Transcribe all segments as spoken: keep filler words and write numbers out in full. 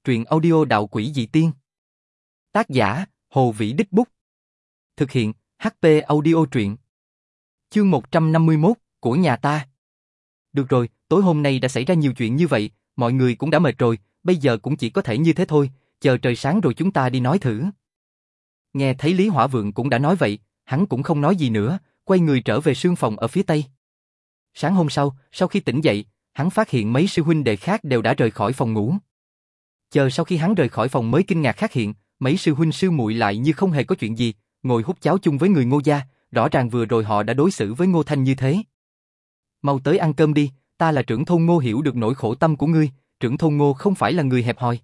Truyện audio đạo quỷ dị tiên. Tác giả, Hồ Vĩ Đích Bút. Thực hiện, hát pê Audio truyện. Chương một trăm năm mươi mốt, của nhà ta. Được rồi, tối hôm nay đã xảy ra nhiều chuyện như vậy, mọi người cũng đã mệt rồi, bây giờ cũng chỉ có thể như thế thôi, chờ trời sáng rồi chúng ta đi nói thử. Nghe thấy Lý Hỏa Vượng cũng đã nói vậy, hắn cũng không nói gì nữa, quay người trở về sương phòng ở phía tây. Sáng hôm sau, sau khi tỉnh dậy, hắn phát hiện mấy sư huynh đệ khác đều đã rời khỏi phòng ngủ. Chờ sau khi hắn rời khỏi phòng mới kinh ngạc phát hiện, mấy sư huynh sư muội lại như không hề có chuyện gì, ngồi hút cháo chung với người Ngô gia, rõ ràng vừa rồi họ đã đối xử với Ngô Thanh như thế. Mau tới ăn cơm đi, ta là trưởng thôn Ngô hiểu được nỗi khổ tâm của ngươi, trưởng thôn Ngô không phải là người hẹp hòi.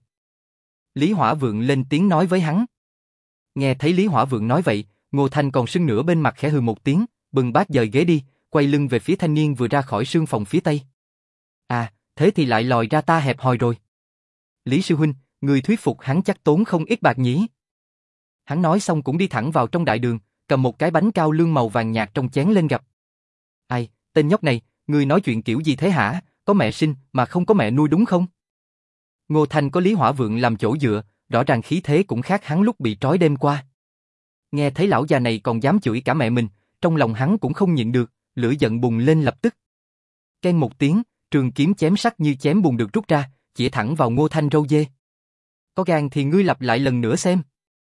Lý Hỏa Vượng lên tiếng nói với hắn. Nghe thấy Lý Hỏa Vượng nói vậy, Ngô Thanh còn sưng nửa bên mặt khẽ hừ một tiếng, bưng bát dời ghế đi, quay lưng về phía thanh niên vừa ra khỏi sương phòng phía tây. À, thế thì lại lòi ra ta hẹp hòi rồi. Lý sư huynh, người thuyết phục hắn chắc tốn không ít bạc nhỉ. Hắn nói xong cũng đi thẳng vào trong đại đường, cầm một cái bánh cao lương màu vàng nhạt trong chén lên gặp. Ai, tên nhóc này, người nói chuyện kiểu gì thế hả, có mẹ sinh mà không có mẹ nuôi đúng không? Ngô Thanh có Lý Hỏa Vượng làm chỗ dựa, rõ ràng khí thế cũng khác hắn lúc bị trói đêm qua. Nghe thấy lão già này còn dám chửi cả mẹ mình, trong lòng hắn cũng không nhịn được, lửa giận bùng lên lập tức. Keng một tiếng, trường kiếm chém sắc như chém bùn được rút ra, chĩa thẳng vào Ngô Thanh râu dê. Có gan thì ngươi lặp lại lần nữa xem.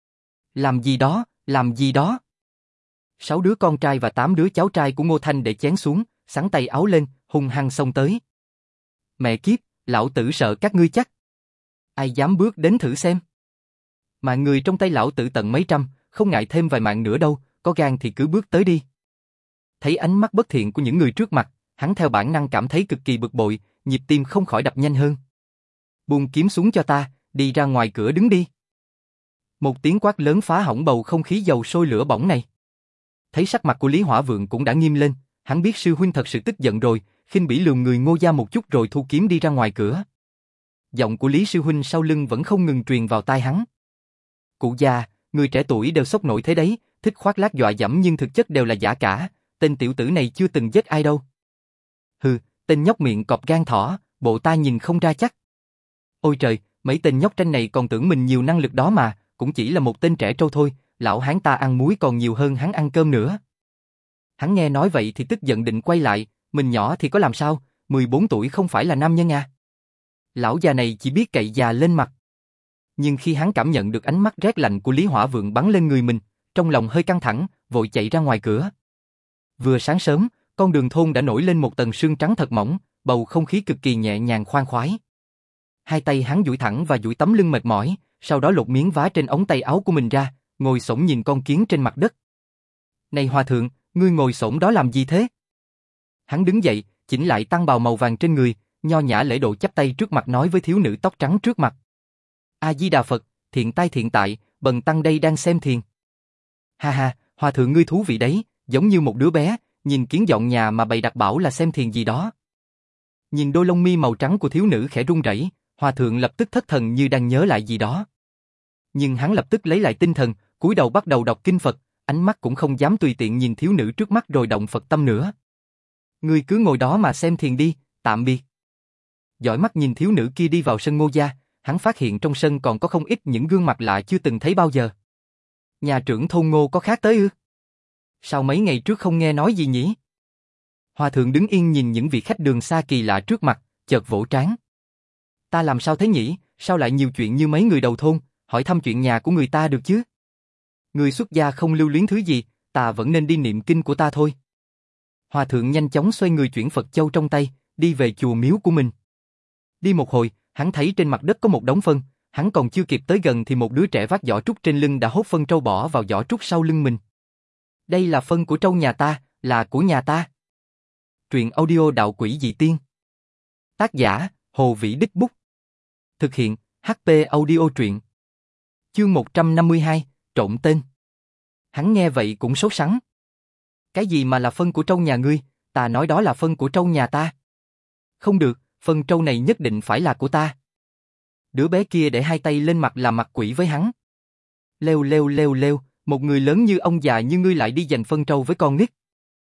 Làm gì đó, làm gì đó. Sáu đứa con trai và tám đứa cháu trai của Ngô Thanh để chén xuống, xắn tay áo lên, hung hăng xông tới. Mẹ kiếp, lão tử sợ các ngươi chắc. Ai dám bước đến thử xem. Mà người trong tay lão tử tận mấy trăm, không ngại thêm vài mạng nữa đâu, có gan thì cứ bước tới đi. Thấy ánh mắt bất thiện của những người trước mặt, hắn theo bản năng cảm thấy cực kỳ bực bội, nhịp tim không khỏi đập nhanh hơn. Buông kiếm xuống cho ta, đi ra ngoài cửa đứng đi. Một tiếng quát lớn phá hỏng bầu không khí dầu sôi lửa bỏng này. Thấy sắc mặt của Lý Hỏa Vượng cũng đã nghiêm lên, hắn biết sư huynh thật sự tức giận rồi, khinh bỉ lườm người Ngô gia một chút rồi thu kiếm đi ra ngoài cửa. Giọng của Lý sư huynh sau lưng vẫn không ngừng truyền vào tai hắn. Cụ già, người trẻ tuổi đều sốc nổi thế đấy, thích khoác lác dọa dẫm nhưng thực chất đều là giả cả, tên tiểu tử này chưa từng giết ai đâu. Hừ, tên nhóc miệng cọp gan thỏ, bộ ta nhìn không ra chắc. Ôi trời, mấy tên nhóc tranh này còn tưởng mình nhiều năng lực đó mà, cũng chỉ là một tên trẻ trâu thôi, lão hán ta ăn muối còn nhiều hơn hắn ăn cơm nữa. Hắn nghe nói vậy thì tức giận định quay lại, mình nhỏ thì có làm sao, mười bốn tuổi không phải là nam nhân à. Lão già này chỉ biết cậy già lên mặt. Nhưng khi hắn cảm nhận được ánh mắt rét lạnh của Lý Hỏa Vượng bắn lên người mình, trong lòng hơi căng thẳng, vội chạy ra ngoài cửa. Vừa sáng sớm, con đường thôn đã nổi lên một tầng sương trắng thật mỏng, bầu không khí cực kỳ nhẹ nhàng khoan khoái. Hai tay hắn duỗi thẳng và duỗi tấm lưng mệt mỏi, sau đó lột miếng vá trên ống tay áo của mình ra, ngồi xổm nhìn con kiến trên mặt đất. Này hòa thượng, ngươi ngồi xổm đó làm gì thế? Hắn đứng dậy, chỉnh lại tăng bào màu vàng trên người, nho nhã lễ độ chắp tay trước mặt nói với thiếu nữ tóc trắng trước mặt. A Di Đà Phật, thiện tai thiện tại, bần tăng đây đang xem thiền. Ha ha, hòa thượng ngươi thú vị đấy, giống như một đứa bé, nhìn kiến dọn nhà mà bày đặt bảo là xem thiền gì đó. Nhìn đôi lông mi màu trắng của thiếu nữ khẽ run rẩy, hòa thượng lập tức thất thần như đang nhớ lại gì đó. Nhưng hắn lập tức lấy lại tinh thần, cúi đầu bắt đầu đọc kinh Phật, ánh mắt cũng không dám tùy tiện nhìn thiếu nữ trước mắt rồi động Phật tâm nữa. Ngươi cứ ngồi đó mà xem thiền đi, tạm biệt. Dõi mắt nhìn thiếu nữ kia đi vào sân Ngô gia, hắn phát hiện trong sân còn có không ít những gương mặt lạ chưa từng thấy bao giờ. Nhà trưởng thôn Ngô có khác tới ư? Sao mấy ngày trước không nghe nói gì nhỉ? Hòa thượng đứng yên nhìn những vị khách đường xa kỳ lạ trước mặt, chợt vỗ trán. Ta làm sao thế nhỉ, sao lại nhiều chuyện như mấy người đầu thôn, hỏi thăm chuyện nhà của người ta được chứ? Người xuất gia không lưu luyến thứ gì, ta vẫn nên đi niệm kinh của ta thôi. Hòa thượng nhanh chóng xoay người chuyển Phật châu trong tay, đi về chùa miếu của mình. Đi một hồi, hắn thấy trên mặt đất có một đống phân, hắn còn chưa kịp tới gần thì một đứa trẻ vác giỏ trúc trên lưng đã hốt phân trâu bỏ vào giỏ trúc sau lưng mình. Đây là phân của trâu nhà ta, là của nhà ta. Truyện audio đạo quỷ dị tiên. Tác giả, Hồ Vĩ Đích Bút. Thực hiện, hát pê Audio truyện. Chương một trăm năm mươi hai, trộn tên. Hắn nghe vậy cũng sốt sắng. Cái gì mà là phân của trâu nhà ngươi, ta nói đó là phân của trâu nhà ta. Không được, phân trâu này nhất định phải là của ta. Đứa bé kia để hai tay lên mặt làm mặt quỷ với hắn. Leo leo leo leo, một người lớn như ông già như ngươi lại đi giành phân trâu với con nít.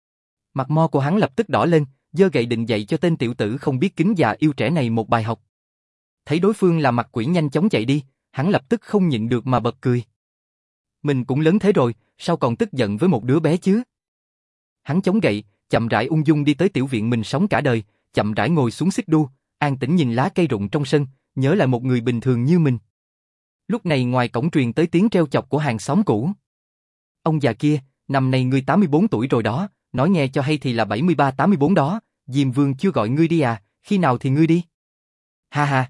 Mặt mo của hắn lập tức đỏ lên, giơ gậy định dạy cho tên tiểu tử không biết kính già yêu trẻ này một bài học. thấy đối phương là mặt quỷ nhanh chóng chạy đi, hắn lập tức không nhịn được mà bật cười. Mình cũng lớn thế rồi, sao còn tức giận với một đứa bé chứ? Hắn chống gậy, chậm rãi ung dung đi tới tiểu viện mình sống cả đời, chậm rãi ngồi xuống xích đu, an tĩnh nhìn lá cây rụng trong sân, nhớ lại một người bình thường như mình. Lúc này ngoài cổng truyền tới tiếng trêu chọc của hàng xóm cũ. Ông già kia, năm nay ngươi tám mươi bốn tuổi rồi đó, nói nghe cho hay thì là bảy mươi ba tám mươi bốn đó, Diêm Vương chưa gọi ngươi đi à, khi nào thì ngươi đi? Ha ha.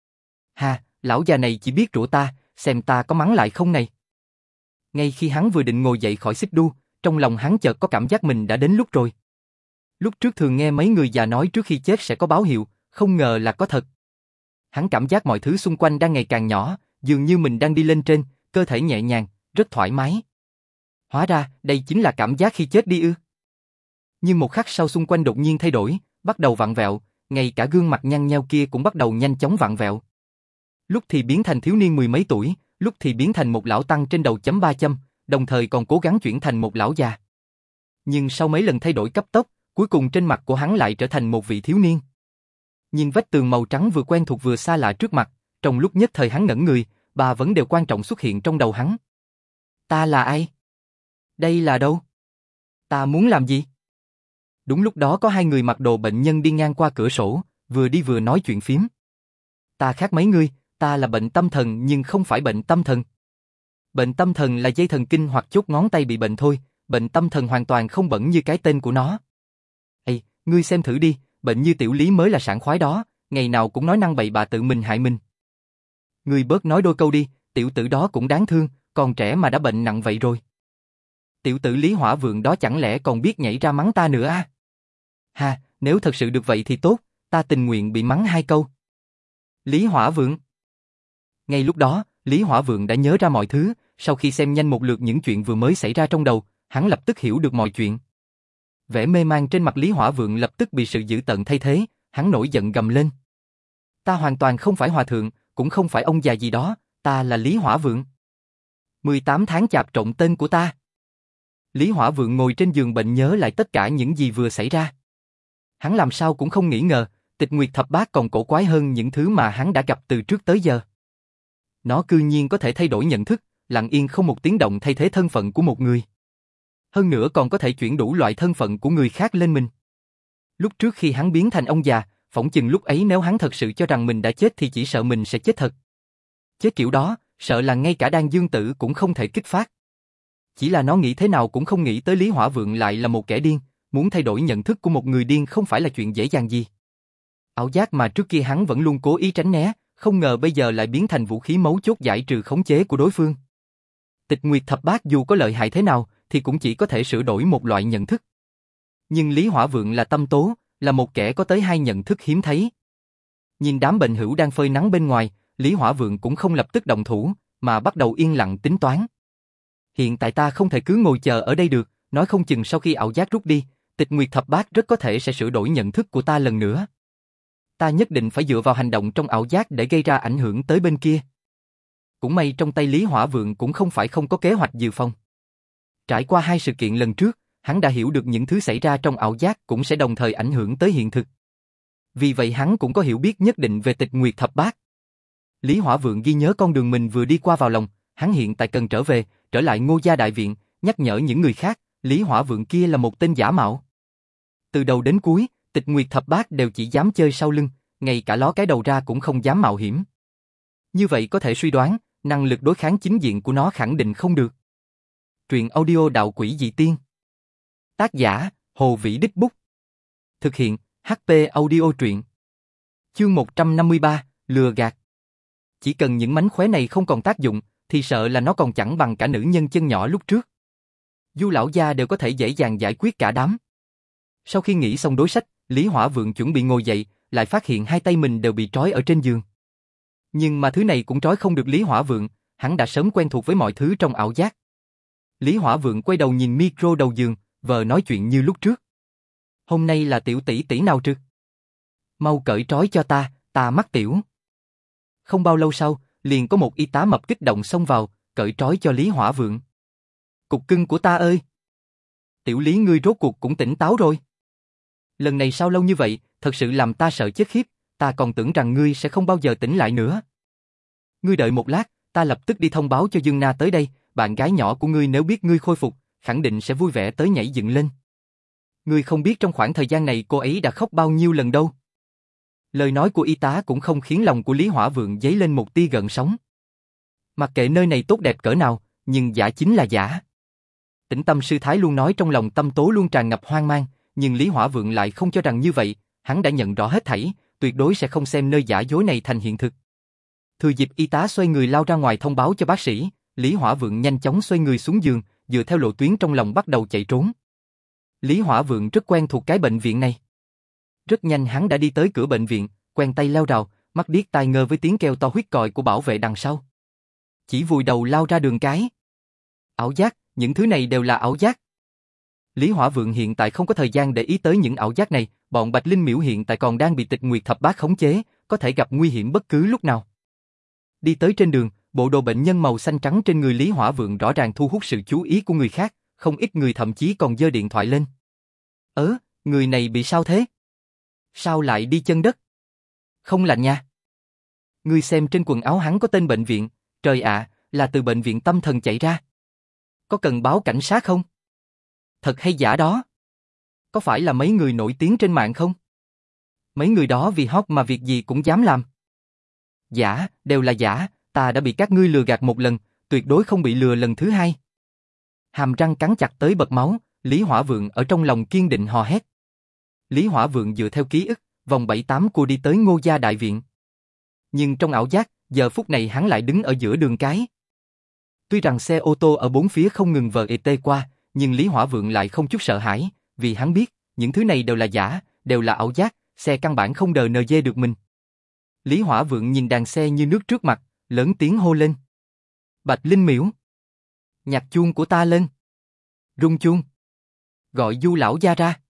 Ha, lão già này chỉ biết rủa ta, xem ta có mắng lại không này. Ngay khi hắn vừa định ngồi dậy khỏi xích đu, trong lòng hắn chợt có cảm giác mình đã đến lúc rồi. Lúc trước thường nghe mấy người già nói trước khi chết sẽ có báo hiệu, không ngờ là có thật. Hắn cảm giác mọi thứ xung quanh đang ngày càng nhỏ, dường như mình đang đi lên trên, cơ thể nhẹ nhàng, rất thoải mái. Hóa ra, đây chính là cảm giác khi chết đi ư. Nhưng một khắc sau xung quanh đột nhiên thay đổi, bắt đầu vặn vẹo, ngay cả gương mặt nhăn nheo kia cũng bắt đầu nhanh chóng vặn vẹo. Lúc thì biến thành thiếu niên mười mấy tuổi, lúc thì biến thành một lão tăng trên đầu chấm ba châm, đồng thời còn cố gắng chuyển thành một lão già. Nhưng sau mấy lần thay đổi cấp tốc, cuối cùng trên mặt của hắn lại trở thành một vị thiếu niên. Nhìn vách tường màu trắng vừa quen thuộc vừa xa lạ trước mặt, trong lúc nhất thời hắn ngẩn người, ba vấn đề quan trọng xuất hiện trong đầu hắn. Ta là ai? Đây là đâu? Ta muốn làm gì? Đúng lúc đó có hai người mặc đồ bệnh nhân đi ngang qua cửa sổ, vừa đi vừa nói chuyện phím. Ta khác mấy ngươi, ta là bệnh tâm thần nhưng không phải bệnh tâm thần. Bệnh tâm thần là dây thần kinh hoặc chốt ngón tay bị bệnh thôi, bệnh tâm thần hoàn toàn không bẩn như cái tên của nó. Ê, ngươi xem thử đi, bệnh như tiểu Lý mới là sảng khoái đó, ngày nào cũng nói năng bậy bạ tự mình hại mình. Ngươi bớt nói đôi câu đi, tiểu tử đó cũng đáng thương, còn trẻ mà đã bệnh nặng vậy rồi. Tiểu tử Lý Hỏa Vượng đó chẳng lẽ còn biết nhảy ra mắng ta nữa à? Ha, nếu thật sự được vậy thì tốt, ta tình nguyện bị mắng hai câu. Lý Hỏa Vượng. Ngay lúc đó, Lý Hỏa Vượng đã nhớ ra mọi thứ, sau khi xem nhanh một lượt những chuyện vừa mới xảy ra trong đầu, hắn lập tức hiểu được mọi chuyện. Vẻ mê man trên mặt Lý Hỏa Vượng lập tức bị sự dữ tợn thay thế, hắn nổi giận gầm lên. Ta hoàn toàn không phải hòa thượng, cũng không phải ông già gì đó, ta là Lý Hỏa Vượng. mười tám tháng chạp trộn tên của ta. Lý Hỏa Vượng ngồi trên giường bệnh nhớ lại tất cả những gì vừa xảy ra. Hắn làm sao cũng không nghĩ ngờ, Tịch Nguyệt Thập Bát còn cổ quái hơn những thứ mà hắn đã gặp từ trước tới giờ. Nó cư nhiên có thể thay đổi nhận thức, lặng yên không một tiếng động thay thế thân phận của một người. Hơn nữa còn có thể chuyển đủ loại thân phận của người khác lên mình. Lúc trước khi hắn biến thành ông già, phỏng chừng lúc ấy nếu hắn thật sự cho rằng mình đã chết thì chỉ sợ mình sẽ chết thật. Chết kiểu đó, sợ là ngay cả Đan Dương Tử cũng không thể kích phát. Chỉ là nó nghĩ thế nào cũng không nghĩ tới Lý Hỏa Vượng lại là một kẻ điên, muốn thay đổi nhận thức của một người điên không phải là chuyện dễ dàng gì. Ảo giác mà trước kia hắn vẫn luôn cố ý tránh né, không ngờ bây giờ lại biến thành vũ khí mấu chốt giải trừ khống chế của đối phương. Tịch Nguyệt Thập Bát dù có lợi hại thế nào, thì cũng chỉ có thể sửa đổi một loại nhận thức. Nhưng Lý Hỏa Vượng là tâm tố, là một kẻ có tới hai nhận thức hiếm thấy. Nhìn đám bệnh hữu đang phơi nắng bên ngoài, Lý Hỏa Vượng cũng không lập tức động thủ, mà bắt đầu yên lặng tính toán. Hiện tại ta không thể cứ ngồi chờ ở đây được, nói không chừng sau khi ảo giác rút đi, Tịch Nguyệt Thập Bát rất có thể sẽ sửa đổi nhận thức của ta lần nữa. Ta nhất định phải dựa vào hành động trong ảo giác để gây ra ảnh hưởng tới bên kia. Cũng may trong tay Lý Hỏa Vượng cũng không phải không có kế hoạch dự phòng. Trải qua hai sự kiện lần trước, hắn đã hiểu được những thứ xảy ra trong ảo giác cũng sẽ đồng thời ảnh hưởng tới hiện thực. Vì vậy hắn cũng có hiểu biết nhất định về Tịch Nguyệt Thập Bát. Lý Hỏa Vượng ghi nhớ con đường mình vừa đi qua vào lòng, hắn hiện tại cần trở về, trở lại Ngô gia đại viện, nhắc nhở những người khác, Lý Hỏa Vượng kia là một tên giả mạo. Từ đầu đến cuối, Tịch Nguyệt Thập Bát đều chỉ dám chơi sau lưng, ngay cả ló cái đầu ra cũng không dám mạo hiểm. Như vậy có thể suy đoán, năng lực đối kháng chính diện của nó khẳng định không được. Truyện audio Đạo Quỷ Dị Tiên. Tác giả, Hồ Vĩ Đích Bút. Thực hiện, hát pê Audio Truyện. Chương một trăm năm mươi ba, Lừa Gạt. Chỉ cần những mánh khóe này không còn tác dụng, thì sợ là nó còn chẳng bằng cả nữ nhân chân nhỏ lúc trước. Du lão gia đều có thể dễ dàng giải quyết cả đám. Sau khi nghĩ xong đối sách, Lý Hỏa Vượng chuẩn bị ngồi dậy, lại phát hiện hai tay mình đều bị trói ở trên giường. Nhưng mà thứ này cũng trói không được Lý Hỏa Vượng, hắn đã sớm quen thuộc với mọi thứ trong ảo giác. Lý Hỏa Vượng quay đầu nhìn micro đầu giường, vờ nói chuyện như lúc trước. Hôm nay là tiểu tỷ tỷ nào trực? Mau cởi trói cho ta, ta mắc tiểu. Không bao lâu sau, liền có một y tá mập kích động xông vào, cởi trói cho Lý Hỏa Vượng. Cục cưng của ta ơi! Tiểu Lý ngươi rốt cuộc cũng tỉnh táo rồi. Lần này sau lâu như vậy, thật sự làm ta sợ chết khiếp, ta còn tưởng rằng ngươi sẽ không bao giờ tỉnh lại nữa. Ngươi đợi một lát, ta lập tức đi thông báo cho Dương Na tới đây, bạn gái nhỏ của ngươi nếu biết ngươi khôi phục, khẳng định sẽ vui vẻ tới nhảy dựng lên. Ngươi không biết trong khoảng thời gian này cô ấy đã khóc bao nhiêu lần đâu. Lời nói của y tá cũng không khiến lòng của Lý Hỏa Vượng dấy lên một tia gợn sóng. Mặc kệ nơi này tốt đẹp cỡ nào, nhưng giả chính là giả. Tĩnh Tâm sư thái luôn nói trong lòng Tâm Tố luôn tràn ngập hoang mang, nhưng Lý Hỏa Vượng lại không cho rằng như vậy, hắn đã nhận rõ hết thảy, tuyệt đối sẽ không xem nơi giả dối này thành hiện thực. Thừa dịp y tá xoay người lao ra ngoài thông báo cho bác sĩ, Lý Hỏa Vượng nhanh chóng xoay người xuống giường, dựa theo lộ tuyến trong lòng bắt đầu chạy trốn. Lý Hỏa Vượng rất quen thuộc cái bệnh viện này. Rất nhanh hắn đã đi tới cửa bệnh viện, quen tay leo rào, mắt điếc tai ngơ với tiếng kêu to huýt còi của bảo vệ đằng sau. Chỉ vùi đầu lao ra đường cái. Ảo giác, những thứ này đều là ảo giác. Lý Hỏa Vượng hiện tại không có thời gian để ý tới những ảo giác này, bọn Bạch Linh Miễu hiện tại còn đang bị Tịch Nguyệt Thập Bát khống chế, có thể gặp nguy hiểm bất cứ lúc nào. Đi tới trên đường, bộ đồ bệnh nhân màu xanh trắng trên người Lý Hỏa Vượng rõ ràng thu hút sự chú ý của người khác, không ít người thậm chí còn giơ điện thoại lên. Ớ, người này bị sao thế? Sao lại đi chân đất? Không lạnh nha. Ngươi xem trên quần áo hắn có tên bệnh viện, trời ạ, là từ bệnh viện tâm thần chạy ra. Có cần báo cảnh sát không? Thật hay giả đó? Có phải là mấy người nổi tiếng trên mạng không? Mấy người đó vì hot mà việc gì cũng dám làm. Giả, đều là giả, ta đã bị các ngươi lừa gạt một lần, tuyệt đối không bị lừa lần thứ hai. Hàm răng cắn chặt tới bật máu, Lý Hỏa Vượng ở trong lòng kiên định hò hét. Lý Hỏa Vượng dựa theo ký ức, vòng bảy tám cua đi tới Ngô gia đại viện. Nhưng trong ảo giác, giờ phút này hắn lại đứng ở giữa đường cái. Tuy rằng xe ô tô ở bốn phía không ngừng vờ ê tê qua, nhưng Lý Hỏa Vượng lại không chút sợ hãi, vì hắn biết, những thứ này đều là giả, đều là ảo giác, xe căn bản không đờ nờ dê được mình. Lý Hỏa Vượng nhìn đàn xe như nước trước mặt, lớn tiếng hô lên. Bạch Linh Miễu! Nhạc chuông của ta lên! Rung chuông! Gọi Du lão gia ra!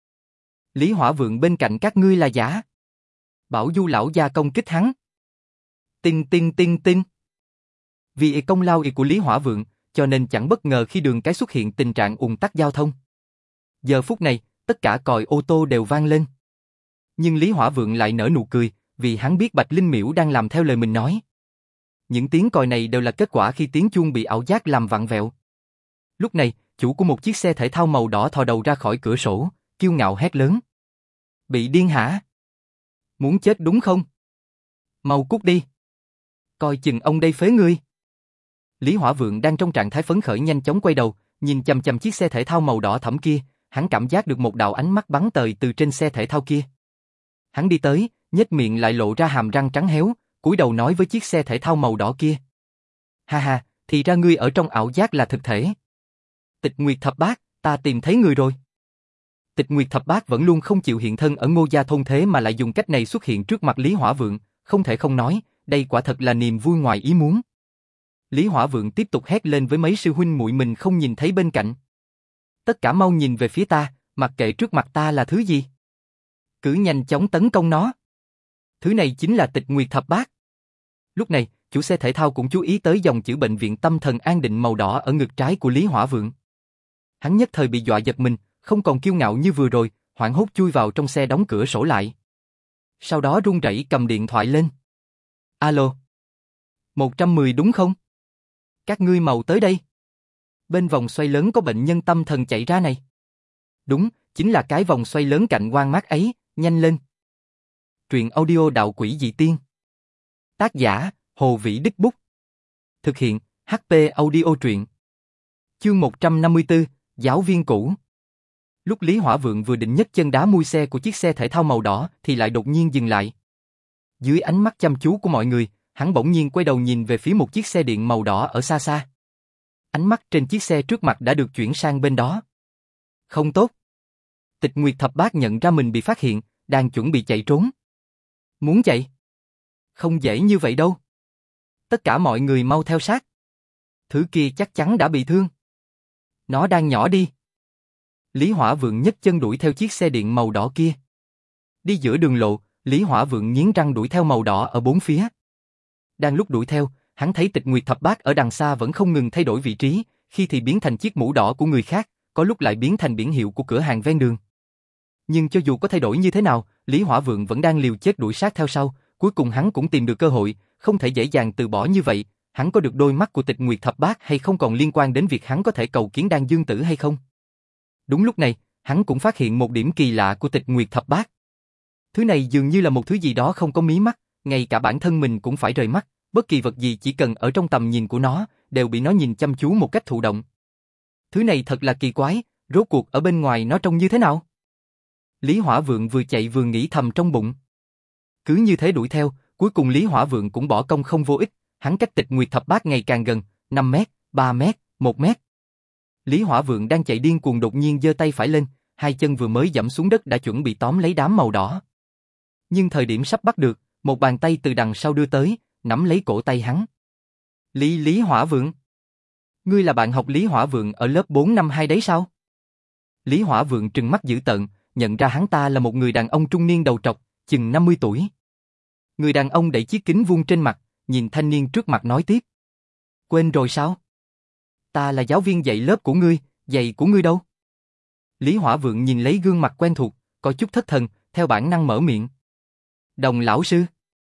Lý Hỏa Vượng bên cạnh các ngươi là giả! Bảo Du lão gia công kích hắn! Tinh tinh tinh tinh! Vì công lao của Lý Hỏa Vượng, cho nên chẳng bất ngờ khi đường cái xuất hiện tình trạng ùn tắc giao thông. Giờ phút này, tất cả còi ô tô đều vang lên. Nhưng Lý Hỏa Vượng lại nở nụ cười, vì hắn biết Bạch Linh Miễu đang làm theo lời mình nói. Những tiếng còi này đều là kết quả khi tiếng chuông bị ảo giác làm vặn vẹo. Lúc này, chủ của một chiếc xe thể thao màu đỏ thò đầu ra khỏi cửa sổ, kiêu ngạo hét lớn. Bị điên hả? Muốn chết đúng không? Mau cút đi. Coi chừng ông đây phế ngươi. Lý Hỏa Vượng đang trong trạng thái phấn khởi nhanh chóng quay đầu, nhìn chằm chằm chiếc xe thể thao màu đỏ thẫm kia, hắn cảm giác được một đạo ánh mắt bắn tời từ trên xe thể thao kia. Hắn đi tới, nhếch miệng lại lộ ra hàm răng trắng héo, cúi đầu nói với chiếc xe thể thao màu đỏ kia. Ha ha, thì ra ngươi ở trong ảo giác là thực thể. Tịch Nguyệt Thập Bát, ta tìm thấy người rồi. Tịch Nguyệt Thập Bát vẫn luôn không chịu hiện thân ở Ngô gia thôn thế mà lại dùng cách này xuất hiện trước mặt Lý Hỏa Vượng, không thể không nói, đây quả thật là niềm vui ngoài ý muốn. Lý Hỏa Vượng tiếp tục hét lên với mấy sư huynh muội mình không nhìn thấy bên cạnh. Tất cả mau nhìn về phía ta, mặc kệ trước mặt ta là thứ gì. Cứ nhanh chóng tấn công nó. Thứ này chính là Tịch Nguyệt Thập Bát. Lúc này, chủ xe thể thao cũng chú ý tới dòng chữ bệnh viện tâm thần an định màu đỏ ở ngực trái của Lý Hỏa Vượng. Hắn nhất thời bị dọa giật mình, không còn kiêu ngạo như vừa rồi, hoảng hốt chui vào trong xe đóng cửa sổ lại. Sau đó run rẩy cầm điện thoại lên. Alo. một trăm mười đúng không? Các ngươi mau tới đây. Bên vòng xoay lớn có bệnh nhân tâm thần chạy ra này. Đúng, chính là cái vòng xoay lớn cạnh Quan Mác ấy, nhanh lên. Truyện audio đạo quỷ dị tiên. Tác giả, Hồ Vĩ Đích Bút. Thực hiện, hát pê Audio truyện. Chương một trăm năm mươi tư, giáo viên cũ. Lúc Lý Hỏa Vượng vừa định nhấc chân đá mui xe của chiếc xe thể thao màu đỏ thì lại đột nhiên dừng lại. Dưới ánh mắt chăm chú của mọi người, hắn bỗng nhiên quay đầu nhìn về phía một chiếc xe điện màu đỏ ở xa xa. Ánh mắt trên chiếc xe trước mặt đã được chuyển sang bên đó. Không tốt. Tịch Nguyệt Thập Bát nhận ra mình bị phát hiện, đang chuẩn bị chạy trốn. Muốn chạy? Không dễ như vậy đâu. Tất cả mọi người mau theo sát. Thứ kia chắc chắn đã bị thương. Nó đang nhỏ đi. Lý Hỏa Vượng nhấc chân đuổi theo chiếc xe điện màu đỏ kia. Đi giữa đường lộ, Lý Hỏa Vượng nghiến răng đuổi theo màu đỏ ở bốn phía. Đang lúc đuổi theo, hắn thấy Tịch Nguyệt Thập Bát ở đằng xa vẫn không ngừng thay đổi vị trí, khi thì biến thành chiếc mũ đỏ của người khác, có lúc lại biến thành biển hiệu của cửa hàng ven đường. Nhưng cho dù có thay đổi như thế nào, Lý Hỏa Vượng vẫn đang liều chết đuổi sát theo sau, cuối cùng hắn cũng tìm được cơ hội, không thể dễ dàng từ bỏ như vậy, hắn có được đôi mắt của Tịch Nguyệt Thập Bát hay không còn liên quan đến việc hắn có thể cầu kiến Đan Dương Tử hay không. Đúng lúc này, hắn cũng phát hiện một điểm kỳ lạ của Tịch Nguyệt Thập Bát. Thứ này dường như là một thứ gì đó không có mí mắt, ngay cả bản thân mình cũng phải rời mắt, bất kỳ vật gì chỉ cần ở trong tầm nhìn của nó, đều bị nó nhìn chăm chú một cách thụ động. Thứ này thật là kỳ quái, rốt cuộc ở bên ngoài nó trông như thế nào? Lý Hỏa Vượng vừa chạy vừa nghĩ thầm trong bụng. Cứ như thế đuổi theo, cuối cùng Lý Hỏa Vượng cũng bỏ công không vô ích, hắn cách Tịch Nguyệt Thập Bát ngày càng gần, năm mét, ba mét, một mét. Lý Hỏa Vượng đang chạy điên cuồng đột nhiên giơ tay phải lên, hai chân vừa mới dẫm xuống đất đã chuẩn bị tóm lấy đám màu đỏ. Nhưng thời điểm sắp bắt được, một bàn tay từ đằng sau đưa tới, nắm lấy cổ tay hắn. Lý Lý Hỏa Vượng? Ngươi là bạn học Lý Hỏa Vượng ở lớp bốn năm hai đấy sao? Lý Hỏa Vượng trừng mắt dữ tợn, nhận ra hắn ta là một người đàn ông trung niên đầu trọc, chừng năm mươi tuổi. Người đàn ông đẩy chiếc kính vuông trên mặt, nhìn thanh niên trước mặt nói tiếp. Quên rồi sao? Ta là giáo viên dạy lớp của ngươi, dạy của ngươi đâu? Lý Hỏa Vượng nhìn lấy gương mặt quen thuộc, có chút thất thần, theo bản năng mở miệng. Đồng lão sư.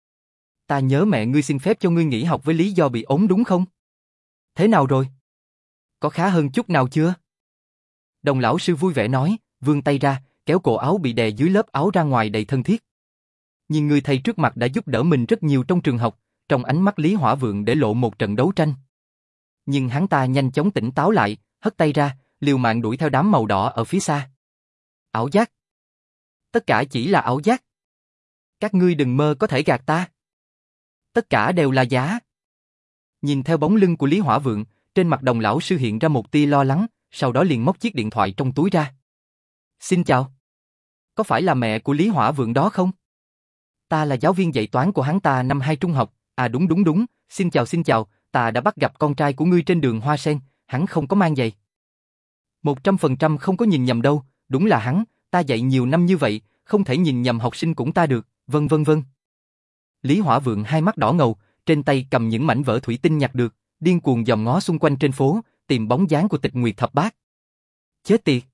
Ta nhớ mẹ ngươi xin phép cho ngươi nghỉ học với lý do bị ốm đúng không? Thế nào rồi? Có khá hơn chút nào chưa? Đồng lão sư vui vẻ nói, vươn tay ra, kéo cổ áo bị đè dưới lớp áo ra ngoài đầy thân thiết. Nhìn người thầy trước mặt đã giúp đỡ mình rất nhiều trong trường học, trong ánh mắt Lý Hỏa Vượng để lộ một trận đấu tranh. Nhưng hắn ta nhanh chóng tỉnh táo lại, hất tay ra, liều mạng đuổi theo đám màu đỏ ở phía xa. Ảo giác. Tất cả chỉ là ảo giác. Các ngươi đừng mơ có thể gạt ta. Tất cả đều là giả. Nhìn theo bóng lưng của Lý Hỏa Vượng, trên mặt đồng lão sư hiện ra một tia lo lắng, sau đó liền móc chiếc điện thoại trong túi ra. Xin chào. Có phải là mẹ của Lý Hỏa Vượng đó không? Ta là giáo viên dạy toán của hắn ta năm hai trung học. À đúng đúng đúng, xin chào xin chào, ta đã bắt gặp con trai của ngươi trên đường Hoa Sen, hắn không có mang giày. Một trăm phần trăm không có nhìn nhầm đâu, đúng là hắn, ta dạy nhiều năm như vậy, không thể nhìn nhầm học sinh cũng ta được, vân vân vân. Lý Hỏa Vượng hai mắt đỏ ngầu, trên tay cầm những mảnh vỡ thủy tinh nhặt được, điên cuồng dòm ngó xung quanh trên phố, tìm bóng dáng của Tịch Nguyệt Thập Bát. Chết tiệt!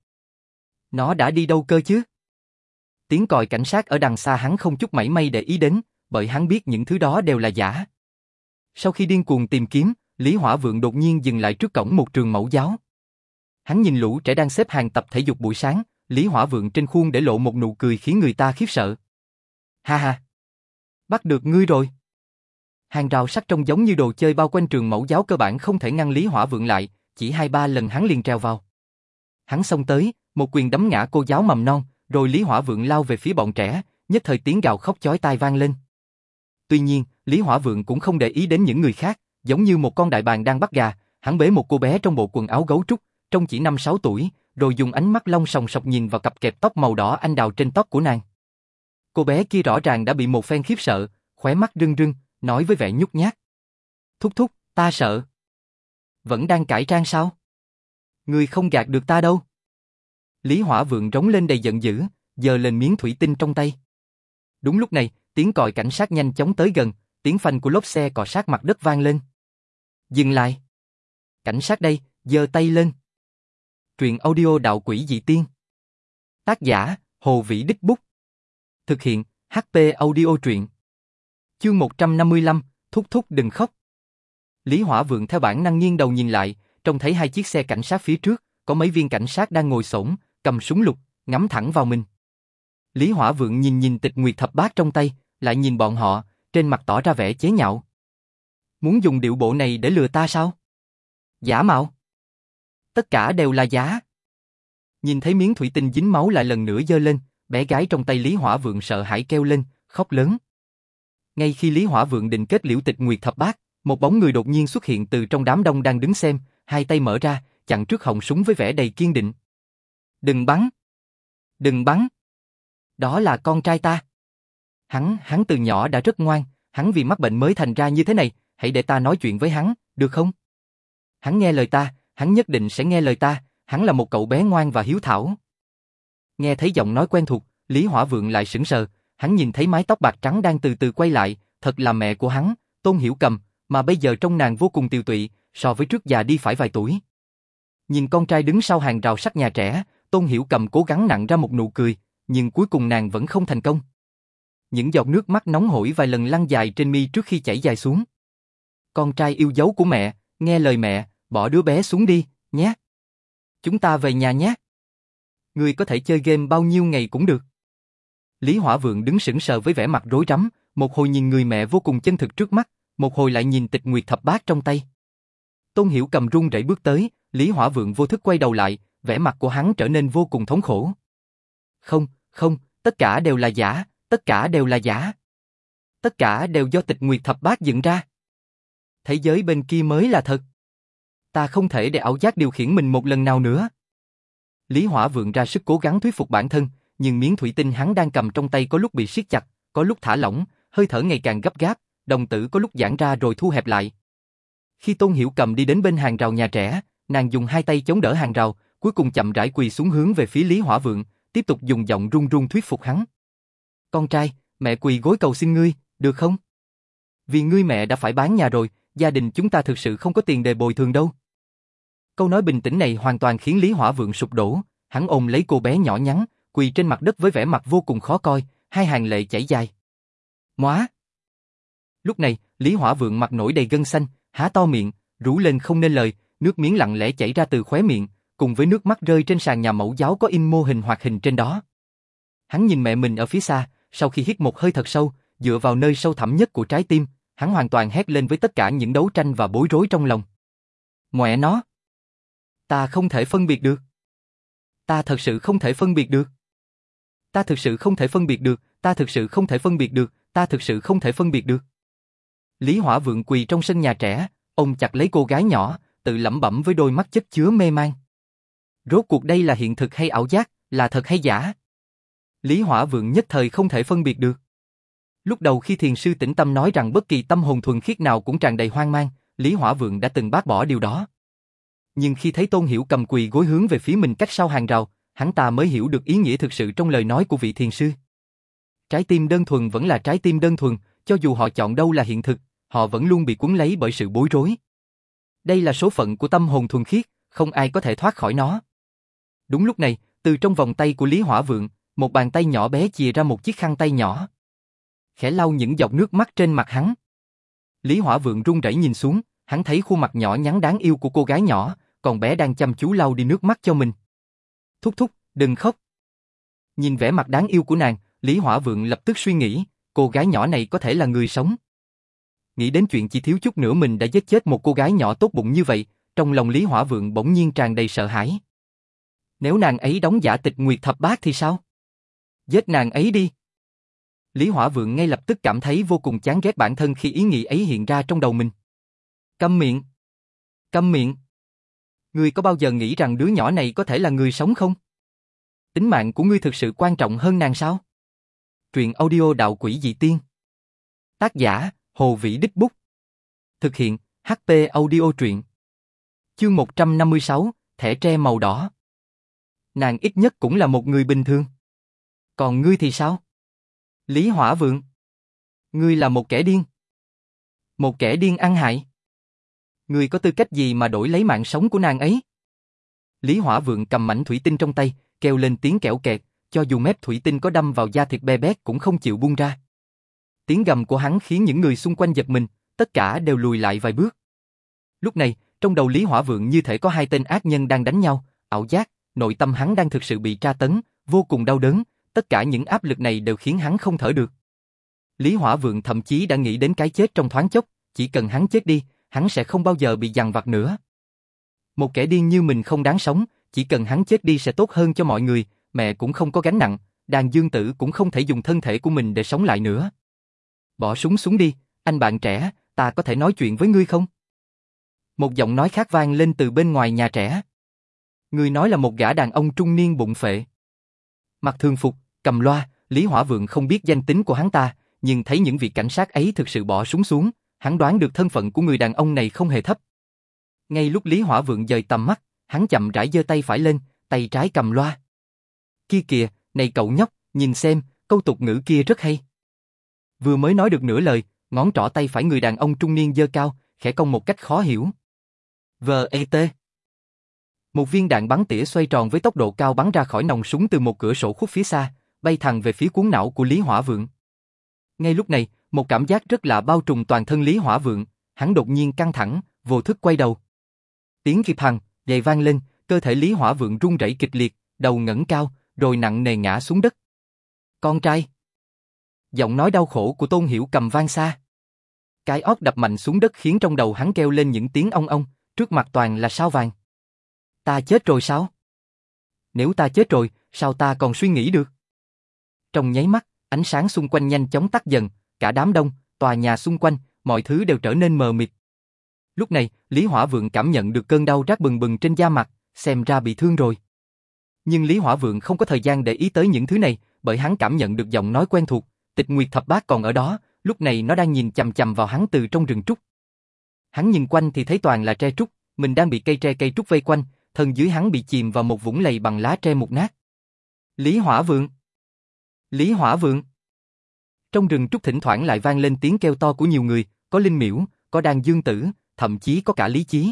Nó đã đi đâu cơ chứ? Tiếng còi cảnh sát ở đằng xa hắn không chút mảy may để ý đến, bởi hắn biết những thứ đó đều là giả. Sau khi điên cuồng tìm kiếm, Lý Hỏa Vượng đột nhiên dừng lại trước cổng một trường mẫu giáo. Hắn nhìn lũ trẻ đang xếp hàng tập thể dục buổi sáng, Lý Hỏa Vượng trên khuôn để lộ một nụ cười khiến người ta khiếp sợ. Ha ha! Bắt được ngươi rồi! Hàng rào sắt trông giống như đồ chơi bao quanh trường mẫu giáo cơ bản không thể ngăn Lý Hỏa Vượng lại, chỉ hai ba lần hắn liền trèo vào. Hắn xông tới, một quyền đấm ngã cô giáo mầm non, rồi Lý Hỏa Vượng lao về phía bọn trẻ, nhất thời tiếng gào khóc chói tai vang lên. Tuy nhiên, Lý Hỏa Vượng cũng không để ý đến những người khác, giống như một con đại bàng đang bắt gà, hắn bế một cô bé trong bộ quần áo gấu trúc, trông chỉ năm sáu tuổi, rồi dùng ánh mắt long sòng sọc nhìn vào cặp kẹp tóc màu đỏ anh đào trên tóc của nàng. Cô bé kia rõ ràng đã bị một phen khiếp sợ, khóe mắt rưng rưng, nói với vẻ nhút nhát. Thúc thúc, ta sợ. Vẫn đang cải trang sao? Ngươi không gạt được ta đâu. Lý Hỏa Vượng rống lên đầy giận dữ, giơ lên miếng thủy tinh trong tay. Đúng lúc này, tiếng còi cảnh sát nhanh chóng tới gần, tiếng phanh của lốp xe cọ sát mặt đất vang lên. Dừng lại. Cảnh sát đây, giơ tay lên. Truyện audio Đạo Quỷ Dị Tiên. Tác giả, Hồ Vĩ Đích Bút. Thực hiện, hát pê Audio Truyện. Chương một trăm năm mươi lăm, thúc thúc đừng khóc. Lý Hỏa Vượng theo bản năng nghiêng đầu nhìn lại, trông thấy hai chiếc xe cảnh sát phía trước, có mấy viên cảnh sát đang ngồi xổm, cầm súng lục, ngắm thẳng vào mình. Lý Hỏa Vượng nhìn nhìn Tịch Nguyệt Thập Bát trong tay, lại nhìn bọn họ, trên mặt tỏ ra vẻ chế nhạo. Muốn dùng điệu bộ này để lừa ta sao? Giả mạo. Tất cả đều là giả. Nhìn thấy miếng thủy tinh dính máu lại lần nữa giơ lên, bé gái trong tay Lý Hỏa Vượng sợ hãi kêu lên, khóc lớn. Ngay khi Lý Hỏa Vượng định kết liễu Tịch Nguyệt Thập Bát, một bóng người đột nhiên xuất hiện từ trong đám đông đang đứng xem, hai tay mở ra, chặn trước họng súng với vẻ đầy kiên định. Đừng bắn! Đừng bắn! Đó là con trai ta. Hắn, hắn từ nhỏ đã rất ngoan, hắn vì mắc bệnh mới thành ra như thế này, hãy để ta nói chuyện với hắn, được không? Hắn nghe lời ta, hắn nhất định sẽ nghe lời ta, hắn là một cậu bé ngoan và hiếu thảo. Nghe thấy giọng nói quen thuộc, Lý Hỏa Vượng lại sững sờ, hắn nhìn thấy mái tóc bạc trắng đang từ từ quay lại, thật là mẹ của hắn, Tôn Hiểu Cầm, mà bây giờ trông nàng vô cùng tiều tụy, so với trước già đi phải vài tuổi. Nhìn con trai đứng sau hàng rào sắt nhà trẻ, Tôn Hiểu Cầm cố gắng nặn ra một nụ cười, nhưng cuối cùng nàng vẫn không thành công. Những giọt nước mắt nóng hổi vài lần lăn dài trên mi trước khi chảy dài xuống. Con trai yêu dấu của mẹ, nghe lời mẹ, bỏ đứa bé xuống đi, nhé. Chúng ta về nhà nhé. Ngươi có thể chơi game bao nhiêu ngày cũng được. Lý Hỏa Vượng đứng sững sờ với vẻ mặt rối rắm, một hồi nhìn người mẹ vô cùng chân thực trước mắt, một hồi lại nhìn tịch nguyệt thập bát trong tay. Tôn Hiểu Cầm run rẩy bước tới, Lý Hỏa Vượng vô thức quay đầu lại, vẻ mặt của hắn trở nên vô cùng thống khổ. Không, không, tất cả đều là giả, tất cả đều là giả. Tất cả đều do tịch nguyệt thập bát dựng ra. Thế giới bên kia mới là thật. Ta không thể để ảo giác điều khiển mình một lần nào nữa. Lý Hỏa Vượng ra sức cố gắng thuyết phục bản thân, nhưng miếng thủy tinh hắn đang cầm trong tay có lúc bị siết chặt, có lúc thả lỏng, hơi thở ngày càng gấp gáp, đồng tử có lúc giãn ra rồi thu hẹp lại. Khi Tôn Hiểu Cầm đi đến bên hàng rào nhà trẻ, nàng dùng hai tay chống đỡ hàng rào, cuối cùng chậm rãi quỳ xuống hướng về phía Lý Hỏa Vượng, tiếp tục dùng giọng run run thuyết phục hắn. Con trai, mẹ quỳ gối cầu xin ngươi, được không? Vì ngươi mẹ đã phải bán nhà rồi, gia đình chúng ta thực sự không có tiền để bồi thường đâu. Câu nói bình tĩnh này hoàn toàn khiến Lý Hỏa Vượng sụp đổ, hắn ôm lấy cô bé nhỏ nhắn, quỳ trên mặt đất với vẻ mặt vô cùng khó coi, hai hàng lệ chảy dài. Móa! Lúc này, Lý Hỏa Vượng mặt nổi đầy gân xanh, há to miệng, rú lên không nên lời, nước miếng lặng lẽ chảy ra từ khóe miệng, cùng với nước mắt rơi trên sàn nhà mẫu giáo có in mô hình hoạt hình trên đó. Hắn nhìn mẹ mình ở phía xa, sau khi hít một hơi thật sâu, dựa vào nơi sâu thẳm nhất của trái tim, hắn hoàn toàn hét lên với tất cả những đấu tranh và bối rối trong lòng. Mẹ nó! Ta không thể phân biệt được. Ta thật sự không thể phân biệt được. Ta thực sự không thể phân biệt được, ta thực sự không thể phân biệt được, ta thực sự không thể phân biệt được. Lý Hỏa Vượng quỳ trong sân nhà trẻ, ôm chặt lấy cô gái nhỏ, tự lẩm bẩm với đôi mắt chất chứa mê man. Rốt cuộc đây là hiện thực hay ảo giác, là thật hay giả? Lý Hỏa Vượng nhất thời không thể phân biệt được. Lúc đầu khi thiền sư Tĩnh Tâm nói rằng bất kỳ tâm hồn thuần khiết nào cũng tràn đầy hoang mang, Lý Hỏa Vượng đã từng bác bỏ điều đó. Nhưng khi thấy Tôn Hiểu Cầm quỳ gối hướng về phía mình cách sau hàng rào, hắn ta mới hiểu được ý nghĩa thực sự trong lời nói của vị thiền sư. Trái tim đơn thuần vẫn là trái tim đơn thuần, cho dù họ chọn đâu là hiện thực, họ vẫn luôn bị cuốn lấy bởi sự bối rối. Đây là số phận của tâm hồn thuần khiết, không ai có thể thoát khỏi nó. Đúng lúc này, từ trong vòng tay của Lý Hỏa Vượng, một bàn tay nhỏ bé chìa ra một chiếc khăn tay nhỏ. Khẽ lau những giọt nước mắt trên mặt hắn. Lý Hỏa Vượng run rẩy nhìn xuống, hắn thấy khuôn mặt nhỏ nhắn đáng yêu của cô gái nhỏ, còn bé đang chăm chú lau đi nước mắt cho mình. Thúc thúc, đừng khóc. Nhìn vẻ mặt đáng yêu của nàng, Lý Hỏa Vượng lập tức suy nghĩ, cô gái nhỏ này có thể là người sống. Nghĩ đến chuyện chỉ thiếu chút nữa mình đã giết chết một cô gái nhỏ tốt bụng như vậy, trong lòng Lý Hỏa Vượng bỗng nhiên tràn đầy sợ hãi. Nếu nàng ấy đóng giả tịch nguyệt thập bát thì sao? Giết nàng ấy đi. Lý Hỏa Vượng ngay lập tức cảm thấy vô cùng chán ghét bản thân khi ý nghĩ ấy hiện ra trong đầu mình. Câm miệng. Câm miệng. Ngươi có bao giờ nghĩ rằng đứa nhỏ này có thể là người sống không? Tính mạng của ngươi thực sự quan trọng hơn nàng sao? Truyện audio Đạo Quỷ Dị Tiên. Tác giả, Hồ Vĩ Đích Bút. Thực hiện, hát pê Audio Truyện. Chương một trăm năm mươi sáu, thẻ tre màu đỏ. Nàng ít nhất cũng là một người bình thường. Còn ngươi thì sao? Lý Hỏa Vượng. Ngươi là một kẻ điên. Một kẻ điên ăn hại. Ngươi có tư cách gì mà đổi lấy mạng sống của nàng ấy? Lý Hỏa Vượng cầm mảnh thủy tinh trong tay, kêu lên tiếng kẽo kẹt, cho dù mép thủy tinh có đâm vào da thịt be bét cũng không chịu buông ra. Tiếng gầm của hắn khiến những người xung quanh giật mình, tất cả đều lùi lại vài bước. Lúc này, trong đầu Lý Hỏa Vượng như thể có hai tên ác nhân đang đánh nhau, ảo giác, nội tâm hắn đang thực sự bị tra tấn, vô cùng đau đớn, tất cả những áp lực này đều khiến hắn không thở được. Lý Hỏa Vượng thậm chí đã nghĩ đến cái chết trong thoáng chốc, chỉ cần hắn chết đi, hắn sẽ không bao giờ bị dằn vặt nữa. Một kẻ điên như mình không đáng sống, chỉ cần hắn chết đi sẽ tốt hơn cho mọi người, mẹ cũng không có gánh nặng, đàn dương tử cũng không thể dùng thân thể của mình để sống lại nữa. Bỏ súng xuống đi, anh bạn trẻ, ta có thể nói chuyện với ngươi không? Một giọng nói khác vang lên từ bên ngoài nhà trẻ. Người nói là một gã đàn ông trung niên bụng phệ. Mặc thường phục, cầm loa, Lý Hỏa Vượng không biết danh tính của hắn ta, nhưng thấy những vị cảnh sát ấy thực sự bỏ súng xuống, hắn đoán được thân phận của người đàn ông này không hề thấp. Ngay lúc Lý Hỏa Vượng dời tầm mắt, hắn chậm rãi giơ tay phải lên, tay trái cầm loa. Kia kìa, này cậu nhóc, nhìn xem, câu tục ngữ kia rất hay. Vừa mới nói được nửa lời, ngón trỏ tay phải người đàn ông trung niên giơ cao, khẽ cong một cách khó hiểu. vê e tê. Một viên đạn bắn tỉa xoay tròn với tốc độ cao bắn ra khỏi nòng súng từ một cửa sổ khuất phía xa, bay thẳng về phía cuống não của Lý Hỏa Vượng. Ngay lúc này, một cảm giác rất lạ bao trùm toàn thân Lý Hỏa Vượng, hắn đột nhiên căng thẳng, vô thức quay đầu. Tiếng kịp hằng, giày vang lên, cơ thể Lý Hỏa Vượng run rẩy kịch liệt, đầu ngẩng cao, rồi nặng nề ngã xuống đất. Con trai. Giọng nói đau khổ của Tôn Hiểu Cầm vang xa. Cái ót đập mạnh xuống đất khiến trong đầu hắn kêu lên những tiếng ong ong, trước mặt toàn là sao vàng. Ta chết rồi sao? Nếu ta chết rồi, sao ta còn suy nghĩ được? Trong nháy mắt, ánh sáng xung quanh nhanh chóng tắt dần, cả đám đông, tòa nhà xung quanh, mọi thứ đều trở nên mờ mịt. Lúc này, Lý Hỏa Vượng cảm nhận được cơn đau rát bừng bừng trên da mặt, xem ra bị thương rồi. Nhưng Lý Hỏa Vượng không có thời gian để ý tới những thứ này, bởi hắn cảm nhận được giọng nói quen thuộc, Tịch Nguyệt Thập Bát còn ở đó, lúc này nó đang nhìn chằm chằm vào hắn từ trong rừng trúc. Hắn nhìn quanh thì thấy toàn là tre trúc, mình đang bị cây tre cây trúc vây quanh, thân dưới hắn bị chìm vào một vũng lầy bằng lá tre mục nát. Lý Hỏa Vượng! Lý Hỏa Vượng! Trong rừng trúc thỉnh thoảng lại vang lên tiếng kêu to của nhiều người, có Linh Miễu, có Đan Dương Tử, thậm chí có cả Lý Chí.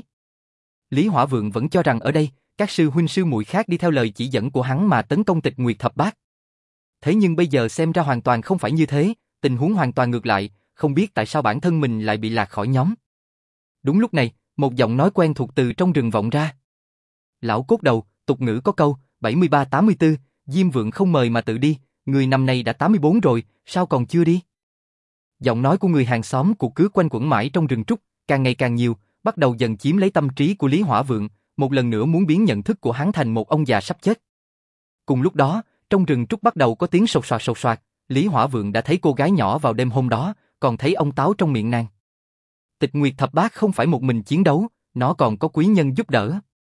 Lý Hỏa Vượng vẫn cho rằng ở đây, các sư huynh sư muội khác đi theo lời chỉ dẫn của hắn mà tấn công Tịch Nguyệt Thập Bát. Thế nhưng bây giờ xem ra hoàn toàn không phải như thế, tình huống hoàn toàn ngược lại, không biết tại sao bản thân mình lại bị lạc khỏi nhóm. Đúng lúc này, một giọng nói quen thuộc từ trong rừng vọng ra. Lão cốt đầu, tục ngữ có câu, bảy mươi ba tám mươi tư, Diêm Vượng không mời mà tự đi, người năm nay đã tám mươi bốn rồi, sao còn chưa đi? Giọng nói của người hàng xóm của cứ quanh quẩn mãi trong rừng trúc, càng ngày càng nhiều, bắt đầu dần chiếm lấy tâm trí của Lý Hỏa Vượng, một lần nữa muốn biến nhận thức của hắn thành một ông già sắp chết. Cùng lúc đó, trong rừng trúc bắt đầu có tiếng sột soạt sột soạt, Lý Hỏa Vượng đã thấy cô gái nhỏ vào đêm hôm đó, còn thấy ông táo trong miệng nàng. Tịch Nguyệt Thập Bát không phải một mình chiến đấu, nó còn có quý nhân giúp đỡ.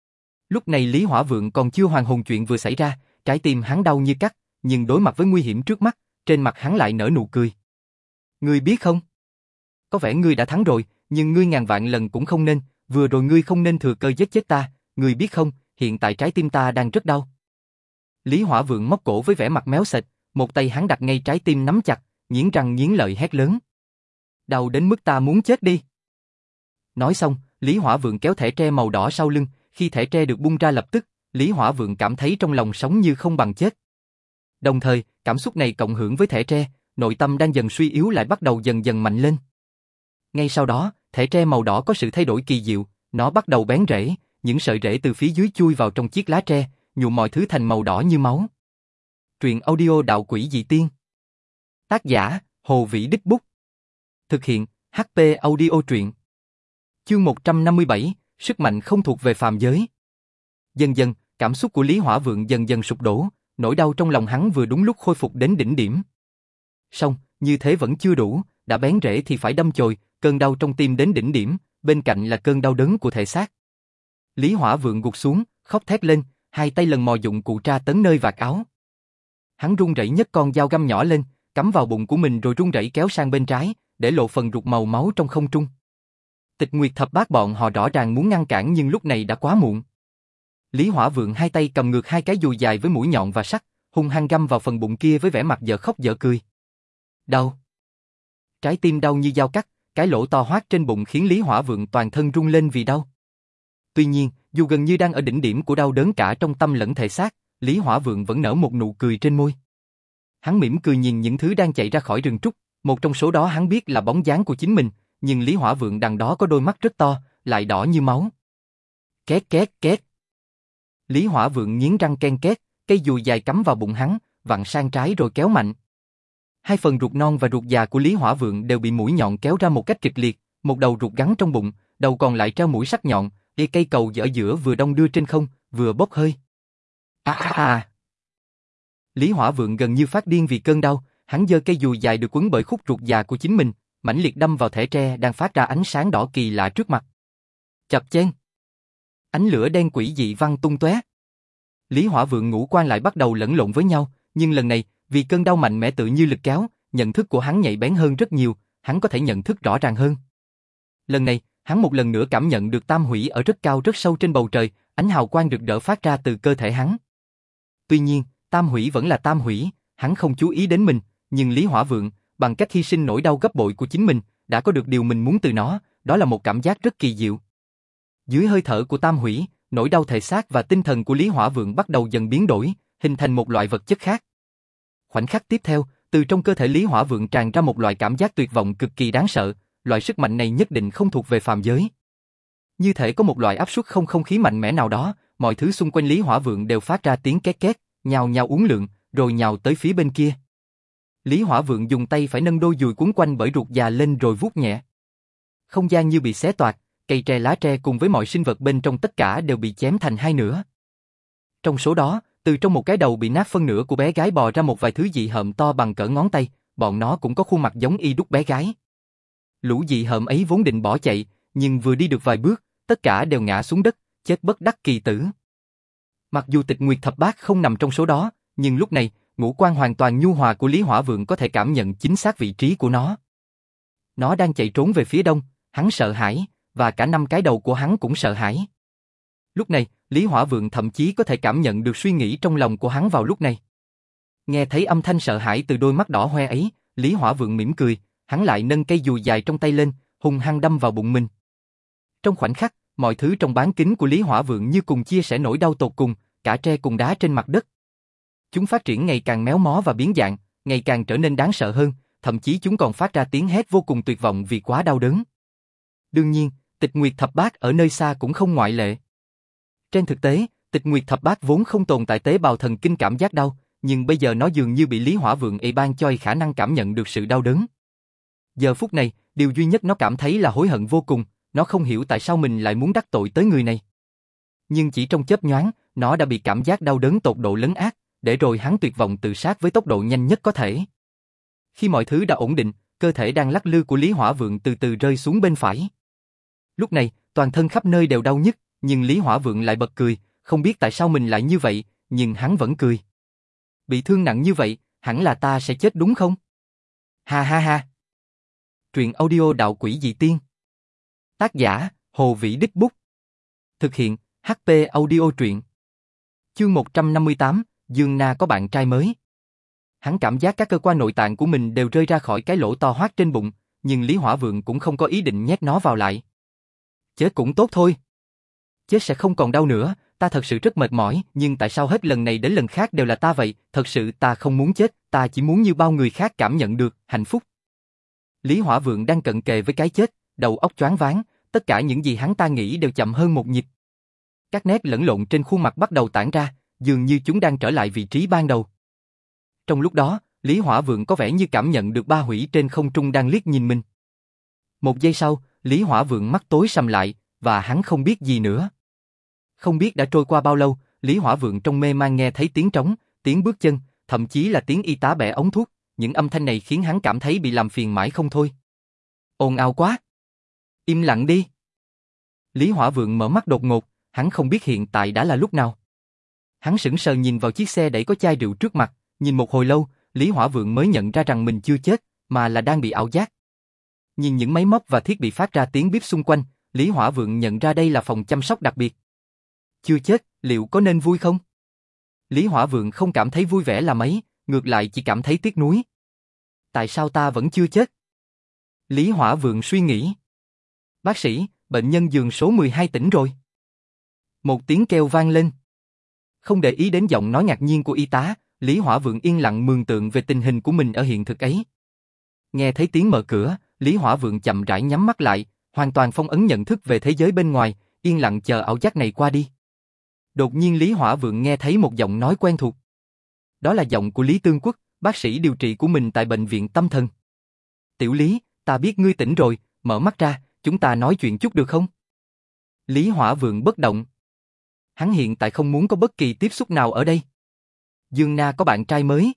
Lúc này Lý Hỏa Vượng còn chưa hoàn hồn chuyện vừa xảy ra, trái tim hắn đau như cắt, nhưng đối mặt với nguy hiểm trước mắt, trên mặt hắn lại nở nụ cười. Ngươi biết không? Có vẻ ngươi đã thắng rồi, nhưng ngươi ngàn vạn lần cũng không nên, vừa rồi ngươi không nên thừa cơ giết chết ta, ngươi biết không, hiện tại trái tim ta đang rất đau. Lý Hỏa Vượng móc cổ với vẻ mặt méo sệt, một tay hắn đặt ngay trái tim nắm chặt, nghiến răng nghiến lợi hét lớn. Đau đến mức ta muốn chết đi. Nói xong, Lý Hỏa Vượng kéo thẻ tre màu đỏ sau lưng, khi thẻ tre được bung ra lập tức, Lý Hỏa Vượng cảm thấy trong lòng sống như không bằng chết. Đồng thời, cảm xúc này cộng hưởng với thẻ tre, nội tâm đang dần suy yếu lại bắt đầu dần dần mạnh lên. Ngay sau đó, thẻ tre màu đỏ có sự thay đổi kỳ diệu, nó bắt đầu bén rễ, những sợi rễ từ phía dưới chui vào trong chiếc lá tre, nhuộm mọi thứ thành màu đỏ như máu. Truyện audio Đạo Quỷ Dị Tiên. Tác giả, Hồ Vĩ Đích Bút. Thực hiện, hát pê Audio Truyện. Chương một trăm năm mươi bảy, sức mạnh không thuộc về phàm giới. Dần dần, cảm xúc của Lý Hỏa Vượng dần dần sụp đổ, nỗi đau trong lòng hắn vừa đúng lúc khôi phục đến đỉnh điểm. Song, như thế vẫn chưa đủ, đã bén rễ thì phải đâm chồi, cơn đau trong tim đến đỉnh điểm, bên cạnh là cơn đau đớn của thể xác. Lý Hỏa Vượng gục xuống, khóc thét lên, hai tay lần mò dụng cụ tra tấn nơi vạt áo. Hắn run rẩy nhấc con dao găm nhỏ lên, cắm vào bụng của mình rồi run rẩy kéo sang bên trái, để lộ phần ruột màu máu trong không trung. Tịch Nguyệt Thập Bát bọn họ rõ ràng muốn ngăn cản nhưng lúc này đã quá muộn. Lý Hỏa Vượng hai tay cầm ngược hai cái dùi dài với mũi nhọn và sắc, hung hăng găm vào phần bụng kia với vẻ mặt dở khóc dở cười. Đau. Trái tim đau như dao cắt, cái lỗ to hoác trên bụng khiến Lý Hỏa Vượng toàn thân rung lên vì đau. Tuy nhiên, dù gần như đang ở đỉnh điểm của đau đớn cả trong tâm lẫn thể xác, Lý Hỏa Vượng vẫn nở một nụ cười trên môi. Hắn mỉm cười nhìn những thứ đang chạy ra khỏi rừng trúc, một trong số đó hắn biết là bóng dáng của chính mình, nhưng Lý Hỏa Vượng đằng đó có đôi mắt rất to, lại đỏ như máu. Két két két. Lý Hỏa Vượng nghiến răng ken két, cây dùi dài cắm vào bụng hắn, vặn sang trái rồi kéo mạnh. Hai phần ruột non và ruột già của Lý Hỏa Vượng đều bị mũi nhọn kéo ra một cách kịch liệt, một đầu ruột gắn trong bụng, đầu còn lại treo mũi sắc nhọn, đi cây cầu ở giữa vừa đong đưa trên không, vừa bốc hơi. À, à, à. Lý Hỏa Vượng gần như phát điên vì cơn đau, hắn giơ cây dùi dài được quấn bởi khúc ruột già của chính mình, mãnh liệt đâm vào thẻ tre đang phát ra ánh sáng đỏ kỳ lạ trước mặt. Chập chênh. Ánh lửa đen quỷ dị văng tung tóe. Lý Hỏa Vượng ngũ quan lại bắt đầu lẫn lộn với nhau, nhưng lần này, vì cơn đau mạnh mẽ tự như lực kéo, nhận thức của hắn nhạy bén hơn rất nhiều, hắn có thể nhận thức rõ ràng hơn. Lần này, hắn một lần nữa cảm nhận được tam hủy ở rất cao rất sâu trên bầu trời, ánh hào quang rực rỡ phát ra từ cơ thể hắn. Tuy nhiên, tam hủy vẫn là tam hủy, hắn không chú ý đến mình, nhưng Lý Hỏa Vượng, bằng cách hy sinh nỗi đau gấp bội của chính mình, đã có được điều mình muốn từ nó, đó là một cảm giác rất kỳ diệu. Dưới hơi thở của tam hủy, nỗi đau thể xác và tinh thần của Lý Hỏa Vượng bắt đầu dần biến đổi, hình thành một loại vật chất khác. Khoảnh khắc tiếp theo, Từ trong cơ thể Lý Hỏa Vượng tràn ra một loại cảm giác tuyệt vọng cực kỳ đáng sợ, loại sức mạnh này nhất định không thuộc về phàm giới. Như thể có một loại áp suất không không khí mạnh mẽ nào đó, mọi thứ xung quanh Lý Hỏa Vượng đều phát ra tiếng két két, nhào nhào uốn lượn, rồi nhào tới phía bên kia. Lý Hỏa Vượng dùng tay phải nâng đôi dùi cuốn quanh bởi ruột già lên rồi vuốt nhẹ. Không gian như bị xé toạc, cây tre lá tre cùng với mọi sinh vật bên trong tất cả đều bị chém thành hai nửa. Trong số đó, từ trong một cái đầu bị nát phân nửa của bé gái bò ra một vài thứ dị hợm to bằng cỡ ngón tay, bọn nó cũng có khuôn mặt giống y đúc bé gái. Lũ dị hợm ấy vốn định bỏ chạy, nhưng vừa đi được vài bước, tất cả đều ngã xuống đất, chết bất đắc kỳ tử. Mặc dù Tịch Nguyệt Thập Bát không nằm trong số đó, nhưng lúc này, ngũ quan hoàn toàn nhu hòa của Lý Hỏa Vượng có thể cảm nhận chính xác vị trí của nó. Nó đang chạy trốn về phía đông, hắn sợ hãi, và cả năm cái đầu của hắn cũng sợ hãi. Lúc này, Lý Hỏa Vượng thậm chí có thể cảm nhận được suy nghĩ trong lòng của hắn vào lúc này. Nghe thấy âm thanh sợ hãi từ đôi mắt đỏ hoe ấy, Lý Hỏa Vượng mỉm cười, hắn lại nâng cây dùi dài trong tay lên, hung hăng đâm vào bụng mình. Trong khoảnh khắc, mọi thứ trong bán kính của Lý Hỏa Vượng như cùng chia sẻ nỗi đau tột cùng, cả tre cùng đá trên mặt đất. Chúng phát triển ngày càng méo mó và biến dạng, ngày càng trở nên đáng sợ hơn, thậm chí chúng còn phát ra tiếng hét vô cùng tuyệt vọng vì quá đau đớn. Đương nhiên, Tịch Nguyệt Thập Bát ở nơi xa cũng không ngoại lệ. Trên thực tế, Tịch Nguyệt Thập Bát vốn không tồn tại tế bào thần kinh cảm giác đau, nhưng bây giờ nó dường như bị Lý Hỏa Vượng ỷ ban cho khả năng cảm nhận được sự đau đớn. Giờ phút này, điều duy nhất nó cảm thấy là hối hận vô cùng, nó không hiểu tại sao mình lại muốn đắc tội tới người này. Nhưng chỉ trong chớp nhoáng, nó đã bị cảm giác đau đớn tột độ lấn át, để rồi hắn tuyệt vọng tự sát với tốc độ nhanh nhất có thể. Khi mọi thứ đã ổn định, cơ thể đang lắc lư của Lý Hỏa Vượng từ từ rơi xuống bên phải. Lúc này, toàn thân khắp nơi đều đau nhức, nhưng Lý Hỏa Vượng lại bật cười, không biết tại sao mình lại như vậy, nhưng hắn vẫn cười. Bị thương nặng như vậy, hẳn là ta sẽ chết đúng không? Ha ha ha. Truyện audio Đạo Quỷ Dị Tiên. Tác giả, Hồ Vĩ Đích Bút. Thực hiện, hát pê Audio Truyện. Chương một trăm năm mươi tám, Dương Na có bạn trai mới. Hắn cảm giác các cơ quan nội tạng của mình đều rơi ra khỏi cái lỗ to hoác trên bụng, nhưng Lý Hỏa Vượng cũng không có ý định nhét nó vào lại. Chết cũng tốt thôi. Chết sẽ không còn đau nữa, ta thật sự rất mệt mỏi, nhưng tại sao hết lần này đến lần khác đều là ta vậy, thật sự ta không muốn chết, ta chỉ muốn như bao người khác cảm nhận được hạnh phúc. Lý Hỏa Vượng đang cận kề với cái chết, đầu óc choáng váng, tất cả những gì hắn ta nghĩ đều chậm hơn một nhịp. Các nét lẫn lộn trên khuôn mặt bắt đầu tản ra, dường như chúng đang trở lại vị trí ban đầu. Trong lúc đó, Lý Hỏa Vượng có vẻ như cảm nhận được ba hủy trên không trung đang liếc nhìn mình. Một giây sau, Lý Hỏa Vượng mắt tối sầm lại, và hắn không biết gì nữa. Không biết đã trôi qua bao lâu, Lý Hỏa Vượng trong mê man nghe thấy tiếng trống, tiếng bước chân, thậm chí là tiếng y tá bẻ ống thuốc, những âm thanh này khiến hắn cảm thấy bị làm phiền mãi không thôi. Ồn ào quá! Im lặng đi! Lý Hỏa Vượng mở mắt đột ngột, hắn không biết hiện tại đã là lúc nào. Hắn sững sờ nhìn vào chiếc xe đẩy có chai rượu trước mặt, nhìn một hồi lâu, Lý Hỏa Vượng mới nhận ra rằng mình chưa chết, mà là đang bị ảo giác. Nhìn những máy móc và thiết bị phát ra tiếng bíp xung quanh, Lý Hỏa Vượng nhận ra đây là phòng chăm sóc đặc biệt. Chưa chết, liệu có nên vui không? Lý Hỏa Vượng không cảm thấy vui vẻ là mấy, ngược lại chỉ cảm thấy tiếc nuối. Tại sao ta vẫn chưa chết? Lý Hỏa Vượng suy nghĩ. Bác sĩ, bệnh nhân giường số mười hai tỉnh rồi. Một tiếng kêu vang lên. Không để ý đến giọng nói ngạc nhiên của y tá, Lý Hỏa Vượng yên lặng mường tượng về tình hình của mình ở hiện thực ấy. Nghe thấy tiếng mở cửa, Lý Hỏa Vượng chậm rãi nhắm mắt lại, hoàn toàn phong ấn nhận thức về thế giới bên ngoài, yên lặng chờ ảo giác này qua đi. Đột nhiên Lý Hỏa Vượng nghe thấy một giọng nói quen thuộc. Đó là giọng của Lý Tương Quốc, bác sĩ điều trị của mình tại bệnh viện tâm thần. Tiểu Lý, ta biết ngươi tỉnh rồi, mở mắt ra, chúng ta nói chuyện chút được không? Lý Hỏa Vượng bất động. Hắn hiện tại không muốn có bất kỳ tiếp xúc nào ở đây. Dương Na có bạn trai mới.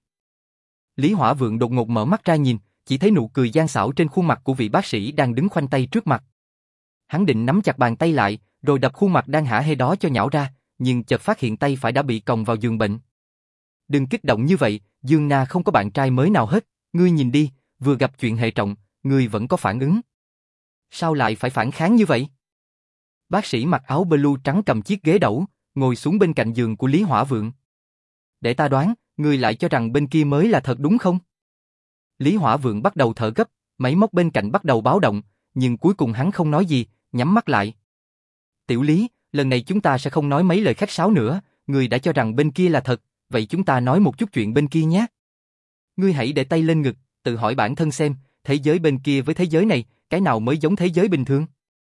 Lý Hỏa Vượng đột ngột mở mắt ra nhìn, chỉ thấy nụ cười gian xảo trên khuôn mặt của vị bác sĩ đang đứng khoanh tay trước mặt. Hắn định nắm chặt bàn tay lại, rồi đập khuôn mặt đang hả hê đó cho nhão ra, nhưng chợt phát hiện tay phải đã bị còng vào giường bệnh. Đừng kích động như vậy, Dương Na không có bạn trai mới nào hết, ngươi nhìn đi, vừa gặp chuyện hệ trọng, ngươi vẫn có phản ứng. Sao lại phải phản kháng như vậy? Bác sĩ mặc áo blue trắng cầm chiếc ghế đẩu, ngồi xuống bên cạnh giường của Lý Hỏa Vượng. Để ta đoán, ngươi lại cho rằng bên kia mới là thật đúng không? Lý Hỏa Vượng bắt đầu thở gấp, máy móc bên cạnh bắt đầu báo động, nhưng cuối cùng hắn không nói gì, nhắm mắt lại. Tiểu Lý, lần này chúng ta sẽ không nói mấy lời khách sáo nữa, ngươi đã cho rằng bên kia là thật, vậy chúng ta nói một chút chuyện bên kia nhé. Ngươi hãy để tay lên ngực, tự hỏi bản thân xem, thế giới bên kia với thế giới này, cái nào mới giống thế giới bình thường?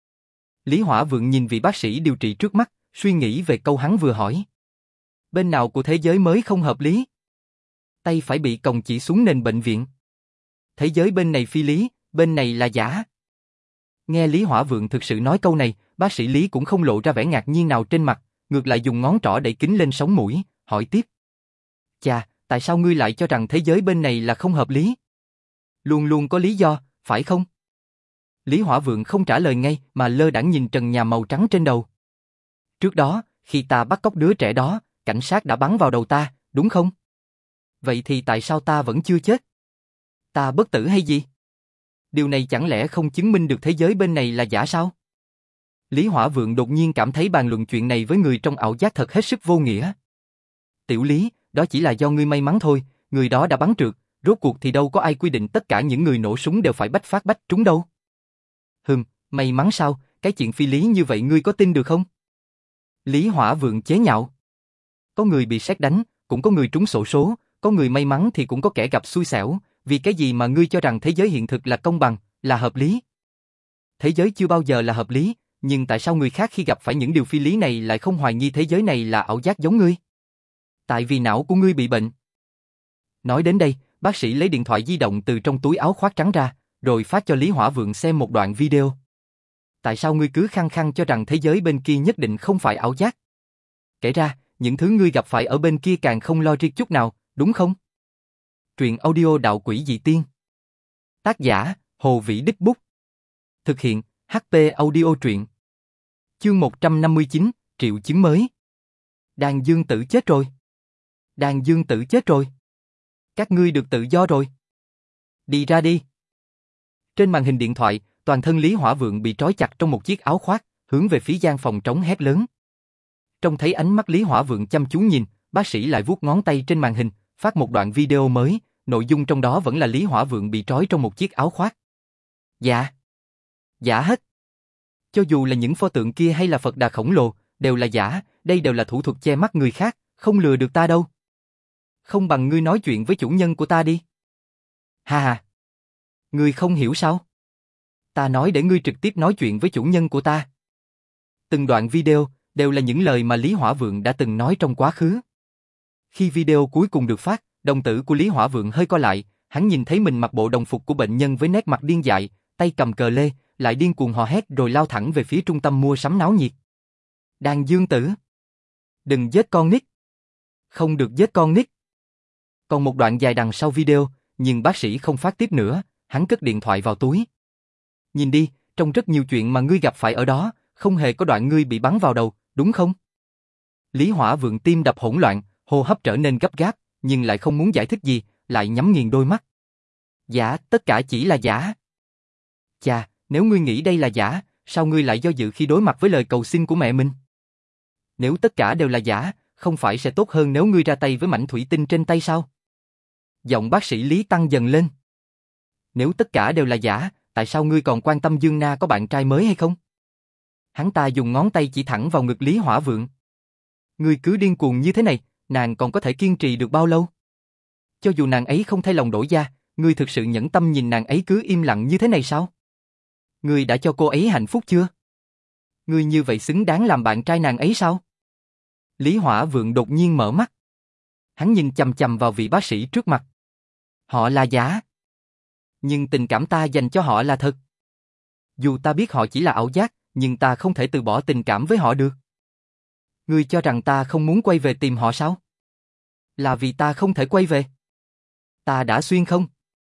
Lý Hỏa Vượng nhìn vị bác sĩ điều trị trước mắt, suy nghĩ về câu hắn vừa hỏi. Bên nào của thế giới mới không hợp lý? Tay phải bị còng chỉ xuống nền bệnh viện. Thế giới bên này phi lý, bên này là giả. Nghe Lý Hỏa Vượng thực sự nói câu này, bác sĩ Lý cũng không lộ ra vẻ ngạc nhiên nào trên mặt, ngược lại dùng ngón trỏ đẩy kính lên sống mũi, hỏi tiếp. Chà, tại sao ngươi lại cho rằng thế giới bên này là không hợp lý? Luôn luôn có lý do, phải không? Lý Hỏa Vượng không trả lời ngay mà lơ đãng nhìn trần nhà màu trắng trên đầu. Trước đó, khi ta bắt cóc đứa trẻ đó, cảnh sát đã bắn vào đầu ta, đúng không? Vậy thì tại sao ta vẫn chưa chết? Ta bất tử hay gì? Điều này chẳng lẽ không chứng minh được thế giới bên này là giả sao? Lý Hỏa Vượng đột nhiên cảm thấy bàn luận chuyện này với người trong ảo giác thật hết sức vô nghĩa. Tiểu Lý, đó chỉ là do ngươi may mắn thôi, người đó đã bắn trượt, rốt cuộc thì đâu có ai quy định tất cả những người nổ súng đều phải bách phát bách trúng đâu. Hừm, may mắn sao, cái chuyện phi lý như vậy ngươi có tin được không? Lý Hỏa Vượng chế nhạo. Có người bị sét đánh, cũng có người trúng xổ số, có người may mắn thì cũng có kẻ gặp xui xẻo, vì cái gì mà ngươi cho rằng thế giới hiện thực là công bằng, là hợp lý? Thế giới chưa bao giờ là hợp lý, nhưng tại sao người khác khi gặp phải những điều phi lý này lại không hoài nghi thế giới này là ảo giác giống ngươi? Tại vì não của ngươi bị bệnh. Nói đến đây, bác sĩ lấy điện thoại di động từ trong túi áo khoác trắng ra, rồi phát cho Lý Hỏa Vượng xem một đoạn video. Tại sao ngươi cứ khăng khăng cho rằng thế giới bên kia nhất định không phải ảo giác? Kể ra, những thứ ngươi gặp phải ở bên kia càng không logic chút nào, đúng không? Truyện audio Đạo Quỷ Dị Tiên. Tác giả, Hồ Vĩ Đích Bút. Thực hiện, hát pê Audio truyện. Chương một trăm năm mươi chín, triệu chứng mới. Đàn Dương Tử chết rồi. Đàn Dương Tử chết rồi. Các ngươi được tự do rồi. Đi ra đi. Trên màn hình điện thoại, toàn thân Lý Hỏa Vượng bị trói chặt trong một chiếc áo khoác, hướng về phía gian phòng trống hét lớn. Trông thấy ánh mắt Lý Hỏa Vượng chăm chú nhìn, bác sĩ lại vuốt ngón tay trên màn hình, phát một đoạn video mới, nội dung trong đó vẫn là Lý Hỏa Vượng bị trói trong một chiếc áo khoác. Dạ. Giả hết. Cho dù là những pho tượng kia hay là Phật Đà khổng lồ, đều là giả, đây đều là thủ thuật che mắt người khác, không lừa được ta đâu. Không bằng ngươi nói chuyện với chủ nhân của ta đi. Ha ha. Ngươi không hiểu sao? Ta nói để ngươi trực tiếp nói chuyện với chủ nhân của ta. Từng đoạn video đều là những lời mà Lý Hỏa Vượng đã từng nói trong quá khứ. Khi video cuối cùng được phát, đồng tử của Lý Hỏa Vượng hơi co lại, hắn nhìn thấy mình mặc bộ đồng phục của bệnh nhân với nét mặt điên dại, tay cầm cờ lê, lại điên cuồng hò hét rồi lao thẳng về phía trung tâm mua sắm náo nhiệt. Đàn Dương Tử. Đừng giết con nít. Không được giết con nít. Còn một đoạn dài đằng sau video, nhưng bác sĩ không phát tiếp nữa, hắn cất điện thoại vào túi. Nhìn đi, trong rất nhiều chuyện mà ngươi gặp phải ở đó, không hề có đoạn ngươi bị bắn vào đầu, đúng không? Lý Hỏa Vượng tim đập hỗn loạn, hô hấp trở nên gấp gáp, nhưng lại không muốn giải thích gì, lại nhắm nghiền đôi mắt. Giả, tất cả chỉ là giả. Chà, nếu ngươi nghĩ đây là giả, sao ngươi lại do dự khi đối mặt với lời cầu xin của mẹ mình? Nếu tất cả đều là giả, không phải sẽ tốt hơn nếu ngươi ra tay với mảnh thủy tinh trên tay sao? Giọng bác sĩ Lý tăng dần lên. Nếu tất cả đều là giả, tại sao ngươi còn quan tâm Dương Na có bạn trai mới hay không? Hắn ta dùng ngón tay chỉ thẳng vào ngực Lý Hỏa Vượng. Ngươi cứ điên cuồng như thế này, nàng còn có thể kiên trì được bao lâu? Cho dù nàng ấy không thay lòng đổi da, ngươi thực sự nhẫn tâm nhìn nàng ấy cứ im lặng như thế này sao? Ngươi đã cho cô ấy hạnh phúc chưa? Ngươi như vậy xứng đáng làm bạn trai nàng ấy sao? Lý Hỏa Vượng đột nhiên mở mắt. Hắn nhìn chằm chằm vào vị bác sĩ trước mặt. Họ là giả. Nhưng tình cảm ta dành cho họ là thật. Dù ta biết họ chỉ là ảo giác, nhưng ta không thể từ bỏ tình cảm với họ được. Ngươi cho rằng ta không muốn quay về tìm họ sao? Là vì ta không thể quay về. Ta đã xuyên không?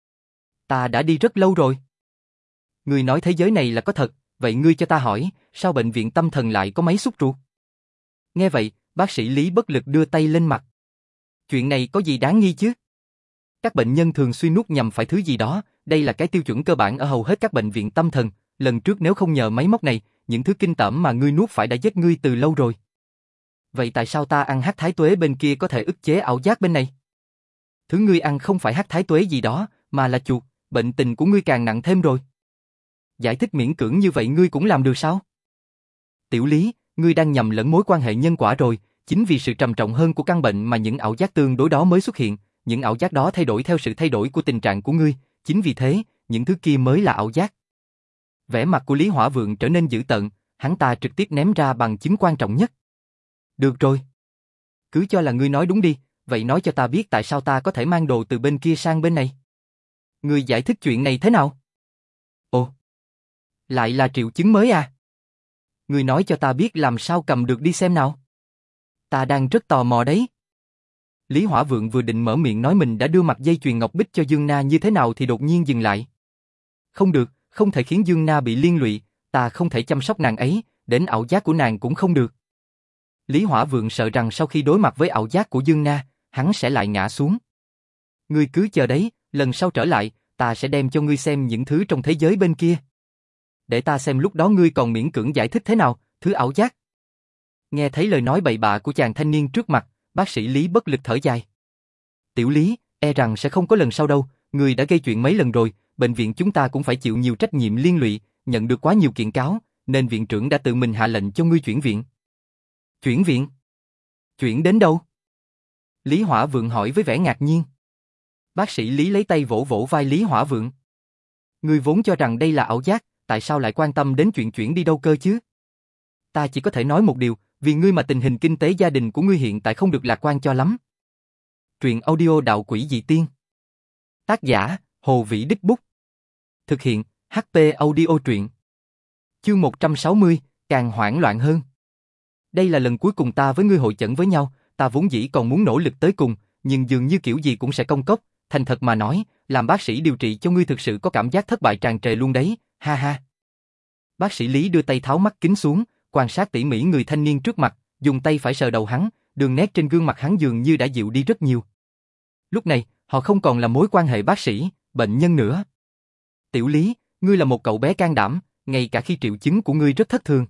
Ta đã đi rất lâu rồi. Ngươi nói thế giới này là có thật, vậy ngươi cho ta hỏi, sao bệnh viện tâm thần lại có máy xúc ruột? Nghe vậy, bác sĩ Lý bất lực đưa tay lên mặt. Chuyện này có gì đáng nghi chứ? Các bệnh nhân thường xuyên nuốt nhầm phải thứ gì đó, đây là cái tiêu chuẩn cơ bản ở hầu hết các bệnh viện tâm thần. Lần trước nếu không nhờ máy móc này, những thứ kinh tởm mà ngươi nuốt phải đã giết ngươi từ lâu rồi. Vậy tại sao ta ăn hắc thái tuế bên kia có thể ức chế ảo giác bên này? Thứ ngươi ăn không phải hắc thái tuế gì đó, mà là chuột, bệnh tình của ngươi càng nặng thêm rồi. Giải thích miễn cưỡng như vậy ngươi cũng làm được sao? Tiểu Lý, ngươi đang nhầm lẫn mối quan hệ nhân quả rồi, chính vì sự trầm trọng hơn của căn bệnh mà những ảo giác tương đối đó mới xuất hiện, những ảo giác đó thay đổi theo sự thay đổi của tình trạng của ngươi, chính vì thế, những thứ kia mới là ảo giác. Vẻ mặt của Lý Hỏa Vượng trở nên dữ tợn, hắn ta trực tiếp ném ra bằng chứng quan trọng nhất. Được rồi. Cứ cho là ngươi nói đúng đi, vậy nói cho ta biết tại sao ta có thể mang đồ từ bên kia sang bên này. Ngươi giải thích chuyện này thế nào? Ồ, lại là triệu chứng mới à? Ngươi nói cho ta biết làm sao cầm được đi xem nào. Ta đang rất tò mò đấy. Lý Hỏa Vượng vừa định mở miệng nói mình đã đưa mặt dây chuyền ngọc bích cho Dương Na như thế nào thì đột nhiên dừng lại. Không được, không thể khiến Dương Na bị liên lụy, ta không thể chăm sóc nàng ấy, đến ảo giác của nàng cũng không được. Lý Hỏa Vượng sợ rằng sau khi đối mặt với ảo giác của Dương Na, hắn sẽ lại ngã xuống. Ngươi cứ chờ đấy, lần sau trở lại, ta sẽ đem cho ngươi xem những thứ trong thế giới bên kia. Để ta xem lúc đó ngươi còn miễn cưỡng giải thích thế nào, thứ ảo giác. Nghe thấy lời nói bậy bạ của chàng thanh niên trước mặt, bác sĩ Lý bất lực thở dài. Tiểu Lý, e rằng sẽ không có lần sau đâu, ngươi đã gây chuyện mấy lần rồi, bệnh viện chúng ta cũng phải chịu nhiều trách nhiệm liên lụy, nhận được quá nhiều kiện cáo, nên viện trưởng đã tự mình hạ lệnh cho ngươi chuyển viện. Chuyển viện? Chuyển đến đâu? Lý Hỏa Vượng hỏi với vẻ ngạc nhiên. Bác sĩ Lý lấy tay vỗ vỗ vai Lý Hỏa Vượng. Ngươi vốn cho rằng đây là ảo giác, tại sao lại quan tâm đến chuyện chuyển đi đâu cơ chứ? Ta chỉ có thể nói một điều, vì ngươi mà tình hình kinh tế gia đình của ngươi hiện tại không được lạc quan cho lắm. Truyện audio Đạo Quỷ Dị Tiên. Tác giả, Hồ Vĩ Đích Bút. Thực hiện, hát pê Audio Truyện. Chương một trăm sáu mươi, càng hoảng loạn hơn. Đây là lần cuối cùng ta với ngươi hội chẩn với nhau, ta vốn dĩ còn muốn nỗ lực tới cùng, nhưng dường như kiểu gì cũng sẽ công cốc, thành thật mà nói, làm bác sĩ điều trị cho ngươi thực sự có cảm giác thất bại tràn trề luôn đấy, ha ha. Bác sĩ Lý đưa tay tháo mắt kính xuống, quan sát tỉ mỉ người thanh niên trước mặt, dùng tay phải sờ đầu hắn, đường nét trên gương mặt hắn dường như đã dịu đi rất nhiều. Lúc này, họ không còn là mối quan hệ bác sĩ, bệnh nhân nữa. Tiểu Lý, ngươi là một cậu bé can đảm, ngay cả khi triệu chứng của ngươi rất thất thường.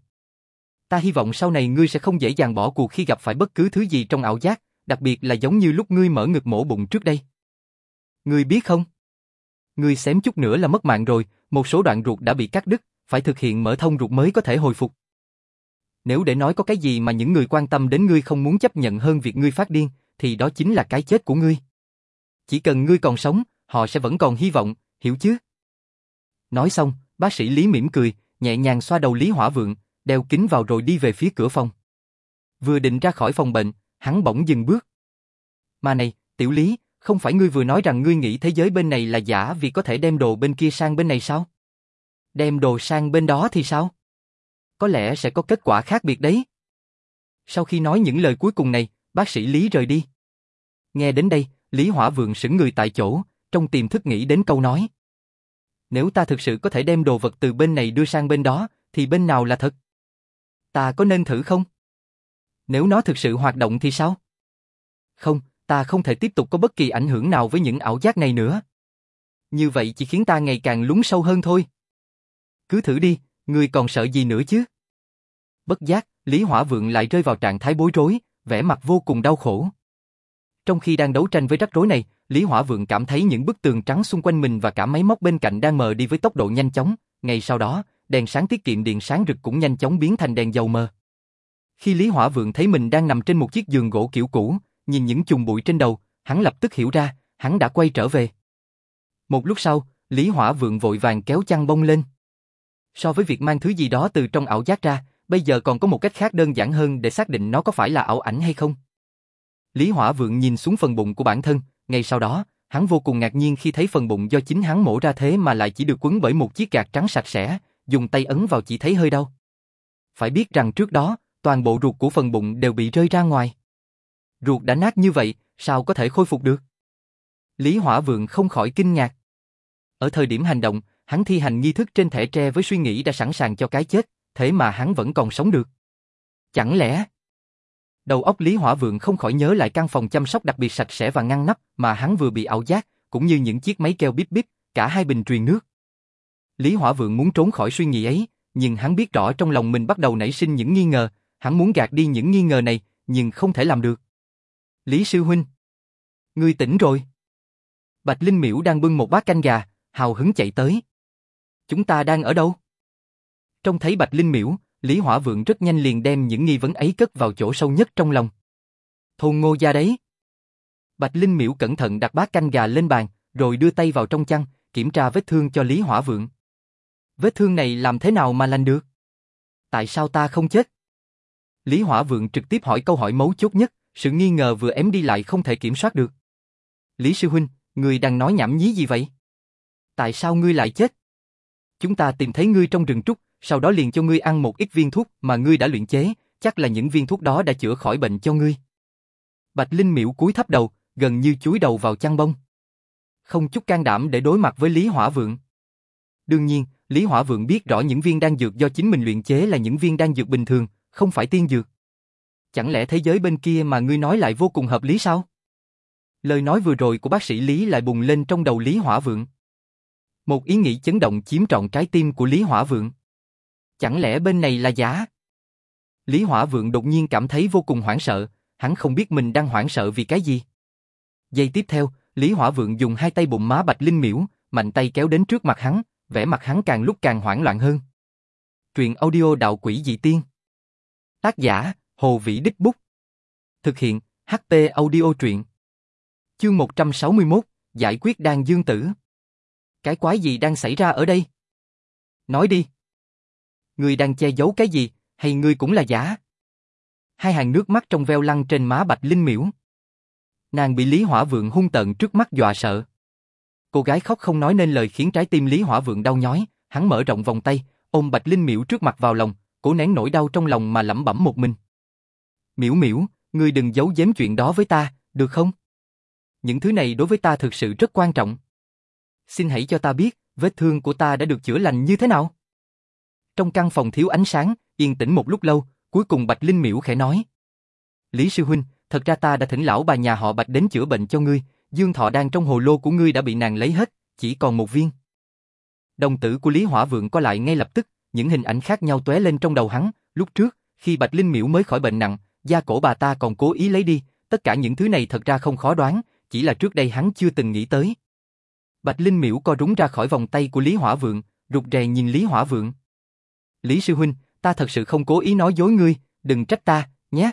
Ta hy vọng sau này ngươi sẽ không dễ dàng bỏ cuộc khi gặp phải bất cứ thứ gì trong ảo giác, đặc biệt là giống như lúc ngươi mở ngực mổ bụng trước đây. Ngươi biết không? Ngươi xém chút nữa là mất mạng rồi, một số đoạn ruột đã bị cắt đứt, phải thực hiện mở thông ruột mới có thể hồi phục. Nếu để nói có cái gì mà những người quan tâm đến ngươi không muốn chấp nhận hơn việc ngươi phát điên, thì đó chính là cái chết của ngươi. Chỉ cần ngươi còn sống, họ sẽ vẫn còn hy vọng, hiểu chứ? Nói xong, bác sĩ Lý mỉm cười, nhẹ nhàng xoa đầu Lý Hỏa Vượng, đeo kính vào rồi đi về phía cửa phòng. Vừa định ra khỏi phòng bệnh, hắn bỗng dừng bước. Mà này, Tiểu Lý, không phải ngươi vừa nói rằng ngươi nghĩ thế giới bên này là giả vì có thể đem đồ bên kia sang bên này sao? Đem đồ sang bên đó thì sao? Có lẽ sẽ có kết quả khác biệt đấy. Sau khi nói những lời cuối cùng này, bác sĩ Lý rời đi. Nghe đến đây, Lý Hỏa Vượng sững người tại chỗ, trong tiềm thức nghĩ đến câu nói. Nếu ta thực sự có thể đem đồ vật từ bên này đưa sang bên đó, thì bên nào là thật? Ta có nên thử không? Nếu nó thực sự hoạt động thì sao? Không, ta không thể tiếp tục có bất kỳ ảnh hưởng nào với những ảo giác này nữa. Như vậy chỉ khiến ta ngày càng lún sâu hơn thôi. Cứ thử đi, ngươi còn sợ gì nữa chứ? Bất giác, Lý Hỏa Vượng lại rơi vào trạng thái bối rối, vẻ mặt vô cùng đau khổ. Trong khi đang đấu tranh với rắc rối này, Lý Hỏa Vượng cảm thấy những bức tường trắng xung quanh mình và cả máy móc bên cạnh đang mờ đi với tốc độ nhanh chóng, ngay sau đó, đèn sáng tiết kiệm điện sáng rực cũng nhanh chóng biến thành đèn dầu mờ. Khi Lý Hỏa Vượng thấy mình đang nằm trên một chiếc giường gỗ kiểu cũ, nhìn những chùm bụi trên đầu, hắn lập tức hiểu ra, hắn đã quay trở về. Một lúc sau, Lý Hỏa Vượng vội vàng kéo chăn bông lên. So với việc mang thứ gì đó từ trong ảo giác ra, bây giờ còn có một cách khác đơn giản hơn để xác định nó có phải là ảo ảnh hay không. Lý Hỏa Vượng nhìn xuống phần bụng của bản thân, ngay sau đó, hắn vô cùng ngạc nhiên khi thấy phần bụng do chính hắn mổ ra thế mà lại chỉ được quấn bởi một chiếc gạt trắng sạch sẽ, dùng tay ấn vào chỉ thấy hơi đau. Phải biết rằng trước đó, toàn bộ ruột của phần bụng đều bị rơi ra ngoài. Ruột đã nát như vậy, sao có thể khôi phục được? Lý Hỏa Vượng không khỏi kinh ngạc. Ở thời điểm hành động, hắn thi hành nghi thức trên thẻ tre với suy nghĩ đã sẵn sàng cho cái chết, thế mà hắn vẫn còn sống được. Chẳng lẽ... Đầu óc Lý Hỏa Vượng không khỏi nhớ lại căn phòng chăm sóc đặc biệt sạch sẽ và ngăn nắp mà hắn vừa bị ảo giác, cũng như những chiếc máy keo bíp bíp, cả hai bình truyền nước. Lý Hỏa Vượng muốn trốn khỏi suy nghĩ ấy, nhưng hắn biết rõ trong lòng mình bắt đầu nảy sinh những nghi ngờ, hắn muốn gạt đi những nghi ngờ này, nhưng không thể làm được. Lý sư huynh, ngươi tỉnh rồi. Bạch Linh Miễu đang bưng một bát canh gà, hào hứng chạy tới. Chúng ta đang ở đâu? Trông thấy Bạch Linh Miễu, Lý Hỏa Vượng rất nhanh liền đem những nghi vấn ấy cất vào chỗ sâu nhất trong lòng. Thôn Ngô gia đấy. Bạch Linh Miễu cẩn thận đặt bát canh gà lên bàn, rồi đưa tay vào trong chăn, kiểm tra vết thương cho Lý Hỏa Vượng. Vết thương này làm thế nào mà lành được? Tại sao ta không chết? Lý Hỏa Vượng trực tiếp hỏi câu hỏi mấu chốt nhất, sự nghi ngờ vừa ém đi lại không thể kiểm soát được. Lý sư huynh, ngươi đang nói nhảm nhí gì vậy? Tại sao ngươi lại chết? Chúng ta tìm thấy ngươi trong rừng trúc, sau đó liền cho ngươi ăn một ít viên thuốc mà ngươi đã luyện chế, chắc là những viên thuốc đó đã chữa khỏi bệnh cho ngươi. Bạch Linh Miễu cúi thấp đầu, gần như chúi đầu vào chăn bông. Không chút can đảm để đối mặt với Lý Hỏa Vượng. Đương nhiên, Lý Hỏa Vượng biết rõ những viên đan dược do chính mình luyện chế là những viên đan dược bình thường, không phải tiên dược. Chẳng lẽ thế giới bên kia mà ngươi nói lại vô cùng hợp lý sao? Lời nói vừa rồi của bác sĩ Lý lại bùng lên trong đầu Lý Hỏa Vượng. Một ý nghĩ chấn động chiếm trọn trái tim của Lý Hỏa Vượng. Chẳng lẽ bên này là giả? Lý Hỏa Vượng đột nhiên cảm thấy vô cùng hoảng sợ, hắn không biết mình đang hoảng sợ vì cái gì. Giây tiếp theo, Lý Hỏa Vượng dùng hai tay bụng má Bạch Linh Miễu, mạnh tay kéo đến trước mặt hắn, vẻ mặt hắn càng lúc càng hoảng loạn hơn. Truyện audio Đạo Quỷ Dị Tiên. Tác giả, Hồ Vĩ Đích Bút. Thực hiện, hát pê Audio Truyện. Chương một trăm sáu mươi mốt, giải quyết đan dương tử. Cái quái gì đang xảy ra ở đây? Nói đi. Ngươi đang che giấu cái gì, hay ngươi cũng là giả? Hai hàng nước mắt trong veo lăn trên má Bạch Linh Miễu. Nàng bị Lý Hỏa Vượng hung tợn trước mắt dọa sợ. Cô gái khóc không nói nên lời khiến trái tim Lý Hỏa Vượng đau nhói, hắn mở rộng vòng tay, ôm Bạch Linh Miễu trước mặt vào lòng, cố nén nỗi đau trong lòng mà lẩm bẩm một mình. Miễu Miễu, ngươi đừng giấu giếm chuyện đó với ta, được không? Những thứ này đối với ta thực sự rất quan trọng. Xin hãy cho ta biết, vết thương của ta đã được chữa lành như thế nào? Trong căn phòng thiếu ánh sáng, yên tĩnh một lúc lâu, cuối cùng Bạch Linh Miễu khẽ nói. Lý sư huynh, thật ra ta đã thỉnh lão bà nhà họ Bạch đến chữa bệnh cho ngươi, dương thọ đan trong hồ lô của ngươi đã bị nàng lấy hết, chỉ còn một viên. Đồng tử của Lý Hỏa Vượng co lại ngay lập tức, những hình ảnh khác nhau tóe lên trong đầu hắn, lúc trước, khi Bạch Linh Miễu mới khỏi bệnh nặng, da cổ bà ta còn cố ý lấy đi, tất cả những thứ này thật ra không khó đoán, chỉ là trước đây hắn chưa từng nghĩ tới. Bạch Linh Miễu co rúm ra khỏi vòng tay của Lý Hỏa Vượng, rụt rè nhìn Lý Hỏa Vượng. Lý sư huynh, ta thật sự không cố ý nói dối ngươi, đừng trách ta, nhé.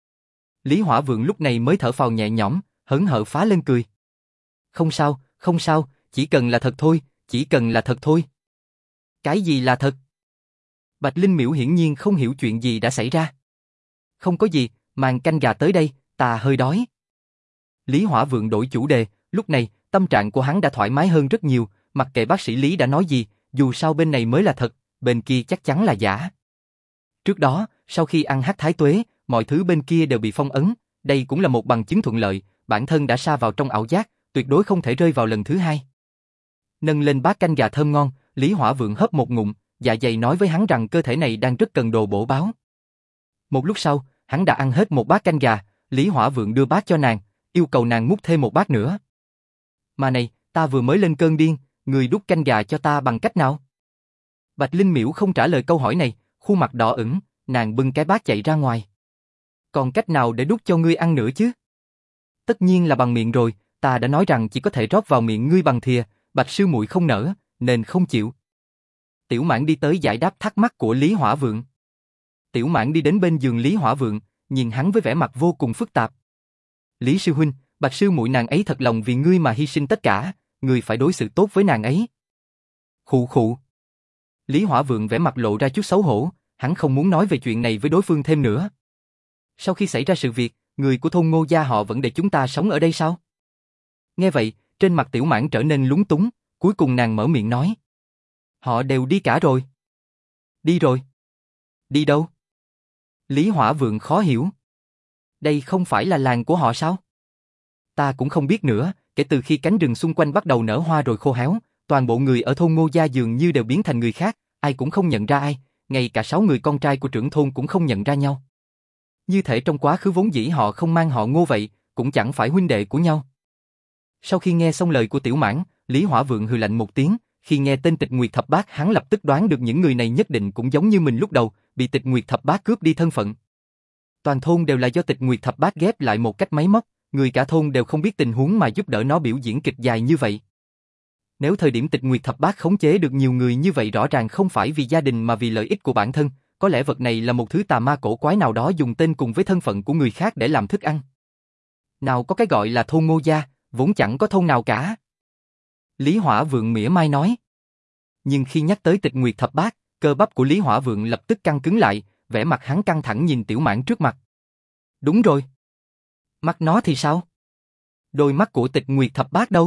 Lý Hỏa Vượng lúc này mới thở phào nhẹ nhõm, hớn hở phá lên cười. Không sao, không sao, chỉ cần là thật thôi, chỉ cần là thật thôi. Cái gì là thật? Bạch Linh Miễu hiển nhiên không hiểu chuyện gì đã xảy ra. Không có gì, mang canh gà tới đây, ta hơi đói. Lý Hỏa Vượng đổi chủ đề, lúc này, tâm trạng của hắn đã thoải mái hơn rất nhiều, mặc kệ bác sĩ Lý đã nói gì, dù sao bên này mới là thật, bên kia chắc chắn là giả. Trước đó, sau khi ăn hắc thái tuế, mọi thứ bên kia đều bị phong ấn, đây cũng là một bằng chứng thuận lợi, bản thân đã sa vào trong ảo giác, tuyệt đối không thể rơi vào lần thứ hai. Nâng lên bát canh gà thơm ngon, Lý Hỏa Vượng hớp một ngụm, dạ dày nói với hắn rằng cơ thể này đang rất cần đồ bổ báo. Một lúc sau, hắn đã ăn hết một bát canh gà, Lý Hỏa Vượng đưa bát cho nàng, yêu cầu nàng múc thêm một bát nữa. Mà này, ta vừa mới lên cơn điên, người đút canh gà cho ta bằng cách nào? Bạch Linh Miễu không trả lời câu hỏi này, khuôn mặt đỏ ửng, nàng bưng cái bát chạy ra ngoài. Còn cách nào để đút cho ngươi ăn nữa chứ? Tất nhiên là bằng miệng rồi, ta đã nói rằng chỉ có thể rót vào miệng ngươi bằng thìa, Bạch sư muội không nỡ, nên không chịu. Tiểu Mãn đi tới giải đáp thắc mắc của Lý Hỏa Vượng. Tiểu Mãn đi đến bên giường Lý Hỏa Vượng, nhìn hắn với vẻ mặt vô cùng phức tạp. Lý sư huynh, Bạch sư muội nàng ấy thật lòng vì ngươi mà hy sinh tất cả, ngươi phải đối xử tốt với nàng ấy. Khụ khụ. Lý Hỏa Vượng vẻ mặt lộ ra chút xấu hổ, hắn không muốn nói về chuyện này với đối phương thêm nữa. Sau khi xảy ra sự việc, người của thôn Ngô gia họ vẫn để chúng ta sống ở đây sao? Nghe vậy, trên mặt Tiểu Mãn trở nên lúng túng, cuối cùng nàng mở miệng nói. Họ đều đi cả rồi. Đi rồi. Đi đâu? Lý Hỏa Vượng khó hiểu. Đây không phải là làng của họ sao? Ta cũng không biết nữa, kể từ khi cánh rừng xung quanh bắt đầu nở hoa rồi khô héo, toàn bộ người ở thôn Ngô gia dường như đều biến thành người khác, ai cũng không nhận ra ai, ngay cả sáu người con trai của trưởng thôn cũng không nhận ra nhau. Như thể trong quá khứ vốn dĩ họ không mang họ Ngô vậy, cũng chẳng phải huynh đệ của nhau. Sau khi nghe xong lời của Tiểu Mãn, Lý Hỏa Vượng hừ lạnh một tiếng, khi nghe tên Tịch Nguyệt Thập Bát hắn lập tức đoán được những người này nhất định cũng giống như mình lúc đầu, bị Tịch Nguyệt Thập Bát cướp đi thân phận. Toàn thôn đều là do Tịch Nguyệt Thập Bát ghép lại một cách máy móc, người cả thôn đều không biết tình huống mà giúp đỡ nó biểu diễn kịch dài như vậy. Nếu thời điểm Tịch Nguyệt Thập Bát khống chế được nhiều người như vậy rõ ràng không phải vì gia đình mà vì lợi ích của bản thân, có lẽ vật này là một thứ tà ma cổ quái nào đó dùng tên cùng với thân phận của người khác để làm thức ăn. Nào có cái gọi là thôn Ngô gia, vốn chẳng có thôn nào cả. Lý Hỏa Vượng mỉa mai nói. Nhưng khi nhắc tới Tịch Nguyệt Thập Bát, cơ bắp của Lý Hỏa Vượng lập tức căng cứng lại, vẻ mặt hắn căng thẳng nhìn Tiểu Mãn trước mặt. Đúng rồi. Mắt nó thì sao? Đôi mắt của Tịch Nguyệt Thập Bát đâu?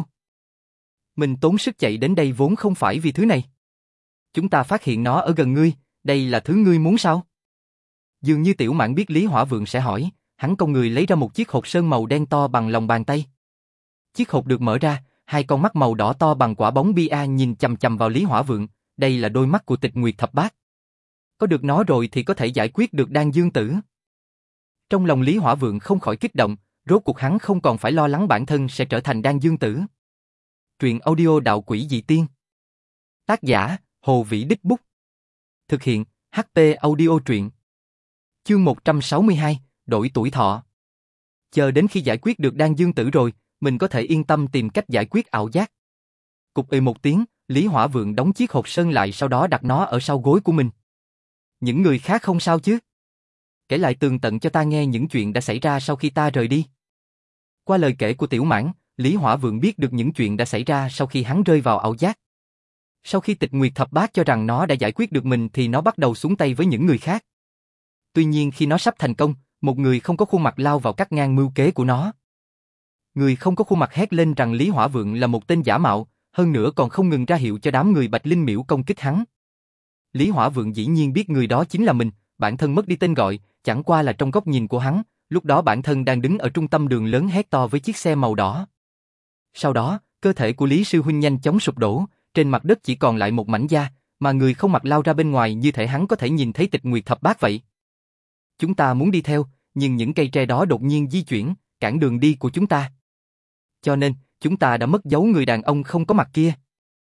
Mình tốn sức chạy đến đây vốn không phải vì thứ này. Chúng ta phát hiện nó ở gần ngươi, đây là thứ ngươi muốn sao? Dường như Tiểu Mãn biết Lý Hỏa Vượng sẽ hỏi, hắn cong người lấy ra một chiếc hộp sơn màu đen to bằng lòng bàn tay. Chiếc hộp được mở ra, hai con mắt màu đỏ to bằng quả bóng bia nhìn chằm chằm vào Lý Hỏa Vượng, đây là đôi mắt của Tịch Nguyệt Thập Bát. Có được nó rồi thì có thể giải quyết được Đan Dương Tử. Trong lòng Lý Hỏa Vượng không khỏi kích động, rốt cuộc hắn không còn phải lo lắng bản thân sẽ trở thành Đan Dương Tử. Truyện audio Đạo Quỷ Dị Tiên. Tác giả, Hồ Vĩ Đích Bút. Thực hiện, hát pê Audio Truyện. Chương một trăm sáu mươi hai, đổi tuổi thọ. Chờ đến khi giải quyết được Đan Dương Tử rồi, mình có thể yên tâm tìm cách giải quyết ảo giác. Cục ì một tiếng, Lý Hỏa Vượng đóng chiếc hộp sơn lại, sau đó đặt nó ở sau gối của mình. Những người khác không sao chứ? Kể lại tường tận cho ta nghe những chuyện đã xảy ra sau khi ta rời đi. Qua lời kể của Tiểu Mãn, Lý Hỏa Vượng biết được những chuyện đã xảy ra sau khi hắn rơi vào ảo giác. Sau khi Tịch Nguyệt Thập Bát cho rằng nó đã giải quyết được mình thì nó bắt đầu xuống tay với những người khác. Tuy nhiên khi nó sắp thành công, một người không có khuôn mặt lao vào cắt ngang mưu kế của nó. Người không có khuôn mặt hét lên rằng Lý Hỏa Vượng là một tên giả mạo, hơn nữa còn không ngừng ra hiệu cho đám người Bạch Linh Miễu công kích hắn. Lý Hỏa Vượng dĩ nhiên biết người đó chính là mình, bản thân mất đi tên gọi, chẳng qua là trong góc nhìn của hắn, lúc đó bản thân đang đứng ở trung tâm đường lớn hét to với chiếc xe màu đỏ. Sau đó, cơ thể của Lý Sư Huynh nhanh chóng sụp đổ, trên mặt đất chỉ còn lại một mảnh da, mà người không mặt lao ra bên ngoài như thể hắn có thể nhìn thấy Tịch Nguyệt Thập Bát vậy. Chúng ta muốn đi theo, nhưng những cây tre đó đột nhiên di chuyển, cản đường đi của chúng ta. Cho nên, chúng ta đã mất dấu người đàn ông không có mặt kia.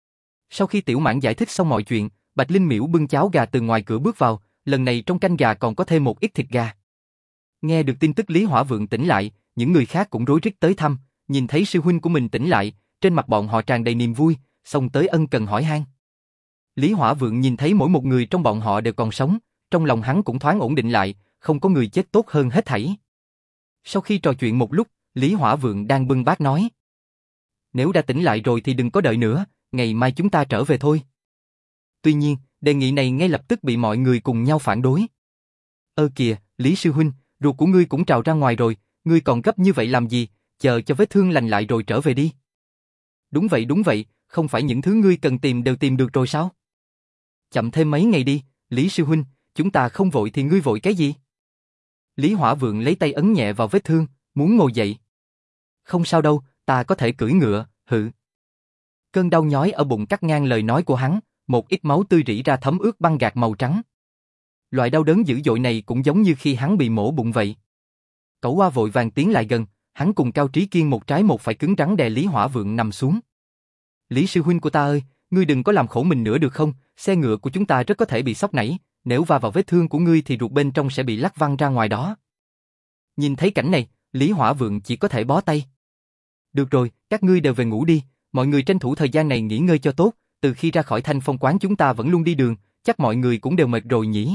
Sau khi Tiểu Mãn giải thích xong mọi chuyện, Bạch Linh Miễu bưng cháo gà từ ngoài cửa bước vào, lần này trong canh gà còn có thêm một ít thịt gà. Nghe được tin tức Lý Hỏa Vượng tỉnh lại, những người khác cũng rối rít tới thăm, nhìn thấy sư huynh của mình tỉnh lại, trên mặt bọn họ tràn đầy niềm vui, xông tới ân cần hỏi han. Lý Hỏa Vượng nhìn thấy mỗi một người trong bọn họ đều còn sống, trong lòng hắn cũng thoáng ổn định lại, không có người chết tốt hơn hết thảy. Sau khi trò chuyện một lúc, Lý Hỏa Vượng đang bưng bát nói: Nếu đã tỉnh lại rồi thì đừng có đợi nữa, ngày mai chúng ta trở về thôi. Tuy nhiên, đề nghị này ngay lập tức bị mọi người cùng nhau phản đối. Ơ kìa, Lý Sư Huynh, ruột của ngươi cũng trào ra ngoài rồi, ngươi còn gấp như vậy làm gì, chờ cho vết thương lành lại rồi trở về đi. Đúng vậy đúng vậy, không phải những thứ ngươi cần tìm đều tìm được rồi sao? Chậm thêm mấy ngày đi, Lý Sư Huynh, chúng ta không vội thì ngươi vội cái gì? Lý Hỏa Vượng lấy tay ấn nhẹ vào vết thương, muốn ngồi dậy. Không sao đâu, ta có thể cưỡi ngựa, hự. Cơn đau nhói ở bụng cắt ngang lời nói của hắn, một ít máu tươi rỉ ra thấm ướt băng gạc màu trắng. Loại đau đớn dữ dội này cũng giống như khi hắn bị mổ bụng vậy. Cẩu Oa vội vàng tiến lại gần, hắn cùng Cao Trí Kiên một trái một phải cứng rắn đè Lý Hỏa Vượng nằm xuống. Lý Sư Huynh của ta ơi, ngươi đừng có làm khổ mình nữa được không, xe ngựa của chúng ta rất có thể bị sốc nảy, nếu va vào vết thương của ngươi thì ruột bên trong sẽ bị lắc văng ra ngoài đó. Nhìn thấy cảnh này, Lý Hỏa Vượng chỉ có thể bó tay. Được rồi, các ngươi đều về ngủ đi, mọi người tranh thủ thời gian này nghỉ ngơi cho tốt, từ khi ra khỏi Thanh Phong quán chúng ta vẫn luôn đi đường, chắc mọi người cũng đều mệt rồi nhỉ.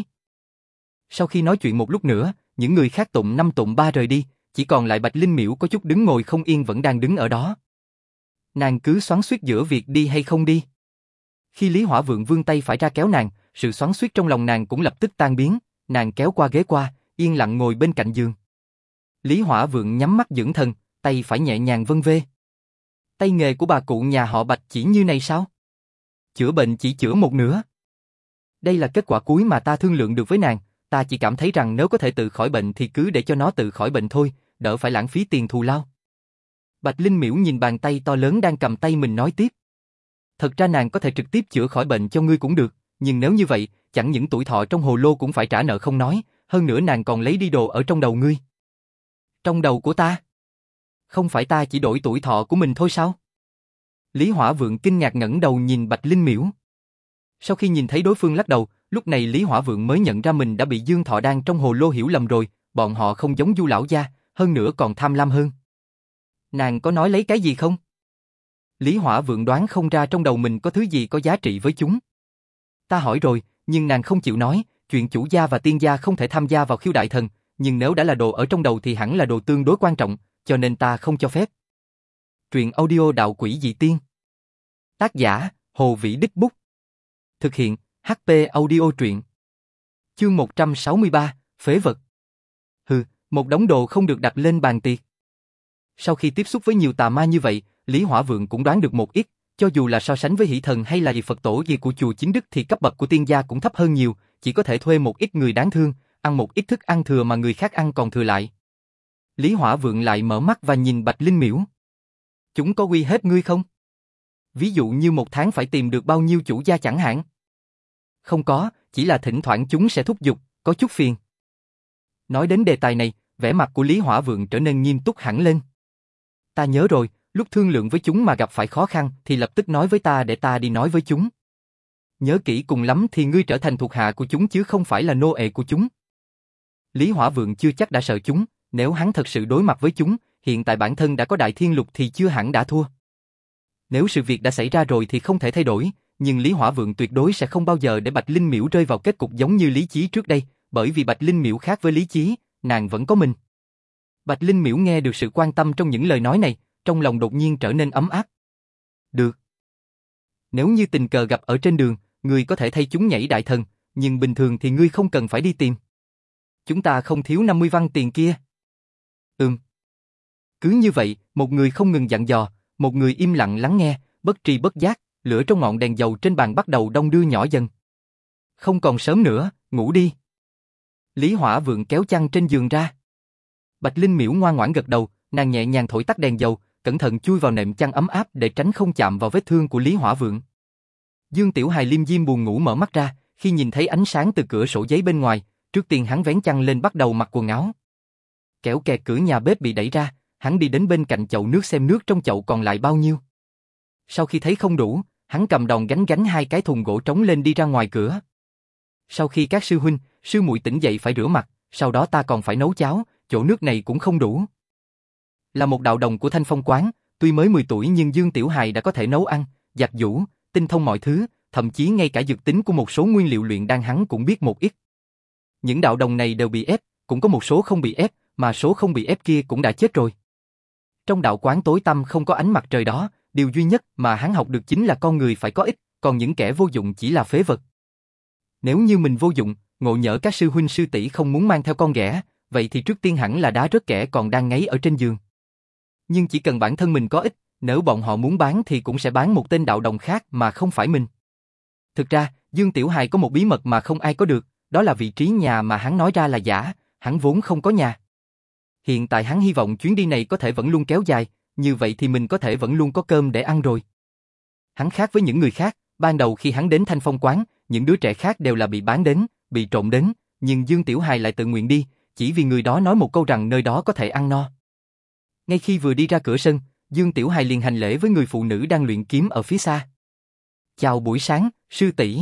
Sau khi nói chuyện một lúc nữa, những người khác tụng năm tụng ba rời đi, chỉ còn lại Bạch Linh Miễu có chút đứng ngồi không yên vẫn đang đứng ở đó. Nàng cứ xoắn xuýt giữa việc đi hay không đi. Khi Lý Hỏa Vượng vươn tay phải ra kéo nàng, sự xoắn xuýt trong lòng nàng cũng lập tức tan biến, nàng kéo qua ghế qua, yên lặng ngồi bên cạnh giường. Lý Hỏa Vượng nhắm mắt dưỡng thần, tay phải nhẹ nhàng vân vê. Tay nghề của bà cụ nhà họ Bạch chỉ như này sao? Chữa bệnh chỉ chữa một nửa. Đây là kết quả cuối mà ta thương lượng được với nàng, ta chỉ cảm thấy rằng nếu có thể tự khỏi bệnh thì cứ để cho nó tự khỏi bệnh thôi, đỡ phải lãng phí tiền thù lao. Bạch Linh Miễu nhìn bàn tay to lớn đang cầm tay mình nói tiếp. Thật ra nàng có thể trực tiếp chữa khỏi bệnh cho ngươi cũng được, nhưng nếu như vậy, chẳng những tuổi thọ trong hồ lô cũng phải trả nợ không nói, hơn nữa nàng còn lấy đi đồ ở trong đầu ngươi. Trong đầu của ta? Không phải ta chỉ đổi tuổi thọ của mình thôi sao? Lý Hỏa Vượng kinh ngạc ngẩng đầu nhìn Bạch Linh Miễu. Sau khi nhìn thấy đối phương lắc đầu, lúc này Lý Hỏa Vượng mới nhận ra mình đã bị Dương Thọ Đan trong hồ lô hiểu lầm rồi, bọn họ không giống Du lão gia, hơn nữa còn tham lam hơn. Nàng có nói lấy cái gì không? Lý Hỏa Vượng đoán không ra trong đầu mình có thứ gì có giá trị với chúng. Ta hỏi rồi, nhưng nàng không chịu nói, chuyện chủ gia và tiên gia không thể tham gia vào khiêu đại thần, nhưng nếu đã là đồ ở trong đầu thì hẳn là đồ tương đối quan trọng, cho nên ta không cho phép. Truyện audio Đạo Quỷ Dị Tiên. Tác giả, Hồ Vĩ Đích Bút. Thực hiện, hát pê Audio truyện. Chương một trăm sáu mươi ba, Phế vật. Hừ, một đống đồ không được đặt lên bàn tiệc. Sau khi tiếp xúc với nhiều tà ma như vậy, Lý Hỏa Vượng cũng đoán được một ít, cho dù là so sánh với Hỷ Thần hay là Phật Tổ gì của chùa Chính Đức thì cấp bậc của tiên gia cũng thấp hơn nhiều, chỉ có thể thuê một ít người đáng thương, ăn một ít thức ăn thừa mà người khác ăn còn thừa lại. Lý Hỏa Vượng lại mở mắt và nhìn Bạch Linh Miễu. Chúng có uy hiếp ngươi không? Ví dụ như một tháng phải tìm được bao nhiêu chủ gia chẳng hạn. Không có, chỉ là thỉnh thoảng chúng sẽ thúc giục, có chút phiền. Nói đến đề tài này, vẻ mặt của Lý Hỏa Vượng trở nên nghiêm túc hẳn lên. Ta nhớ rồi, lúc thương lượng với chúng mà gặp phải khó khăn thì lập tức nói với ta để ta đi nói với chúng. Nhớ kỹ, cùng lắm thì ngươi trở thành thuộc hạ của chúng chứ không phải là nô ệ của chúng. Lý Hỏa Vượng chưa chắc đã sợ chúng, nếu hắn thật sự đối mặt với chúng, hiện tại bản thân đã có đại thiên lục thì chưa hẳn đã thua. Nếu sự việc đã xảy ra rồi thì không thể thay đổi, nhưng Lý Hỏa Vượng tuyệt đối sẽ không bao giờ để Bạch Linh Miễu rơi vào kết cục giống như Lý Chí trước đây, bởi vì Bạch Linh Miễu khác với Lý Chí, nàng vẫn có mình. Bạch Linh Miễu nghe được sự quan tâm trong những lời nói này, trong lòng đột nhiên trở nên ấm áp. Được. Nếu như tình cờ gặp ở trên đường, ngươi có thể thay chúng nhảy đại thần, nhưng bình thường thì ngươi không cần phải đi tìm. Chúng ta không thiếu năm mươi văn tiền kia. Ừm. Cứ như vậy, một người không ngừng dặn dò, một người im lặng lắng nghe, bất tri bất giác, lửa trong ngọn đèn dầu trên bàn bắt đầu đong đưa nhỏ dần. Không còn sớm nữa, ngủ đi. Lý Hỏa Vượng kéo chăn trên giường ra. Bạch Linh Miễu ngoan ngoãn gật đầu, nàng nhẹ nhàng thổi tắt đèn dầu, cẩn thận chui vào nệm chăn ấm áp để tránh không chạm vào vết thương của Lý Hỏa Vượng. Dương Tiểu Hài liêm diêm buồn ngủ mở mắt ra, khi nhìn thấy ánh sáng từ cửa sổ giấy bên ngoài, trước tiên hắn vén chăn lên bắt đầu mặc quần áo. Kẻo kẹt cửa nhà bếp bị đẩy ra, hắn đi đến bên cạnh chậu nước xem nước trong chậu còn lại bao nhiêu. Sau khi thấy không đủ, hắn cầm đòn gánh gánh hai cái thùng gỗ trống lên đi ra ngoài cửa. Sau khi các sư huynh, sư muội tỉnh dậy phải rửa mặt, sau đó ta còn phải nấu cháo, chỗ nước này cũng không đủ. Là một đạo đồng của Thanh Phong quán, tuy mới mười tuổi nhưng Dương Tiểu Hài đã có thể nấu ăn, giặt giũ, tinh thông mọi thứ, thậm chí ngay cả dược tính của một số nguyên liệu luyện đan hắn cũng biết một ít. Những đạo đồng này đều bị ép, cũng có một số không bị ép, mà số không bị ép kia cũng đã chết rồi. Trong đạo quán tối tăm không có ánh mặt trời đó, điều duy nhất mà hắn học được chính là con người phải có ích, còn những kẻ vô dụng chỉ là phế vật. Nếu như mình vô dụng, ngộ nhỡ các sư huynh sư tỷ không muốn mang theo con ghẻ, vậy thì trước tiên hẳn là đá rớt kẻ còn đang ngáy ở trên giường. Nhưng chỉ cần bản thân mình có ích, nếu bọn họ muốn bán thì cũng sẽ bán một tên đạo đồng khác mà không phải mình. Thực ra, Dương Tiểu Hài có một bí mật mà không ai có được, đó là vị trí nhà mà hắn nói ra là giả, hắn vốn không có nhà. Hiện tại hắn hy vọng chuyến đi này có thể vẫn luôn kéo dài, như vậy thì mình có thể vẫn luôn có cơm để ăn rồi. Hắn khác với những người khác, ban đầu khi hắn đến Thanh Phong quán, những đứa trẻ khác đều là bị bán đến, bị trộm đến, nhưng Dương Tiểu Hài lại tự nguyện đi, chỉ vì người đó nói một câu rằng nơi đó có thể ăn no. Ngay khi vừa đi ra cửa sân, Dương Tiểu Hài liền hành lễ với người phụ nữ đang luyện kiếm ở phía xa. Chào buổi sáng, sư tỷ.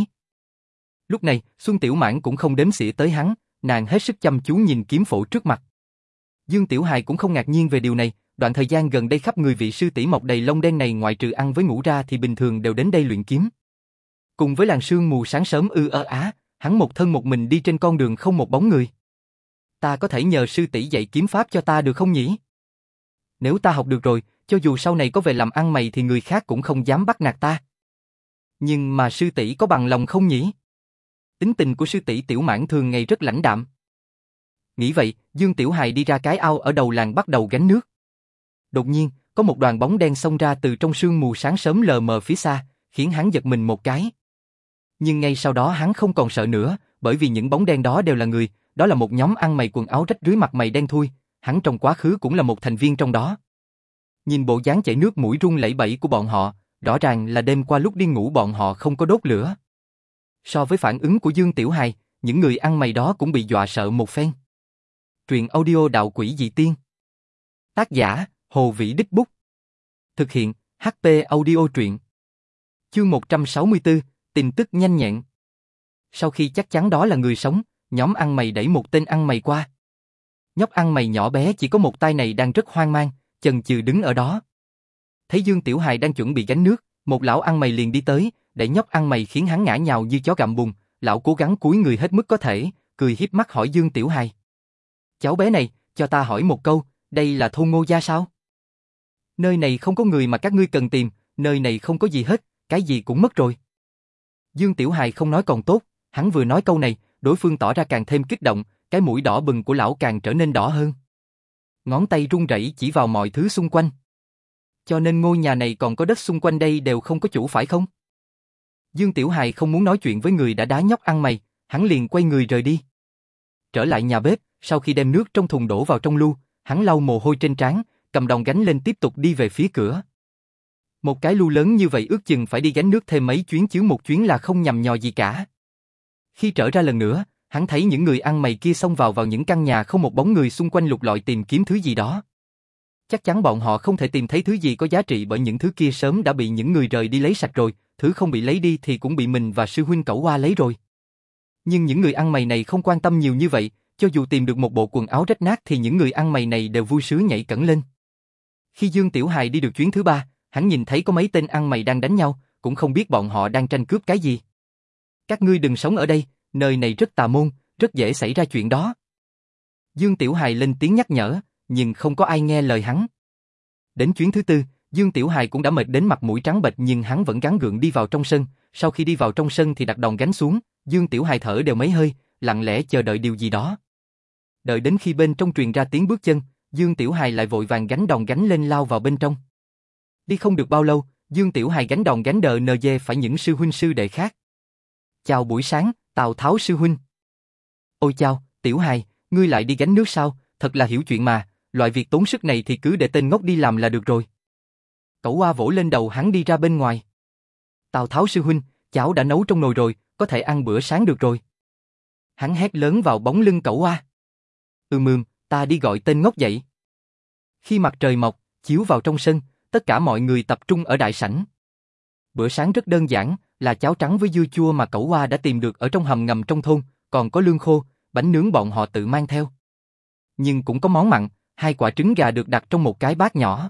Lúc này, Xuân Tiểu Mãn cũng không đếm xỉa tới hắn, nàng hết sức chăm chú nhìn kiếm phổ trước mặt. Dương Tiểu Hài cũng không ngạc nhiên về điều này, đoạn thời gian gần đây khắp người vị sư tỷ mọc đầy lông đen này ngoại trừ ăn với ngủ ra thì bình thường đều đến đây luyện kiếm. Cùng với làn sương mù sáng sớm ư ơ á, hắn một thân một mình đi trên con đường không một bóng người. Ta có thể nhờ sư tỷ dạy kiếm pháp cho ta được không nhỉ? Nếu ta học được rồi, cho dù sau này có về làm ăn mày thì người khác cũng không dám bắt nạt ta. Nhưng mà sư tỷ có bằng lòng không nhỉ? Tính tình của sư tỷ Tiểu Mãn thường ngày rất lãnh đạm. Nghĩ vậy, Dương Tiểu Hài đi ra cái ao ở đầu làng bắt đầu gánh nước. Đột nhiên, có một đoàn bóng đen xông ra từ trong sương mù sáng sớm lờ mờ phía xa, khiến hắn giật mình một cái. Nhưng ngay sau đó hắn không còn sợ nữa, bởi vì những bóng đen đó đều là người, đó là một nhóm ăn mày quần áo rách rưới mặt mày đen thui, hắn trong quá khứ cũng là một thành viên trong đó. Nhìn bộ dáng chảy nước mũi run lẩy bẩy của bọn họ, rõ ràng là đêm qua lúc đi ngủ bọn họ không có đốt lửa. So với phản ứng của Dương Tiểu Hài, những người ăn mày đó cũng bị dọa sợ một phen. Truyện audio Đạo Quỷ Dị Tiên. Tác giả, Hồ Vĩ Đích Bút. Thực hiện, hát pê Audio truyện. Chương một trăm sáu mươi tư, tin tức nhanh nhẹn. Sau khi chắc chắn đó là người sống, nhóm ăn mày đẩy một tên ăn mày qua. Nhóc ăn mày nhỏ bé chỉ có một tay này đang rất hoang mang, chần chừ đứng ở đó. Thấy Dương Tiểu Hài đang chuẩn bị gánh nước, một lão ăn mày liền đi tới, đẩy nhóc ăn mày khiến hắn ngã nhào như chó gặm bùn. Lão cố gắng cúi người hết mức có thể, cười hiếp mắt hỏi Dương Tiểu Hài: cháu bé này, cho ta hỏi một câu, Đây là thôn Ngô Gia sao? Nơi này không có người mà các ngươi cần tìm, nơi này không có gì hết, cái gì cũng mất rồi. Dương Tiểu Hài không nói còn tốt, hắn vừa nói câu này, đối phương tỏ ra càng thêm kích động, cái mũi đỏ bừng của lão càng trở nên đỏ hơn. Ngón tay run rẩy chỉ vào mọi thứ xung quanh. Cho nên ngôi nhà này còn có đất xung quanh đây đều không có chủ phải không? Dương Tiểu Hài không muốn nói chuyện với người đã đá nhóc ăn mày, hắn liền quay người rời đi. Trở lại nhà bếp, sau khi đem nước trong thùng đổ vào trong lu, hắn lau mồ hôi trên trán, cầm đòn gánh lên tiếp tục đi về phía cửa. Một cái lu lớn như vậy ước chừng phải đi gánh nước thêm mấy chuyến chứ một chuyến là không nhằm nhò gì cả. Khi trở ra lần nữa, hắn thấy những người ăn mày kia xông vào vào những căn nhà không một bóng người xung quanh lục lọi tìm kiếm thứ gì đó. Chắc chắn bọn họ không thể tìm thấy thứ gì có giá trị bởi những thứ kia sớm đã bị những người rời đi lấy sạch rồi, thứ không bị lấy đi thì cũng bị mình và sư huynh Cẩu Hoa lấy rồi. Nhưng những người ăn mày này không quan tâm nhiều như vậy, cho dù tìm được một bộ quần áo rách nát thì những người ăn mày này đều vui sướng nhảy cẫng lên. Khi Dương Tiểu Hài đi được chuyến thứ ba, hắn nhìn thấy có mấy tên ăn mày đang đánh nhau, cũng không biết bọn họ đang tranh cướp cái gì. Các ngươi đừng sống ở đây, nơi này rất tà môn, rất dễ xảy ra chuyện đó. Dương Tiểu Hài lên tiếng nhắc nhở, nhưng không có ai nghe lời hắn. Đến chuyến thứ tư, Dương Tiểu Hài cũng đã mệt đến mặt mũi trắng bệch nhưng hắn vẫn gắng gượng đi vào trong sân, sau khi đi vào trong sân thì đặt đòn gánh xuống, Dương Tiểu Hài thở đều mấy hơi, lặng lẽ chờ đợi điều gì đó. Đợi đến khi bên trong truyền ra tiếng bước chân, Dương Tiểu Hài lại vội vàng gánh đòn gánh lên lao vào bên trong. Đi không được bao lâu, Dương Tiểu Hài gánh đòn gánh đờ nờ dê phải những sư huynh sư đệ khác. Chào buổi sáng, Tào Tháo sư huynh. Ôi chao, Tiểu Hài, ngươi lại đi gánh nước sao, thật là hiểu chuyện mà, loại việc tốn sức này thì cứ để tên ngốc đi làm là được rồi. Cẩu Hoa vỗ lên đầu hắn đi ra bên ngoài. Tào Tháo sư huynh, cháo đã nấu trong nồi rồi, có thể ăn bữa sáng được rồi. Hắn hét lớn vào bóng lưng Cẩu Hoa. Ừm ừm, ta đi gọi tên ngốc dậy. Khi mặt trời mọc, chiếu vào trong sân, tất cả mọi người tập trung ở đại sảnh. Bữa sáng rất đơn giản, là cháo trắng với dưa chua mà Cẩu Hoa đã tìm được ở trong hầm ngầm trong thôn, còn có lương khô, bánh nướng bọn họ tự mang theo. Nhưng cũng có món mặn, hai quả trứng gà được đặt trong một cái bát nhỏ.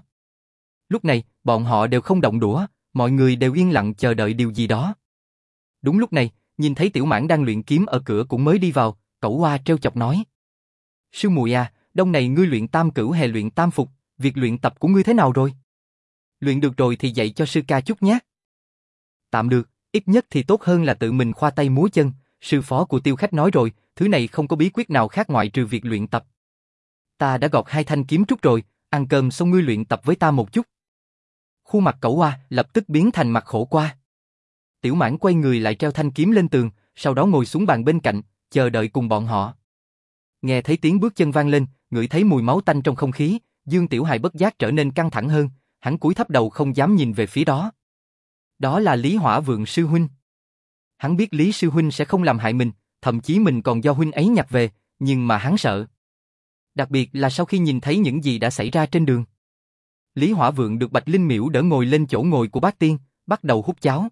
Lúc này, bọn họ đều không động đũa, mọi người đều yên lặng chờ đợi điều gì đó. Đúng lúc này, nhìn thấy Tiểu Mãng đang luyện kiếm ở cửa cũng mới đi vào, Cẩu Hoa trêu chọc nói. Sư muội à, đông này ngươi luyện tam cửu hề luyện tam phục, việc luyện tập của ngươi thế nào rồi? Luyện được rồi thì dạy cho sư ca chút nhé. Tạm được, ít nhất thì tốt hơn là tự mình khoa tay múa chân, sư phó của Tiêu Khách nói rồi, thứ này không có bí quyết nào khác ngoại trừ việc luyện tập. Ta đã gọt hai thanh kiếm trúc rồi, ăn cơm xong ngươi luyện tập với ta một chút. Khuôn mặt Cẩu Hoa lập tức biến thành mặt khổ qua. Tiểu Mãng quay người lại treo thanh kiếm lên tường, sau đó ngồi xuống bàn bên cạnh, chờ đợi cùng bọn họ. Nghe thấy tiếng bước chân vang lên, ngửi thấy mùi máu tanh trong không khí, Dương Tiểu Hài bất giác trở nên căng thẳng hơn, hắn cúi thấp đầu không dám nhìn về phía đó. Đó là Lý Hỏa Vượng sư huynh. Hắn biết Lý sư huynh sẽ không làm hại mình, thậm chí mình còn do huynh ấy nhặt về, nhưng mà hắn sợ. Đặc biệt là sau khi nhìn thấy những gì đã xảy ra trên đường. Lý Hỏa Vượng được Bạch Linh Miễu đỡ ngồi lên chỗ ngồi của bác tiên, bắt đầu hút cháo.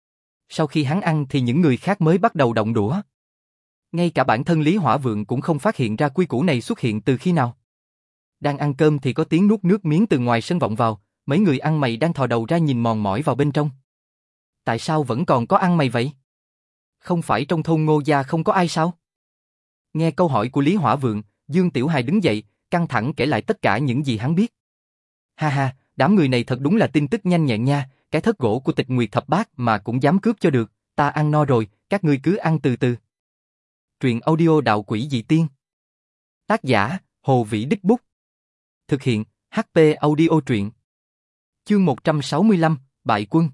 Sau khi hắn ăn thì những người khác mới bắt đầu động đũa. Ngay cả bản thân Lý Hỏa Vượng cũng không phát hiện ra quy củ này xuất hiện từ khi nào. Đang ăn cơm thì có tiếng nuốt nước miếng từ ngoài sân vọng vào, mấy người ăn mày đang thò đầu ra nhìn mòn mỏi vào bên trong. Tại sao vẫn còn có ăn mày vậy? Không phải trong thôn Ngô Gia không có ai sao? Nghe câu hỏi của Lý Hỏa Vượng, Dương Tiểu Hài đứng dậy, căng thẳng kể lại tất cả những gì hắn biết. Ha ha, đám người này thật đúng là tin tức nhanh nhẹn nha, cái thất gỗ của Tịch Nguyệt Thập Bát mà cũng dám cướp cho được, ta ăn no rồi, các ngươi cứ ăn từ từ. Truyện audio Đạo Quỷ Dị Tiên. Tác giả, Hồ Vĩ Đích Bút. Thực hiện, hát pê Audio Truyện. Chương một trăm sáu mươi lăm, Bại Quân.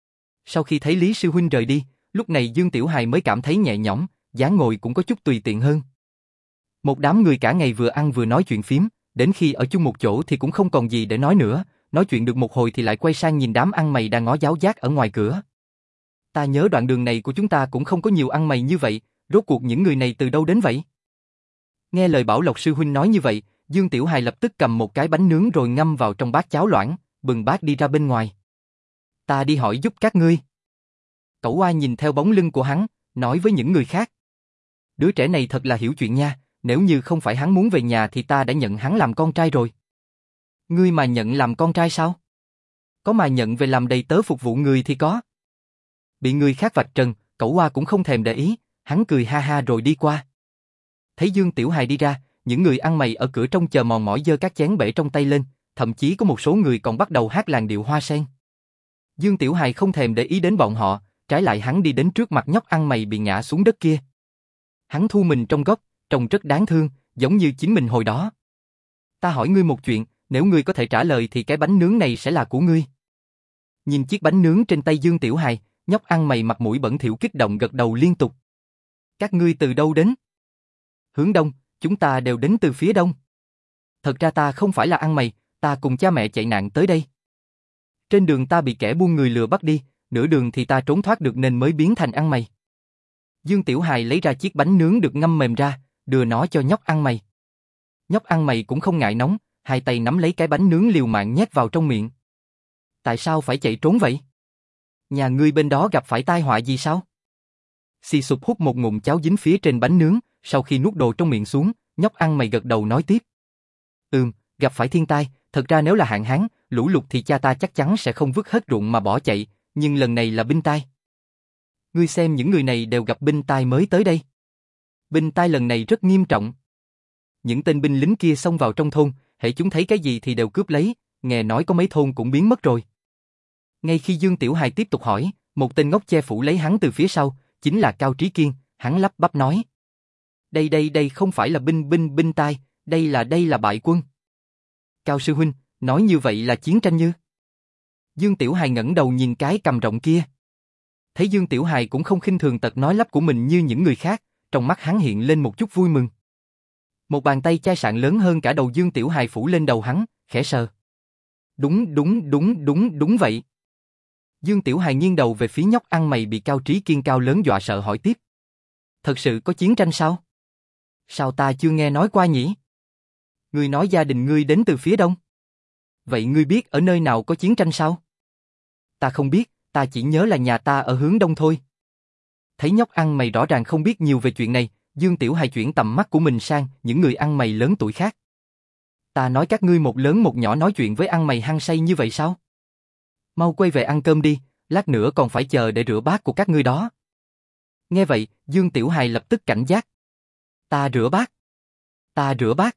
Sau khi thấy Lý sư huynh rời đi, lúc này Dương Tiểu Hài mới cảm thấy nhẹ nhõm, dáng ngồi cũng có chút tùy tiện hơn. Một đám người cả ngày vừa ăn vừa nói chuyện phím, đến khi ở chung một chỗ thì cũng không còn gì để nói nữa, nói chuyện được một hồi thì lại quay sang nhìn đám ăn mày đang ngó giáo giác ở ngoài cửa. Ta nhớ đoạn đường này của chúng ta cũng không có nhiều ăn mày như vậy, rốt cuộc những người này từ đâu đến vậy? Nghe lời Bảo Lộc sư huynh nói như vậy, Dương Tiểu Hài lập tức cầm một cái bánh nướng rồi ngâm vào trong bát cháo loãng, bừng bát đi ra bên ngoài. Ta đi hỏi giúp các ngươi. Cẩu Hoa nhìn theo bóng lưng của hắn, nói với những người khác. Đứa trẻ này thật là hiểu chuyện nha, nếu như không phải hắn muốn về nhà thì ta đã nhận hắn làm con trai rồi. Ngươi mà nhận làm con trai sao? Có mà nhận về làm đầy tớ phục vụ người thì có. Bị người khác vạch trần, Cẩu Hoa cũng không thèm để ý, hắn cười ha ha rồi đi qua. Thấy Dương Tiểu Hài đi ra, những người ăn mày ở cửa trong chờ mòn mỏi giơ các chén bể trong tay lên, thậm chí có một số người còn bắt đầu hát làn điệu hoa sen. Dương Tiểu Hài không thèm để ý đến bọn họ, trái lại hắn đi đến trước mặt nhóc ăn mày bị ngã xuống đất kia. Hắn thu mình trong góc, trông rất đáng thương, giống như chính mình hồi đó. Ta hỏi ngươi một chuyện, nếu ngươi có thể trả lời thì cái bánh nướng này sẽ là của ngươi. Nhìn chiếc bánh nướng trên tay Dương Tiểu Hài, nhóc ăn mày mặt mũi bẩn thỉu kích động gật đầu liên tục. Các ngươi từ đâu đến? Hướng đông, chúng ta đều đến từ phía đông. Thật ra ta không phải là ăn mày, ta cùng cha mẹ chạy nạn tới đây. Trên đường ta bị kẻ buôn người lừa bắt đi, nửa đường thì ta trốn thoát được nên mới biến thành ăn mày. Dương Tiểu Hài lấy ra chiếc bánh nướng được ngâm mềm ra, đưa nó cho nhóc ăn mày. Nhóc ăn mày cũng không ngại nóng, hai tay nắm lấy cái bánh nướng liều mạng nhét vào trong miệng. Tại sao phải chạy trốn vậy? Nhà ngươi bên đó gặp phải tai họa gì sao? Xì Sụp hút một ngụm cháo dính phía trên bánh nướng, sau khi nuốt đồ trong miệng xuống, nhóc ăn mày gật đầu nói tiếp. Ừm, gặp phải thiên tai, thật ra nếu là hạn hán, lũ lụt thì cha ta chắc chắn sẽ không vứt hết ruộng mà bỏ chạy, nhưng lần này là binh tai. Ngươi xem những người này đều gặp binh tai mới tới đây. Binh tai lần này rất nghiêm trọng. Những tên binh lính kia xông vào trong thôn, hễ chúng thấy cái gì thì đều cướp lấy, nghe nói có mấy thôn cũng biến mất rồi. Ngay khi Dương Tiểu Hài tiếp tục hỏi, một tên ngốc che phủ lấy hắn từ phía sau, chính là Cao Trí Kiên, hắn lắp bắp nói. Đây đây đây không phải là binh binh binh tai, đây là đây là bại quân. Cao sư huynh, nói như vậy là chiến tranh như? Dương Tiểu Hài ngẩng đầu nhìn cái cằm rộng kia. Thấy Dương Tiểu Hài cũng không khinh thường tật nói lắp của mình như những người khác, trong mắt hắn hiện lên một chút vui mừng. Một bàn tay chai sạn lớn hơn cả đầu Dương Tiểu Hài phủ lên đầu hắn, khẽ sờ. Đúng đúng đúng đúng đúng vậy. Dương Tiểu Hài nghiêng đầu về phía nhóc ăn mày bị Cao Trí Kiên cao lớn dọa sợ hỏi tiếp. Thật sự có chiến tranh sao? Sao ta chưa nghe nói qua nhỉ? Ngươi nói gia đình ngươi đến từ phía đông. Vậy ngươi biết ở nơi nào có chiến tranh sao? Ta không biết, ta chỉ nhớ là nhà ta ở hướng đông thôi. Thấy nhóc ăn mày rõ ràng không biết nhiều về chuyện này, Dương Tiểu Hài chuyển tầm mắt của mình sang những người ăn mày lớn tuổi khác. Ta nói các ngươi một lớn một nhỏ nói chuyện với ăn mày hăng say như vậy sao? Mau quay về ăn cơm đi, lát nữa còn phải chờ để rửa bát của các ngươi đó. Nghe vậy, Dương Tiểu Hài lập tức cảnh giác. Ta rửa bát. Ta rửa bát.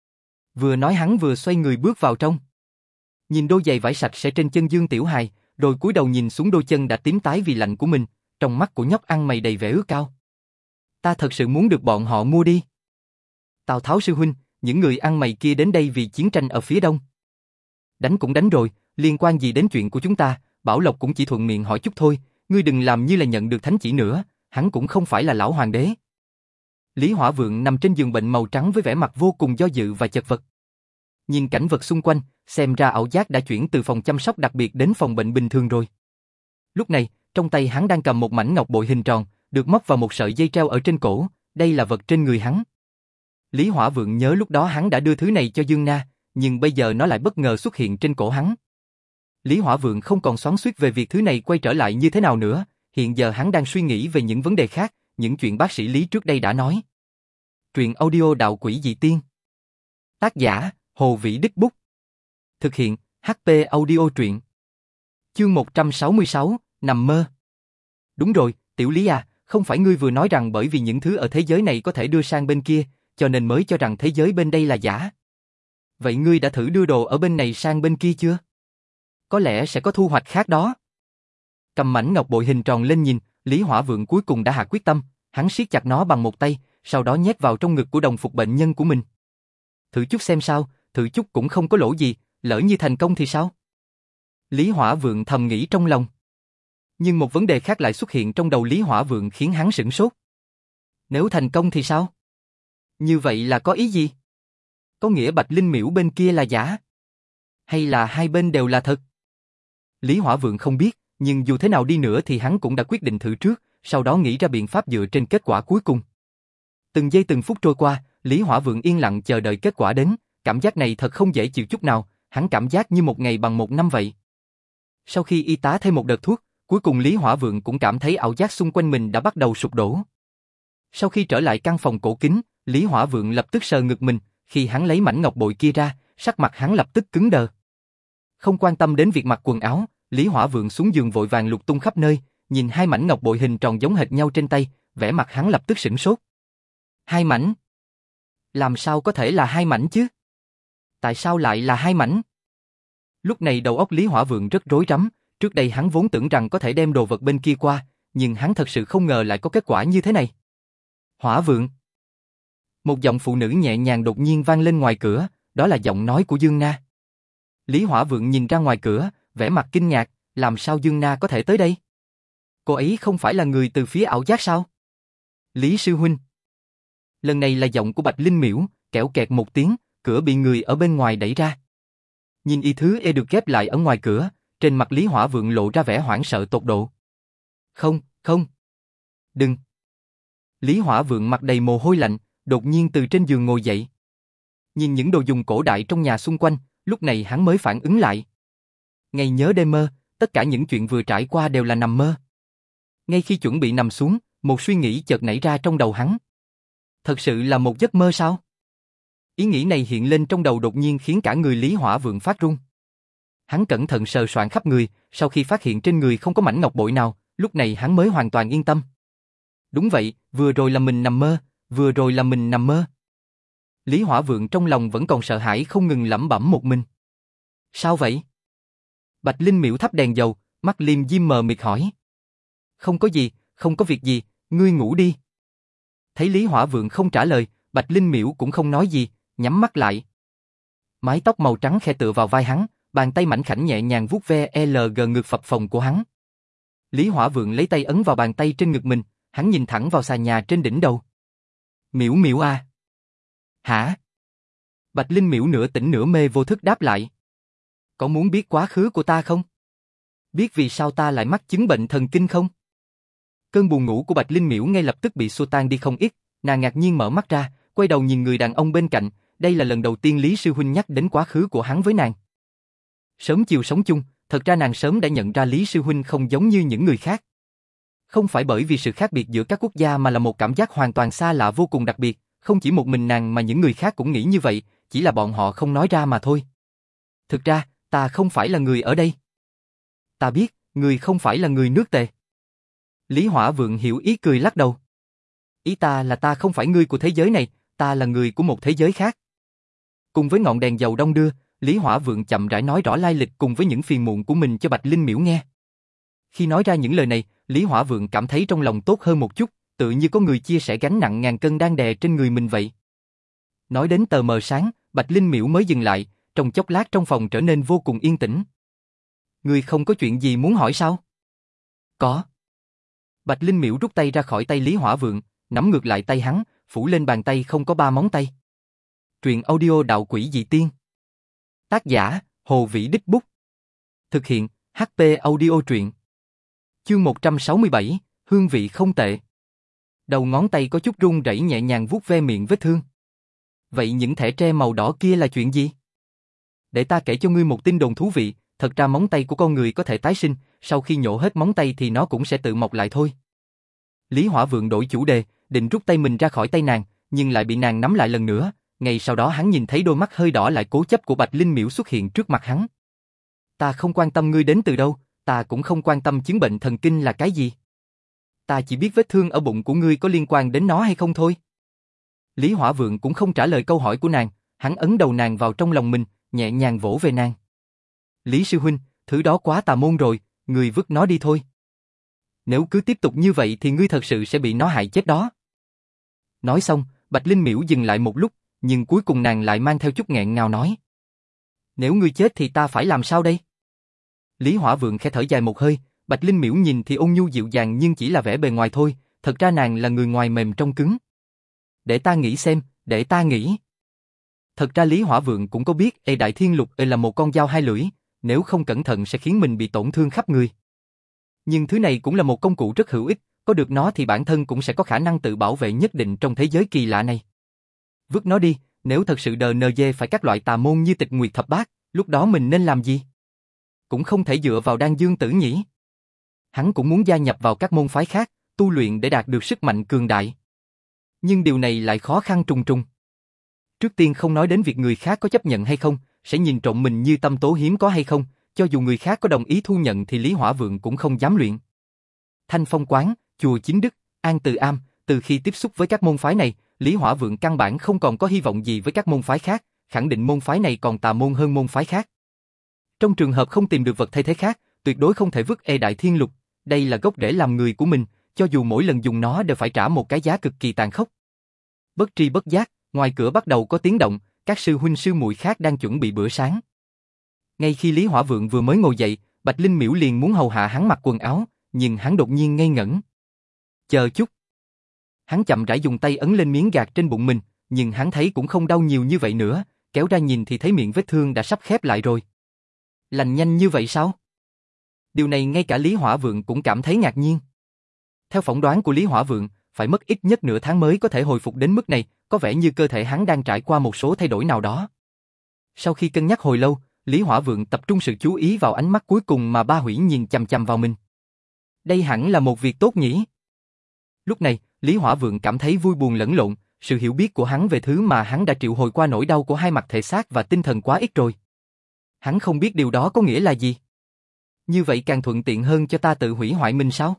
Vừa nói hắn vừa xoay người bước vào trong. Nhìn đôi giày vải sạch sẽ trên chân Dương Tiểu Hài, rồi cúi đầu nhìn xuống đôi chân đã tím tái vì lạnh của mình, trong mắt của nhóc ăn mày đầy vẻ ước ao. Ta thật sự muốn được bọn họ mua đi. Tào Tháo sư huynh, những người ăn mày kia đến đây vì chiến tranh ở phía đông. Đánh cũng đánh rồi, liên quan gì đến chuyện của chúng ta, Bảo Lộc cũng chỉ thuận miệng hỏi chút thôi, ngươi đừng làm như là nhận được thánh chỉ nữa, hắn cũng không phải là lão hoàng đế. Lý Hỏa Vượng nằm trên giường bệnh màu trắng với vẻ mặt vô cùng do dự và chật vật. Nhìn cảnh vật xung quanh, xem ra ảo giác đã chuyển từ phòng chăm sóc đặc biệt đến phòng bệnh bình thường rồi. Lúc này, trong tay hắn đang cầm một mảnh ngọc bội hình tròn, được móc vào một sợi dây treo ở trên cổ, đây là vật trên người hắn. Lý Hỏa Vượng nhớ lúc đó hắn đã đưa thứ này cho Dương Na, nhưng bây giờ nó lại bất ngờ xuất hiện trên cổ hắn. Lý Hỏa Vượng không còn xoắn xuýt về việc thứ này quay trở lại như thế nào nữa, hiện giờ hắn đang suy nghĩ về những vấn đề khác, những chuyện bác sĩ Lý trước đây đã nói. Truyện audio Đạo Quỷ Dị Tiên. Tác giả, Hồ Vĩ Đích Bút. Thực hiện, hát pê Audio Truyện. Chương một trăm sáu mươi sáu, nằm mơ. Đúng rồi, Tiểu Lý à, không phải ngươi vừa nói rằng bởi vì những thứ ở thế giới này có thể đưa sang bên kia, cho nên mới cho rằng thế giới bên đây là giả. Vậy ngươi đã thử đưa đồ ở bên này sang bên kia chưa? Có lẽ sẽ có thu hoạch khác đó. Cầm mảnh ngọc bội hình tròn lên nhìn, Lý Hỏa Vượng cuối cùng đã hạ quyết tâm, hắn siết chặt nó bằng một tay, sau đó nhét vào trong ngực của đồng phục bệnh nhân của mình. Thử chút xem sao, thử chút cũng không có lỗ gì, lỡ như thành công thì sao? Lý Hỏa Vượng thầm nghĩ trong lòng. Nhưng một vấn đề khác lại xuất hiện trong đầu Lý Hỏa Vượng khiến hắn sửng sốt. Nếu thành công thì sao? Như vậy là có ý gì? Có nghĩa Bạch Linh Miễu bên kia là giả? Hay là hai bên đều là thật? Lý Hỏa Vượng không biết, nhưng dù thế nào đi nữa thì hắn cũng đã quyết định thử trước, sau đó nghĩ ra biện pháp dựa trên kết quả cuối cùng. Từng giây từng phút trôi qua, Lý Hỏa Vượng yên lặng chờ đợi kết quả đến, cảm giác này thật không dễ chịu chút nào, hắn cảm giác như một ngày bằng một năm vậy. Sau khi y tá thêm một đợt thuốc, cuối cùng Lý Hỏa Vượng cũng cảm thấy ảo giác xung quanh mình đã bắt đầu sụp đổ. Sau khi trở lại căn phòng cổ kính, Lý Hỏa Vượng lập tức sờ ngực mình, khi hắn lấy mảnh ngọc bội kia ra, sắc mặt hắn lập tức cứng đờ. Không quan tâm đến việc mặc quần áo, Lý Hỏa Vượng xuống giường vội vàng lục tung khắp nơi, nhìn hai mảnh ngọc bội hình tròn giống hệt nhau trên tay, vẻ mặt hắn lập tức sửng sốt. Hai mảnh? Làm sao có thể là hai mảnh chứ? Tại sao lại là hai mảnh? Lúc này đầu óc Lý Hỏa Vượng rất rối rắm, trước đây hắn vốn tưởng rằng có thể đem đồ vật bên kia qua, nhưng hắn thật sự không ngờ lại có kết quả như thế này. Hỏa Vượng. Một giọng phụ nữ nhẹ nhàng đột nhiên vang lên ngoài cửa, đó là giọng nói của Dương Na. Lý Hỏa Vượng nhìn ra ngoài cửa, vẻ mặt kinh ngạc, làm sao Dương Na có thể tới đây? Cô ấy không phải là người từ phía ảo giác sao? Lý sư huynh. Lần này là giọng của Bạch Linh Miễu, kẽo kẹt một tiếng, cửa bị người ở bên ngoài đẩy ra. Nhìn y thứ e được ghép lại ở ngoài cửa, trên mặt Lý Hỏa Vượng lộ ra vẻ hoảng sợ tột độ. Không, không. Đừng. Lý Hỏa Vượng mặt đầy mồ hôi lạnh, đột nhiên từ trên giường ngồi dậy. Nhìn những đồ dùng cổ đại trong nhà xung quanh, lúc này hắn mới phản ứng lại. Ngày nhớ đêm mơ, tất cả những chuyện vừa trải qua đều là nằm mơ. Ngay khi chuẩn bị nằm xuống, một suy nghĩ chợt nảy ra trong đầu hắn. Thật sự là một giấc mơ sao? Ý nghĩ này hiện lên trong đầu đột nhiên khiến cả người Lý Hỏa Vượng phát run. Hắn cẩn thận sờ soạn khắp người, sau khi phát hiện trên người không có mảnh ngọc bội nào, lúc này hắn mới hoàn toàn yên tâm. Đúng vậy, vừa rồi là mình nằm mơ, vừa rồi là mình nằm mơ. Lý Hỏa Vượng trong lòng vẫn còn sợ hãi không ngừng lẩm bẩm một mình. Sao vậy? Bạch Linh Miễu thắp đèn dầu, mắt liêm diêm mờ mịt hỏi. Không có gì, không có việc gì, ngươi ngủ đi. Thấy Lý Hỏa Vượng không trả lời, Bạch Linh Miễu cũng không nói gì, nhắm mắt lại. Mái tóc màu trắng khe tựa vào vai hắn, bàn tay mảnh khảnh nhẹ nhàng vuốt ve lờ gờ ngực phập phồng của hắn. Lý Hỏa Vượng lấy tay ấn vào bàn tay trên ngực mình, hắn nhìn thẳng vào xà nhà trên đỉnh đầu. Miễu Miễu à? Hả? Bạch Linh Miễu nửa tỉnh nửa mê vô thức đáp lại. Có muốn biết quá khứ của ta không? Biết vì sao ta lại mắc chứng bệnh thần kinh không? Cơn buồn ngủ của Bạch Linh Miễu ngay lập tức bị xua tan đi không ít, nàng ngạc nhiên mở mắt ra, quay đầu nhìn người đàn ông bên cạnh, đây là lần đầu tiên Lý sư huynh nhắc đến quá khứ của hắn với nàng. Sớm chiều sống chung, thật ra nàng sớm đã nhận ra Lý sư huynh không giống như những người khác. Không phải bởi vì sự khác biệt giữa các quốc gia mà là một cảm giác hoàn toàn xa lạ vô cùng đặc biệt, không chỉ một mình nàng mà những người khác cũng nghĩ như vậy, chỉ là bọn họ không nói ra mà thôi. Thực ra, ta không phải là người ở đây. Ta biết, người không phải là người nước Tề. Lý Hỏa Vượng hiểu ý cười lắc đầu. Ý ta là ta không phải người của thế giới này, ta là người của một thế giới khác. Cùng với ngọn đèn dầu đong đưa, Lý Hỏa Vượng chậm rãi nói rõ lai lịch cùng với những phiền muộn của mình cho Bạch Linh Miễu nghe. Khi nói ra những lời này, Lý Hỏa Vượng cảm thấy trong lòng tốt hơn một chút, tự như có người chia sẻ gánh nặng ngàn cân đang đè trên người mình vậy. Nói đến tờ mờ sáng, Bạch Linh Miễu mới dừng lại, trong chốc lát trong phòng trở nên vô cùng yên tĩnh. Ngươi không có chuyện gì muốn hỏi sao? Có. Bạch Linh Miễu rút tay ra khỏi tay Lý Hỏa Vượng, nắm ngược lại tay hắn, phủ lên bàn tay không có ba móng tay. Truyện audio Đạo Quỷ Dị Tiên. Tác giả, Hồ Vĩ Đích Bút. Thực hiện, hát pê Audio Truyện. Chương một trăm sáu mươi bảy, hương vị không tệ. Đầu ngón tay có chút run rẩy nhẹ nhàng vuốt ve miệng vết thương. Vậy những thẻ tre màu đỏ kia là chuyện gì? Để ta kể cho ngươi một tin đồn thú vị, thật ra móng tay của con người có thể tái sinh, sau khi nhổ hết móng tay thì nó cũng sẽ tự mọc lại thôi. Lý Hỏa Vượng đổi chủ đề, định rút tay mình ra khỏi tay nàng, nhưng lại bị nàng nắm lại lần nữa, ngay sau đó hắn nhìn thấy đôi mắt hơi đỏ lại cố chấp của Bạch Linh Miễu xuất hiện trước mặt hắn. Ta không quan tâm ngươi đến từ đâu, ta cũng không quan tâm chứng bệnh thần kinh là cái gì. Ta chỉ biết vết thương ở bụng của ngươi có liên quan đến nó hay không thôi. Lý Hỏa Vượng cũng không trả lời câu hỏi của nàng, hắn ấn đầu nàng vào trong lòng mình, nhẹ nhàng vỗ về nàng. Lý sư huynh, thứ đó quá tà môn rồi, ngươi vứt nó đi thôi. Nếu cứ tiếp tục như vậy thì ngươi thật sự sẽ bị nó hại chết đó. Nói xong, Bạch Linh Miễu dừng lại một lúc, nhưng cuối cùng nàng lại mang theo chút nghẹn ngào nói. Nếu ngươi chết thì ta phải làm sao đây? Lý Hỏa Vượng khẽ thở dài một hơi, Bạch Linh Miễu nhìn thì ôn nhu dịu dàng nhưng chỉ là vẻ bề ngoài thôi, thật ra nàng là người ngoài mềm trong cứng. Để ta nghĩ xem, để ta nghĩ. Thật ra Lý Hỏa Vượng cũng có biết Ê Đại Thiên Lục Ê là một con dao hai lưỡi, nếu không cẩn thận sẽ khiến mình bị tổn thương khắp người. Nhưng thứ này cũng là một công cụ rất hữu ích, có được nó thì bản thân cũng sẽ có khả năng tự bảo vệ nhất định trong thế giới kỳ lạ này. Vứt nó đi, nếu thật sự đờ nờ dê phải các loại tà môn như Tịch Nguyệt Thập Bát, lúc đó mình nên làm gì? Cũng không thể dựa vào Đan Dương Tử nhỉ. Hắn cũng muốn gia nhập vào các môn phái khác, tu luyện để đạt được sức mạnh cường đại. Nhưng điều này lại khó khăn trùng trùng. Trước tiên không nói đến việc người khác có chấp nhận hay không, sẽ nhìn trộm mình như tâm tố hiếm có hay không, cho dù người khác có đồng ý thu nhận thì Lý Hỏa Vượng cũng không dám luyện. Thanh Phong Quán, Chùa Chính Đức, An Từ Am, từ khi tiếp xúc với các môn phái này, Lý Hỏa Vượng căn bản không còn có hy vọng gì với các môn phái khác, khẳng định môn phái này còn tà môn hơn môn phái khác. Trong trường hợp không tìm được vật thay thế khác, tuyệt đối không thể vứt E Đại Thiên Lục, đây là gốc rễ làm người của mình, cho dù mỗi lần dùng nó đều phải trả một cái giá cực kỳ tàn khốc. Bất tri bất giác, ngoài cửa bắt đầu có tiếng động, các sư huynh sư muội khác đang chuẩn bị bữa sáng. Ngay khi Lý Hỏa Vượng vừa mới ngồi dậy, Bạch Linh Miễu liền muốn hầu hạ hắn mặc quần áo, nhưng hắn đột nhiên ngây ngẩn. Chờ chút. Hắn chậm rãi dùng tay ấn lên miếng gạc trên bụng mình, nhưng hắn thấy cũng không đau nhiều như vậy nữa, kéo ra nhìn thì thấy miệng vết thương đã sắp khép lại rồi. Lành nhanh như vậy sao? Điều này ngay cả Lý Hỏa Vượng cũng cảm thấy ngạc nhiên. Theo phỏng đoán của Lý Hỏa Vượng, phải mất ít nhất nửa tháng mới có thể hồi phục đến mức này, có vẻ như cơ thể hắn đang trải qua một số thay đổi nào đó. Sau khi cân nhắc hồi lâu, Lý Hỏa Vượng tập trung sự chú ý vào ánh mắt cuối cùng mà Ba Hủy nhìn chằm chằm vào mình. Đây hẳn là một việc tốt nhỉ? Lúc này, Lý Hỏa Vượng cảm thấy vui buồn lẫn lộn, sự hiểu biết của hắn về thứ mà hắn đã triệu hồi qua nỗi đau của hai mặt thể xác và tinh thần quá ít rồi. Hắn không biết điều đó có nghĩa là gì. Như vậy càng thuận tiện hơn cho ta tự hủy hoại mình sao?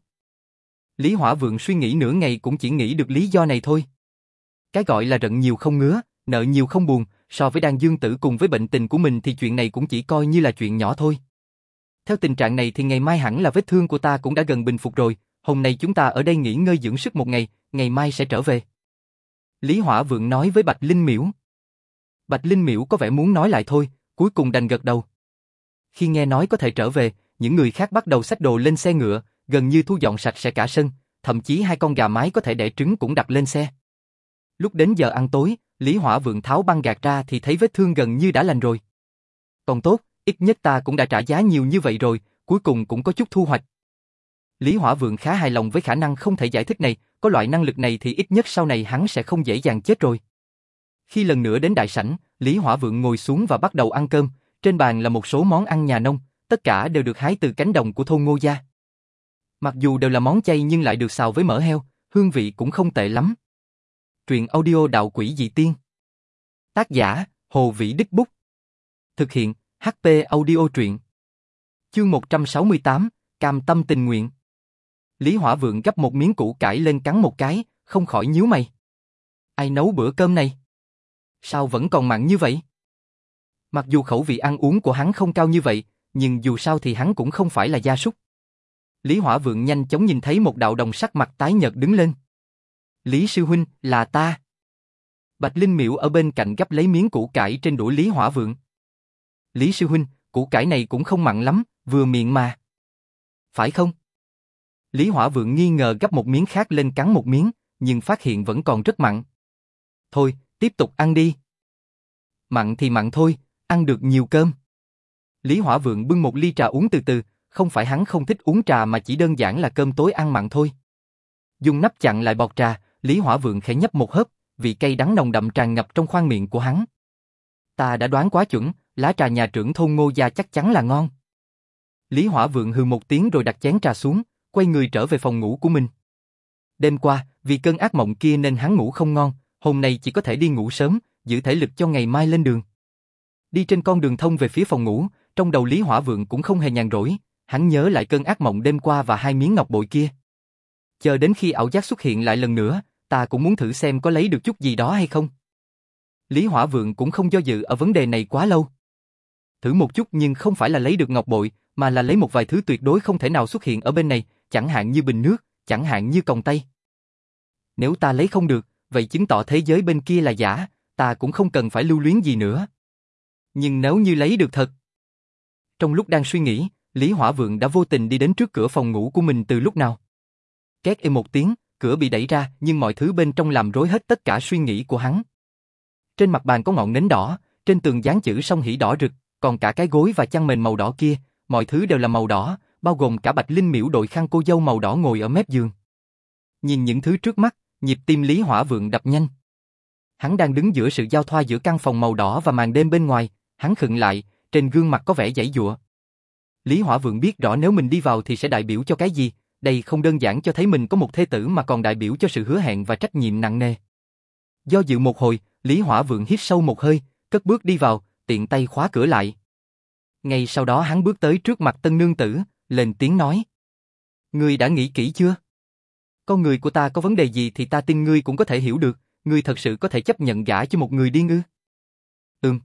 Lý Hỏa Vượng suy nghĩ nửa ngày cũng chỉ nghĩ được lý do này thôi. Cái gọi là rận nhiều không ngứa, nợ nhiều không buồn, so với Đan Dương Tử cùng với bệnh tình của mình thì chuyện này cũng chỉ coi như là chuyện nhỏ thôi. Theo tình trạng này thì ngày mai hẳn là vết thương của ta cũng đã gần bình phục rồi, hôm nay chúng ta ở đây nghỉ ngơi dưỡng sức một ngày, ngày mai sẽ trở về. Lý Hỏa Vượng nói với Bạch Linh Miễu. Bạch Linh Miễu có vẻ muốn nói lại thôi, cuối cùng đành gật đầu. Khi nghe nói có thể trở về, những người khác bắt đầu xách đồ lên xe ngựa, gần như thu dọn sạch sẽ cả sân, thậm chí hai con gà mái có thể đẻ trứng cũng đặt lên xe. Lúc đến giờ ăn tối, Lý Hỏa Vượng tháo băng gạc ra thì thấy vết thương gần như đã lành rồi. Còn tốt, ít nhất ta cũng đã trả giá nhiều như vậy rồi, cuối cùng cũng có chút thu hoạch. Lý Hỏa Vượng khá hài lòng với khả năng không thể giải thích này, có loại năng lực này thì ít nhất sau này hắn sẽ không dễ dàng chết rồi. Khi lần nữa đến đại sảnh, Lý Hỏa Vượng ngồi xuống và bắt đầu ăn cơm, trên bàn là một số món ăn nhà nông, tất cả đều được hái từ cánh đồng của thôn Ngô gia. Mặc dù đều là món chay nhưng lại được xào với mỡ heo, hương vị cũng không tệ lắm. Truyện audio Đạo Quỷ Dị Tiên. Tác giả, Hồ Vĩ Đích Bút. Thực hiện, hát pê Audio Truyện. Chương một trăm sáu mươi tám, Cam Tâm Tình Nguyện. Lý Hỏa Vượng gắp một miếng củ cải lên cắn một cái, không khỏi nhíu mày. Ai nấu bữa cơm này? Sao vẫn còn mặn như vậy? Mặc dù khẩu vị ăn uống của hắn không cao như vậy, nhưng dù sao thì hắn cũng không phải là gia súc. Lý Hỏa Vượng nhanh chóng nhìn thấy một đạo đồng sắc mặt tái nhợt đứng lên. Lý sư huynh, là ta. Bạch Linh Miễu ở bên cạnh gắp lấy miếng củ cải trên đũa Lý Hỏa Vượng. Lý sư huynh, củ cải này cũng không mặn lắm, vừa miệng mà. Phải không? Lý Hỏa Vượng nghi ngờ gắp một miếng khác lên cắn một miếng, nhưng phát hiện vẫn còn rất mặn. Thôi, tiếp tục ăn đi. Mặn thì mặn thôi, ăn được nhiều cơm. Lý Hỏa Vượng bưng một ly trà uống từ từ, không phải hắn không thích uống trà mà chỉ đơn giản là cơm tối ăn mặn thôi. Dùng nắp chặn lại bọt trà, Lý Hỏa Vượng khẽ nhấp một hớp, vị cay đắng nồng đậm tràn ngập trong khoang miệng của hắn. Ta đã đoán quá chuẩn, lá trà nhà trưởng thôn Ngô gia chắc chắn là ngon. Lý Hỏa Vượng hừ một tiếng rồi đặt chén trà xuống, quay người trở về phòng ngủ của mình. Đêm qua, vì cơn ác mộng kia nên hắn ngủ không ngon, hôm nay chỉ có thể đi ngủ sớm, giữ thể lực cho ngày mai lên đường. Đi trên con đường thông về phía phòng ngủ, trong đầu Lý Hỏa Vượng cũng không hề nhàn rỗi, hắn nhớ lại cơn ác mộng đêm qua và hai miếng ngọc bội kia. Chờ đến khi ảo giác xuất hiện lại lần nữa, ta cũng muốn thử xem có lấy được chút gì đó hay không. Lý Hỏa Vượng cũng không do dự ở vấn đề này quá lâu. Thử một chút nhưng không phải là lấy được ngọc bội, mà là lấy một vài thứ tuyệt đối không thể nào xuất hiện ở bên này, chẳng hạn như bình nước, chẳng hạn như còng tay. Nếu ta lấy không được, vậy chứng tỏ thế giới bên kia là giả, ta cũng không cần phải lưu luyến gì nữa. Nhưng nếu như lấy được thật... Trong lúc đang suy nghĩ, Lý Hỏa Vượng đã vô tình đi đến trước cửa phòng ngủ của mình từ lúc nào. Két ê một tiếng, cửa bị đẩy ra, nhưng mọi thứ bên trong làm rối hết tất cả suy nghĩ của hắn. Trên mặt bàn có ngọn nến đỏ, trên tường dán chữ song hỷ đỏ rực, còn cả cái gối và chăn mền màu đỏ kia, mọi thứ đều là màu đỏ, bao gồm cả Bạch Linh Miễu đội khăn cô dâu màu đỏ ngồi ở mép giường. Nhìn những thứ trước mắt, nhịp tim Lý Hỏa Vượng đập nhanh. Hắn đang đứng giữa sự giao thoa giữa căn phòng màu đỏ và màn đêm bên ngoài, hắn khựng lại, trên gương mặt có vẻ giãy giụa. Lý Hỏa Vượng biết rõ nếu mình đi vào thì sẽ đại biểu cho cái gì, đây không đơn giản cho thấy mình có một thê tử mà còn đại biểu cho sự hứa hẹn và trách nhiệm nặng nề. Do dự một hồi, Lý Hỏa Vượng hít sâu một hơi, cất bước đi vào, tiện tay khóa cửa lại. Ngay sau đó hắn bước tới trước mặt tân nương tử, lên tiếng nói. Ngươi đã nghĩ kỹ chưa? Con người của ta có vấn đề gì thì ta tin ngươi cũng có thể hiểu được, ngươi thật sự có thể chấp nhận gả cho một người điên ư? Ừm.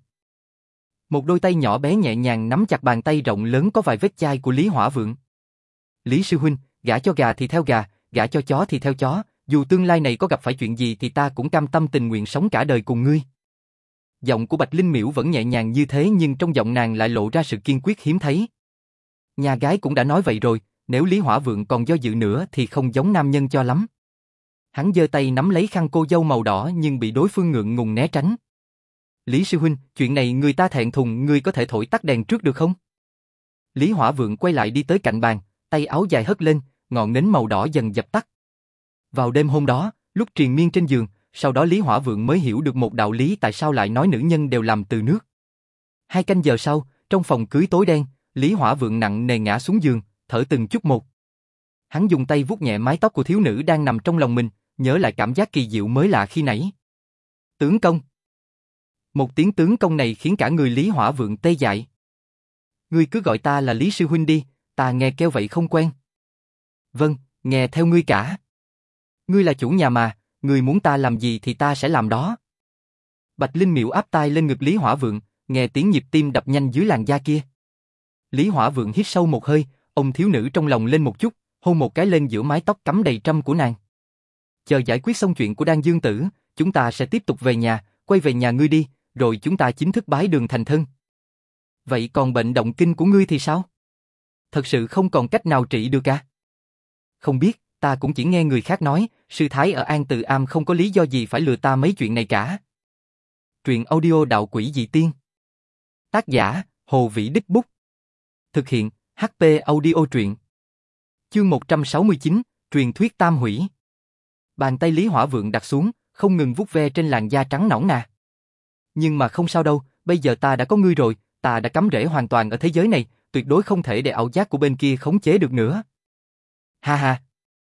Một đôi tay nhỏ bé nhẹ nhàng nắm chặt bàn tay rộng lớn có vài vết chai của Lý Hỏa Vượng. Lý sư huynh, gả cho gà thì theo gà, gả cho chó thì theo chó, dù tương lai này có gặp phải chuyện gì thì ta cũng cam tâm tình nguyện sống cả đời cùng ngươi. Giọng của Bạch Linh Miễu vẫn nhẹ nhàng như thế nhưng trong giọng nàng lại lộ ra sự kiên quyết hiếm thấy. Nhà gái cũng đã nói vậy rồi, nếu Lý Hỏa Vượng còn do dự nữa thì không giống nam nhân cho lắm. Hắn giơ tay nắm lấy khăn cô dâu màu đỏ nhưng bị đối phương ngượng ngùng né tránh. Lý sư huynh, chuyện này người ta thẹn thùng, ngươi có thể thổi tắt đèn trước được không? Lý Hỏa Vượng quay lại đi tới cạnh bàn, tay áo dài hất lên, ngọn nến màu đỏ dần dập tắt. Vào đêm hôm đó, lúc triền miên trên giường, sau đó Lý Hỏa Vượng mới hiểu được một đạo lý tại sao lại nói nữ nhân đều làm từ nước. Hai canh giờ sau, trong phòng cưới tối đen, Lý Hỏa Vượng nặng nề ngã xuống giường, thở từng chút một. Hắn dùng tay vuốt nhẹ mái tóc của thiếu nữ đang nằm trong lòng mình, nhớ lại cảm giác kỳ diệu mới lạ khi nãy. Tướng công. Một tiếng tướng công này khiến cả người Lý Hỏa Vượng tê dại. Ngươi cứ gọi ta là Lý sư huynh đi, ta nghe kêu vậy không quen. Vâng, nghe theo ngươi cả. Ngươi là chủ nhà mà, ngươi muốn ta làm gì thì ta sẽ làm đó. Bạch Linh Miễu áp tai lên ngực Lý Hỏa Vượng, nghe tiếng nhịp tim đập nhanh dưới làn da kia. Lý Hỏa Vượng hít sâu một hơi, ôm thiếu nữ trong lòng lên một chút, hôn một cái lên giữa mái tóc cắm đầy trâm của nàng. Chờ giải quyết xong chuyện của Đan Dương Tử, chúng ta sẽ tiếp tục về nhà, quay về nhà ngươi đi, rồi chúng ta chính thức bái đường thành thân. Vậy còn bệnh động kinh của ngươi thì sao? Thật sự không còn cách nào trị được à? Không biết, ta cũng chỉ nghe người khác nói, sư thái ở An Từ Am không có lý do gì phải lừa ta mấy chuyện này cả. Truyện audio Đạo Quỷ Dị Tiên. Tác giả, Hồ Vĩ Đích Bút. Thực hiện, hát pê Audio Truyện. Chương một trăm sáu mươi chín, Truyền thuyết tam hủy. Bàn tay Lý Hỏa Vượng đặt xuống, không ngừng vuốt ve trên làn da trắng nõn nà. Nhưng mà không sao đâu, bây giờ ta đã có ngươi rồi, ta đã cắm rễ hoàn toàn ở thế giới này, tuyệt đối không thể để ảo giác của bên kia khống chế được nữa. Ha ha.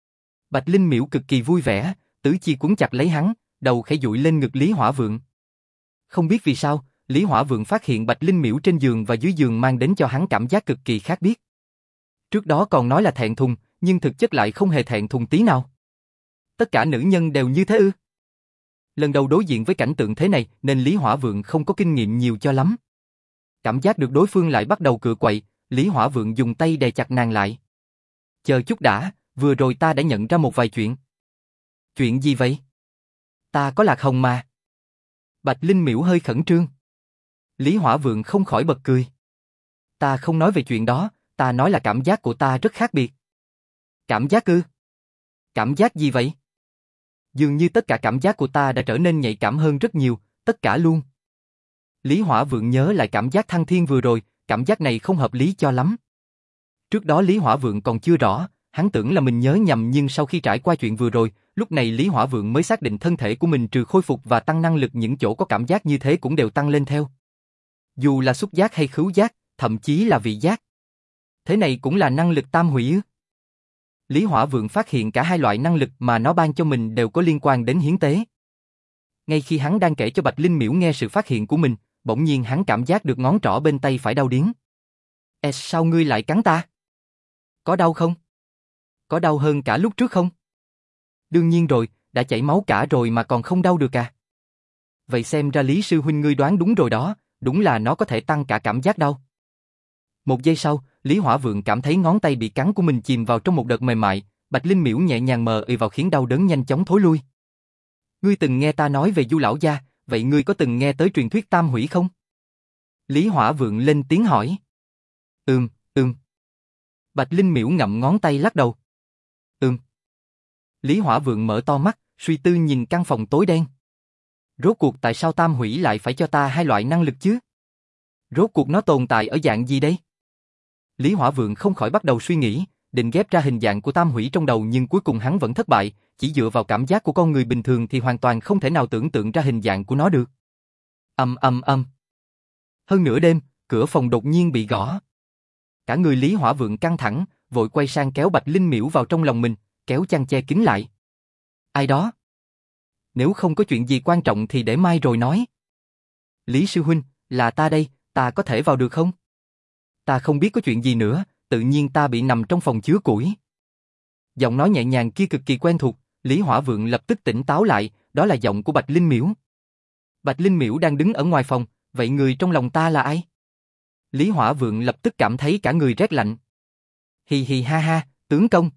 Bạch Linh Miễu cực kỳ vui vẻ, tứ chi quấn chặt lấy hắn, đầu khẽ dụi lên ngực Lý Hỏa Vượng. Không biết vì sao, Lý Hỏa Vượng phát hiện Bạch Linh Miễu trên giường và dưới giường mang đến cho hắn cảm giác cực kỳ khác biệt. Trước đó còn nói là thẹn thùng, nhưng thực chất lại không hề thẹn thùng tí nào. Tất cả nữ nhân đều như thế ư? Lần đầu đối diện với cảnh tượng thế này nên Lý Hỏa Vượng không có kinh nghiệm nhiều cho lắm. Cảm giác được đối phương lại bắt đầu cựa quậy, Lý Hỏa Vượng dùng tay đè chặt nàng lại. Chờ chút đã, vừa rồi ta đã nhận ra một vài chuyện. Chuyện gì vậy? Ta có lạc hồng mà. Bạch Linh Miễu hơi khẩn trương. Lý Hỏa Vượng không khỏi bật cười. Ta không nói về chuyện đó, ta nói là cảm giác của ta rất khác biệt. Cảm giác ư? Cảm giác gì vậy? Dường như tất cả cảm giác của ta đã trở nên nhạy cảm hơn rất nhiều, tất cả luôn. Lý Hỏa Vượng nhớ lại cảm giác thăng thiên vừa rồi, cảm giác này không hợp lý cho lắm. Trước đó Lý Hỏa Vượng còn chưa rõ, hắn tưởng là mình nhớ nhầm nhưng sau khi trải qua chuyện vừa rồi, lúc này Lý Hỏa Vượng mới xác định thân thể của mình trừ khôi phục và tăng năng lực những chỗ có cảm giác như thế cũng đều tăng lên theo. Dù là xúc giác hay khứu giác, thậm chí là vị giác. Thế này cũng là năng lực tam hủy ư? Lý Hỏa Vượng phát hiện cả hai loại năng lực mà nó ban cho mình đều có liên quan đến hiến tế. Ngay khi hắn đang kể cho Bạch Linh Miễu nghe sự phát hiện của mình, bỗng nhiên hắn cảm giác được ngón trỏ bên tay phải đau điếng. Ê, sao ngươi lại cắn ta? Có đau không? Có đau hơn cả lúc trước không? Đương nhiên rồi, đã chảy máu cả rồi mà còn không đau được à? Vậy xem ra Lý sư huynh ngươi đoán đúng rồi đó, đúng là nó có thể tăng cả cảm giác đau. Một giây sau, Lý Hỏa Vượng cảm thấy ngón tay bị cắn của mình chìm vào trong một đợt mềm mại, Bạch Linh Miễu nhẹ nhàng mờ ì vào khiến đau đớn nhanh chóng thối lui. Ngươi từng nghe ta nói về Du lão gia, vậy ngươi có từng nghe tới truyền thuyết tam hủy không? Lý Hỏa Vượng lên tiếng hỏi. Ừm, ừm. Bạch Linh Miễu ngậm ngón tay lắc đầu. Ừm. Lý Hỏa Vượng mở to mắt, suy tư nhìn căn phòng tối đen. Rốt cuộc tại sao tam hủy lại phải cho ta hai loại năng lực chứ? Rốt cuộc nó tồn tại ở dạng gì đây? Lý Hỏa Vượng không khỏi bắt đầu suy nghĩ, định ghép ra hình dạng của tam hủy trong đầu nhưng cuối cùng hắn vẫn thất bại, chỉ dựa vào cảm giác của con người bình thường thì hoàn toàn không thể nào tưởng tượng ra hình dạng của nó được. Ầm ầm ầm. Hơn nửa đêm, cửa phòng đột nhiên bị gõ. Cả người Lý Hỏa Vượng căng thẳng, vội quay sang kéo Bạch Linh Miễu vào trong lòng mình, kéo chăn che kín lại. Ai đó? Nếu không có chuyện gì quan trọng thì để mai rồi nói. Lý sư huynh, là ta đây, ta có thể vào được không? Ta không biết có chuyện gì nữa, tự nhiên ta bị nằm trong phòng chứa củi. Giọng nói nhẹ nhàng kia cực kỳ quen thuộc, Lý Hỏa Vượng lập tức tỉnh táo lại, đó là giọng của Bạch Linh Miễu. Bạch Linh Miễu đang đứng ở ngoài phòng, vậy người trong lòng ta là ai? Lý Hỏa Vượng lập tức cảm thấy cả người rét lạnh. Hì hì ha ha, tướng công.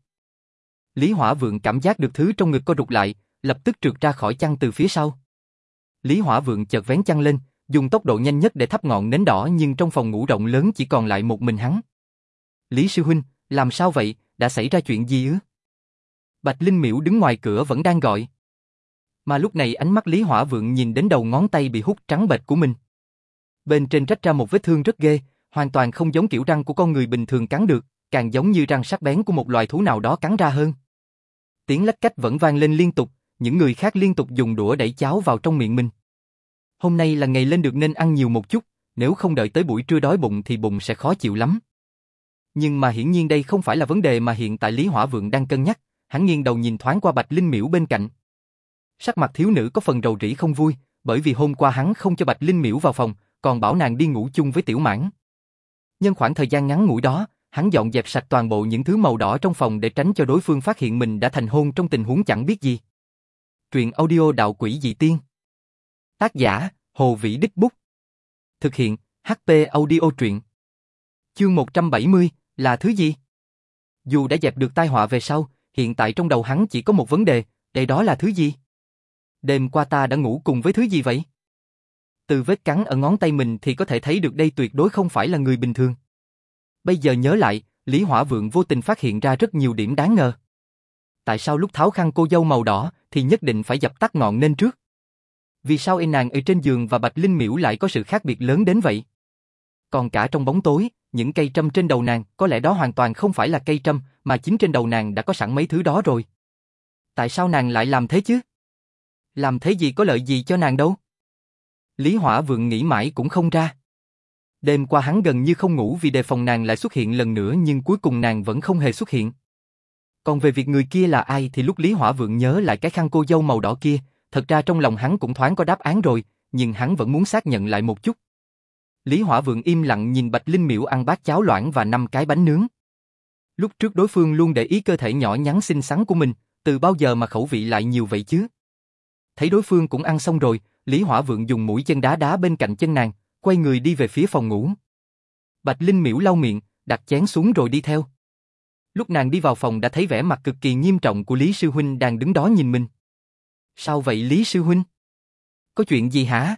Lý Hỏa Vượng cảm giác được thứ trong ngực co rụt lại, lập tức trượt ra khỏi chăn từ phía sau. Lý Hỏa Vượng chợt vén chăn lên, dùng tốc độ nhanh nhất để thắp ngọn nến đỏ, nhưng trong phòng ngủ rộng lớn chỉ còn lại một mình hắn. Lý sư huynh, làm sao vậy, đã xảy ra chuyện gì ư? Bạch Linh Miễu đứng ngoài cửa vẫn đang gọi. Mà lúc này ánh mắt Lý Hỏa Vượng nhìn đến đầu ngón tay bị hút trắng bệch của mình. Bên trên rách ra một vết thương rất ghê, hoàn toàn không giống kiểu răng của con người bình thường cắn được, càng giống như răng sắc bén của một loài thú nào đó cắn ra hơn. Tiếng lách cách vẫn vang lên liên tục, những người khác liên tục dùng đũa đẩy cháo vào trong miệng mình. Hôm nay là ngày lên được nên ăn nhiều một chút, nếu không đợi tới buổi trưa đói bụng thì bụng sẽ khó chịu lắm. Nhưng mà hiển nhiên đây không phải là vấn đề mà hiện tại Lý Hỏa Vượng đang cân nhắc, hắn nghiêng đầu nhìn thoáng qua Bạch Linh Miễu bên cạnh. Sắc mặt thiếu nữ có phần rầu rĩ không vui, bởi vì hôm qua hắn không cho Bạch Linh Miễu vào phòng, còn bảo nàng đi ngủ chung với Tiểu Mãn. Nhân khoảng thời gian ngắn ngủi đó, hắn dọn dẹp sạch toàn bộ những thứ màu đỏ trong phòng để tránh cho đối phương phát hiện mình đã thành hôn trong tình huống chẳng biết gì. Truyện audio Đạo Quỷ Dị Tiên. Tác giả, Hồ Vĩ Đích Bút. Thực hiện, hát pê Audio Truyện. Chương một trăm bảy mươi, là thứ gì? Dù đã dẹp được tai họa về sau, hiện tại trong đầu hắn chỉ có một vấn đề, đây đó là thứ gì? Đêm qua ta đã ngủ cùng với thứ gì vậy? Từ vết cắn ở ngón tay mình thì có thể thấy được đây tuyệt đối không phải là người bình thường. Bây giờ nhớ lại, Lý Hỏa Vượng vô tình phát hiện ra rất nhiều điểm đáng ngờ. Tại sao lúc tháo khăn cô dâu màu đỏ thì nhất định phải dập tắt ngọn nến trước? Vì sao y nàng ở trên giường và Bạch Linh Miễu lại có sự khác biệt lớn đến vậy? Còn cả trong bóng tối, những cây trâm trên đầu nàng, có lẽ đó hoàn toàn không phải là cây trâm, mà chính trên đầu nàng đã có sẵn mấy thứ đó rồi. Tại sao nàng lại làm thế chứ? Làm thế gì có lợi gì cho nàng đâu? Lý Hỏa Vượng nghĩ mãi cũng không ra. Đêm qua hắn gần như không ngủ vì đề phòng nàng lại xuất hiện lần nữa, nhưng cuối cùng nàng vẫn không hề xuất hiện. Còn về việc người kia là ai thì lúc Lý Hỏa Vượng nhớ lại cái khăn cô dâu màu đỏ kia, thật ra trong lòng hắn cũng thoáng có đáp án rồi, nhưng hắn vẫn muốn xác nhận lại một chút. Lý Hỏa Vượng im lặng nhìn Bạch Linh Miễu ăn bát cháo loãng và năm cái bánh nướng. Lúc trước đối phương luôn để ý cơ thể nhỏ nhắn xinh xắn của mình, từ bao giờ mà khẩu vị lại nhiều vậy chứ? Thấy đối phương cũng ăn xong rồi, Lý Hỏa Vượng dùng mũi chân đá đá bên cạnh chân nàng, quay người đi về phía phòng ngủ. Bạch Linh Miễu lau miệng, đặt chén xuống rồi đi theo. Lúc nàng đi vào phòng đã thấy vẻ mặt cực kỳ nghiêm trọng của Lý Sư Huynh đang đứng đó nhìn mình. Sao vậy Lý Sư Huynh? Có chuyện gì hả?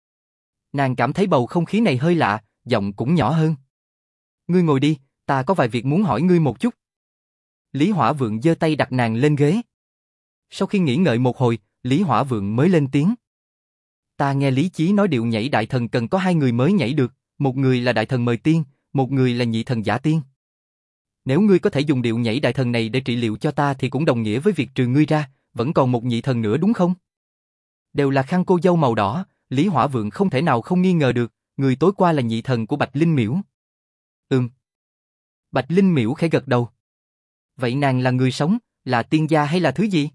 Nàng cảm thấy bầu không khí này hơi lạ, giọng cũng nhỏ hơn. Ngươi ngồi đi, ta có vài việc muốn hỏi ngươi một chút. Lý Hỏa Vượng giơ tay đặt nàng lên ghế. Sau khi nghĩ ngợi một hồi, Lý Hỏa Vượng mới lên tiếng. Ta nghe Lý Chí nói điệu nhảy đại thần cần có hai người mới nhảy được, một người là đại thần mời tiên, một người là nhị thần giả tiên. Nếu ngươi có thể dùng điệu nhảy đại thần này để trị liệu cho ta thì cũng đồng nghĩa với việc trừ ngươi ra, vẫn còn một nhị thần nữa đúng không? Đều là khăn cô dâu màu đỏ, Lý Hỏa Vượng không thể nào không nghi ngờ được, người tối qua là nhị thần của Bạch Linh Miễu. Ừm. Bạch Linh Miễu khẽ gật đầu. Vậy nàng là người sống, là tiên gia hay là thứ gì?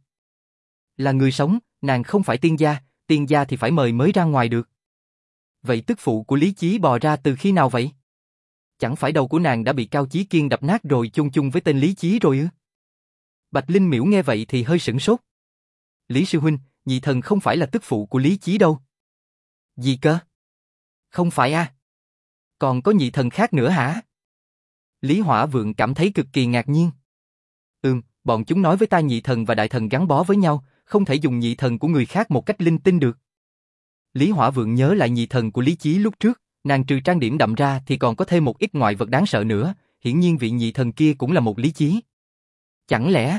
Là người sống, nàng không phải tiên gia, tiên gia thì phải mời mới ra ngoài được. Vậy tức phụ của Lý Chí bò ra từ khi nào vậy? Chẳng phải đầu của nàng đã bị Cao Chí Kiên đập nát rồi chung chung với tên Lý Chí rồi ư? Bạch Linh Miễu nghe vậy thì hơi sửng sốt. Lý Sư Huynh, nhị thần không phải là tức phụ của Lý Chí đâu. Gì cơ? Không phải à? Còn có nhị thần khác nữa hả? Lý Hỏa Vượng cảm thấy cực kỳ ngạc nhiên. Ừm, bọn chúng nói với ta nhị thần và đại thần gắn bó với nhau, không thể dùng nhị thần của người khác một cách linh tinh được. Lý Hỏa Vượng nhớ lại nhị thần của Lý Chí lúc trước, nàng trừ trang điểm đậm ra thì còn có thêm một ít ngoại vật đáng sợ nữa, hiển nhiên vị nhị thần kia cũng là một Lý Chí. Chẳng lẽ?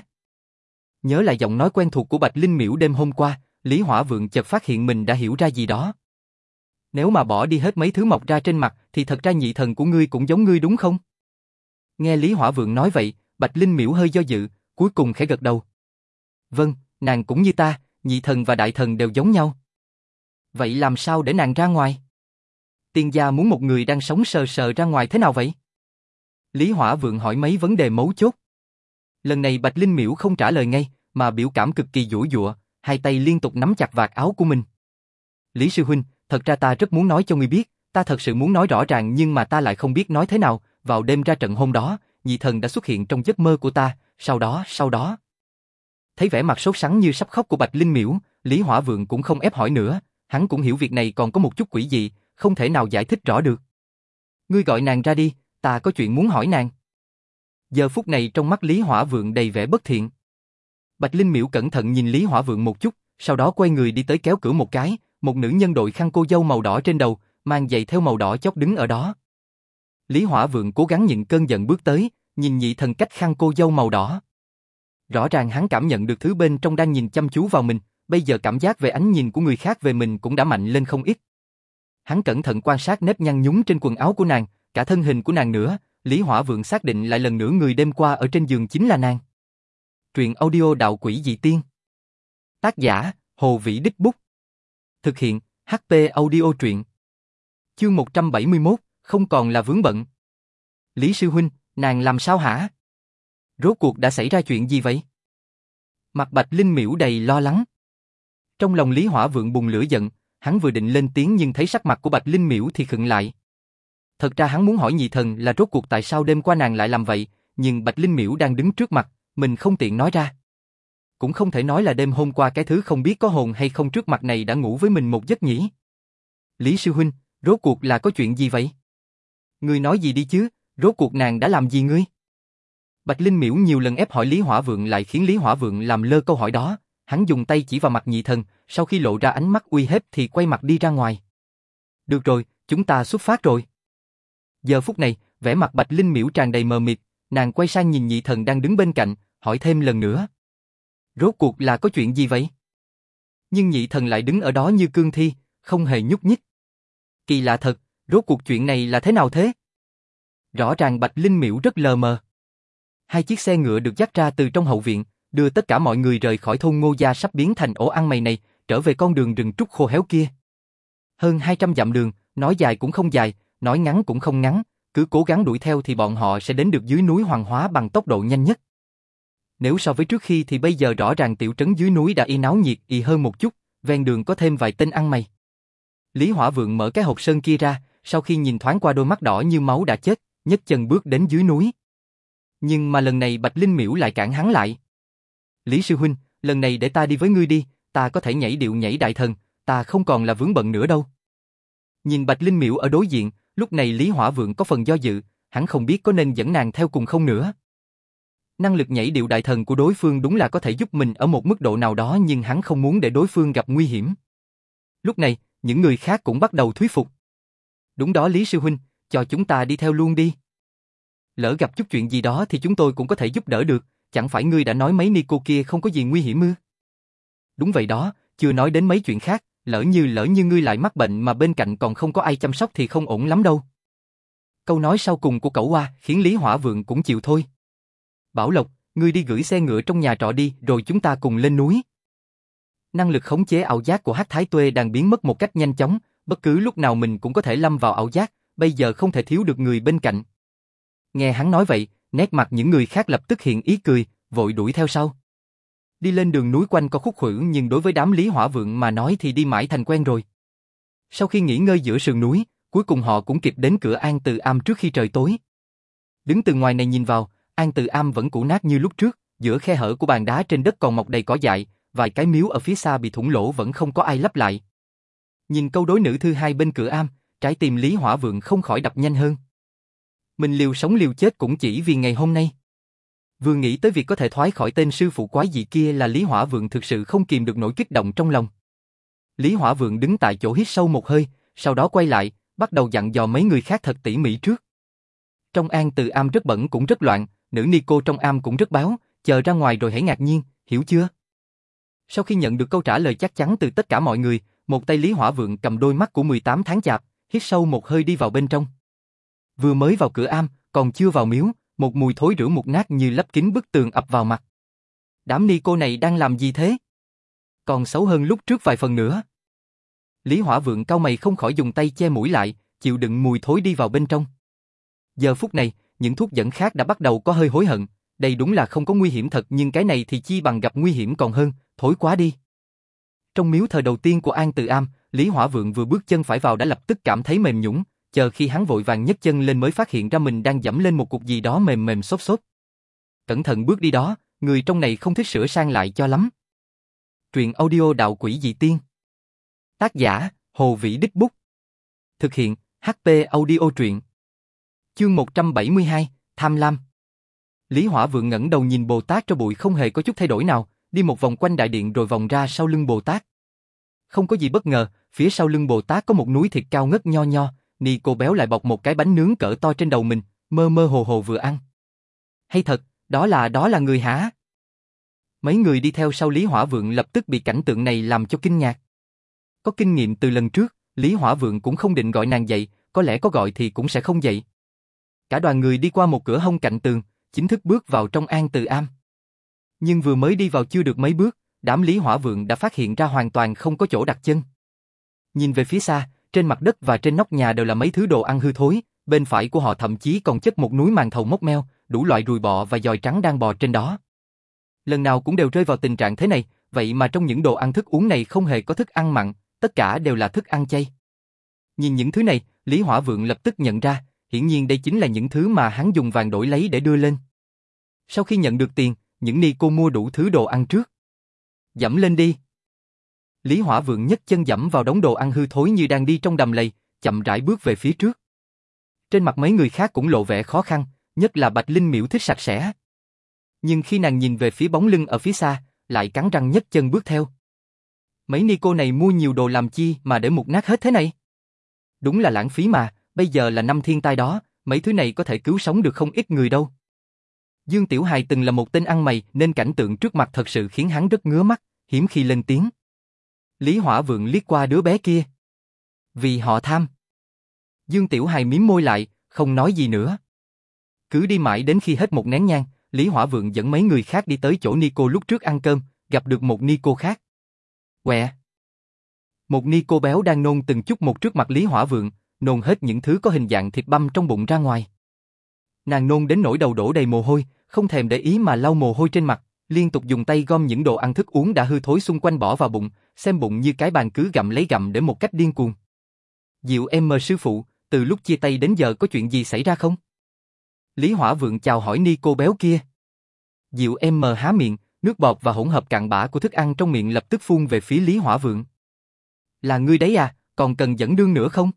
Nhớ lại giọng nói quen thuộc của Bạch Linh Miễu đêm hôm qua, Lý Hỏa Vượng chợt phát hiện mình đã hiểu ra gì đó. Nếu mà bỏ đi hết mấy thứ mọc ra trên mặt thì thật ra nhị thần của ngươi cũng giống ngươi đúng không? Nghe Lý Hỏa Vượng nói vậy, Bạch Linh Miễu hơi do dự, cuối cùng khẽ gật đầu. Vâng, nàng cũng như ta, nhị thần và đại thần đều giống nhau. Vậy làm sao để nàng ra ngoài? Tiên gia muốn một người đang sống sờ sờ ra ngoài thế nào vậy? Lý Hỏa Vượng hỏi mấy vấn đề mấu chốt. Lần này Bạch Linh Miễu không trả lời ngay, mà biểu cảm cực kỳ giũa giụa, hai tay liên tục nắm chặt vạt áo của mình. Lý Sư Huynh, thật ra ta rất muốn nói cho ngươi biết, ta thật sự muốn nói rõ ràng nhưng mà ta lại không biết nói thế nào, vào đêm ra trận hôm đó, nhị thần đã xuất hiện trong giấc mơ của ta, sau đó, sau đó. Thấy vẻ mặt sốt sắng như sắp khóc của Bạch Linh Miễu, Lý Hỏa Vượng cũng không ép hỏi nữa, hắn cũng hiểu việc này còn có một chút quỷ dị, không thể nào giải thích rõ được. Ngươi gọi nàng ra đi, ta có chuyện muốn hỏi nàng. Giờ phút này trong mắt Lý Hỏa Vượng đầy vẻ bất thiện. Bạch Linh Miễu cẩn thận nhìn Lý Hỏa Vượng một chút, sau đó quay người đi tới kéo cửa một cái, một nữ nhân đội khăn cô dâu màu đỏ trên đầu, mang giày theo màu đỏ chót đứng ở đó. Lý Hỏa Vượng cố gắng nhịn cơn giận bước tới, nhìn nhị thần cách khăn cô dâu màu đỏ. Rõ ràng hắn cảm nhận được thứ bên trong đang nhìn chăm chú vào mình, bây giờ cảm giác về ánh nhìn của người khác về mình cũng đã mạnh lên không ít. Hắn cẩn thận quan sát nếp nhăn nhúm trên quần áo của nàng, cả thân hình của nàng nữa, Lý Hỏa Vượng xác định lại lần nữa người đêm qua ở trên giường chính là nàng. Truyện audio Đạo Quỷ Dị Tiên. Tác giả, Hồ Vĩ Đích Bút. Thực hiện, hát pê Audio Truyện. Chương một trăm bảy mươi mốt, không còn là vướng bận. Lý sư huynh, nàng làm sao hả? Rốt cuộc đã xảy ra chuyện gì vậy? Mặt Bạch Linh Miễu đầy lo lắng. Trong lòng Lý Hỏa Vượng bùng lửa giận, hắn vừa định lên tiếng nhưng thấy sắc mặt của Bạch Linh Miễu thì khựng lại. Thật ra hắn muốn hỏi nhị thần là rốt cuộc tại sao đêm qua nàng lại làm vậy, nhưng Bạch Linh Miễu đang đứng trước mặt, mình không tiện nói ra. Cũng không thể nói là đêm hôm qua cái thứ không biết có hồn hay không trước mặt này đã ngủ với mình một giấc nhỉ. Lý sư huynh, rốt cuộc là có chuyện gì vậy? Ngươi nói gì đi chứ, rốt cuộc nàng đã làm gì ngươi? Bạch Linh Miễu nhiều lần ép hỏi Lý Hỏa Vượng lại khiến Lý Hỏa Vượng làm lơ câu hỏi đó, hắn dùng tay chỉ vào mặt nhị thần, sau khi lộ ra ánh mắt uy hiếp thì quay mặt đi ra ngoài. Được rồi, chúng ta xuất phát rồi. Giờ phút này, vẻ mặt Bạch Linh Miễu tràn đầy mờ mịt, nàng quay sang nhìn nhị thần đang đứng bên cạnh, hỏi thêm lần nữa. Rốt cuộc là có chuyện gì vậy? Nhưng nhị thần lại đứng ở đó như cương thi, không hề nhúc nhích. Kỳ lạ thật, rốt cuộc chuyện này là thế nào thế? Rõ ràng Bạch Linh Miễu rất lờ mờ. Hai chiếc xe ngựa được dắt ra từ trong hậu viện, đưa tất cả mọi người rời khỏi thôn Ngô Gia sắp biến thành ổ ăn mày này, trở về con đường rừng trúc khô héo kia. Hơn hai trăm dặm đường, nói dài cũng không dài, nói ngắn cũng không ngắn, cứ cố gắng đuổi theo thì bọn họ sẽ đến được dưới núi Hoàng Hóa bằng tốc độ nhanh nhất. Nếu so với trước khi thì bây giờ rõ ràng tiểu trấn dưới núi đã y náo nhiệt y hơn một chút, ven đường có thêm vài tên ăn mày. Lý Hỏa Vượng mở cái hộp sơn kia ra, sau khi nhìn thoáng qua đôi mắt đỏ như máu đã chết, nhấc chân bước đến dưới núi. Nhưng mà lần này Bạch Linh Miễu lại cản hắn lại. Lý sư huynh, lần này để ta đi với ngươi đi, ta có thể nhảy điệu nhảy đại thần, ta không còn là vướng bận nữa đâu. Nhìn Bạch Linh Miễu ở đối diện, lúc này Lý Hỏa Vượng có phần do dự, hắn không biết có nên dẫn nàng theo cùng không nữa. Năng lực nhảy điệu đại thần của đối phương đúng là có thể giúp mình ở một mức độ nào đó nhưng hắn không muốn để đối phương gặp nguy hiểm. Lúc này, những người khác cũng bắt đầu thuyết phục. Đúng đó Lý sư huynh, cho chúng ta đi theo luôn đi. Lỡ gặp chút chuyện gì đó thì chúng tôi cũng có thể giúp đỡ được, chẳng phải ngươi đã nói mấy ni cô kia không có gì nguy hiểm ư? Đúng vậy đó, chưa nói đến mấy chuyện khác, lỡ như lỡ như ngươi lại mắc bệnh mà bên cạnh còn không có ai chăm sóc thì không ổn lắm đâu. Câu nói sau cùng của Cẩu Hoa khiến Lý Hỏa Vượng cũng chịu thôi. Bảo Lộc, ngươi đi gửi xe ngựa trong nhà trọ đi rồi chúng ta cùng lên núi. Năng lực khống chế ảo giác của Hắc Thái Tuê đang biến mất một cách nhanh chóng, bất cứ lúc nào mình cũng có thể lâm vào ảo giác, bây giờ không thể thiếu được người bên cạnh. Nghe hắn nói vậy, nét mặt những người khác lập tức hiện ý cười, vội đuổi theo sau. Đi lên đường núi quanh co khúc khuỷu nhưng đối với đám Lý Hỏa Vượng mà nói thì đi mãi thành quen rồi. Sau khi nghỉ ngơi giữa sườn núi, cuối cùng họ cũng kịp đến cửa An Từ Am trước khi trời tối. Đứng từ ngoài này nhìn vào, An Từ Am vẫn cũ nát như lúc trước, giữa khe hở của bàn đá trên đất còn mọc đầy cỏ dại, vài cái miếu ở phía xa bị thủng lỗ vẫn không có ai lắp lại. Nhìn câu đối nữ thứ hai bên cửa am, trái tim Lý Hỏa Vượng không khỏi đập nhanh hơn. Mình liều sống liều chết cũng chỉ vì ngày hôm nay. Vừa nghĩ tới việc có thể thoát khỏi tên sư phụ quái dị kia là Lý Hỏa Vượng thực sự không kìm được nỗi kích động trong lòng. Lý Hỏa Vượng đứng tại chỗ hít sâu một hơi, sau đó quay lại, bắt đầu dặn dò mấy người khác thật tỉ mỉ trước. Trong An Từ Am rất bẩn cũng rất loạn, nữ ni cô trong am cũng rất báo, chờ ra ngoài rồi hãy ngạc nhiên, hiểu chưa? Sau khi nhận được câu trả lời chắc chắn từ tất cả mọi người, một tay Lý Hỏa Vượng cầm đôi mắt của mười tám tháng chạp, hít sâu một hơi đi vào bên trong. Vừa mới vào cửa am, còn chưa vào miếu, một mùi thối rữa mục nát như lấp kín bức tường ập vào mặt. Đám ni cô này đang làm gì thế? Còn xấu hơn lúc trước vài phần nữa. Lý Hỏa Vượng cau mày không khỏi dùng tay che mũi lại, chịu đựng mùi thối đi vào bên trong. Giờ phút này, những thuốc dẫn khác đã bắt đầu có hơi hối hận, đây đúng là không có nguy hiểm thật nhưng cái này thì chi bằng gặp nguy hiểm còn hơn, thối quá đi. Trong miếu thờ đầu tiên của An Từ Am, Lý Hỏa Vượng vừa bước chân phải vào đã lập tức cảm thấy mềm nhũn, chờ khi hắn vội vàng nhấc chân lên mới phát hiện ra mình đang dẫm lên một cục gì đó mềm mềm xốp xốp. Cẩn thận bước đi đó, người trong này không thích sửa sang lại cho lắm. Truyện audio Đạo Quỷ Dị Tiên. Tác giả, Hồ Vĩ Đích Bút. Thực hiện, hát pê Audio truyện. Chương một trăm bảy mươi hai, Tham Lam. Lý Hỏa Vượng ngẩng đầu nhìn Bồ Tát trong bụi không hề có chút thay đổi nào, đi một vòng quanh đại điện rồi vòng ra sau lưng Bồ Tát. Không có gì bất ngờ, phía sau lưng Bồ Tát có một núi thịt cao ngất nho nho, ni cô béo lại bọc một cái bánh nướng cỡ to trên đầu mình, mơ mơ hồ hồ vừa ăn. Hay thật, đó là đó là người hả? Mấy người đi theo sau Lý Hỏa Vượng lập tức bị cảnh tượng này làm cho kinh ngạc. Có kinh nghiệm từ lần trước, Lý Hỏa Vượng cũng không định gọi nàng dậy, có lẽ có gọi thì cũng sẽ không dậy. Cả đoàn người đi qua một cửa hông cạnh tường, chính thức bước vào trong An Từ Am. Nhưng vừa mới đi vào chưa được mấy bước, đám Lý Hỏa Vượng đã phát hiện ra hoàn toàn không có chỗ đặt chân. Nhìn về phía xa, trên mặt đất và trên nóc nhà đều là mấy thứ đồ ăn hư thối, bên phải của họ thậm chí còn chất một núi màn thầu mốc meo, đủ loại ruồi bọ và giòi trắng đang bò trên đó. Lần nào cũng đều rơi vào tình trạng thế này, vậy mà trong những đồ ăn thức uống này không hề có thức ăn mặn, tất cả đều là thức ăn chay. Nhìn những thứ này, Lý Hỏa Vượng lập tức nhận ra, hiển nhiên đây chính là những thứ mà hắn dùng vàng đổi lấy để đưa lên. Sau khi nhận được tiền, những ni cô mua đủ thứ đồ ăn trước. Dẫm lên đi. Lý Hỏa Vượng nhấc chân dẫm vào đống đồ ăn hư thối như đang đi trong đầm lầy, chậm rãi bước về phía trước. Trên mặt mấy người khác cũng lộ vẻ khó khăn, nhất là Bạch Linh Miễu thích sạch sẽ. Nhưng khi nàng nhìn về phía bóng lưng ở phía xa, lại cắn răng nhấc chân bước theo. Mấy ni cô này mua nhiều đồ làm chi mà để mục nát hết thế này? Đúng là lãng phí mà, bây giờ là năm thiên tai đó, mấy thứ này có thể cứu sống được không ít người đâu. Dương Tiểu Hài từng là một tên ăn mày nên cảnh tượng trước mặt thật sự khiến hắn rất ngứa mắt, hiếm khi lên tiếng. Lý Hỏa Vượng liếc qua đứa bé kia. Vì họ tham. Dương Tiểu Hài mím môi lại, không nói gì nữa. Cứ đi mãi đến khi hết một nén nhang, Lý Hỏa Vượng dẫn mấy người khác đi tới chỗ ni cô lúc trước ăn cơm, gặp được một ni cô khác. Quẹ. Một ni cô béo đang nôn từng chút một trước mặt Lý Hỏa Vượng, nôn hết những thứ có hình dạng thịt băm trong bụng ra ngoài. Nàng nôn đến nỗi đầu đổ đầy mồ hôi, không thèm để ý mà lau mồ hôi trên mặt, liên tục dùng tay gom những đồ ăn thức uống đã hư thối xung quanh bỏ vào bụng, xem bụng như cái bàn cứ gặm lấy gặm để một cách điên cuồng. Diệu em mờ sư phụ, từ lúc chia tay đến giờ có chuyện gì xảy ra không? Lý Hỏa Vượng chào hỏi ni cô béo kia. Diệu em mờ há miệng, nước bọt và hỗn hợp cặn bã của thức ăn trong miệng lập tức phun về phía Lý Hỏa Vượng. Là ngươi đấy à, còn cần dẫn đương nữa không?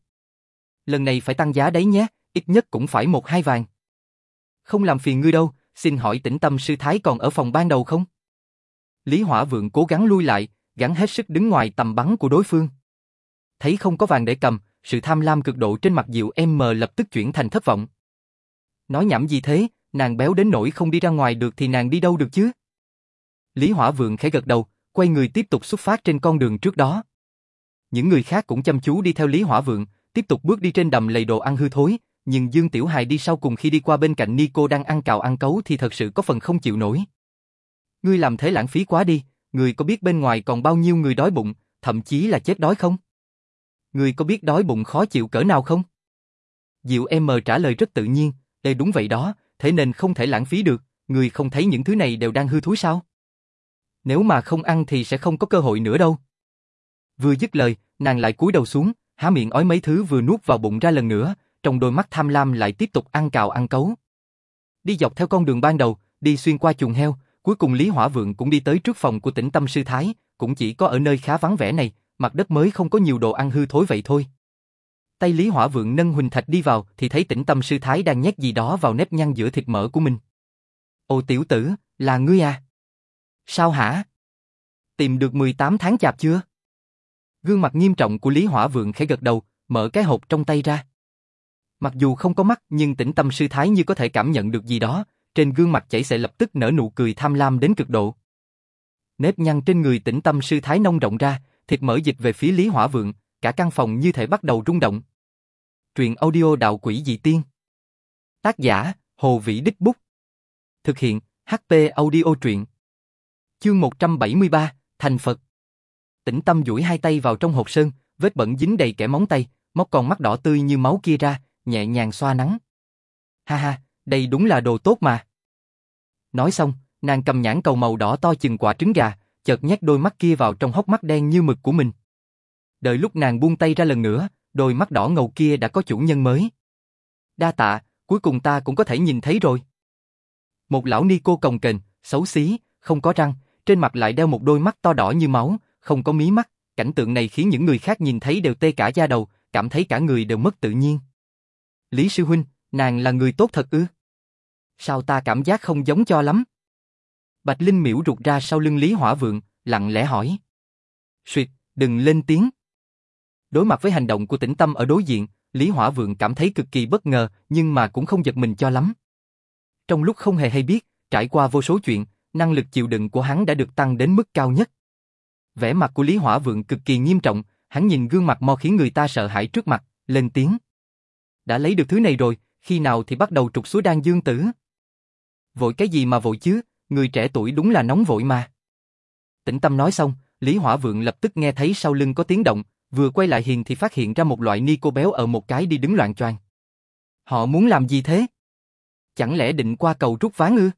Lần này phải tăng giá đấy nhé, ít nhất cũng phải một hai vàng. Không làm phiền ngươi đâu, xin hỏi Tĩnh Tâm sư thái còn ở phòng ban đầu không? Lý Hỏa Vượng cố gắng lui lại, gắng hết sức đứng ngoài tầm bắn của đối phương. Thấy không có vàng để cầm, sự tham lam cực độ trên mặt Diệu em mờ lập tức chuyển thành thất vọng. Nói nhảm gì thế, nàng béo đến nỗi không đi ra ngoài được thì nàng đi đâu được chứ? Lý Hỏa Vượng khẽ gật đầu, quay người tiếp tục xuất phát trên con đường trước đó. Những người khác cũng chăm chú đi theo Lý Hỏa Vượng, tiếp tục bước đi trên đầm lầy đồ ăn hư thối, nhưng Dương Tiểu Hài đi sau cùng khi đi qua bên cạnh Nico đang ăn cào ăn cấu thì thật sự có phần không chịu nổi. Ngươi làm thế lãng phí quá đi, ngươi có biết bên ngoài còn bao nhiêu người đói bụng, thậm chí là chết đói không? Ngươi có biết đói bụng khó chịu cỡ nào không? Diệu em mờ trả lời rất tự nhiên, đây đúng vậy đó, thế nên không thể lãng phí được, ngươi không thấy những thứ này đều đang hư thối sao? Nếu mà không ăn thì sẽ không có cơ hội nữa đâu. Vừa dứt lời, nàng lại cúi đầu xuống, há miệng ói mấy thứ vừa nuốt vào bụng ra lần nữa, trong đôi mắt tham lam lại tiếp tục ăn cào ăn cấu. Đi dọc theo con đường ban đầu, đi xuyên qua chuồng heo, cuối cùng Lý Hỏa Vượng cũng đi tới trước phòng của Tĩnh Tâm sư thái, cũng chỉ có ở nơi khá vắng vẻ này, mặt đất mới không có nhiều đồ ăn hư thối vậy thôi. Tay Lý Hỏa Vượng nâng huỳnh thạch đi vào thì thấy Tĩnh Tâm sư thái đang nhét gì đó vào nếp nhăn giữa thịt mỡ của mình. Ô tiểu tử, là ngươi à? Sao hả? Tìm được mười tám tháng chạp chưa? Gương mặt nghiêm trọng của Lý Hỏa Vượng khẽ gật đầu, mở cái hộp trong tay ra. Mặc dù không có mắt nhưng Tĩnh Tâm sư thái như có thể cảm nhận được gì đó, trên gương mặt chảy xệ lập tức nở nụ cười tham lam đến cực độ. Nếp nhăn trên người Tĩnh Tâm sư thái nông rộng ra, thịt mỡ dịch về phía Lý Hỏa Vượng, cả căn phòng như thể bắt đầu rung động. Truyện audio Đạo Quỷ Dị Tiên. Tác giả, Hồ Vĩ Đích Bút. Thực hiện, hát pê Audio truyện. Chương một trăm bảy mươi ba, Thành Phật. Tĩnh Tâm duỗi hai tay vào trong hộp sơn, vết bẩn dính đầy kẽ móng tay, móc con mắt đỏ tươi như máu kia ra, nhẹ nhàng xoa nắng. Ha ha, đây đúng là đồ tốt mà. Nói xong, nàng cầm nhãn cầu màu đỏ to chừng quả trứng gà, chợt nhét đôi mắt kia vào trong hốc mắt đen như mực của mình. Đợi lúc nàng buông tay ra lần nữa, đôi mắt đỏ ngầu kia đã có chủ nhân mới. Đa tạ, cuối cùng ta cũng có thể nhìn thấy rồi. Một lão ni cô cồng kềnh, xấu xí, không có răng, trên mặt lại đeo một đôi mắt to đỏ như máu, không có mí mắt, cảnh tượng này khiến những người khác nhìn thấy đều tê cả da đầu, cảm thấy cả người đều mất tự nhiên. Lý sư huynh, nàng là người tốt thật ư? Sao ta cảm giác không giống cho lắm? Bạch Linh Miễu rụt ra sau lưng Lý Hỏa Vượng, lặng lẽ hỏi. Suyệt, đừng lên tiếng. Đối mặt với hành động của Tĩnh Tâm ở đối diện, Lý Hỏa Vượng cảm thấy cực kỳ bất ngờ, nhưng mà cũng không giật mình cho lắm. Trong lúc không hề hay biết, trải qua vô số chuyện, năng lực chịu đựng của hắn đã được tăng đến mức cao nhất. Vẻ mặt của Lý Hỏa Vượng cực kỳ nghiêm trọng, hắn nhìn gương mặt mo khiến người ta sợ hãi trước mặt, lên tiếng. Đã lấy được thứ này rồi, khi nào thì bắt đầu trục xuất Đan Dương Tử? Vội cái gì mà vội chứ, người trẻ tuổi đúng là nóng vội mà. Tĩnh Tâm nói xong, Lý Hỏa Vượng lập tức nghe thấy sau lưng có tiếng động, vừa quay lại hiền thì phát hiện ra một loại ni cô béo ở một cái đi đứng loạng choạng. Họ muốn làm gì thế? Chẳng lẽ định qua cầu rút ván ư?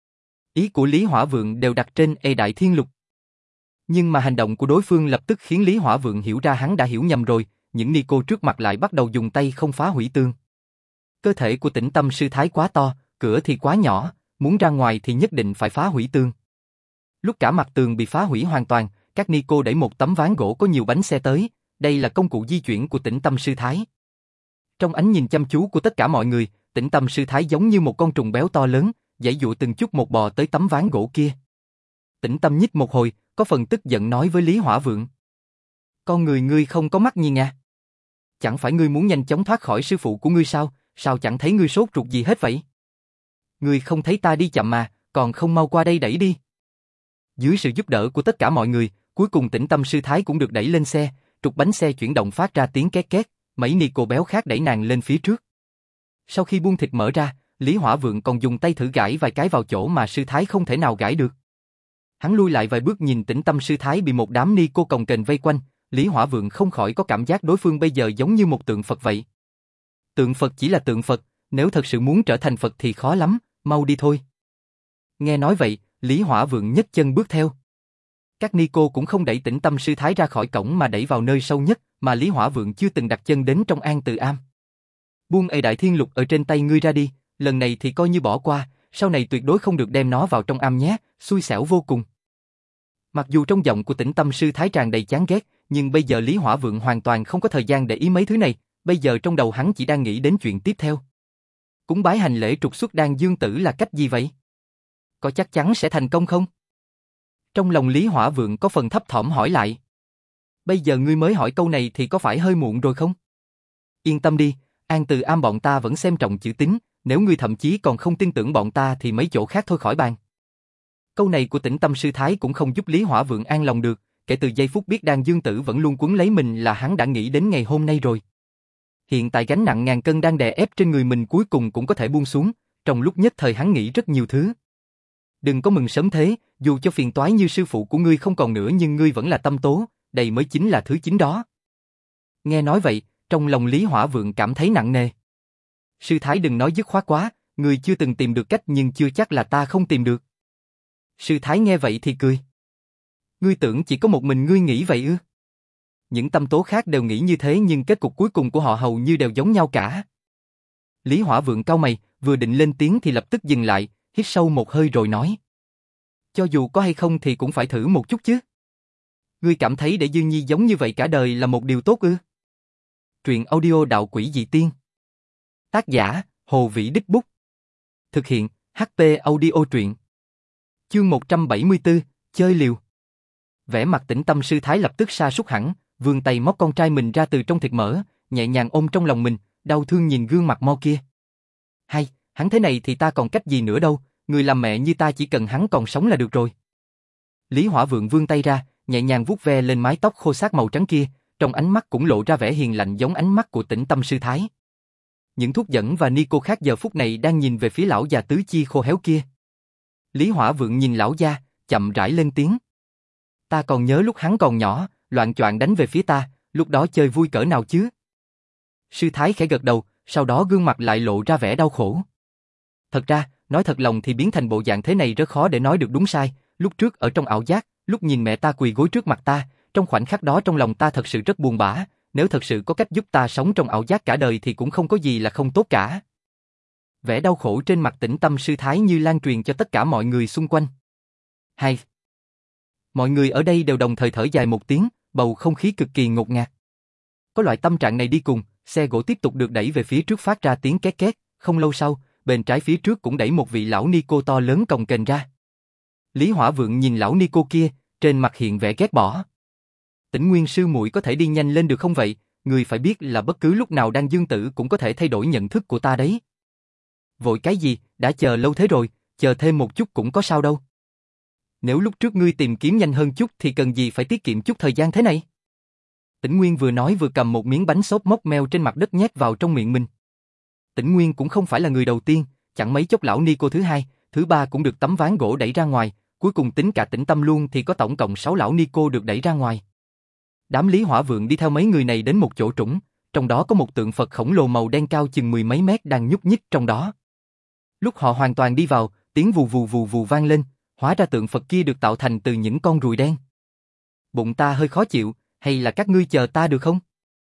Ý của Lý Hỏa Vượng đều đặt trên E Đại Thiên Lục. Nhưng mà hành động của đối phương lập tức khiến Lý Hỏa Vượng hiểu ra hắn đã hiểu nhầm rồi, những ni cô trước mặt lại bắt đầu dùng tay không phá hủy tường. Cơ thể của Tĩnh Tâm sư thái quá to, cửa thì quá nhỏ, muốn ra ngoài thì nhất định phải phá hủy tường. Lúc cả mặt tường bị phá hủy hoàn toàn, các ni cô đẩy một tấm ván gỗ có nhiều bánh xe tới, đây là công cụ di chuyển của Tĩnh Tâm sư thái. Trong ánh nhìn chăm chú của tất cả mọi người, Tĩnh Tâm sư thái giống như một con trùng béo to lớn, giãy giụa từng chút một bò tới tấm ván gỗ kia. Tĩnh Tâm nhích một hồi, có phần tức giận nói với Lý Hỏa Vượng. Con người ngươi không có mắt nhìn à? Chẳng phải ngươi muốn nhanh chóng thoát khỏi sư phụ của ngươi sao, sao chẳng thấy ngươi sốt ruột gì hết vậy? Ngươi không thấy ta đi chậm mà, còn không mau qua đây đẩy đi. Dưới sự giúp đỡ của tất cả mọi người, cuối cùng Tĩnh Tâm sư thái cũng được đẩy lên xe, trục bánh xe chuyển động phát ra tiếng két két, mấy ni cô béo khác đẩy nàng lên phía trước. Sau khi buông thịt mở ra, Lý Hỏa Vượng còn dùng tay thử gãi vài cái vào chỗ mà sư thái không thể nào gãi được. Hắn lui lại vài bước nhìn Tĩnh Tâm sư thái bị một đám ni cô cồng kềnh vây quanh, Lý Hỏa Vượng không khỏi có cảm giác đối phương bây giờ giống như một tượng Phật vậy. Tượng Phật chỉ là tượng Phật, nếu thật sự muốn trở thành Phật thì khó lắm, mau đi thôi. Nghe nói vậy, Lý Hỏa Vượng nhấc chân bước theo. Các ni cô cũng không đẩy Tĩnh Tâm sư thái ra khỏi cổng mà đẩy vào nơi sâu nhất mà Lý Hỏa Vượng chưa từng đặt chân đến trong An Từ Am. Buông E Đại Thiên Lục ở trên tay ngươi ra đi, lần này thì coi như bỏ qua, sau này tuyệt đối không được đem nó vào trong am nhé, xui xẻo vô cùng. Mặc dù trong giọng của Tĩnh Tâm sư thái tràn đầy chán ghét, nhưng bây giờ Lý Hỏa Vượng hoàn toàn không có thời gian để ý mấy thứ này, bây giờ trong đầu hắn chỉ đang nghĩ đến chuyện tiếp theo. Cúng bái hành lễ trục xuất Đan Dương Tử là cách gì vậy? Có chắc chắn sẽ thành công không? Trong lòng Lý Hỏa Vượng có phần thấp thỏm hỏi lại. Bây giờ ngươi mới hỏi câu này thì có phải hơi muộn rồi không? Yên tâm đi, An Từ Am bọn ta vẫn xem trọng chữ tín, nếu ngươi thậm chí còn không tin tưởng bọn ta thì mấy chỗ khác thôi khỏi bàn. Câu này của Tĩnh Tâm sư thái cũng không giúp Lý Hỏa Vượng an lòng được, kể từ giây phút biết Đan Dương Tử vẫn luôn quấn lấy mình là hắn đã nghĩ đến ngày hôm nay rồi. Hiện tại gánh nặng ngàn cân đang đè ép trên người mình cuối cùng cũng có thể buông xuống, trong lúc nhất thời hắn nghĩ rất nhiều thứ. Đừng có mừng sớm thế, dù cho phiền toái như sư phụ của ngươi không còn nữa nhưng ngươi vẫn là tâm tố, đây mới chính là thứ chính đó. Nghe nói vậy, trong lòng Lý Hỏa Vượng cảm thấy nặng nề. Sư thái đừng nói dứt khoát quá, ngươi chưa từng tìm được cách nhưng chưa chắc là ta không tìm được. Sư thái nghe vậy thì cười. Ngươi tưởng chỉ có một mình ngươi nghĩ vậy ư? Những tâm tố khác đều nghĩ như thế nhưng kết cục cuối cùng của họ hầu như đều giống nhau cả. Lý Hỏa Vượng cau mày, vừa định lên tiếng thì lập tức dừng lại, hít sâu một hơi rồi nói. Cho dù có hay không thì cũng phải thử một chút chứ. Ngươi cảm thấy để Dương Nhi giống như vậy cả đời là một điều tốt ư? Truyện audio Đạo Quỷ Dị Tiên. Tác giả, Hồ Vĩ Đích Bút. Thực hiện, hát pê Audio Truyện. Chương một trăm bảy mươi tư, chơi liều. Vẻ mặt Tĩnh Tâm sư thái lập tức sa sút hẳn, vươn tay móc con trai mình ra từ trong thịt mỡ, nhẹ nhàng ôm trong lòng mình, đau thương nhìn gương mặt mo kia. Hay, hắn thế này thì ta còn cách gì nữa đâu, người làm mẹ như ta chỉ cần hắn còn sống là được rồi. Lý Hỏa Vượng vươn tay ra, nhẹ nhàng vuốt ve lên mái tóc khô xác màu trắng kia, trong ánh mắt cũng lộ ra vẻ hiền lành giống ánh mắt của Tĩnh Tâm sư thái. Những thuốc dẫn và ni cô khác giờ phút này đang nhìn về phía lão già tứ chi khô héo kia. Lý Hỏa Vượng nhìn lão già, chậm rãi lên tiếng. Ta còn nhớ lúc hắn còn nhỏ, loạng choạng đánh về phía ta, lúc đó chơi vui cỡ nào chứ? Sư thái khẽ gật đầu, sau đó gương mặt lại lộ ra vẻ đau khổ. Thật ra, nói thật lòng thì biến thành bộ dạng thế này rất khó để nói được đúng sai, lúc trước ở trong ảo giác, lúc nhìn mẹ ta quỳ gối trước mặt ta, trong khoảnh khắc đó trong lòng ta thật sự rất buồn bã, nếu thật sự có cách giúp ta sống trong ảo giác cả đời thì cũng không có gì là không tốt cả. vẻ đau khổ trên mặt Tĩnh Tâm sư thái như lan truyền cho tất cả mọi người xung quanh. Hai. Mọi người ở đây đều đồng thời thở dài một tiếng, bầu không khí cực kỳ ngột ngạt. Có loại tâm trạng này đi cùng, xe gỗ tiếp tục được đẩy về phía trước phát ra tiếng két két, không lâu sau, bên trái phía trước cũng đẩy một vị lão ni cô to lớn cồng kềnh ra. Lý Hỏa Vượng nhìn lão ni cô kia, trên mặt hiện vẻ ghét bỏ. Tĩnh Nguyên sư muội có thể đi nhanh lên được không vậy? Người phải biết là bất cứ lúc nào Đan Dương Tử cũng có thể thay đổi nhận thức của ta đấy. Vội cái gì, đã chờ lâu thế rồi, chờ thêm một chút cũng có sao đâu. Nếu lúc trước ngươi tìm kiếm nhanh hơn chút thì cần gì phải tiết kiệm chút thời gian thế này? Tĩnh Nguyên vừa nói vừa cầm một miếng bánh xốp mốc meo trên mặt đất nhét vào trong miệng mình. Tĩnh Nguyên cũng không phải là người đầu tiên, chẳng mấy chốc lão ni cô thứ hai, thứ ba cũng được tấm ván gỗ đẩy ra ngoài, cuối cùng tính cả Tĩnh Tâm luôn thì có tổng cộng sáu lão ni cô được đẩy ra ngoài. Đám Lý Hỏa Vượng đi theo mấy người này đến một chỗ trũng, trong đó có một tượng Phật khổng lồ màu đen cao chừng mười mấy mét đang nhúc nhích trong đó. Lúc họ hoàn toàn đi vào, tiếng vù vù vù vù vang lên, hóa ra tượng Phật kia được tạo thành từ những con ruồi đen. Bụng ta hơi khó chịu, hay là các ngươi chờ ta được không?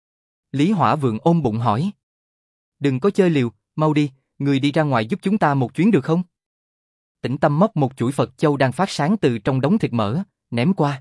Lý Hỏa Vượng ôm bụng hỏi. Đừng có chơi liều, mau đi, người đi ra ngoài giúp chúng ta một chuyến được không? Tĩnh Tâm móc một chuỗi Phật châu đang phát sáng từ trong đống thịt mỡ, ném qua.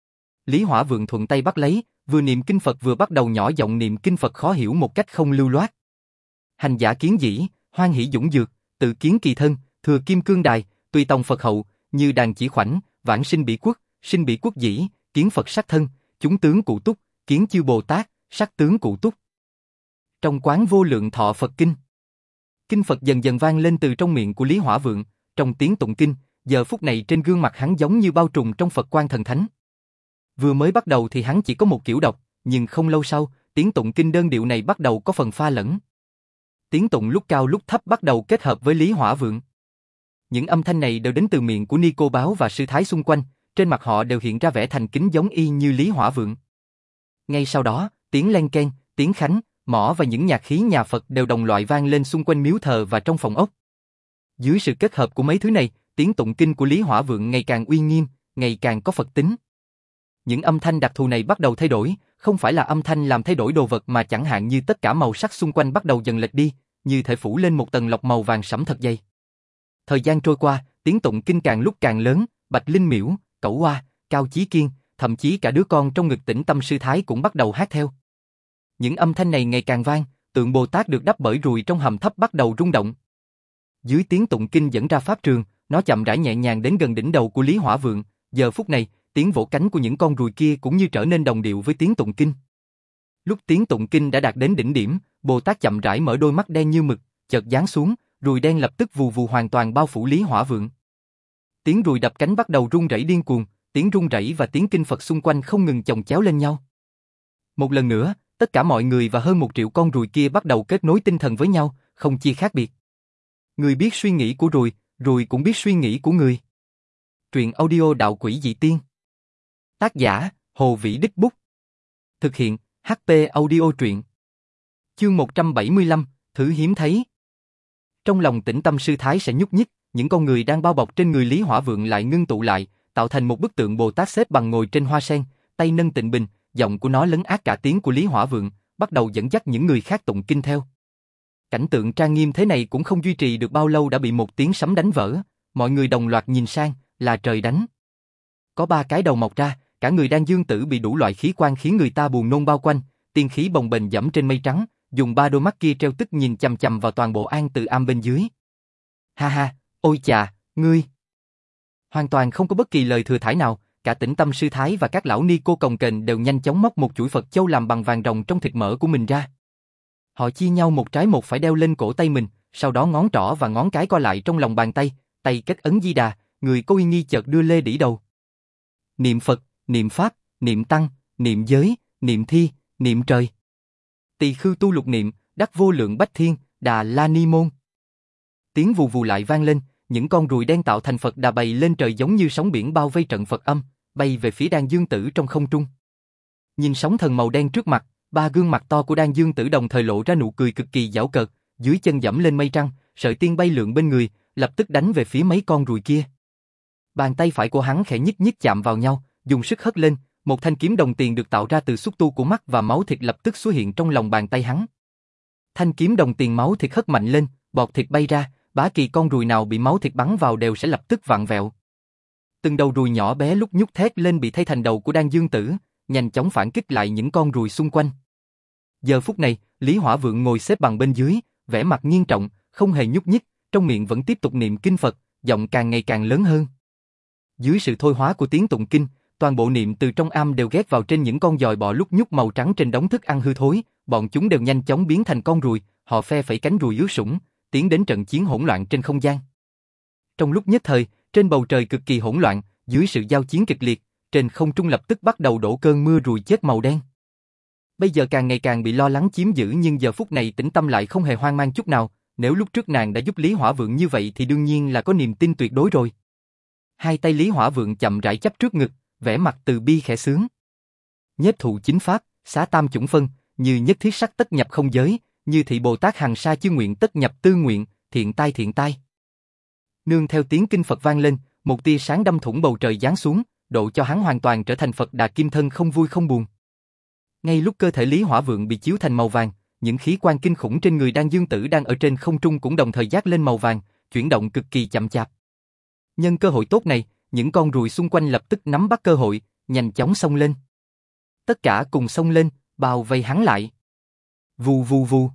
Lý Hỏa Vượng thuận tay bắt lấy, vừa niệm kinh Phật vừa bắt đầu nhỏ giọng niệm kinh Phật khó hiểu một cách không lưu loát. Hành giả kiến dĩ, hoan hỷ dũng dược, tự kiến kỳ thân, thừa kim cương đài, tùy tòng Phật hậu, như đàn chỉ khoảnh, vãng sinh bỉ quốc, sinh bỉ quốc dĩ, kiến Phật sắc thân, chúng tướng cụ túc, kiến chư Bồ Tát, sắc tướng cụ túc. Trong quán Vô Lượng Thọ Phật Kinh, kinh Phật dần dần vang lên từ trong miệng của Lý Hỏa Vượng, trong tiếng tụng kinh, giờ phút này trên gương mặt hắn giống như bao trùm trong Phật quang thần thánh. Vừa mới bắt đầu thì hắn chỉ có một kiểu đọc, nhưng không lâu sau, tiếng tụng kinh đơn điệu này bắt đầu có phần pha lẫn. Tiếng tụng lúc cao lúc thấp bắt đầu kết hợp với Lý Hỏa Vượng. Những âm thanh này đều đến từ miệng của Ni Cô Báo và sư thái xung quanh, trên mặt họ đều hiện ra vẻ thành kính giống y như Lý Hỏa Vượng. Ngay sau đó, tiếng len keng, tiếng khánh, mõ và những nhạc khí nhà Phật đều đồng loại vang lên xung quanh miếu thờ và trong phòng ốc. Dưới sự kết hợp của mấy thứ này, tiếng tụng kinh của Lý Hỏa Vượng ngày càng uy nghiêm, ngày càng có Phật tính. Những âm thanh đặc thù này bắt đầu thay đổi, không phải là âm thanh làm thay đổi đồ vật mà chẳng hạn như tất cả màu sắc xung quanh bắt đầu dần lệch đi, như thể phủ lên một tầng lọc màu vàng sẫm thật dày. Thời gian trôi qua, tiếng tụng kinh càng lúc càng lớn, Bạch Linh Miễu, Cẩu Hoa, Cao Chí Kiên, thậm chí cả đứa con trong ngực Tĩnh Tâm sư thái cũng bắt đầu hát theo. Những âm thanh này ngày càng vang, tượng Bồ Tát được đắp bởi ruồi trong hầm thấp bắt đầu rung động. Dưới tiếng tụng kinh dẫn ra pháp trường, nó chậm rãi nhẹ nhàng đến gần đỉnh đầu của Lý Hỏa Vượng, giờ phút này, tiếng vỗ cánh của những con ruồi kia cũng như trở nên đồng điệu với tiếng tụng kinh. Lúc tiếng tụng kinh đã đạt đến đỉnh điểm, Bồ Tát chậm rãi mở đôi mắt đen như mực, chợt giáng xuống, ruồi đen lập tức vù vù hoàn toàn bao phủ Lý Hỏa Vượng. Tiếng ruồi đập cánh bắt đầu rung rẩy điên cuồng, tiếng rung rẩy và tiếng kinh Phật xung quanh không ngừng chồng chéo lên nhau. Một lần nữa, tất cả mọi người và hơn một triệu con ruồi kia bắt đầu kết nối tinh thần với nhau, không chia khác biệt. Người biết suy nghĩ của ruồi, ruồi cũng biết suy nghĩ của người. Truyện audio Đạo Quỷ Dị Tiên. Tác giả, Hồ Vĩ Đích Bút. Thực hiện, hát pê Audio Truyện. Chương một trăm bảy mươi lăm, Thứ hiếm thấy. Trong lòng Tĩnh Tâm sư thái sẽ nhúc nhích, những con người đang bao bọc trên người Lý Hỏa Vượng lại ngưng tụ lại, tạo thành một bức tượng Bồ Tát xếp bằng ngồi trên hoa sen, tay nâng tịnh bình, giọng của nó lấn át cả tiếng của Lý Hỏa Vượng, bắt đầu dẫn dắt những người khác tụng kinh theo. Cảnh tượng trang nghiêm thế này cũng không duy trì được bao lâu đã bị một tiếng sấm đánh vỡ, mọi người đồng loạt nhìn sang, là trời đánh. Có ba cái đầu mọc ra, cả người Đan Dương Tử bị đủ loại khí quan khiến người ta buồn nôn bao quanh, tiên khí bồng bềnh dẫm trên mây trắng, dùng ba đôi mắt kia treo tức nhìn chằm chằm vào toàn bộ An Từ Am bên dưới. Ha ha, ôi chà, ngươi! Hoàn toàn không có bất kỳ lời thừa thãi nào, cả Tĩnh Tâm sư thái và các lão ni cô cồng kềnh đều nhanh chóng móc một chuỗi Phật châu làm bằng vàng ròng trong thịt mỡ của mình ra. Họ chia nhau một trái một phải đeo lên cổ tay mình, sau đó ngón trỏ và ngón cái co lại trong lòng bàn tay, tay kết ấn Di Đà, người có uy nghi chợt đưa lê đỉ đầu. Niệm Phật, niệm Pháp, niệm Tăng, niệm Giới, niệm Thi, niệm Trời. Tỳ khưu tu lục niệm, đắc vô lượng bách thiên, Đà La Ni Môn. Tiếng vù vù lại vang lên, những con ruồi đen tạo thành Phật Đà bay lên trời giống như sóng biển bao vây trận Phật âm, bay về phía Đan Dương Tử trong không trung. Nhìn sóng thần màu đen trước mặt, ba gương mặt to của Đan Dương Tử đồng thời lộ ra nụ cười cực kỳ giảo cợt, dưới chân dẫm lên mây trăng, sợi tiên bay lượn bên người, lập tức đánh về phía mấy con ruồi kia. Bàn tay phải của hắn khẽ nhích nhích chạm vào nhau, dùng sức hất lên, một thanh kiếm đồng tiền được tạo ra từ xúc tu của mắt và máu thịt lập tức xuất hiện trong lòng bàn tay hắn. Thanh kiếm đồng tiền máu thịt hất mạnh lên, bọt thịt bay ra, bá kỳ con ruồi nào bị máu thịt bắn vào đều sẽ lập tức vặn vẹo. Từng đầu ruồi nhỏ bé lúc nhúc thét lên bị thay thành đầu của Đan Dương Tử, nhanh chóng phản kích lại những con ruồi xung quanh. Giờ phút này, Lý Hỏa Vượng ngồi xếp bằng bên dưới, vẻ mặt nghiêm trọng, không hề nhúc nhích, trong miệng vẫn tiếp tục niệm kinh Phật, giọng càng ngày càng lớn hơn. Dưới sự thôi hóa của tiếng tụng kinh, toàn bộ niệm từ trong am đều ghét vào trên những con giòi bọ lúc nhúc màu trắng trên đống thức ăn hư thối, bọn chúng đều nhanh chóng biến thành con ruồi, họ phe phẩy cánh ruồi ướt sũng, tiến đến trận chiến hỗn loạn trên không gian. Trong lúc nhất thời, trên bầu trời cực kỳ hỗn loạn, dưới sự giao chiến kịch liệt, trên không trung lập tức bắt đầu đổ cơn mưa ruồi chết màu đen. Bây giờ càng ngày càng bị lo lắng chiếm giữ nhưng giờ phút này Tĩnh Tâm lại không hề hoang mang chút nào, nếu lúc trước nàng đã giúp Lý Hỏa Vượng như vậy thì đương nhiên là có niềm tin tuyệt đối rồi. Hai tay Lý Hỏa Vượng chậm rãi chắp trước ngực, vẻ mặt từ bi khẽ sướng. Nhiếp thụ chính pháp, xá tam chủng phân, như nhất thiết sắc tất nhập không giới, như thị Bồ Tát hằng sa chư nguyện tất nhập tư nguyện, thiện tai thiện tai. Nương theo tiếng kinh Phật vang lên, một tia sáng đâm thủng bầu trời giáng xuống, độ cho hắn hoàn toàn trở thành Phật Đà Kim Thân không vui không buồn. Ngay lúc cơ thể Lý Hỏa Vượng bị chiếu thành màu vàng, những khí quan kinh khủng trên người Đan Dương Tử đang ở trên không trung cũng đồng thời dát lên màu vàng, chuyển động cực kỳ chậm chạp. Nhân cơ hội tốt này, những con ruồi xung quanh lập tức nắm bắt cơ hội, nhanh chóng xông lên. Tất cả cùng xông lên, bao vây hắn lại. Vù vù vù.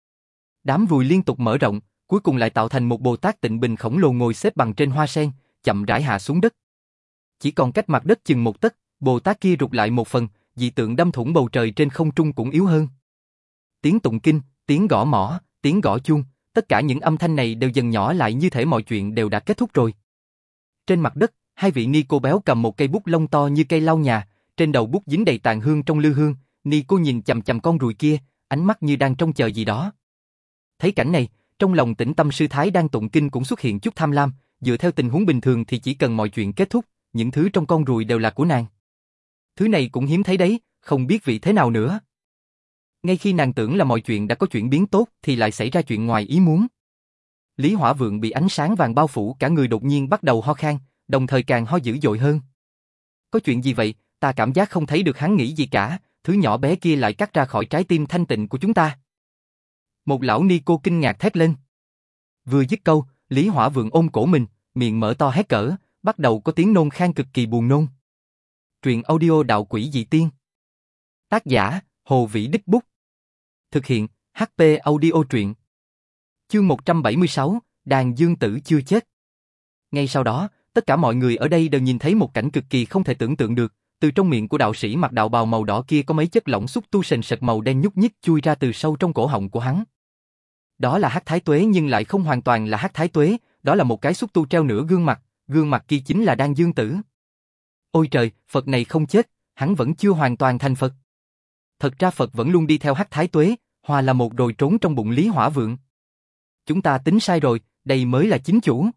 Đám ruồi liên tục mở rộng, cuối cùng lại tạo thành một Bồ Tát Tịnh Bình khổng lồ ngồi xếp bằng trên hoa sen, chậm rãi hạ xuống đất. Chỉ còn cách mặt đất chừng một tấc, Bồ Tát kia rụt lại một phần, dị tượng đâm thủng bầu trời trên không trung cũng yếu hơn. Tiếng tụng kinh, tiếng gõ mõ, tiếng gõ chuông, tất cả những âm thanh này đều dần nhỏ lại như thể mọi chuyện đều đã kết thúc rồi. Trên mặt đất, hai vị ni cô béo cầm một cây bút lông to như cây lau nhà, trên đầu bút dính đầy tàn hương trong lư hương, ni cô nhìn chằm chằm con ruồi kia, ánh mắt như đang trông chờ gì đó. Thấy cảnh này, trong lòng Tĩnh Tâm sư thái đang tụng kinh cũng xuất hiện chút tham lam, dựa theo tình huống bình thường thì chỉ cần mọi chuyện kết thúc, những thứ trong con ruồi đều là của nàng. Thứ này cũng hiếm thấy đấy, không biết vị thế nào nữa. Ngay khi nàng tưởng là mọi chuyện đã có chuyển biến tốt thì lại xảy ra chuyện ngoài ý muốn. Lý Hỏa Vượng bị ánh sáng vàng bao phủ cả người đột nhiên bắt đầu ho khan, đồng thời càng ho dữ dội hơn. Có chuyện gì vậy, ta cảm giác không thấy được hắn nghĩ gì cả, thứ nhỏ bé kia lại cắt ra khỏi trái tim thanh tịnh của chúng ta. Một lão ni cô kinh ngạc thét lên. Vừa dứt câu, Lý Hỏa Vượng ôm cổ mình, miệng mở to hé cỡ, bắt đầu có tiếng nôn khan cực kỳ buồn nôn. Truyện audio Đạo Quỷ Dị Tiên. Tác giả, Hồ Vĩ Đích Bút. Thực hiện, hát pê Audio Truyện. Chương một trăm bảy mươi sáu, Đàn Dương Tử chưa chết. Ngay sau đó, tất cả mọi người ở đây đều nhìn thấy một cảnh cực kỳ không thể tưởng tượng được, từ trong miệng của đạo sĩ mặc đạo bào màu đỏ kia có mấy chất lỏng xúc tu sền sệt màu đen nhúc nhích chui ra từ sâu trong cổ họng của hắn. Đó là hắc thái tuế nhưng lại không hoàn toàn là hắc thái tuế, đó là một cái xúc tu treo nửa gương mặt, gương mặt kia chính là Đan Dương Tử. Ôi trời, Phật này không chết, hắn vẫn chưa hoàn toàn thành Phật. Thật ra Phật vẫn luôn đi theo hắc thái tuế, hòa là một rồi trốn trong bụng Lý Hỏa Vượng. Chúng ta tính sai rồi, đây mới là chính chủ.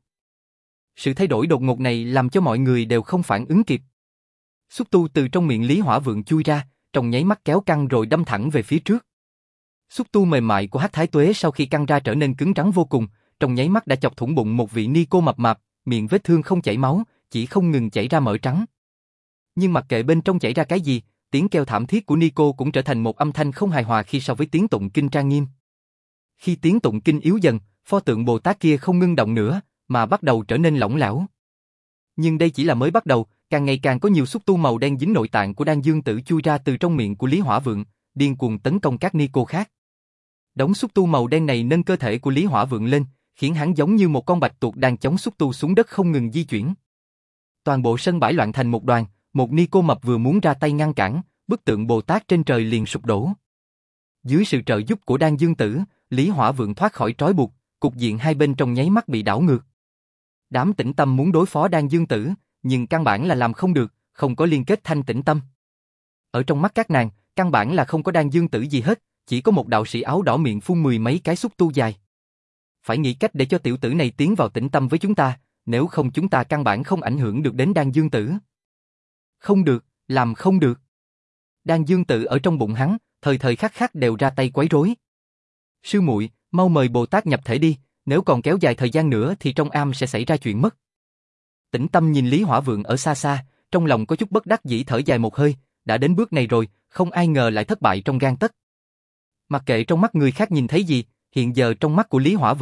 Sự thay đổi đột ngột này làm cho mọi người đều không phản ứng kịp. Xúc tu từ trong miệng Lý Hỏa Vượng chui ra, trong nháy mắt kéo căng rồi đâm thẳng về phía trước. Xúc tu mềm mại của hắc thái tuế sau khi căng ra trở nên cứng rắn vô cùng, trong nháy mắt đã chọc thủng bụng một vị ni cô mập mạp, miệng vết thương không chảy máu, chỉ không ngừng chảy ra mỡ trắng. Nhưng mặc kệ bên trong chảy ra cái gì, tiếng kêu thảm thiết của ni cô cũng trở thành một âm thanh không hài hòa khi so với tiếng tụng kinh trang nghiêm. Khi tiếng tụng kinh yếu dần, pho tượng Bồ Tát kia không ngưng động nữa, mà bắt đầu trở nên lỏng lẻo. Nhưng đây chỉ là mới bắt đầu, càng ngày càng có nhiều xúc tu màu đen dính nội tạng của Đan Dương Tử chui ra từ trong miệng của Lý Hỏa Vượng, điên cuồng tấn công các ni cô khác. Đống xúc tu màu đen này nâng cơ thể của Lý Hỏa Vượng lên, khiến hắn giống như một con bạch tuộc đang chống xúc tu xuống đất không ngừng di chuyển. Toàn bộ sân bãi loạn thành một đoàn, một ni cô mập vừa muốn ra tay ngăn cản, bức tượng Bồ Tát trên trời liền sụp đổ. Dưới sự trợ giúp của Đan Dương Tử, Lý Hỏa Vượng thoát khỏi trói buộc, cục diện hai bên trong nháy mắt bị đảo ngược. Đám Tĩnh Tâm muốn đối phó Đan Dương Tử, nhưng căn bản là làm không được, không có liên kết thanh tĩnh tâm. Ở trong mắt các nàng, căn bản là không có Đan Dương Tử gì hết, chỉ có một đạo sĩ áo đỏ miệng phun mười mấy cái xúc tu dài. Phải nghĩ cách để cho tiểu tử này tiến vào tĩnh tâm với chúng ta, nếu không chúng ta căn bản không ảnh hưởng được đến Đan Dương Tử. Không được, làm không được. Đan Dương Tử ở trong bụng hắn, thời thời khắc khắc đều ra tay quấy rối. Sư muội, mau mời Bồ Tát nhập thể đi, nếu còn kéo dài thời gian nữa thì trong am sẽ xảy ra chuyện mất. Tĩnh Tâm nhìn Lý Hỏa Vượng ở xa xa, trong lòng có chút bất đắc dĩ thở dài một hơi, đã đến bước này rồi, không ai ngờ lại thất bại trong gang tấc. Mặc kệ trong mắt người khác nhìn thấy gì, hiện giờ trong mắt của Lý Hỏa Vượng,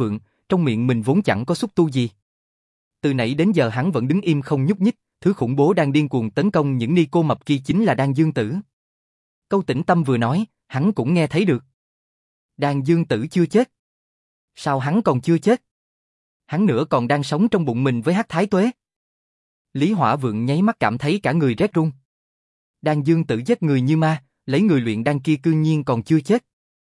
trong miệng mình vốn chẳng có xúc tu gì. Từ nãy đến giờ hắn vẫn đứng im không nhúc nhích, thứ khủng bố đang điên cuồng tấn công những ni cô mập kia chính là Đan Dương Tử. Câu Tĩnh Tâm vừa nói, hắn cũng nghe thấy được. Đan Dương Tử chưa chết. Sao hắn còn chưa chết? Hắn nữa còn đang sống trong bụng mình với Hắc Thái Tuế. Lý Hỏa Vượng nháy mắt cảm thấy cả người rét run. Đan Dương Tử giết người như ma, lấy người luyện đan kia cương nhiên còn chưa chết.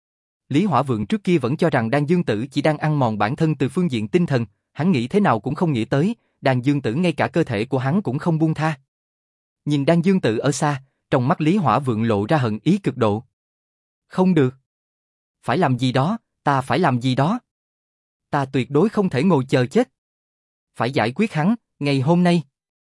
Lý Hỏa Vượng trước kia vẫn cho rằng Đan Dương Tử chỉ đang ăn mòn bản thân từ phương diện tinh thần, hắn nghĩ thế nào cũng không nghĩ tới, Đan Dương Tử ngay cả cơ thể của hắn cũng không buông tha. Nhìn Đan Dương Tử ở xa, trong mắt Lý Hỏa Vượng lộ ra hận ý cực độ. Không được. Phải làm gì đó, ta phải làm gì đó. Ta tuyệt đối không thể ngồi chờ chết. Phải giải quyết hắn, ngày hôm nay.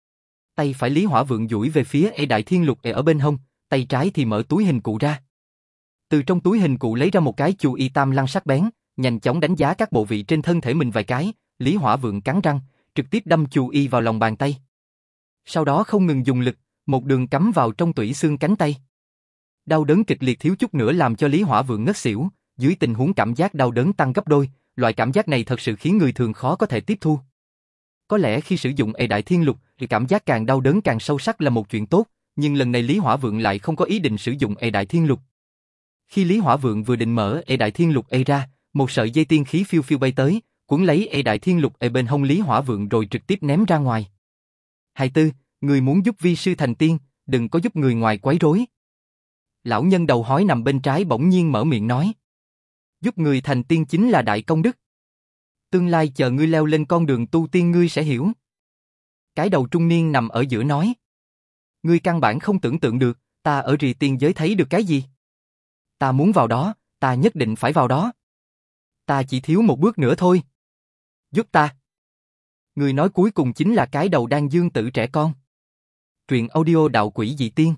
Tay phải Lý Hỏa Vượng duỗi về phía Ê Đại Thiên Lục ở bên hông, tay trái thì mở túi hình cụ ra. Từ trong túi hình cụ lấy ra một cái chu y tam lăng sắc bén, nhanh chóng đánh giá các bộ vị trên thân thể mình vài cái, Lý Hỏa Vượng cắn răng, trực tiếp đâm chu y vào lòng bàn tay. Sau đó không ngừng dùng lực, một đường cắm vào trong tủy xương cánh tay. Đau đớn kịch liệt thiếu chút nữa làm cho Lý Hỏa Vượng ngất xỉu, dưới tình huống cảm giác đau đớn tăng gấp đôi, loại cảm giác này thật sự khiến người thường khó có thể tiếp thu. Có lẽ khi sử dụng Ê Đại Thiên Lục thì cảm giác càng đau đớn càng sâu sắc là một chuyện tốt, nhưng lần này Lý Hỏa Vượng lại không có ý định sử dụng Ê Đại Thiên Lục. Khi Lý Hỏa Vượng vừa định mở Ê Đại Thiên Lục Ê ra, một sợi dây tiên khí phiêu phiêu bay tới, cuốn lấy Ê Đại Thiên Lục Ê bên hông Lý Hỏa Vượng rồi trực tiếp ném ra ngoài. Hài Tư, người muốn giúp vi sư thành tiên, đừng có giúp người ngoài quấy rối. Lão nhân đầu hói nằm bên trái bỗng nhiên mở miệng nói. Giúp người thành tiên chính là đại công đức. Tương lai chờ ngươi leo lên con đường tu tiên ngươi sẽ hiểu. Cái đầu trung niên nằm ở giữa nói. Ngươi căn bản không tưởng tượng được, ta ở rì tiên giới thấy được cái gì. Ta muốn vào đó, ta nhất định phải vào đó. Ta chỉ thiếu một bước nữa thôi. Giúp ta. Người nói cuối cùng chính là cái đầu Đan Dương Tử trẻ con. Truyện audio Đạo Quỷ Dị Tiên.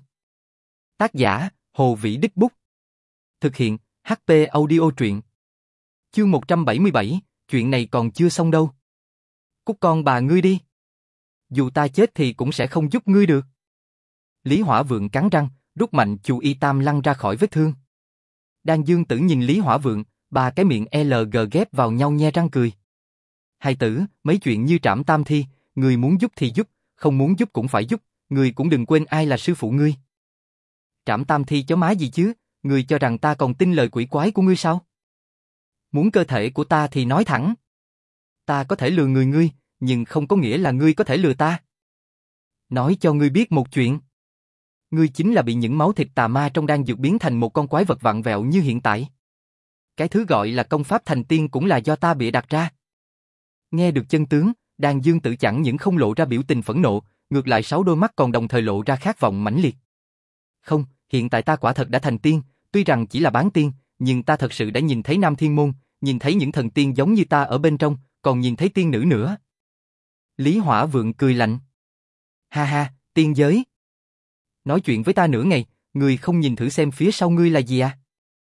Tác giả, Hồ Vĩ Đích Bút. Thực hiện, hát pê Audio Truyện. Chương một trăm bảy mươi bảy, chuyện này còn chưa xong đâu. Cút con bà ngươi đi. Dù ta chết thì cũng sẽ không giúp ngươi được. Lý Hỏa Vượng cắn răng, rút mạnh chu y tam lăng ra khỏi vết thương. Đan Dương Tử nhìn Lý Hỏa Vượng, ba cái miệng lờ giê ghép vào nhau nhe răng cười. Hai tử, mấy chuyện như trảm tam thi, người muốn giúp thì giúp, không muốn giúp cũng phải giúp, người cũng đừng quên ai là sư phụ ngươi. Trảm tam thi chó má gì chứ, người cho rằng ta còn tin lời quỷ quái của ngươi sao? Muốn cơ thể của ta thì nói thẳng. Ta có thể lừa người ngươi, nhưng không có nghĩa là ngươi có thể lừa ta. Nói cho ngươi biết một chuyện. Ngươi chính là bị những máu thịt tà ma trong đan dược biến thành một con quái vật vặn vẹo như hiện tại. Cái thứ gọi là công pháp thành tiên cũng là do ta bịa đặt ra. Nghe được chân tướng, Đan Dương Tử chẳng những không lộ ra biểu tình phẫn nộ, ngược lại sáu đôi mắt còn đồng thời lộ ra khát vọng mãnh liệt. Không, hiện tại ta quả thật đã thành tiên, tuy rằng chỉ là bán tiên, nhưng ta thật sự đã nhìn thấy Nam Thiên Môn, nhìn thấy những thần tiên giống như ta ở bên trong, còn nhìn thấy tiên nữ nữa. Lý Hỏa Vượng cười lạnh. Ha ha, tiên giới. Nói chuyện với ta nửa ngày, ngươi không nhìn thử xem phía sau ngươi là gì à?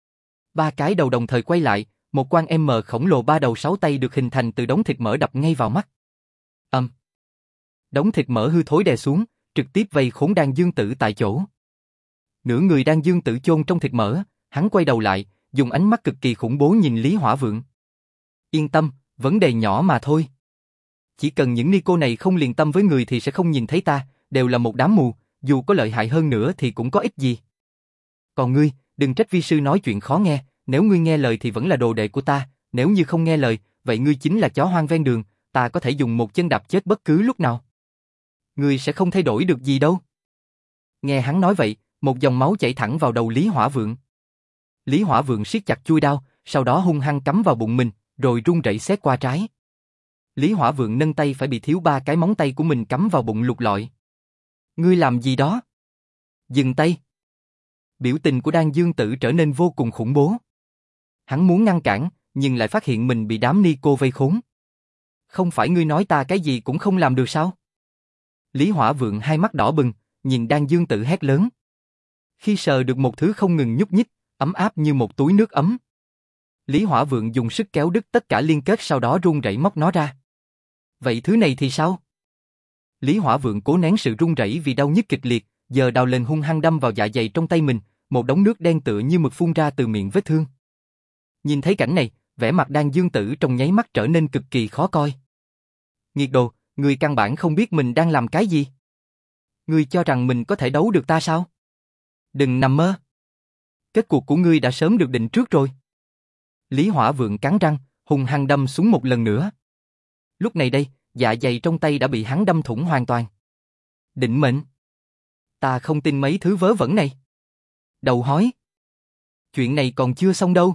Ba cái đầu đồng thời quay lại, một quan M khổng lồ ba đầu sáu tay được hình thành từ đống thịt mỡ đập ngay vào mắt. Âm. Um. Đống thịt mỡ hư thối đè xuống, trực tiếp vây khốn Đan Dương Tử tại chỗ. Nửa người Đan Dương Tử chôn trong thịt mỡ, hắn quay đầu lại, dùng ánh mắt cực kỳ khủng bố nhìn Lý Hỏa Vượng. Yên tâm, vấn đề nhỏ mà thôi. Chỉ cần những ni cô này không liền tâm với người thì sẽ không nhìn thấy ta, đều là một đám mù, dù có lợi hại hơn nữa thì cũng có ích gì. Còn ngươi, đừng trách vi sư nói chuyện khó nghe, nếu ngươi nghe lời thì vẫn là đồ đệ của ta, nếu như không nghe lời, vậy ngươi chính là chó hoang ven đường, ta có thể dùng một chân đạp chết bất cứ lúc nào. Ngươi sẽ không thay đổi được gì đâu. Nghe hắn nói vậy, một dòng máu chảy thẳng vào đầu Lý Hỏa Vượng. Lý Hỏa Vượng siết chặt chuôi đao, sau đó hung hăng cắm vào bụng mình, rồi run rẩy xét qua trái. Lý Hỏa Vượng nâng tay phải bị thiếu ba cái móng tay của mình cắm vào bụng lục lọi. Ngươi làm gì đó? Dừng tay. Biểu tình của Đan Dương Tử trở nên vô cùng khủng bố. Hắn muốn ngăn cản, nhưng lại phát hiện mình bị đám ni cô vây khốn. Không phải ngươi nói ta cái gì cũng không làm được sao? Lý Hỏa Vượng hai mắt đỏ bừng, nhìn Đan Dương Tử hét lớn. Khi sờ được một thứ không ngừng nhúc nhích, ấm áp như một túi nước ấm. Lý Hỏa Vượng dùng sức kéo đứt tất cả liên kết, sau đó run rẩy móc nó ra. Vậy thứ này thì sao? Lý Hỏa Vượng cố nén sự run rẩy vì đau nhức kịch liệt, giờ đào lên hung hăng đâm vào dạ dày trong tay mình, một đống nước đen tựa như mực phun ra từ miệng vết thương. Nhìn thấy cảnh này, vẻ mặt Đan Dương Tử trong nháy mắt trở nên cực kỳ khó coi. Nghiệt đồ, ngươi căn bản không biết mình đang làm cái gì. Ngươi cho rằng mình có thể đấu được ta sao? Đừng nằm mơ. Kết cuộc của ngươi đã sớm được định trước rồi. Lý Hỏa Vượng cắn răng, hung hăng đâm xuống một lần nữa. Lúc này đây, dạ dày trong tay đã bị hắn đâm thủng hoàn toàn. Định mệnh. Ta không tin mấy thứ vớ vẩn này. Đầu hói. Chuyện này còn chưa xong đâu.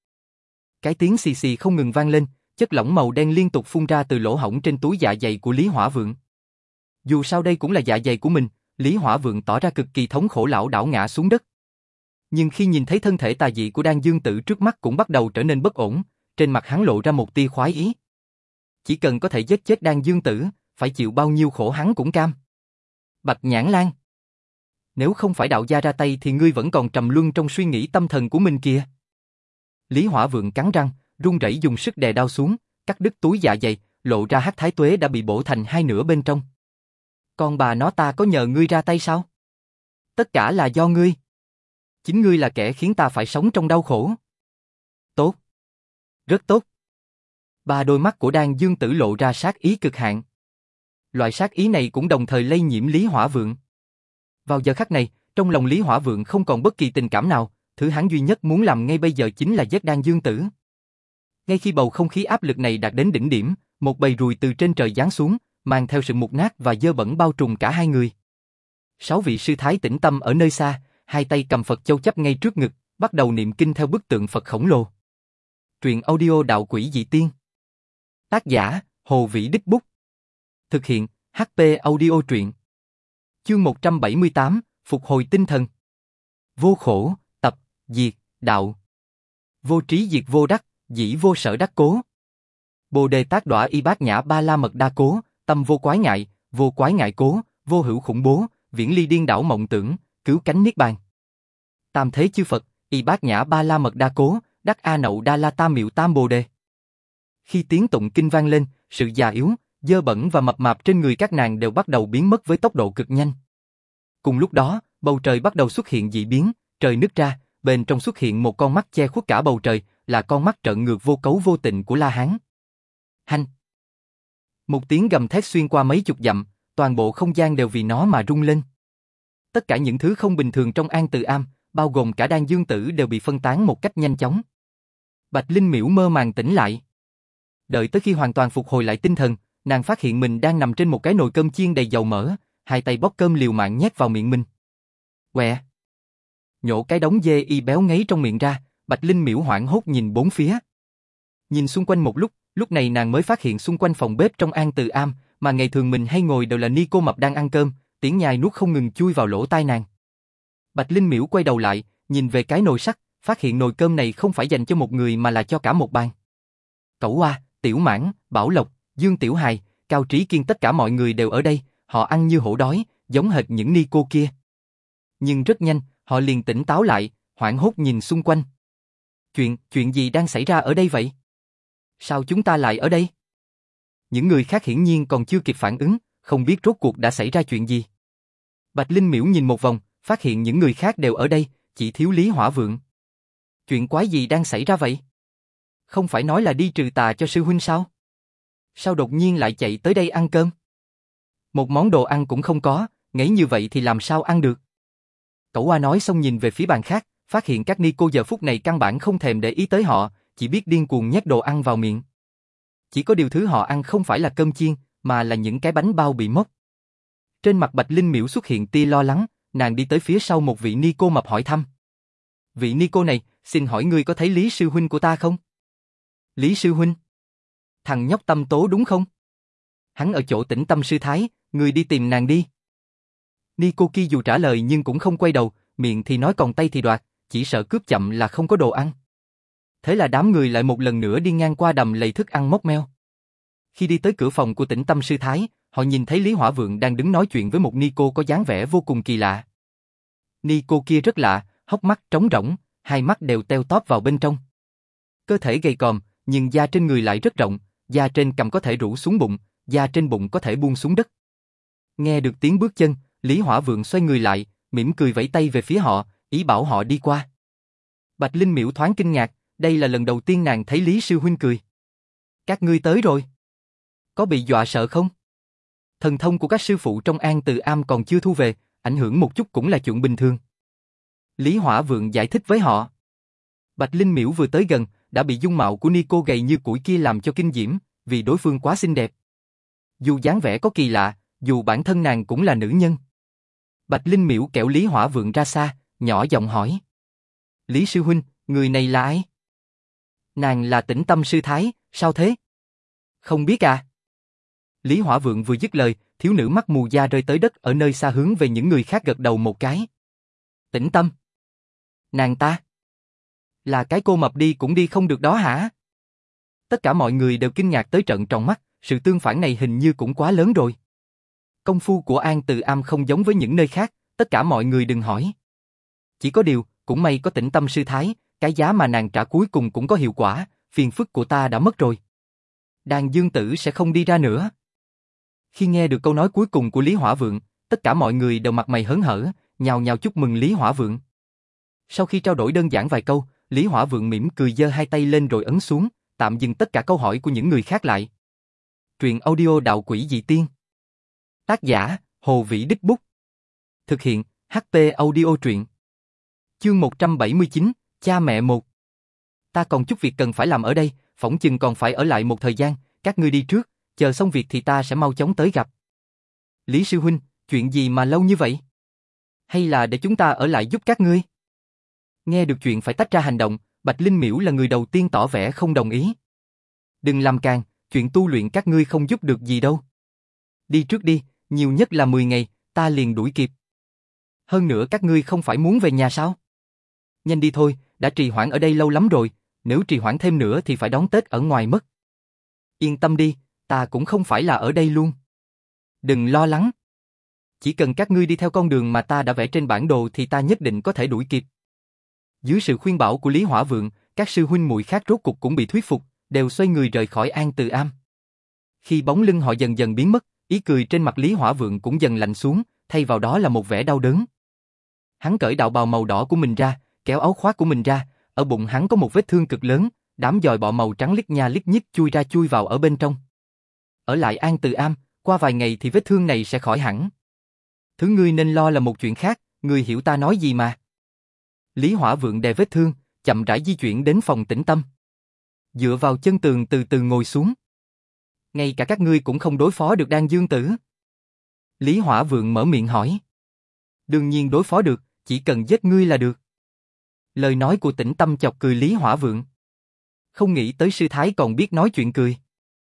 Cái tiếng xì xì không ngừng vang lên, chất lỏng màu đen liên tục phun ra từ lỗ hổng trên túi dạ dày của Lý Hỏa Vượng. Dù sao đây cũng là dạ dày của mình, Lý Hỏa Vượng tỏ ra cực kỳ thống khổ lảo đảo ngã xuống đất. Nhưng khi nhìn thấy thân thể tà dị của Đan Dương Tử trước mắt cũng bắt đầu trở nên bất ổn, trên mặt hắn lộ ra một tia khoái ý. Chỉ cần có thể giết chết Đan Dương Tử, phải chịu bao nhiêu khổ hắn cũng cam. Bạch Nhãn Lan, nếu không phải đạo gia ra tay thì ngươi vẫn còn trầm luân trong suy nghĩ tâm thần của mình kìa. Lý Hỏa Vượng cắn răng, run rẩy dùng sức đè đao xuống, cắt đứt túi dạ dày, lộ ra hắc thái tuế đã bị bổ thành hai nửa bên trong. Con bà nó, ta có nhờ ngươi ra tay sao? Tất cả là do ngươi. Chính ngươi là kẻ khiến ta phải sống trong đau khổ. Tốt. Rất tốt. Ba đôi mắt của Đan Dương Tử lộ ra sát ý cực hạn. Loại sát ý này cũng đồng thời lây nhiễm Lý Hỏa Vượng. Vào giờ khắc này, trong lòng Lý Hỏa Vượng không còn bất kỳ tình cảm nào, thứ hắn duy nhất muốn làm ngay bây giờ chính là giết Đan Dương Tử. Ngay khi bầu không khí áp lực này đạt đến đỉnh điểm, một bầy ruồi từ trên trời giáng xuống, mang theo sự mục nát và dơ bẩn bao trùm cả hai người. Sáu vị sư thái tĩnh tâm ở nơi xa, hai tay cầm Phật châu chắp ngay trước ngực, bắt đầu niệm kinh theo bức tượng Phật khổng lồ. Truyện audio Đạo Quỷ Dị Tiên. Tác giả, Hồ Vĩ Đích Bút. Thực hiện, hát pê Audio Truyện. Chương một trăm bảy mươi tám, Phục hồi tinh thần. Vô khổ, tập, diệt, đạo. Vô trí diệt vô đắc, dĩ vô sở đắc cố. Bồ đề tác đọa y bát nhã ba la mật đa cố, tâm vô quái ngại, vô quái ngại cố, vô hữu khủng bố, viễn ly điên đảo mộng tưởng, cứu cánh niết bàn. Tam thế chư Phật, y bát nhã ba la mật đa cố, đắc a nậu đa la tam miệu tam bồ đề. Khi tiếng tụng kinh vang lên, sự già yếu, dơ bẩn và mập mạp trên người các nàng đều bắt đầu biến mất với tốc độ cực nhanh. Cùng lúc đó, bầu trời bắt đầu xuất hiện dị biến, trời nứt ra, bên trong xuất hiện một con mắt che khuất cả bầu trời, là con mắt trợn ngược vô cấu vô tịnh của La Hán. Hanh! Một tiếng gầm thét xuyên qua mấy chục dặm, toàn bộ không gian đều vì nó mà rung lên. Tất cả những thứ không bình thường trong An Từ Am, bao gồm cả Đan Dương Tử đều bị phân tán một cách nhanh chóng. Bạch Linh Miễu mơ màng tỉnh lại. Đợi tới khi hoàn toàn phục hồi lại tinh thần, nàng phát hiện mình đang nằm trên một cái nồi cơm chiên đầy dầu mỡ, hai tay bóc cơm liều mạng nhét vào miệng mình. Quẹ! Nhổ cái đống dê y béo ngấy trong miệng ra, Bạch Linh Miễu hoảng hốt nhìn bốn phía. Nhìn xung quanh một lúc, lúc này nàng mới phát hiện xung quanh phòng bếp trong An Từ Am, mà ngày thường mình hay ngồi đều là ni cô mập đang ăn cơm, tiếng nhai nuốt không ngừng chui vào lỗ tai nàng. Bạch Linh Miễu quay đầu lại, nhìn về cái nồi sắt, phát hiện nồi cơm này không phải dành cho một người mà là cho cả một bàn. Cẩu Hoa, Tiểu Mãn, Bảo Lộc, Dương Tiểu Hài, Cao Trí Kiên, tất cả mọi người đều ở đây, họ ăn như hổ đói, giống hệt những ni cô kia. Nhưng rất nhanh, họ liền tỉnh táo lại, hoảng hốt nhìn xung quanh. Chuyện, chuyện gì đang xảy ra ở đây vậy? Sao chúng ta lại ở đây? Những người khác hiển nhiên còn chưa kịp phản ứng, không biết rốt cuộc đã xảy ra chuyện gì. Bạch Linh Miễu nhìn một vòng, phát hiện những người khác đều ở đây, chỉ thiếu Lý Hỏa Vượng. Chuyện quái gì đang xảy ra vậy? Không phải nói là đi trừ tà cho sư huynh sao? Sao đột nhiên lại chạy tới đây ăn cơm? Một món đồ ăn cũng không có, ngấy như vậy thì làm sao ăn được? Cẩu Hoa nói xong nhìn về phía bàn khác, phát hiện các ni cô giờ phút này căn bản không thèm để ý tới họ, chỉ biết điên cuồng nhét đồ ăn vào miệng. Chỉ có điều thứ họ ăn không phải là cơm chiên, mà là những cái bánh bao bị mốc. Trên mặt Bạch Linh Miễu xuất hiện tia lo lắng, nàng đi tới phía sau một vị ni cô mập hỏi thăm. Vị ni cô này, xin hỏi ngươi có thấy Lý sư huynh của ta không? Lý sư huynh? Thằng nhóc Tâm Tố đúng không? Hắn ở chỗ Tĩnh Tâm sư thái, ngươi đi tìm nàng đi. Ni cô kia dù trả lời nhưng cũng không quay đầu, miệng thì nói còn tay thì đoạt, chỉ sợ cướp chậm là không có đồ ăn. Thế là đám người lại một lần nữa đi ngang qua đầm lầy thức ăn mốc meo. Khi đi tới cửa phòng của Tĩnh Tâm sư thái, họ nhìn thấy Lý Hỏa Vượng đang đứng nói chuyện với một ni cô có dáng vẻ vô cùng kỳ lạ. Ni cô kia rất lạ, hốc mắt trống rỗng, hai mắt đều teo tóp vào bên trong. Cơ thể gầy còm, nhưng da trên người lại rất rộng, da trên cằm có thể rũ xuống bụng, da trên bụng có thể buông xuống đất. Nghe được tiếng bước chân, Lý Hỏa Vượng xoay người lại, mỉm cười vẫy tay về phía họ, ý bảo họ đi qua. Bạch Linh Miễu thoáng kinh ngạc, Đây là lần đầu tiên nàng thấy Lý sư huynh cười. Các ngươi tới rồi. Có bị dọa sợ không? Thần thông của các sư phụ trong An Từ Am còn chưa thu về, ảnh hưởng một chút cũng là chuyện bình thường. Lý Hỏa Vượng giải thích với họ. Bạch Linh Miễu vừa tới gần, đã bị dung mạo của Nico gầy như củi kia làm cho kinh diễm, vì đối phương quá xinh đẹp. Dù dáng vẻ có kỳ lạ, dù bản thân nàng cũng là nữ nhân. Bạch Linh Miễu kẹo Lý Hỏa Vượng ra xa, nhỏ giọng hỏi. Lý sư huynh, người này là ai? Nàng là Tĩnh Tâm sư thái, sao thế? Không biết à? Lý Hỏa Vượng vừa dứt lời, thiếu nữ mắt mù da rơi tới đất ở nơi xa hướng về những người khác gật đầu một cái. Tĩnh Tâm? Nàng ta? Là cái cô mập đi cũng đi không được đó hả? Tất cả mọi người đều kinh ngạc tới trợn tròn mắt, sự tương phản này hình như cũng quá lớn rồi. Công phu của An Từ Am không giống với những nơi khác, tất cả mọi người đừng hỏi. Chỉ có điều, cũng may có Tĩnh Tâm sư thái, cái giá mà nàng trả cuối cùng cũng có hiệu quả, phiền phức của ta đã mất rồi. Đàn Dương Tử sẽ không đi ra nữa. Khi nghe được câu nói cuối cùng của Lý Hỏa Vượng, tất cả mọi người đều mặt mày hớn hở, nhào nhào chúc mừng Lý Hỏa Vượng. Sau khi trao đổi đơn giản vài câu, Lý Hỏa Vượng mỉm cười giơ hai tay lên rồi ấn xuống, tạm dừng tất cả câu hỏi của những người khác lại. Truyện audio Đạo Quỷ Dị Tiên. Tác giả, Hồ Vĩ Đích Bút. Thực hiện, hát pê Audio Truyện. Chương một trăm bảy mươi chín, Cha mẹ một. Ta còn chút việc cần phải làm ở đây, phỏng chừng còn phải ở lại một thời gian, các ngươi đi trước, chờ xong việc thì ta sẽ mau chóng tới gặp. Lý sư huynh, chuyện gì mà lâu như vậy? Hay là để chúng ta ở lại giúp các ngươi? Nghe được chuyện phải tách ra hành động, Bạch Linh Miễu là người đầu tiên tỏ vẻ không đồng ý. Đừng làm càng, chuyện tu luyện các ngươi không giúp được gì đâu. Đi trước đi, nhiều nhất là mười ngày, ta liền đuổi kịp. Hơn nữa các ngươi không phải muốn về nhà sao? Nhanh đi thôi, đã trì hoãn ở đây lâu lắm rồi, nếu trì hoãn thêm nữa thì phải đón Tết ở ngoài mất. Yên tâm đi, ta cũng không phải là ở đây luôn. Đừng lo lắng. Chỉ cần các ngươi đi theo con đường mà ta đã vẽ trên bản đồ thì ta nhất định có thể đuổi kịp. Dưới sự khuyên bảo của Lý Hỏa Vượng, các sư huynh muội khác rốt cục cũng bị thuyết phục, đều xoay người rời khỏi An Từ Am. Khi bóng lưng họ dần dần biến mất, ý cười trên mặt Lý Hỏa Vượng cũng dần lạnh xuống, thay vào đó là một vẻ đau đớn. Hắn cởi đạo bào màu đỏ của mình ra, kéo áo khoác của mình ra, ở bụng hắn có một vết thương cực lớn, đám giòi bọ màu trắng lít nha lít nhít chui ra chui vào ở bên trong. Ở lại An Từ Am, qua vài ngày thì vết thương này sẽ khỏi hẳn. Thứ ngươi nên lo là một chuyện khác, ngươi hiểu ta nói gì mà. Lý Hỏa Vượng đè vết thương, chậm rãi di chuyển đến phòng Tĩnh Tâm. Dựa vào chân tường từ từ ngồi xuống. Ngay cả các ngươi cũng không đối phó được Đan Dương Tử. Lý Hỏa Vượng mở miệng hỏi. Đương nhiên đối phó được, chỉ cần giết ngươi là được. Lời nói của Tĩnh Tâm chọc cười Lý Hỏa Vượng. Không nghĩ tới sư thái còn biết nói chuyện cười.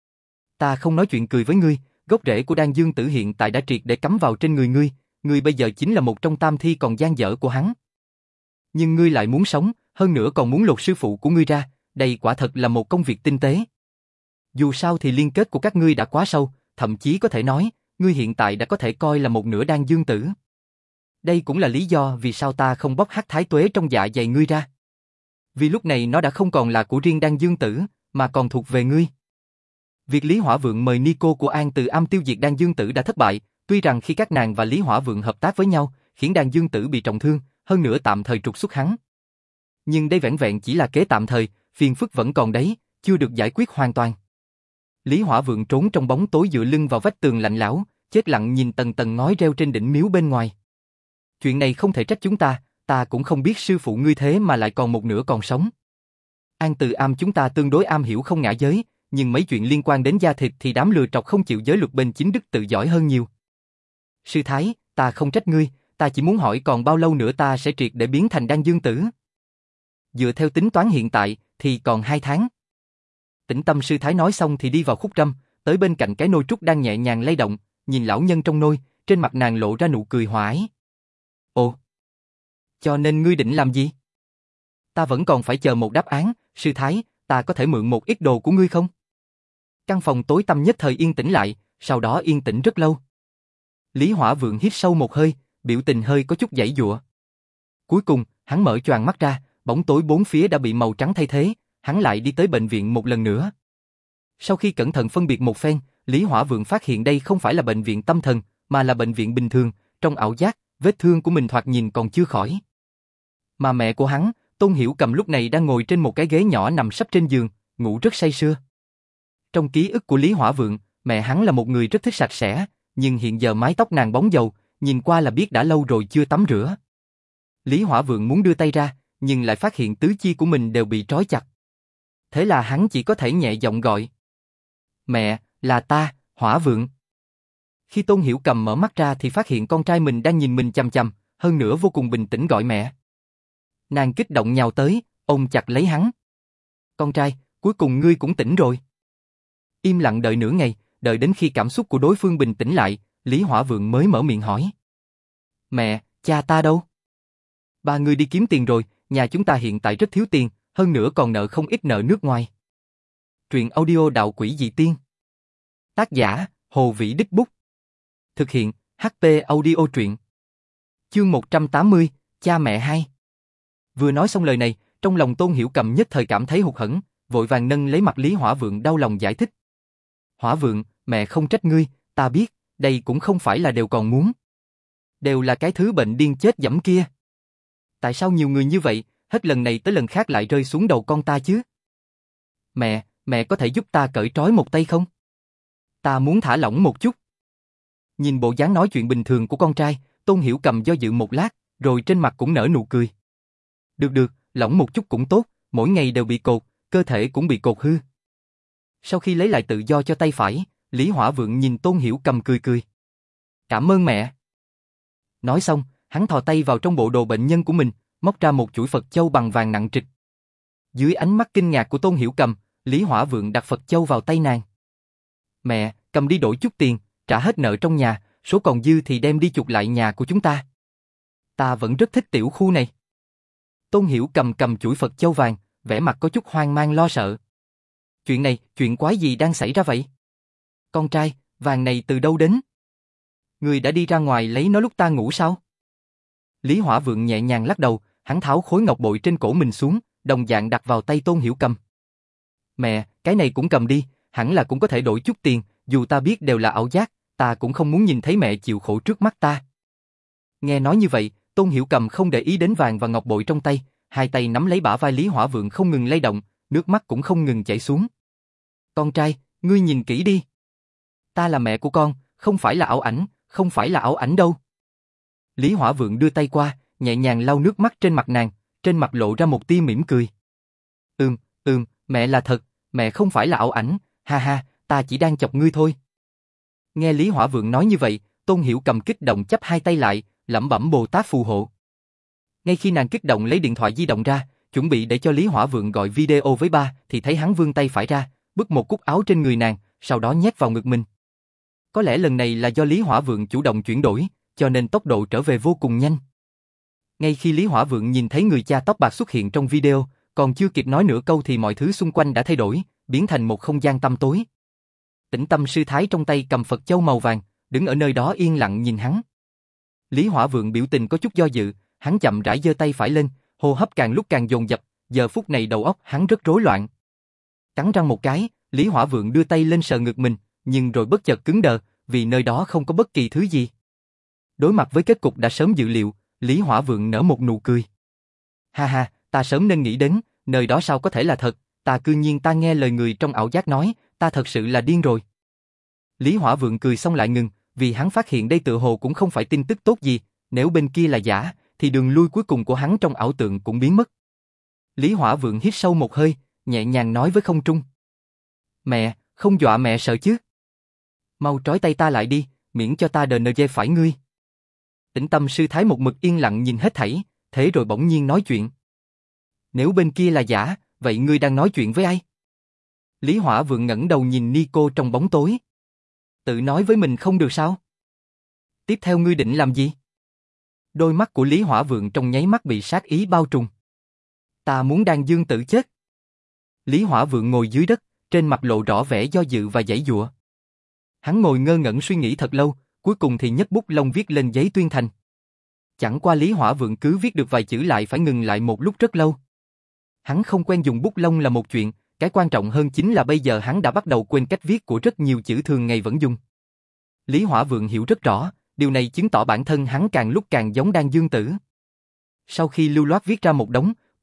Ta không nói chuyện cười với ngươi, gốc rễ của Đan Dương Tử hiện tại đã triệt để cắm vào trên người ngươi, ngươi bây giờ chính là một trong tam thi còn dang dở của hắn. Nhưng ngươi lại muốn sống, hơn nữa còn muốn lột sư phụ của ngươi ra, đây quả thật là một công việc tinh tế. Dù sao thì liên kết của các ngươi đã quá sâu, thậm chí có thể nói, ngươi hiện tại đã có thể coi là một nửa Đan Dương Tử. Đây cũng là lý do vì sao ta không bóc hắc thái tuế trong dạ dày ngươi ra. Vì lúc này nó đã không còn là của riêng Đan Dương Tử, mà còn thuộc về ngươi. Việc Lý Hỏa Vượng mời Nico của An Từ Am tiêu diệt Đan Dương Tử đã thất bại, tuy rằng khi các nàng và Lý Hỏa Vượng hợp tác với nhau, khiến Đan Dương Tử bị trọng thương, hơn nữa tạm thời trục xuất hắn. Nhưng đây vẻn vẹn chỉ là kế tạm thời, phiền phức vẫn còn đấy, chưa được giải quyết hoàn toàn. Lý Hỏa Vượng trốn trong bóng tối dựa lưng vào vách tường lạnh lẽo, chết lặng nhìn tầng tầng ngói reo trên đỉnh miếu bên ngoài. Chuyện này không thể trách chúng ta, ta cũng không biết sư phụ ngươi thế mà lại còn một nửa còn sống. An Từ Am chúng ta tương đối am hiểu không ngã giới, nhưng mấy chuyện liên quan đến da thịt thì đám lừa trọc không chịu giới luật bên chính đức tự giỏi hơn nhiều. Sư thái, ta không trách ngươi, ta chỉ muốn hỏi còn bao lâu nữa ta sẽ triệt để biến thành Đan Dương Tử. Dựa theo tính toán hiện tại thì còn hai tháng. Tĩnh Tâm sư thái nói xong thì đi vào khúc trâm, tới bên cạnh cái nôi trúc đang nhẹ nhàng lay động, nhìn lão nhân trong nôi, trên mặt nàng lộ ra nụ cười hòa ái. Ồ, cho nên ngươi định làm gì? Ta vẫn còn phải chờ một đáp án, sư thái, ta có thể mượn một ít đồ của ngươi không? Căn phòng tối tăm nhất thời yên tĩnh lại, sau đó yên tĩnh rất lâu. Lý Hỏa Vượng hít sâu một hơi, biểu tình hơi có chút giãy giụa. Cuối cùng, hắn mở choàng mắt ra, bóng tối bốn phía đã bị màu trắng thay thế, hắn lại đi tới bệnh viện một lần nữa. Sau khi cẩn thận phân biệt một phen, Lý Hỏa Vượng phát hiện đây không phải là bệnh viện tâm thần, mà là bệnh viện bình thường, trong ảo giác, vết thương của mình thoạt nhìn còn chưa khỏi. Mà mẹ của hắn, Tôn Hiểu Cầm lúc này đang ngồi trên một cái ghế nhỏ nằm sấp trên giường, ngủ rất say sưa. Trong ký ức của Lý Hỏa Vượng, mẹ hắn là một người rất thích sạch sẽ, nhưng hiện giờ mái tóc nàng bóng dầu, nhìn qua là biết đã lâu rồi chưa tắm rửa. Lý Hỏa Vượng muốn đưa tay ra, nhưng lại phát hiện tứ chi của mình đều bị trói chặt. Thế là hắn chỉ có thể nhẹ giọng gọi. Mẹ, là ta, Hỏa Vượng. Khi Tôn Hiểu Cầm mở mắt ra thì phát hiện con trai mình đang nhìn mình chằm chằm, hơn nữa vô cùng bình tĩnh gọi mẹ. Nàng kích động nhào tới, ôm chặt lấy hắn. Con trai, cuối cùng ngươi cũng tỉnh rồi. Im lặng đợi nửa ngày, đợi đến khi cảm xúc của đối phương bình tĩnh lại, Lý Hỏa Vượng mới mở miệng hỏi. Mẹ, cha ta đâu? Ba người đi kiếm tiền rồi, nhà chúng ta hiện tại rất thiếu tiền, hơn nữa còn nợ không ít nợ nước ngoài. Truyện audio Đạo Quỷ Dị Tiên. Tác giả, Hồ Vĩ Đích Bút. Thực hiện, hát pê Audio Truyện. Chương một trăm tám mươi, Cha Mẹ Hai. Vừa nói xong lời này, trong lòng Tôn Hiểu Cầm nhất thời cảm thấy hụt hẫng, vội vàng nâng lấy mặt Lý Hỏa Vượng đau lòng giải thích. Hỏa Vượng, mẹ không trách ngươi, ta biết, đây cũng không phải là đều còn muốn. Đều là cái thứ bệnh điên chết dẫm kia. Tại sao nhiều người như vậy, hết lần này tới lần khác lại rơi xuống đầu con ta chứ? Mẹ, mẹ có thể giúp ta cởi trói một tay không? Ta muốn thả lỏng một chút. Nhìn bộ dáng nói chuyện bình thường của con trai, Tôn Hiểu Cầm do dự một lát, rồi trên mặt cũng nở nụ cười. Được được, lỏng một chút cũng tốt, mỗi ngày đều bị cột, cơ thể cũng bị cột hư. Sau khi lấy lại tự do cho tay phải, Lý Hỏa Vượng nhìn Tôn Hiểu Cầm cười cười. Cảm ơn mẹ. Nói xong, hắn thò tay vào trong bộ đồ bệnh nhân của mình, móc ra một chuỗi Phật châu bằng vàng nặng trịch. Dưới ánh mắt kinh ngạc của Tôn Hiểu Cầm, Lý Hỏa Vượng đặt Phật châu vào tay nàng. Mẹ, cầm đi đổi chút tiền, trả hết nợ trong nhà, số còn dư thì đem đi chuộc lại nhà của chúng ta. Ta vẫn rất thích tiểu khu này. Tôn Hiểu Cầm cầm chuỗi Phật châu vàng, vẻ mặt có chút hoang mang lo sợ. Chuyện này, chuyện quái gì đang xảy ra vậy? Con trai, vàng này từ đâu đến? Người đã đi ra ngoài lấy nó lúc ta ngủ sao? Lý Hỏa Vượng nhẹ nhàng lắc đầu, hắn tháo khối ngọc bội trên cổ mình xuống, đồng dạng đặt vào tay Tôn Hiểu Cầm. Mẹ, cái này cũng cầm đi, hẳn là cũng có thể đổi chút tiền, dù ta biết đều là ảo giác, ta cũng không muốn nhìn thấy mẹ chịu khổ trước mắt ta. Nghe nói như vậy, Tôn Hiểu Cầm không để ý đến vàng và ngọc bội trong tay, hai tay nắm lấy bả vai Lý Hỏa Vượng không ngừng lay động, nước mắt cũng không ngừng chảy xuống. Con trai, ngươi nhìn kỹ đi. Ta là mẹ của con, không phải là ảo ảnh, không phải là ảo ảnh đâu. Lý Hỏa Vượng đưa tay qua, nhẹ nhàng lau nước mắt trên mặt nàng, trên mặt lộ ra một tia mỉm cười. Ừm, ừm, mẹ là thật, mẹ không phải là ảo ảnh, ha ha, ta chỉ đang chọc ngươi thôi. Nghe Lý Hỏa Vượng nói như vậy, Tôn Hiểu Cầm kích động chắp hai tay lại, lẩm bẩm Bồ Tát phù hộ. Ngay khi nàng kích động lấy điện thoại di động ra, chuẩn bị để cho Lý Hỏa Vượng gọi video với ba, thì thấy hắn vươn tay phải ra, bứt một cúc áo trên người nàng, sau đó nhét vào ngực mình. Có lẽ lần này là do Lý Hỏa Vượng chủ động chuyển đổi, cho nên tốc độ trở về vô cùng nhanh. Ngay khi Lý Hỏa Vượng nhìn thấy người cha tóc bạc xuất hiện trong video, còn chưa kịp nói nửa câu thì mọi thứ xung quanh đã thay đổi, biến thành một không gian tăm tối. Tĩnh Tâm sư thái trong tay cầm Phật châu màu vàng, đứng ở nơi đó yên lặng nhìn hắn. Lý Hỏa Vượng biểu tình có chút do dự, hắn chậm rãi giơ tay phải lên, hô hấp càng lúc càng dồn dập, giờ phút này đầu óc hắn rất rối loạn. Cắn răng một cái, Lý Hỏa Vượng đưa tay lên sờ ngực mình, nhưng rồi bất chợt cứng đờ, vì nơi đó không có bất kỳ thứ gì. Đối mặt với kết cục đã sớm dự liệu, Lý Hỏa Vượng nở một nụ cười. Ha ha, ta sớm nên nghĩ đến, nơi đó sao có thể là thật, ta cư nhiên ta nghe lời người trong ảo giác nói, ta thật sự là điên rồi. Lý Hỏa Vượng cười xong lại ngừng, vì hắn phát hiện đây tựa hồ cũng không phải tin tức tốt gì, nếu bên kia là giả, thì đường lui cuối cùng của hắn trong ảo tượng cũng biến mất. Lý Hỏa Vượng hít sâu một hơi, nhẹ nhàng nói với không trung. Mẹ, không dọa mẹ sợ chứ? Mau trói tay ta lại đi, miễn cho ta đờ nờ dê phải ngươi. Tĩnh Tâm sư thái một mực yên lặng nhìn hết thảy, thế rồi bỗng nhiên nói chuyện. Nếu bên kia là giả, vậy ngươi đang nói chuyện với ai? Lý Hỏa Vượng ngẩng đầu nhìn Nico trong bóng tối. Tự nói với mình không được sao? Tiếp theo ngươi định làm gì? Đôi mắt của Lý Hỏa Vượng trong nháy mắt bị sát ý bao trùm. Ta muốn Đan Dương Tử chết. Lý Hỏa Vượng ngồi dưới đất, trên mặt lộ rõ vẻ do dự và giãy giụa. Hắn ngồi ngơ ngẩn suy nghĩ thật lâu, cuối cùng thì nhấc bút lông viết lên giấy tuyên thành. Chẳng qua Lý Hỏa Vượng cứ viết được vài chữ lại phải ngừng lại một lúc rất lâu. Hắn không quen dùng bút lông là một chuyện, cái quan trọng hơn chính là bây giờ hắn đã bắt đầu quên cách viết của rất nhiều chữ thường ngày vẫn dùng. Lý Hỏa Vượng hiểu rất rõ, điều này chứng tỏ bản thân hắn càng lúc càng giống Đan Dương Tử. Sau khi lưu loát viết ra một đống, cuối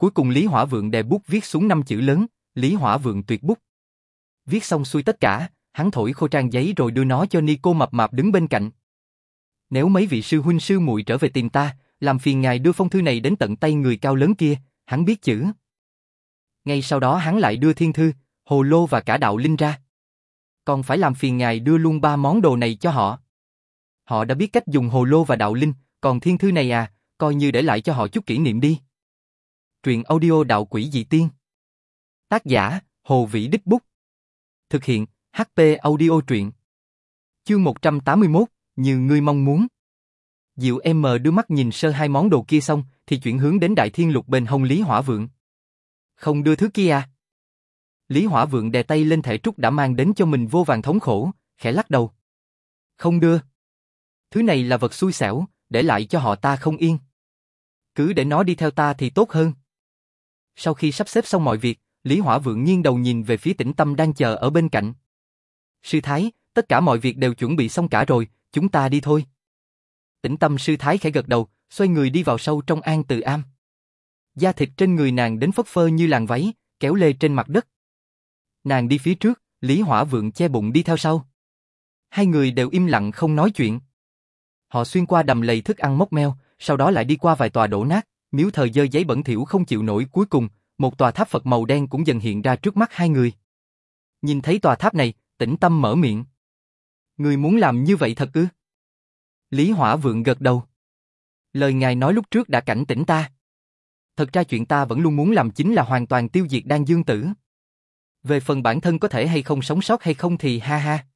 Cuối cùng Lý Hỏa Vượng đè bút viết xuống năm chữ lớn, Lý Hỏa Vượng tuyệt bút. Viết xong xuôi tất cả, hắn thổi khô trang giấy rồi đưa nó cho Nico mập mạp đứng bên cạnh. Nếu mấy vị sư huynh sư muội trở về tìm ta, làm phiền ngài đưa phong thư này đến tận tay người cao lớn kia, hắn biết chữ. Ngay sau đó hắn lại đưa thiên thư, hồ lô và cả đạo linh ra. Còn phải làm phiền ngài đưa luôn ba món đồ này cho họ. Họ đã biết cách dùng hồ lô và đạo linh, còn thiên thư này à, coi như để lại cho họ chút kỷ niệm đi. Truyện audio Đạo Quỷ Dị Tiên. Tác giả, Hồ Vĩ Đích Bút. Thực hiện, hát pê Audio Truyện. Chương một trăm tám mươi mốt, như ngươi mong muốn. Diệu em đưa mắt nhìn sơ hai món đồ kia xong, thì chuyển hướng đến Đại Thiên Lục bên hông Lý Hỏa Vượng. Không đưa thứ kia à? Lý Hỏa Vượng đè tay lên thẻ trúc đã mang đến cho mình vô vàn thống khổ, khẽ lắc đầu. Không đưa. Thứ này là vật xui xẻo, để lại cho họ ta không yên. Cứ để nó đi theo ta thì tốt hơn. Sau khi sắp xếp xong mọi việc, Lý Hỏa Vượng nghiêng đầu nhìn về phía Tĩnh Tâm đang chờ ở bên cạnh. Sư Thái, tất cả mọi việc đều chuẩn bị xong cả rồi, chúng ta đi thôi. Tĩnh Tâm sư thái khẽ gật đầu, xoay người đi vào sâu trong An Từ Am. Da thịt trên người nàng đến phất phơ như làn váy, kéo lê trên mặt đất. Nàng đi phía trước, Lý Hỏa Vượng che bụng đi theo sau. Hai người đều im lặng không nói chuyện. Họ xuyên qua đầm lầy thức ăn mốc meo, sau đó lại đi qua vài tòa đổ nát, miếu thờ dơ giấy bẩn thỉu không chịu nổi, cuối cùng, một tòa tháp Phật màu đen cũng dần hiện ra trước mắt hai người. Nhìn thấy tòa tháp này, Tĩnh Tâm mở miệng. Ngươi muốn làm như vậy thật ư? Lý Hỏa Vượng gật đầu. Lời ngài nói lúc trước đã cảnh tỉnh ta. Thật ra chuyện ta vẫn luôn muốn làm chính là hoàn toàn tiêu diệt Đan Dương Tử. Về phần bản thân có thể hay không sống sót hay không thì ha ha.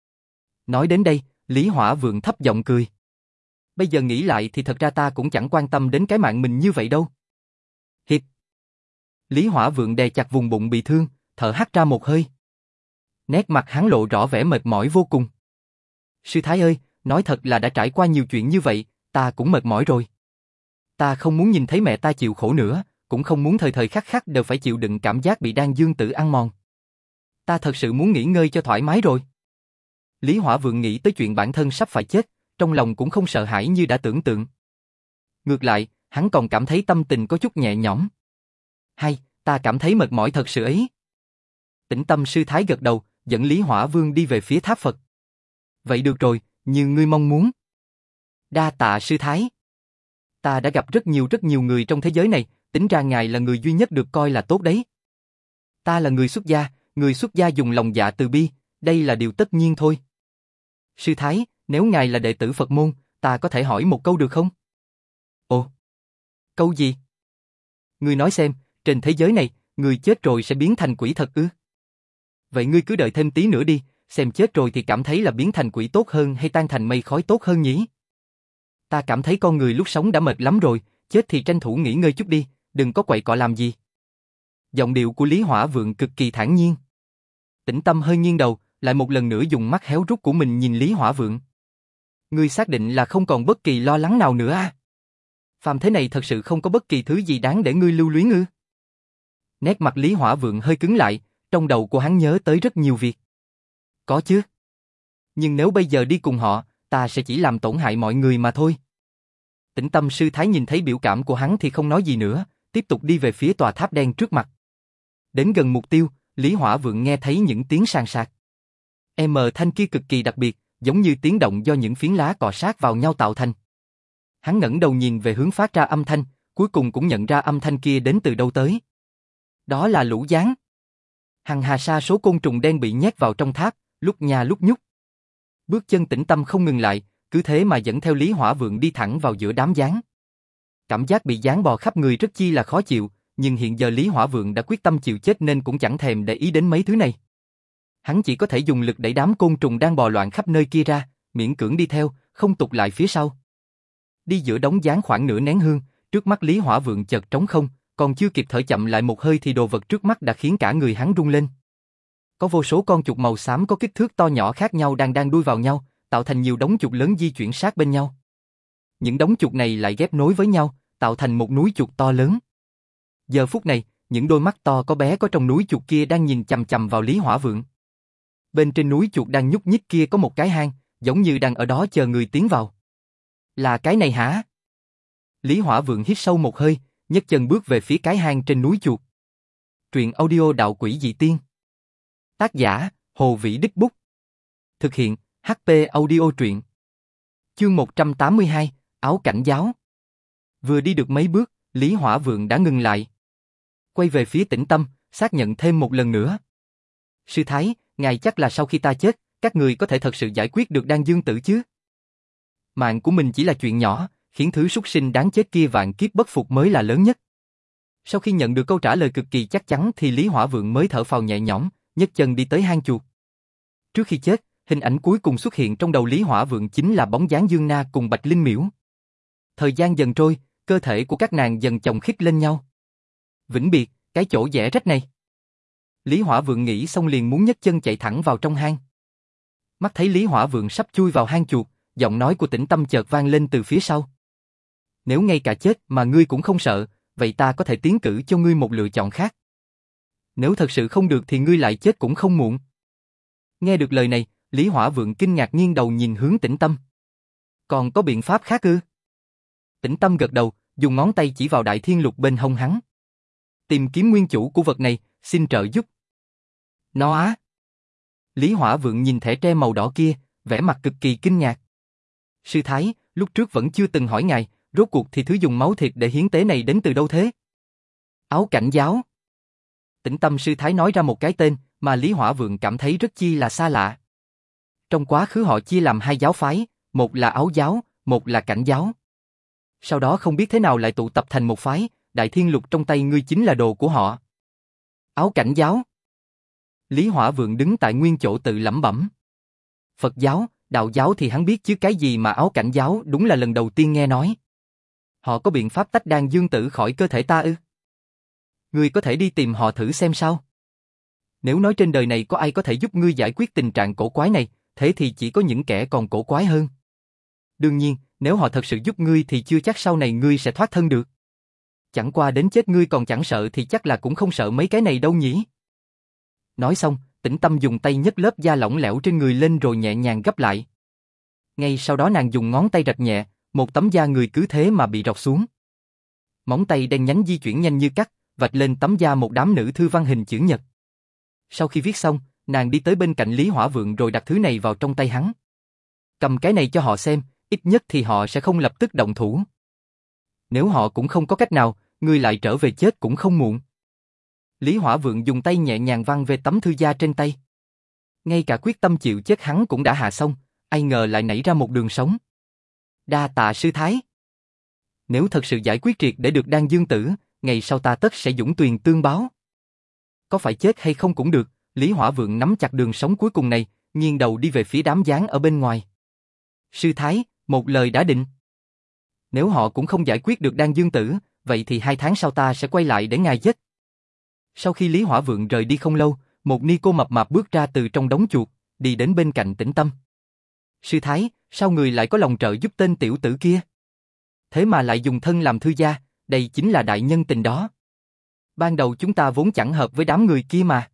Nói đến đây, Lý Hỏa Vượng thấp giọng cười. Bây giờ nghĩ lại thì thật ra ta cũng chẳng quan tâm đến cái mạng mình như vậy đâu. Hiệp. Lý Hỏa Vượng đè chặt vùng bụng bị thương, thở hắt ra một hơi. Nét mặt hắn lộ rõ vẻ mệt mỏi vô cùng. Sư Thái ơi, nói thật là đã trải qua nhiều chuyện như vậy, ta cũng mệt mỏi rồi. Ta không muốn nhìn thấy mẹ ta chịu khổ nữa, cũng không muốn thời thời khắc khắc đều phải chịu đựng cảm giác bị Đan Dương Tử ăn mòn. Ta thật sự muốn nghỉ ngơi cho thoải mái rồi. Lý Hỏa Vượng nghĩ tới chuyện bản thân sắp phải chết, trong lòng cũng không sợ hãi như đã tưởng tượng. Ngược lại, hắn còn cảm thấy tâm tình có chút nhẹ nhõm. Hay, ta cảm thấy mệt mỏi thật sự ấy. Tĩnh Tâm sư thái gật đầu, dẫn Lý Hỏa Vương đi về phía tháp Phật. Vậy được rồi, như ngươi mong muốn. Đa tạ sư thái. Ta đã gặp rất nhiều rất nhiều người trong thế giới này, tính ra ngài là người duy nhất được coi là tốt đấy. Ta là người xuất gia, người xuất gia dùng lòng dạ từ bi, đây là điều tất nhiên thôi. Sư thái, nếu ngài là đệ tử Phật môn, ta có thể hỏi một câu được không? Ồ, câu gì? Ngươi nói xem, trên thế giới này, người chết rồi sẽ biến thành quỷ thật ư? Vậy ngươi cứ đợi thêm tí nữa đi, xem chết rồi thì cảm thấy là biến thành quỷ tốt hơn hay tan thành mây khói tốt hơn nhỉ? Ta cảm thấy con người lúc sống đã mệt lắm rồi, chết thì tranh thủ nghỉ ngơi chút đi, đừng có quậy cọ làm gì. Giọng điệu của Lý Hỏa Vượng cực kỳ thản nhiên. Tĩnh Tâm hơi nghiêng đầu, lại một lần nữa dùng mắt héo rút của mình nhìn Lý Hỏa Vượng. Ngươi xác định là không còn bất kỳ lo lắng nào nữa à? Phàm thế này thật sự không có bất kỳ thứ gì đáng để ngươi lưu luyến ư? Nét mặt Lý Hỏa Vượng hơi cứng lại, trong đầu của hắn nhớ tới rất nhiều việc. Có chứ. Nhưng nếu bây giờ đi cùng họ, ta sẽ chỉ làm tổn hại mọi người mà thôi. Tĩnh Tâm sư thái nhìn thấy biểu cảm của hắn thì không nói gì nữa, tiếp tục đi về phía tòa tháp đen trước mặt. Đến gần mục tiêu, Lý Hỏa Vượng nghe thấy những tiếng sàn sạc. M thanh kia cực kỳ đặc biệt, giống như tiếng động do những phiến lá cọ sát vào nhau tạo thành. Hắn ngẩng đầu nhìn về hướng phát ra âm thanh, cuối cùng cũng nhận ra âm thanh kia đến từ đâu tới. Đó là lũ gián. Hằng hà sa số côn trùng đen bị nhét vào trong tháp, lúc nha lúc nhúc. Bước chân Tĩnh Tâm không ngừng lại, cứ thế mà dẫn theo Lý Hỏa Vượng đi thẳng vào giữa đám gián. Cảm giác bị gián bò khắp người rất chi là khó chịu, nhưng hiện giờ Lý Hỏa Vượng đã quyết tâm chịu chết nên cũng chẳng thèm để ý đến mấy thứ này. Hắn chỉ có thể dùng lực đẩy đám côn trùng đang bò loạn khắp nơi kia ra, miễn cưỡng đi theo, không tụt lại phía sau. Đi giữa đống gián khoảng nửa nén hương, trước mắt Lý Hỏa Vượng chợt trống không, còn chưa kịp thở chậm lại một hơi thì đồ vật trước mắt đã khiến cả người hắn rung lên. Có vô số con chuột màu xám có kích thước to nhỏ khác nhau đang đang đuôi vào nhau, tạo thành nhiều đống chuột lớn di chuyển sát bên nhau. Những đống chuột này lại ghép nối với nhau, tạo thành một núi chuột to lớn. Giờ phút này, những đôi mắt to có bé có trong núi chuột kia đang nhìn chằm chằm vào Lý Hỏa Vượng. Bên trên núi chuột đang nhúc nhích kia có một cái hang, giống như đang ở đó chờ người tiến vào. Là cái này hả? Lý Hỏa Vượng hít sâu một hơi, nhấc chân bước về phía cái hang trên núi chuột. Truyện audio Đạo Quỷ Dị Tiên. Tác giả, Hồ Vĩ Đích Bút. Thực hiện, hát pê Audio truyện. Chương một trăm tám mươi hai, Áo Cảnh Giáo. Vừa đi được mấy bước, Lý Hỏa Vượng đã ngừng lại. Quay về phía Tĩnh Tâm, xác nhận thêm một lần nữa. Sư Thái, ngài chắc là sau khi ta chết, các người có thể thật sự giải quyết được Đan Dương Tử chứ? Mạng của mình chỉ là chuyện nhỏ, khiến thứ súc sinh đáng chết kia vạn kiếp bất phục mới là lớn nhất. Sau khi nhận được câu trả lời cực kỳ chắc chắn thì Lý Hỏa Vượng mới thở phào nhẹ nhõm, nhấc chân đi tới hang chuột. Trước khi chết, hình ảnh cuối cùng xuất hiện trong đầu Lý Hỏa Vượng chính là bóng dáng Dương Na cùng Bạch Linh Miễu. Thời gian dần trôi, cơ thể của các nàng dần chồng khít lên nhau. Vĩnh biệt, cái chỗ dẻ rách này. Lý Hỏa Vượng nghĩ xong liền muốn nhấc chân chạy thẳng vào trong hang. Mắt thấy Lý Hỏa Vượng sắp chui vào hang chuột, giọng nói của Tĩnh Tâm chợt vang lên từ phía sau. Nếu ngay cả chết mà ngươi cũng không sợ, vậy ta có thể tiến cử cho ngươi một lựa chọn khác. Nếu thật sự không được thì ngươi lại chết cũng không muộn. Nghe được lời này, Lý Hỏa Vượng kinh ngạc nghiêng đầu nhìn hướng Tĩnh Tâm. Còn có biện pháp khác ư? Tĩnh Tâm gật đầu, dùng ngón tay chỉ vào đại thiên lục bên hông hắn. Tìm kiếm nguyên chủ của vật này, xin trợ giúp. Nó á. Lý Hỏa Vượng nhìn thẻ tre màu đỏ kia, vẻ mặt cực kỳ kinh ngạc. Sư Thái, lúc trước vẫn chưa từng hỏi ngài, rốt cuộc thì thứ dùng máu thịt để hiến tế này đến từ đâu thế? Áo Cảnh Giáo. Tĩnh Tâm sư Thái nói ra một cái tên mà Lý Hỏa Vượng cảm thấy rất chi là xa lạ. Trong quá khứ họ chia làm hai giáo phái, một là Áo Giáo, một là Cảnh Giáo. Sau đó không biết thế nào lại tụ tập thành một phái, đại thiên lục trong tay ngươi chính là đồ của họ. Áo Cảnh Giáo. Lý Hỏa Vượng đứng tại nguyên chỗ tự lẩm bẩm. Phật giáo, Đạo giáo thì hắn biết chứ cái gì mà Áo Cảnh Giáo đúng là lần đầu tiên nghe nói. Họ có biện pháp tách Đan Dương Tử khỏi cơ thể ta ư? Ngươi có thể đi tìm họ thử xem sao. Nếu nói trên đời này có ai có thể giúp ngươi giải quyết tình trạng cổ quái này, thế thì chỉ có những kẻ còn cổ quái hơn. Đương nhiên, nếu họ thật sự giúp ngươi thì chưa chắc sau này ngươi sẽ thoát thân được. Chẳng qua đến chết ngươi còn chẳng sợ thì chắc là cũng không sợ mấy cái này đâu nhỉ. Nói xong, Tĩnh Tâm dùng tay nhấc lớp da lỏng lẻo trên người lên rồi nhẹ nhàng gấp lại. Ngay sau đó nàng dùng ngón tay rạch nhẹ, một tấm da người cứ thế mà bị rọc xuống. Móng tay đen nhánh di chuyển nhanh như cắt, vạch lên tấm da một đám nữ thư văn hình chữ nhật. Sau khi viết xong, nàng đi tới bên cạnh Lý Hỏa Vượng rồi đặt thứ này vào trong tay hắn. Cầm cái này cho họ xem, ít nhất thì họ sẽ không lập tức động thủ. Nếu họ cũng không có cách nào, ngươi lại trở về chết cũng không muộn. Lý Hỏa Vượng dùng tay nhẹ nhàng văng về tấm thư da trên tay. Ngay cả quyết tâm chịu chết hắn cũng đã hạ xong, ai ngờ lại nảy ra một đường sống. Đa tạ sư Thái. Nếu thật sự giải quyết triệt để được Đan Dương Tử, ngày sau ta tất sẽ dũng tuyền tương báo. Có phải chết hay không cũng được, Lý Hỏa Vượng nắm chặt đường sống cuối cùng này, nghiêng đầu đi về phía đám gián ở bên ngoài. Sư Thái, một lời đã định. Nếu họ cũng không giải quyết được Đan Dương Tử, vậy thì hai tháng sau ta sẽ quay lại để ngài giết. Sau khi Lý Hỏa Vượng rời đi không lâu, một ni cô mập mạp bước ra từ trong đống chuột, đi đến bên cạnh Tĩnh Tâm. Sư Thái, sao người lại có lòng trợ giúp tên tiểu tử kia? Thế mà lại dùng thân làm thư gia, đây chính là đại nhân tình đó. Ban đầu chúng ta vốn chẳng hợp với đám người kia mà.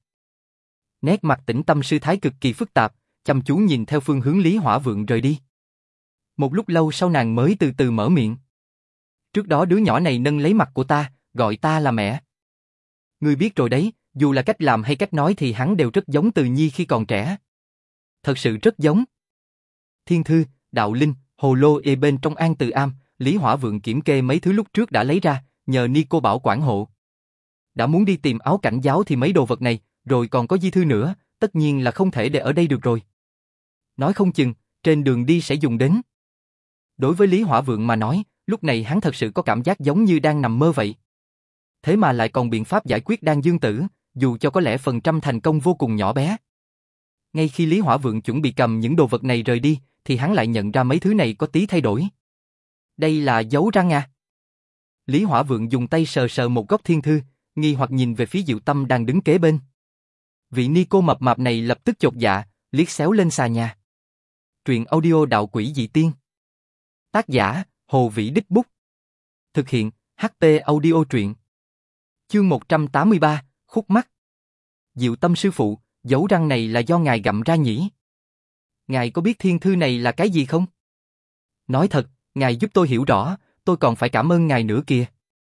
Nét mặt Tĩnh Tâm sư Thái cực kỳ phức tạp, chăm chú nhìn theo phương hướng Lý Hỏa Vượng rời đi. Một lúc lâu sau nàng mới từ từ mở miệng. Trước đó đứa nhỏ này nâng lấy mặt của ta, gọi ta là mẹ. Ngươi biết rồi đấy, dù là cách làm hay cách nói thì hắn đều rất giống Từ Nhi khi còn trẻ. Thật sự rất giống. Thiên thư, đạo linh, hồ lô ê bên trong An Từ Am, Lý Hỏa Vượng kiểm kê mấy thứ lúc trước đã lấy ra, nhờ ni cô bảo quản hộ. Đã muốn đi tìm Áo Cảnh Giáo thì mấy đồ vật này, rồi còn có di thư nữa, tất nhiên là không thể để ở đây được rồi. Nói không chừng, trên đường đi sẽ dùng đến. Đối với Lý Hỏa Vượng mà nói, lúc này hắn thật sự có cảm giác giống như đang nằm mơ vậy. Thế mà lại còn biện pháp giải quyết Đan Dương Tử, dù cho có lẽ phần trăm thành công vô cùng nhỏ bé. Ngay khi Lý Hỏa Vượng chuẩn bị cầm những đồ vật này rời đi, thì hắn lại nhận ra mấy thứ này có tí thay đổi. Đây là dấu răng à? Lý Hỏa Vượng dùng tay sờ sờ một góc thiên thư, nghi hoặc nhìn về phía Diệu Tâm đang đứng kế bên. Vị ni cô mập mạp này lập tức chột dạ, liếc xéo lên xà nhà. Truyện audio Đạo Quỷ Dị Tiên. Tác giả, Hồ Vĩ Đích Bút. Thực hiện, hát pê Audio truyện. Chương một trăm tám mươi ba, Khúc Mắc. Diệu Tâm sư phụ, dấu răng này là do ngài gặm ra nhỉ? Ngài có biết thiên thư này là cái gì không? Nói thật, ngài giúp tôi hiểu rõ, tôi còn phải cảm ơn ngài nữa kìa.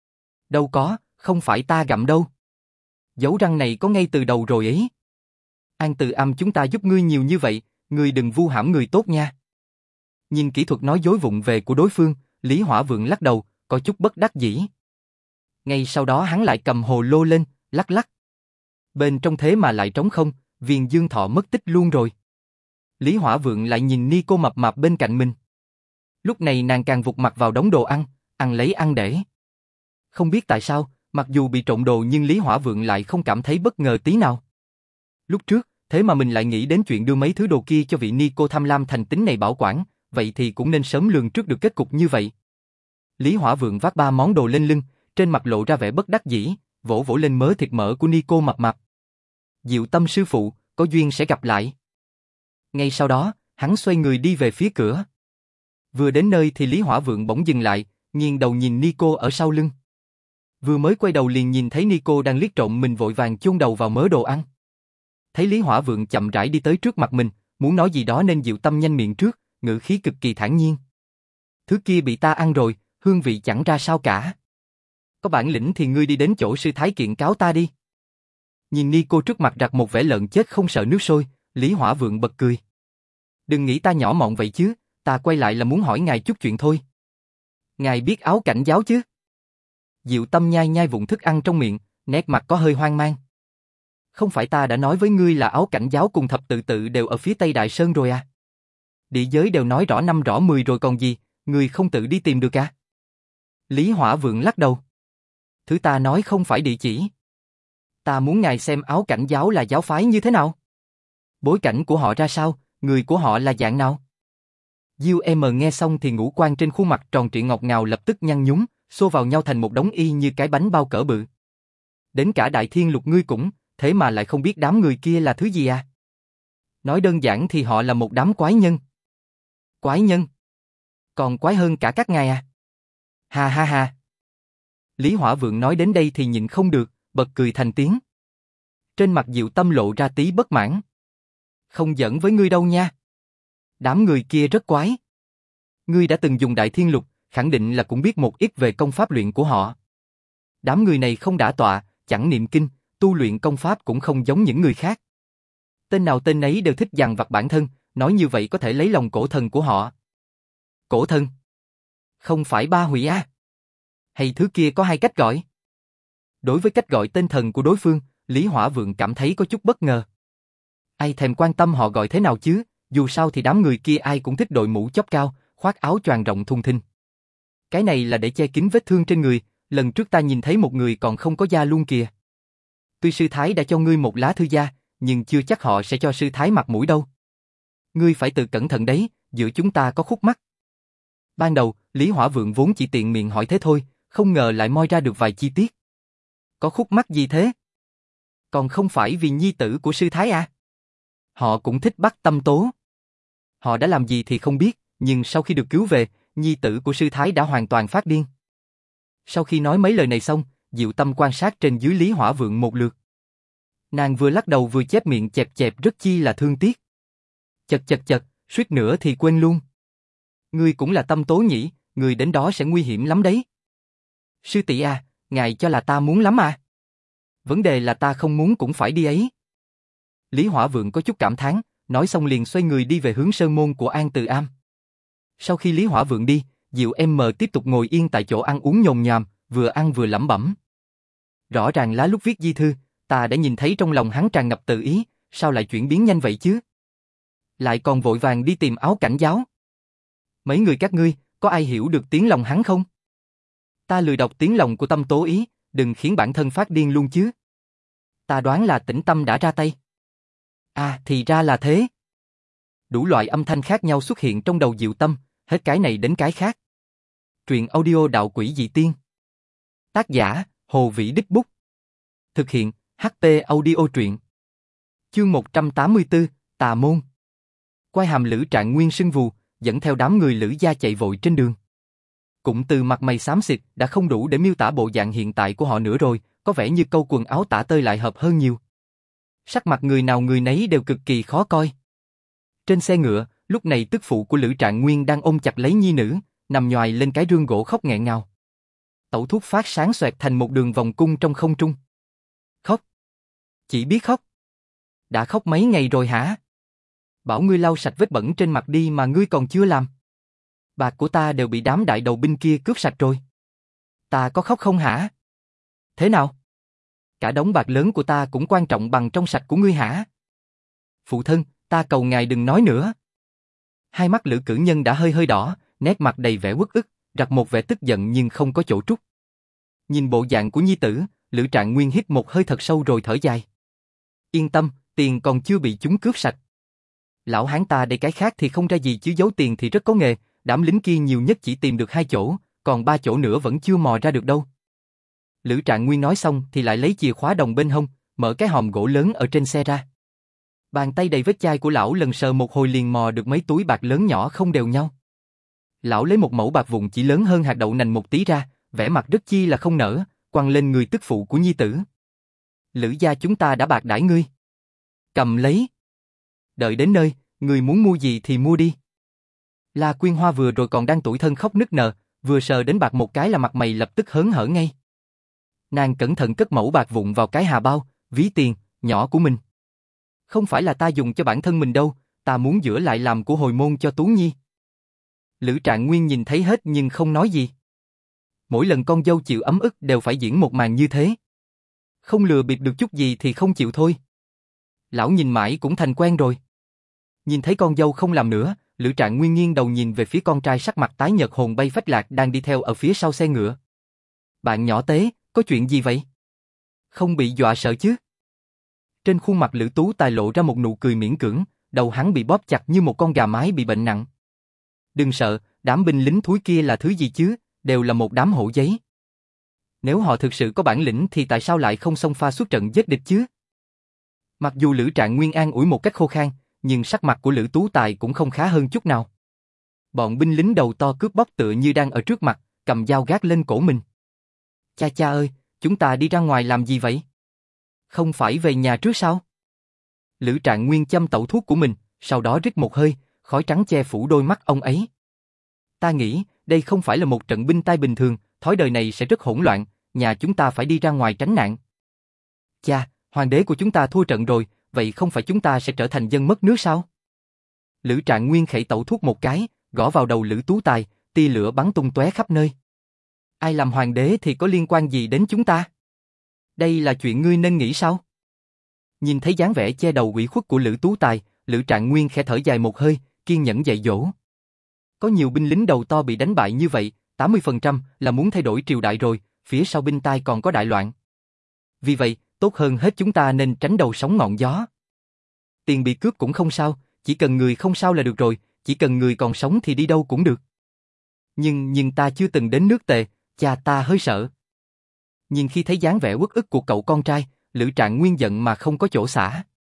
Đâu có, không phải ta gặm đâu. Dấu răng này có ngay từ đầu rồi ấy. An Từ Âm chúng ta giúp ngươi nhiều như vậy, ngươi đừng vu hãm người tốt nha. Nhìn kỹ thuật nói dối vụng về của đối phương, Lý Hỏa Vượng lắc đầu, có chút bất đắc dĩ. Ngay sau đó hắn lại cầm hồ lô lên, lắc lắc. Bên trong thế mà lại trống không, Viên Dương Thọ mất tích luôn rồi. Lý Hỏa Vượng lại nhìn ni cô mập mạp bên cạnh mình. Lúc này nàng càng vụt mặt vào đống đồ ăn, ăn lấy ăn để. Không biết tại sao, mặc dù bị trộn đồ nhưng Lý Hỏa Vượng lại không cảm thấy bất ngờ tí nào. Lúc trước, thế mà mình lại nghĩ đến chuyện đưa mấy thứ đồ kia cho vị ni cô tham lam thành tính này bảo quản, vậy thì cũng nên sớm lường trước được kết cục như vậy. Lý Hỏa Vượng vác ba món đồ lên lưng, trên mặt lộ ra vẻ bất đắc dĩ, vỗ vỗ lên mớ thịt mỡ của ni cô mập mạp. Diệu Tâm sư phụ, có duyên sẽ gặp lại. Ngay sau đó, hắn xoay người đi về phía cửa. Vừa đến nơi thì Lý Hỏa Vượng bỗng dừng lại, nghiêng đầu nhìn ni cô ở sau lưng. Vừa mới quay đầu liền nhìn thấy ni cô đang liếc trộm mình, vội vàng chôn đầu vào mớ đồ ăn. Thấy Lý Hỏa Vượng chậm rãi đi tới trước mặt mình, muốn nói gì đó nên Diệu Tâm nhanh miệng trước, ngữ khí cực kỳ thản nhiên. Thứ kia bị ta ăn rồi, hương vị chẳng ra sao cả. Có bản lĩnh thì ngươi đi đến chỗ sư thái kiện cáo ta đi. Nhìn ni cô trước mặt đặt một vẻ lợn chết không sợ nước sôi, Lý Hỏa Vượng bật cười. Đừng nghĩ ta nhỏ mọn vậy chứ, ta quay lại là muốn hỏi ngài chút chuyện thôi. Ngài biết áo cảnh giáo chứ? Diệu Tâm nhai nhai vụn thức ăn trong miệng, nét mặt có hơi hoang mang. Không phải ta đã nói với ngươi là áo cảnh giáo cùng thập tự tự đều ở phía Tây Đại Sơn rồi à? Địa giới đều nói rõ năm rõ mười rồi còn gì, ngươi không tự đi tìm được à? Lý Hỏa Vượng lắc đầu. Thứ ta nói không phải địa chỉ. Ta muốn ngài xem áo cảnh giáo là giáo phái như thế nào? Bối cảnh của họ ra sao, người của họ là dạng nào? Diêu em nghe xong thì ngũ quan trên khuôn mặt tròn trịa ngọt ngào lập tức nhăn nhúm, xô vào nhau thành một đống y như cái bánh bao cỡ bự. Đến cả Đại Thiên Lục ngươi cũng, thế mà lại không biết đám người kia là thứ gì à? Nói đơn giản thì họ là một đám quái nhân. Quái nhân? Còn quái hơn cả các ngài à? Ha ha ha. Lý Hỏa Vượng nói đến đây thì nhịn không được, bật cười thành tiếng. Trên mặt Diệu Tâm lộ ra tí bất mãn. Không giỡn với ngươi đâu nha. Đám người kia rất quái. Ngươi đã từng dùng Đại Thiên Lục, khẳng định là cũng biết một ít về công pháp luyện của họ. Đám người này không đả tọa, chẳng niệm kinh, tu luyện công pháp cũng không giống những người khác. Tên nào tên nấy đều thích dằn vặt bản thân, nói như vậy có thể lấy lòng cổ thần của họ. Cổ thần? Không phải Ba Hủy à? Hay thứ kia có hai cách gọi? Đối với cách gọi tên thần của đối phương, Lý Hỏa Vượng cảm thấy có chút bất ngờ. Ai thèm quan tâm họ gọi thế nào chứ, dù sao thì đám người kia ai cũng thích đội mũ chóp cao, khoác áo choàng rộng thùng thình. Cái này là để che kín vết thương trên người, lần trước ta nhìn thấy một người còn không có da luôn kìa. Tuy sư thái đã cho ngươi một lá thư da, nhưng chưa chắc họ sẽ cho sư thái mặt mũi đâu. Ngươi phải tự cẩn thận đấy, giữa chúng ta có khúc mắc. Ban đầu, Lý Hỏa Vượng vốn chỉ tiện miệng hỏi thế thôi, không ngờ lại moi ra được vài chi tiết. Có khúc mắc gì thế? Còn không phải vì nhi tử của sư thái à? Họ cũng thích bắt tâm tố. Họ đã làm gì thì không biết, nhưng sau khi được cứu về, nhi tử của sư thái đã hoàn toàn phát điên. Sau khi nói mấy lời này xong, Diệu Tâm quan sát trên dưới Lý Hỏa Vượng một lượt. Nàng vừa lắc đầu vừa chép miệng chẹp chẹp rất chi là thương tiếc. Chật chật chật, suýt nữa thì quên luôn. Ngươi cũng là tâm tố nhỉ, ngươi đến đó sẽ nguy hiểm lắm đấy. Sư tỷ à, ngài cho là ta muốn lắm à? Vấn đề là ta không muốn cũng phải đi ấy. Lý Hỏa Vượng có chút cảm thán, nói xong liền xoay người đi về hướng sơn môn của An Từ Am. Sau khi Lý Hỏa Vượng đi, Diệu em tiếp tục ngồi yên tại chỗ ăn uống nhồm nhòm, vừa ăn vừa lẩm bẩm. Rõ ràng lá lúc viết di thư, ta đã nhìn thấy trong lòng hắn tràn ngập tự ý, sao lại chuyển biến nhanh vậy chứ? Lại còn vội vàng đi tìm áo cảnh giáo. Mấy người các ngươi, có ai hiểu được tiếng lòng hắn không? Ta lười đọc tiếng lòng của tâm tố ý, đừng khiến bản thân phát điên luôn chứ. Ta đoán là Tĩnh Tâm đã ra tay. À, thì ra là thế. Đủ loại âm thanh khác nhau xuất hiện trong đầu Diệu Tâm, hết cái này đến cái khác. Truyện audio Đạo Quỷ Dị Tiên. Tác giả, Hồ Vĩ Đích Bút. Thực hiện, hát pê Audio Truyện. Chương một trăm tám mươi tư, Tà Môn. Quai hàm Lữ Trạng Nguyên sưng vù, dẫn theo đám người Lữ gia chạy vội trên đường. Cụm từ mặt mày xám xịt đã không đủ để miêu tả bộ dạng hiện tại của họ nữa rồi, có vẻ như câu quần áo tả tơi lại hợp hơn nhiều. Sắc mặt người nào người nấy đều cực kỳ khó coi. Trên xe ngựa, lúc này tức phụ của Lữ Trạng Nguyên đang ôm chặt lấy nhi nữ, nằm nhoài lên cái rương gỗ khóc nghẹn ngào. tẩu thuốc phát sáng xoẹt thành một đường vòng cung trong không trung. Khóc. Chỉ biết khóc. Đã khóc mấy ngày rồi hả? Bảo ngươi lau sạch vết bẩn trên mặt đi mà ngươi còn chưa làm. Bạc của ta đều bị đám đại đầu binh kia cướp sạch rồi. Ta có khóc không hả? Thế nào? Cả đống bạc lớn của ta cũng quan trọng bằng trong sạch của ngươi hả? Phụ thân, ta cầu ngài đừng nói nữa. Hai mắt Lữ Cử Nhân đã hơi hơi đỏ, nét mặt đầy vẻ uất ức, rặt một vẻ tức giận nhưng không có chỗ trút. Nhìn bộ dạng của nhi tử, Lữ Trạng Nguyên hít một hơi thật sâu rồi thở dài. Yên tâm, tiền còn chưa bị chúng cướp sạch. Lão hán ta đây cái khác thì không ra gì chứ giấu tiền thì rất có nghề, đám lính kia nhiều nhất chỉ tìm được hai chỗ, còn ba chỗ nữa vẫn chưa mò ra được đâu. Lữ Trạng Nguyên nói xong thì lại lấy chìa khóa đồng bên hông, mở cái hòm gỗ lớn ở trên xe ra. Bàn tay đầy vết chai của lão lần sờ một hồi liền mò được mấy túi bạc lớn nhỏ không đều nhau. Lão lấy một mẩu bạc vụn chỉ lớn hơn hạt đậu nành một tí ra, vẻ mặt rất chi là không nỡ, quăng lên người tức phụ của nhi tử. Lữ gia chúng ta đã bạc đãi ngươi. Cầm lấy. Đợi đến nơi, ngươi muốn mua gì thì mua đi. La Quyên Hoa vừa rồi còn đang tủi thân khóc nức nở, vừa sờ đến bạc một cái là mặt mày lập tức hớn hở ngay. Nàng cẩn thận cất mẩu bạc vụn vào cái hà bao, ví tiền, nhỏ của mình. Không phải là ta dùng cho bản thân mình đâu, ta muốn giữ lại làm của hồi môn cho Tú Nhi. Lữ Trạng Nguyên nhìn thấy hết nhưng không nói gì. Mỗi lần con dâu chịu ấm ức đều phải diễn một màn như thế. Không lừa bịp được chút gì thì không chịu thôi. Lão nhìn mãi cũng thành quen rồi. Nhìn thấy con dâu không làm nữa, Lữ Trạng Nguyên nghiêng đầu nhìn về phía con trai sắc mặt tái nhợt hồn bay phách lạc đang đi theo ở phía sau xe ngựa. Bạn nhỏ tế, có chuyện gì vậy? Không bị dọa sợ chứ? Trên khuôn mặt Lữ Tú Tài lộ ra một nụ cười miễn cưỡng, đầu hắn bị bóp chặt như một con gà mái bị bệnh nặng. Đừng sợ, đám binh lính thúi kia là thứ gì chứ, đều là một đám hổ giấy. Nếu họ thực sự có bản lĩnh thì tại sao lại không xông pha xuất trận giết địch chứ? Mặc dù Lữ Trạng Nguyên an ủi một cách khô khan, nhưng sắc mặt của Lữ Tú Tài cũng không khá hơn chút nào. Bọn binh lính đầu to cướp bóc tựa như đang ở trước mặt, cầm dao gác lên cổ mình. Cha cha ơi, chúng ta đi ra ngoài làm gì vậy? Không phải về nhà trước sao? Lữ Trạng Nguyên châm tẩu thuốc của mình, sau đó rít một hơi, khói trắng che phủ đôi mắt ông ấy. Ta nghĩ, đây không phải là một trận binh tai bình thường, thói đời này sẽ rất hỗn loạn, nhà chúng ta phải đi ra ngoài tránh nạn. Cha, hoàng đế của chúng ta thua trận rồi, vậy không phải chúng ta sẽ trở thành dân mất nước sao? Lữ Trạng Nguyên khẩy tẩu thuốc một cái, gõ vào đầu Lữ Tú Tài, tia lửa bắn tung tóe khắp nơi. Ai làm hoàng đế thì có liên quan gì đến chúng ta? Đây là chuyện ngươi nên nghĩ sao? Nhìn thấy dáng vẻ che đầu ủy khuất của Lữ Tú Tài, Lữ Trạng Nguyên khẽ thở dài một hơi, kiên nhẫn dạy dỗ. Có nhiều binh lính đầu to bị đánh bại như vậy, tám mươi phần trăm là muốn thay đổi triều đại rồi, phía sau binh tai còn có đại loạn. Vì vậy, tốt hơn hết chúng ta nên tránh đầu sóng ngọn gió. Tiền bị cướp cũng không sao, chỉ cần người không sao là được rồi, chỉ cần người còn sống thì đi đâu cũng được. Nhưng, nhưng ta chưa từng đến nước Tề, cha ta hơi sợ. Nhìn khi thấy dáng vẻ uất ức của cậu con trai, Lữ Trạng Nguyên giận mà không có chỗ xả.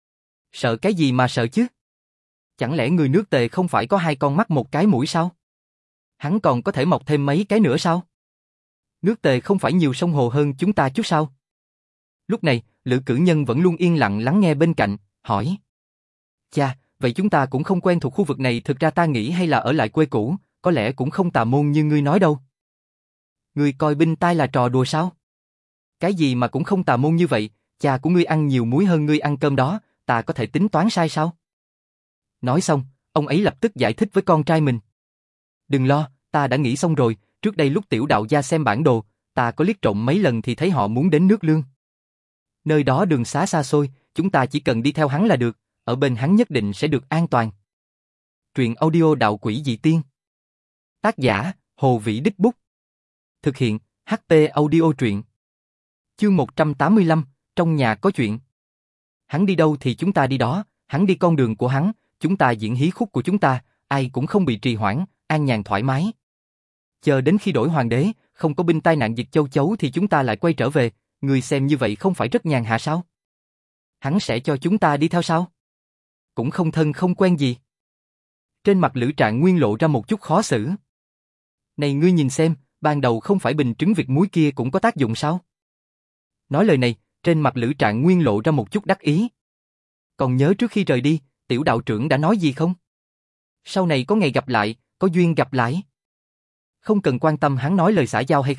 Sợ cái gì mà sợ chứ? Chẳng lẽ người nước Tề không phải có hai con mắt một cái mũi sao? Hắn còn có thể mọc thêm mấy cái nữa sao? Nước Tề không phải nhiều sông hồ hơn chúng ta chút sao? Lúc này, Lữ Cử Nhân vẫn luôn yên lặng lắng nghe bên cạnh, hỏi. Cha, vậy chúng ta cũng không quen thuộc khu vực này, thực ra ta nghĩ hay là ở lại quê cũ, có lẽ cũng không tà môn như ngươi nói đâu. Ngươi coi binh tai là trò đùa sao? Cái gì mà cũng không tà môn như vậy, cha của ngươi ăn nhiều muối hơn ngươi ăn cơm đó, ta có thể tính toán sai sao? Nói xong, ông ấy lập tức giải thích với con trai mình. Đừng lo, ta đã nghĩ xong rồi, trước đây lúc tiểu đạo gia xem bản đồ, ta có liếc trộm mấy lần thì thấy họ muốn đến nước Lương. Nơi đó đường xá xa xôi, chúng ta chỉ cần đi theo hắn là được, ở bên hắn nhất định sẽ được an toàn. Truyện audio Đạo Quỷ Dị Tiên. Tác giả, Hồ Vĩ Đích Bút. Thực hiện, hát tê Audio Truyện. Chương một trăm tám mươi lăm, trong nhà có chuyện. Hắn đi đâu thì chúng ta đi đó, hắn đi con đường của hắn, chúng ta diễn hí khúc của chúng ta, ai cũng không bị trì hoãn, an nhàn thoải mái. Chờ đến khi đổi hoàng đế, không có binh tai nạn dịch châu chấu thì chúng ta lại quay trở về, người xem như vậy không phải rất nhàn hạ sao? Hắn sẽ cho chúng ta đi theo sao? Cũng không thân không quen gì. Trên mặt Lữ Trạng Nguyên lộ ra một chút khó xử. Này ngươi nhìn xem, ban đầu không phải bình trứng vịt muối kia cũng có tác dụng sao? Nói lời này, trên mặt Lữ Trạng Nguyên lộ ra một chút đắc ý. Còn nhớ trước khi rời đi, tiểu đạo trưởng đã nói gì không? Sau này có ngày gặp lại, có duyên gặp lại. Không cần quan tâm hắn nói lời xã giao hay không,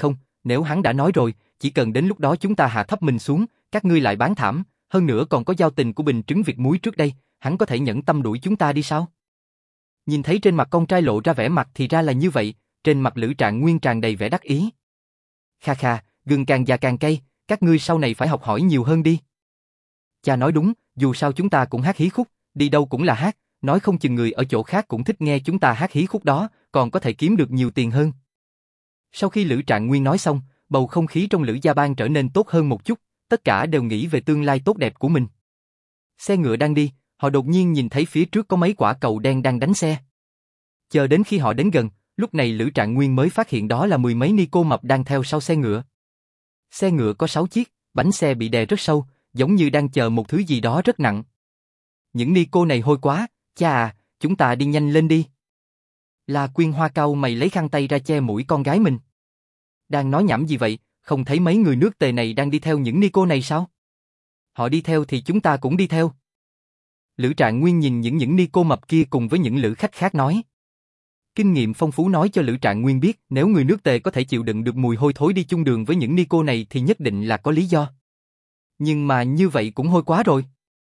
Nếu hắn đã nói rồi, chỉ cần đến lúc đó chúng ta hạ thấp mình xuống, các ngươi lại bán thảm, hơn nữa còn có giao tình của Bình Trứng Việt Muối trước đây, hắn có thể nhẫn tâm đuổi chúng ta đi sao? Nhìn thấy trên mặt con trai lộ ra vẻ mặt thì ra là như vậy, trên mặt Lữ Trạng Nguyên tràn đầy vẻ đắc ý. Kha kha, gừng càng già càng cay, các ngươi sau này phải học hỏi nhiều hơn đi. Cha nói đúng, dù sao chúng ta cũng hát hí khúc, đi đâu cũng là hát, nói không chừng người ở chỗ khác cũng thích nghe chúng ta hát hí khúc đó, còn có thể kiếm được nhiều tiền hơn. Sau khi Lữ Trạng Nguyên nói xong, bầu không khí trong Lữ Gia Bang trở nên tốt hơn một chút, tất cả đều nghĩ về tương lai tốt đẹp của mình. Xe ngựa đang đi, họ đột nhiên nhìn thấy phía trước có mấy quả cầu đen đang đánh xe. Chờ đến khi họ đến gần, lúc này Lữ Trạng Nguyên mới phát hiện đó là mười mấy ni cô mập đang theo sau xe ngựa. Xe ngựa có sáu chiếc, bánh xe bị đè rất sâu, giống như đang chờ một thứ gì đó rất nặng. Những ni cô này hôi quá, cha à, chúng ta đi nhanh lên đi. La Quyên Hoa cau mày lấy khăn tay ra che mũi con gái mình. Đang nói nhảm gì vậy, không thấy mấy người nước Tề này đang đi theo những ni cô này sao? Họ đi theo thì chúng ta cũng đi theo. Lữ Trạng Nguyên nhìn những những ni cô mập kia cùng với những lữ khách khác nói. Kinh nghiệm phong phú nói cho Lữ Trạng Nguyên biết nếu người nước Tề có thể chịu đựng được mùi hôi thối đi chung đường với những ni cô này thì nhất định là có lý do. Nhưng mà như vậy cũng hôi quá rồi.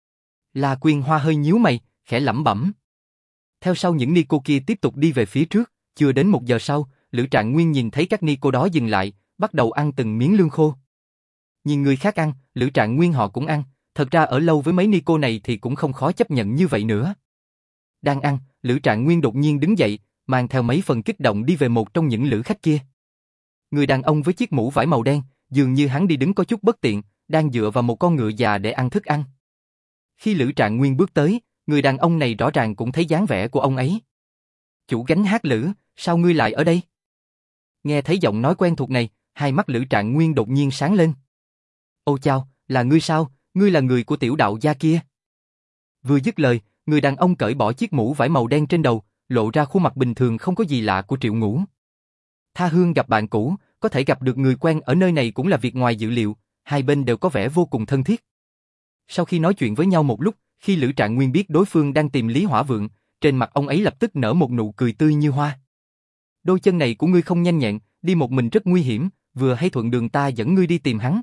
La Quyên Hoa hơi nhíu mày, khẽ lẩm bẩm. Theo sau những ni cô kia tiếp tục đi về phía trước, chưa đến một giờ sau, Lữ Trạng Nguyên nhìn thấy các ni cô đó dừng lại, bắt đầu ăn từng miếng lương khô. Nhìn người khác ăn, Lữ Trạng Nguyên họ cũng ăn, thật ra ở lâu với mấy ni cô này thì cũng không khó chấp nhận như vậy nữa. Đang ăn, Lữ Trạng Nguyên đột nhiên đứng dậy, mang theo mấy phần kích động đi về một trong những lữ khách kia. Người đàn ông với chiếc mũ vải màu đen, dường như hắn đi đứng có chút bất tiện, đang dựa vào một con ngựa già để ăn thức ăn. Khi Lữ Trạng Nguyên bước tới, người đàn ông này rõ ràng cũng thấy dáng vẻ của ông ấy. Chủ gánh hát Lữ, sao ngươi lại ở đây? Nghe thấy giọng nói quen thuộc này, hai mắt Lữ Trạng Nguyên đột nhiên sáng lên. Ô chao, là ngươi sao, ngươi là người của Tiểu Đạo gia kia. Vừa dứt lời, người đàn ông cởi bỏ chiếc mũ vải màu đen trên đầu, lộ ra khuôn mặt bình thường không có gì lạ của Triệu Ngũ. Tha hương gặp bạn cũ, có thể gặp được người quen ở nơi này cũng là việc ngoài dự liệu, hai bên đều có vẻ vô cùng thân thiết. Sau khi nói chuyện với nhau một lúc, khi Lữ Trạng Nguyên biết đối phương đang tìm Lý Hỏa Vượng, trên mặt ông ấy lập tức nở một nụ cười tươi như hoa. Đôi chân này của ngươi không nhanh nhẹn, đi một mình rất nguy hiểm, vừa hay thuận đường ta dẫn ngươi đi tìm hắn.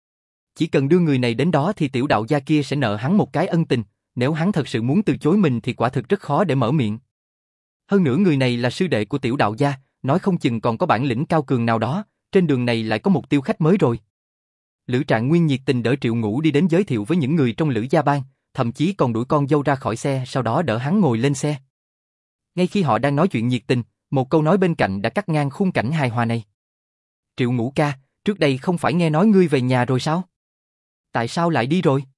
Chỉ cần đưa người này đến đó thì Tiểu Đạo gia kia sẽ nợ hắn một cái ân tình, nếu hắn thật sự muốn từ chối mình thì quả thực rất khó để mở miệng. Hơn nữa người này là sư đệ của Tiểu Đạo gia, nói không chừng còn có bản lĩnh cao cường nào đó, trên đường này lại có mục tiêu khách mới rồi. Lữ Trạng Nguyên nhiệt tình đỡ Triệu Ngũ đi đến giới thiệu với những người trong Lữ Gia Bang, thậm chí còn đuổi con dâu ra khỏi xe sau đó đỡ hắn ngồi lên xe. Ngay khi họ đang nói chuyện nhiệt tình, một câu nói bên cạnh đã cắt ngang khung cảnh hài hòa này. Triệu Ngũ ca, trước đây không phải nghe nói ngươi về nhà rồi sao? Tại sao lại đi rồi?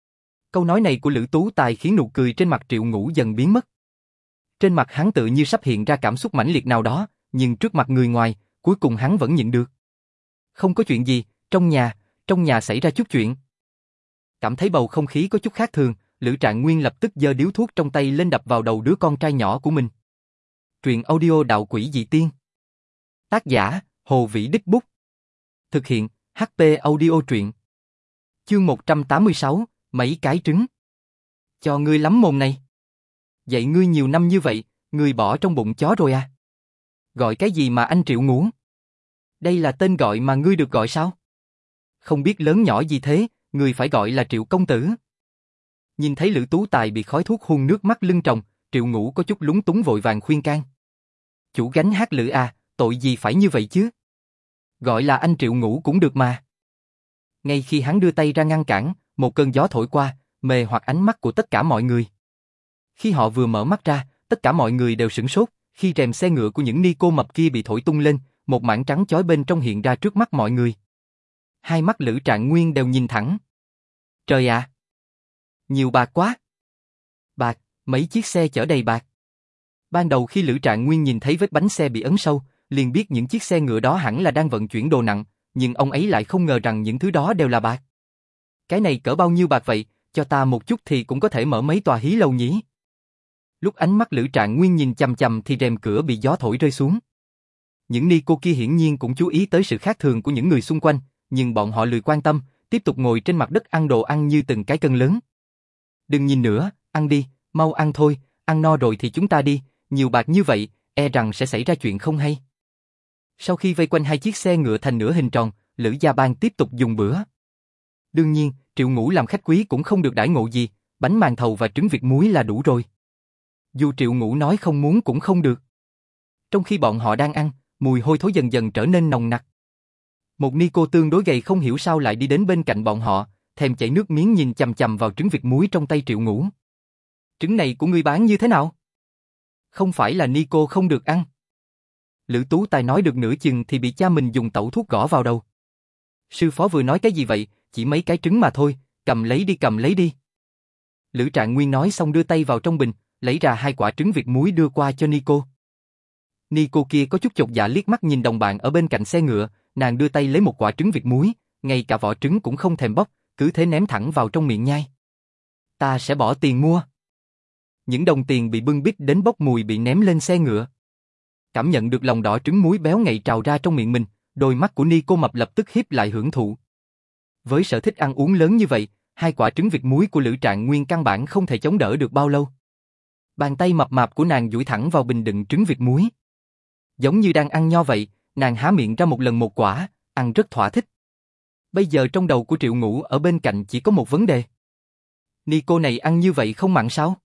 Câu nói này của Lữ Tú Tài khiến nụ cười trên mặt Triệu Ngũ dần biến mất. Trên mặt hắn tự như sắp hiện ra cảm xúc mãnh liệt nào đó, nhưng trước mặt người ngoài, cuối cùng hắn vẫn nhịn được. Không có chuyện gì, trong nhà, trong nhà xảy ra chút chuyện. Cảm thấy bầu không khí có chút khác thường, Lữ Trạng Nguyên lập tức giơ điếu thuốc trong tay lên đập vào đầu đứa con trai nhỏ của mình. Truyện audio Đạo Quỷ Dị Tiên. Tác giả, Hồ Vĩ Đích Bút. Thực hiện, hát pê Audio Truyện. Chương một trăm tám mươi sáu, mấy cái trứng. Cho ngươi lắm mồm này. Dạy ngươi nhiều năm như vậy, ngươi bỏ trong bụng chó rồi à? Gọi cái gì mà anh Triệu Ngũ? Đây là tên gọi mà ngươi được gọi sao? Không biết lớn nhỏ gì thế, ngươi phải gọi là Triệu công tử. Nhìn thấy Lữ Tú Tài bị khói thuốc hun nước mắt lưng tròng, Triệu Ngũ có chút lúng túng vội vàng khuyên can. Chủ gánh hát Lữ à, tội gì phải như vậy chứ? Gọi là anh Triệu Ngũ cũng được mà. Ngay khi hắn đưa tay ra ngăn cản, một cơn gió thổi qua, mê hoặc ánh mắt của tất cả mọi người. Khi họ vừa mở mắt ra, tất cả mọi người đều sửng sốt, khi rèm xe ngựa của những ni cô mập kia bị thổi tung lên, một mảng trắng chói bên trong hiện ra trước mắt mọi người. Hai mắt Lữ Trạng Nguyên đều nhìn thẳng. Trời ạ! Nhiều bạc quá! Bạc, mấy chiếc xe chở đầy bạc. Ban đầu khi Lữ Trạng Nguyên nhìn thấy vết bánh xe bị ấn sâu, liền biết những chiếc xe ngựa đó hẳn là đang vận chuyển đồ nặng, nhưng ông ấy lại không ngờ rằng những thứ đó đều là bạc. Cái này cỡ bao nhiêu bạc vậy, cho ta một chút thì cũng có thể mở mấy tòa hí lầu nhỉ? Lúc ánh mắt Lữ Trạng Nguyên nhìn chằm chằm thì rèm cửa bị gió thổi rơi xuống. Những ni cô kia hiển nhiên cũng chú ý tới sự khác thường của những người xung quanh, nhưng bọn họ lười quan tâm, tiếp tục ngồi trên mặt đất ăn đồ ăn như từng cái cân lớn. Đừng nhìn nữa, ăn đi, mau ăn thôi, ăn no rồi thì chúng ta đi, nhiều bạc như vậy, e rằng sẽ xảy ra chuyện không hay. Sau khi vây quanh hai chiếc xe ngựa thành nửa hình tròn, Lữ Gia Bang tiếp tục dùng bữa. Đương nhiên, Triệu Ngũ làm khách quý cũng không được đãi ngộ gì, bánh màn thầu và trứng vịt muối là đủ rồi. Dù Triệu Ngũ nói không muốn cũng không được. Trong khi bọn họ đang ăn, mùi hôi thối dần dần trở nên nồng nặc. Một ni cô tương đối gầy không hiểu sao lại đi đến bên cạnh bọn họ, thèm chảy nước miếng nhìn chằm chằm vào trứng vịt muối trong tay Triệu Ngũ. Trứng này của ngươi bán như thế nào? Không phải là ni cô không được ăn. Lữ Tú Tài nói được nửa chừng thì bị cha mình dùng tẩu thuốc gõ vào đầu. Sư phó vừa nói cái gì vậy, chỉ mấy cái trứng mà thôi, cầm lấy đi cầm lấy đi. Lữ Trạng Nguyên nói xong đưa tay vào trong bình, lấy ra hai quả trứng vịt muối đưa qua cho Nico. Nico kia có chút chột dạ liếc mắt nhìn đồng bạn ở bên cạnh xe ngựa, nàng đưa tay lấy một quả trứng vịt muối, ngay cả vỏ trứng cũng không thèm bóc, cứ thế ném thẳng vào trong miệng nhai. Ta sẽ bỏ tiền mua. Những đồng tiền bị bưng bít đến bốc mùi bị ném lên xe ngựa. Cảm nhận được lòng đỏ trứng muối béo ngậy trào ra trong miệng mình, đôi mắt của Nico mập lập tức híp lại hưởng thụ. Với sở thích ăn uống lớn như vậy, hai quả trứng vịt muối của Lữ Trạng Nguyên căn bản không thể chống đỡ được bao lâu. Bàn tay mập mạp của nàng duỗi thẳng vào bình đựng trứng vịt muối. Giống như đang ăn nho vậy, nàng há miệng ra một lần một quả, ăn rất thỏa thích. Bây giờ trong đầu của Triệu Ngũ ở bên cạnh chỉ có một vấn đề. Nico này ăn như vậy không mặn sao?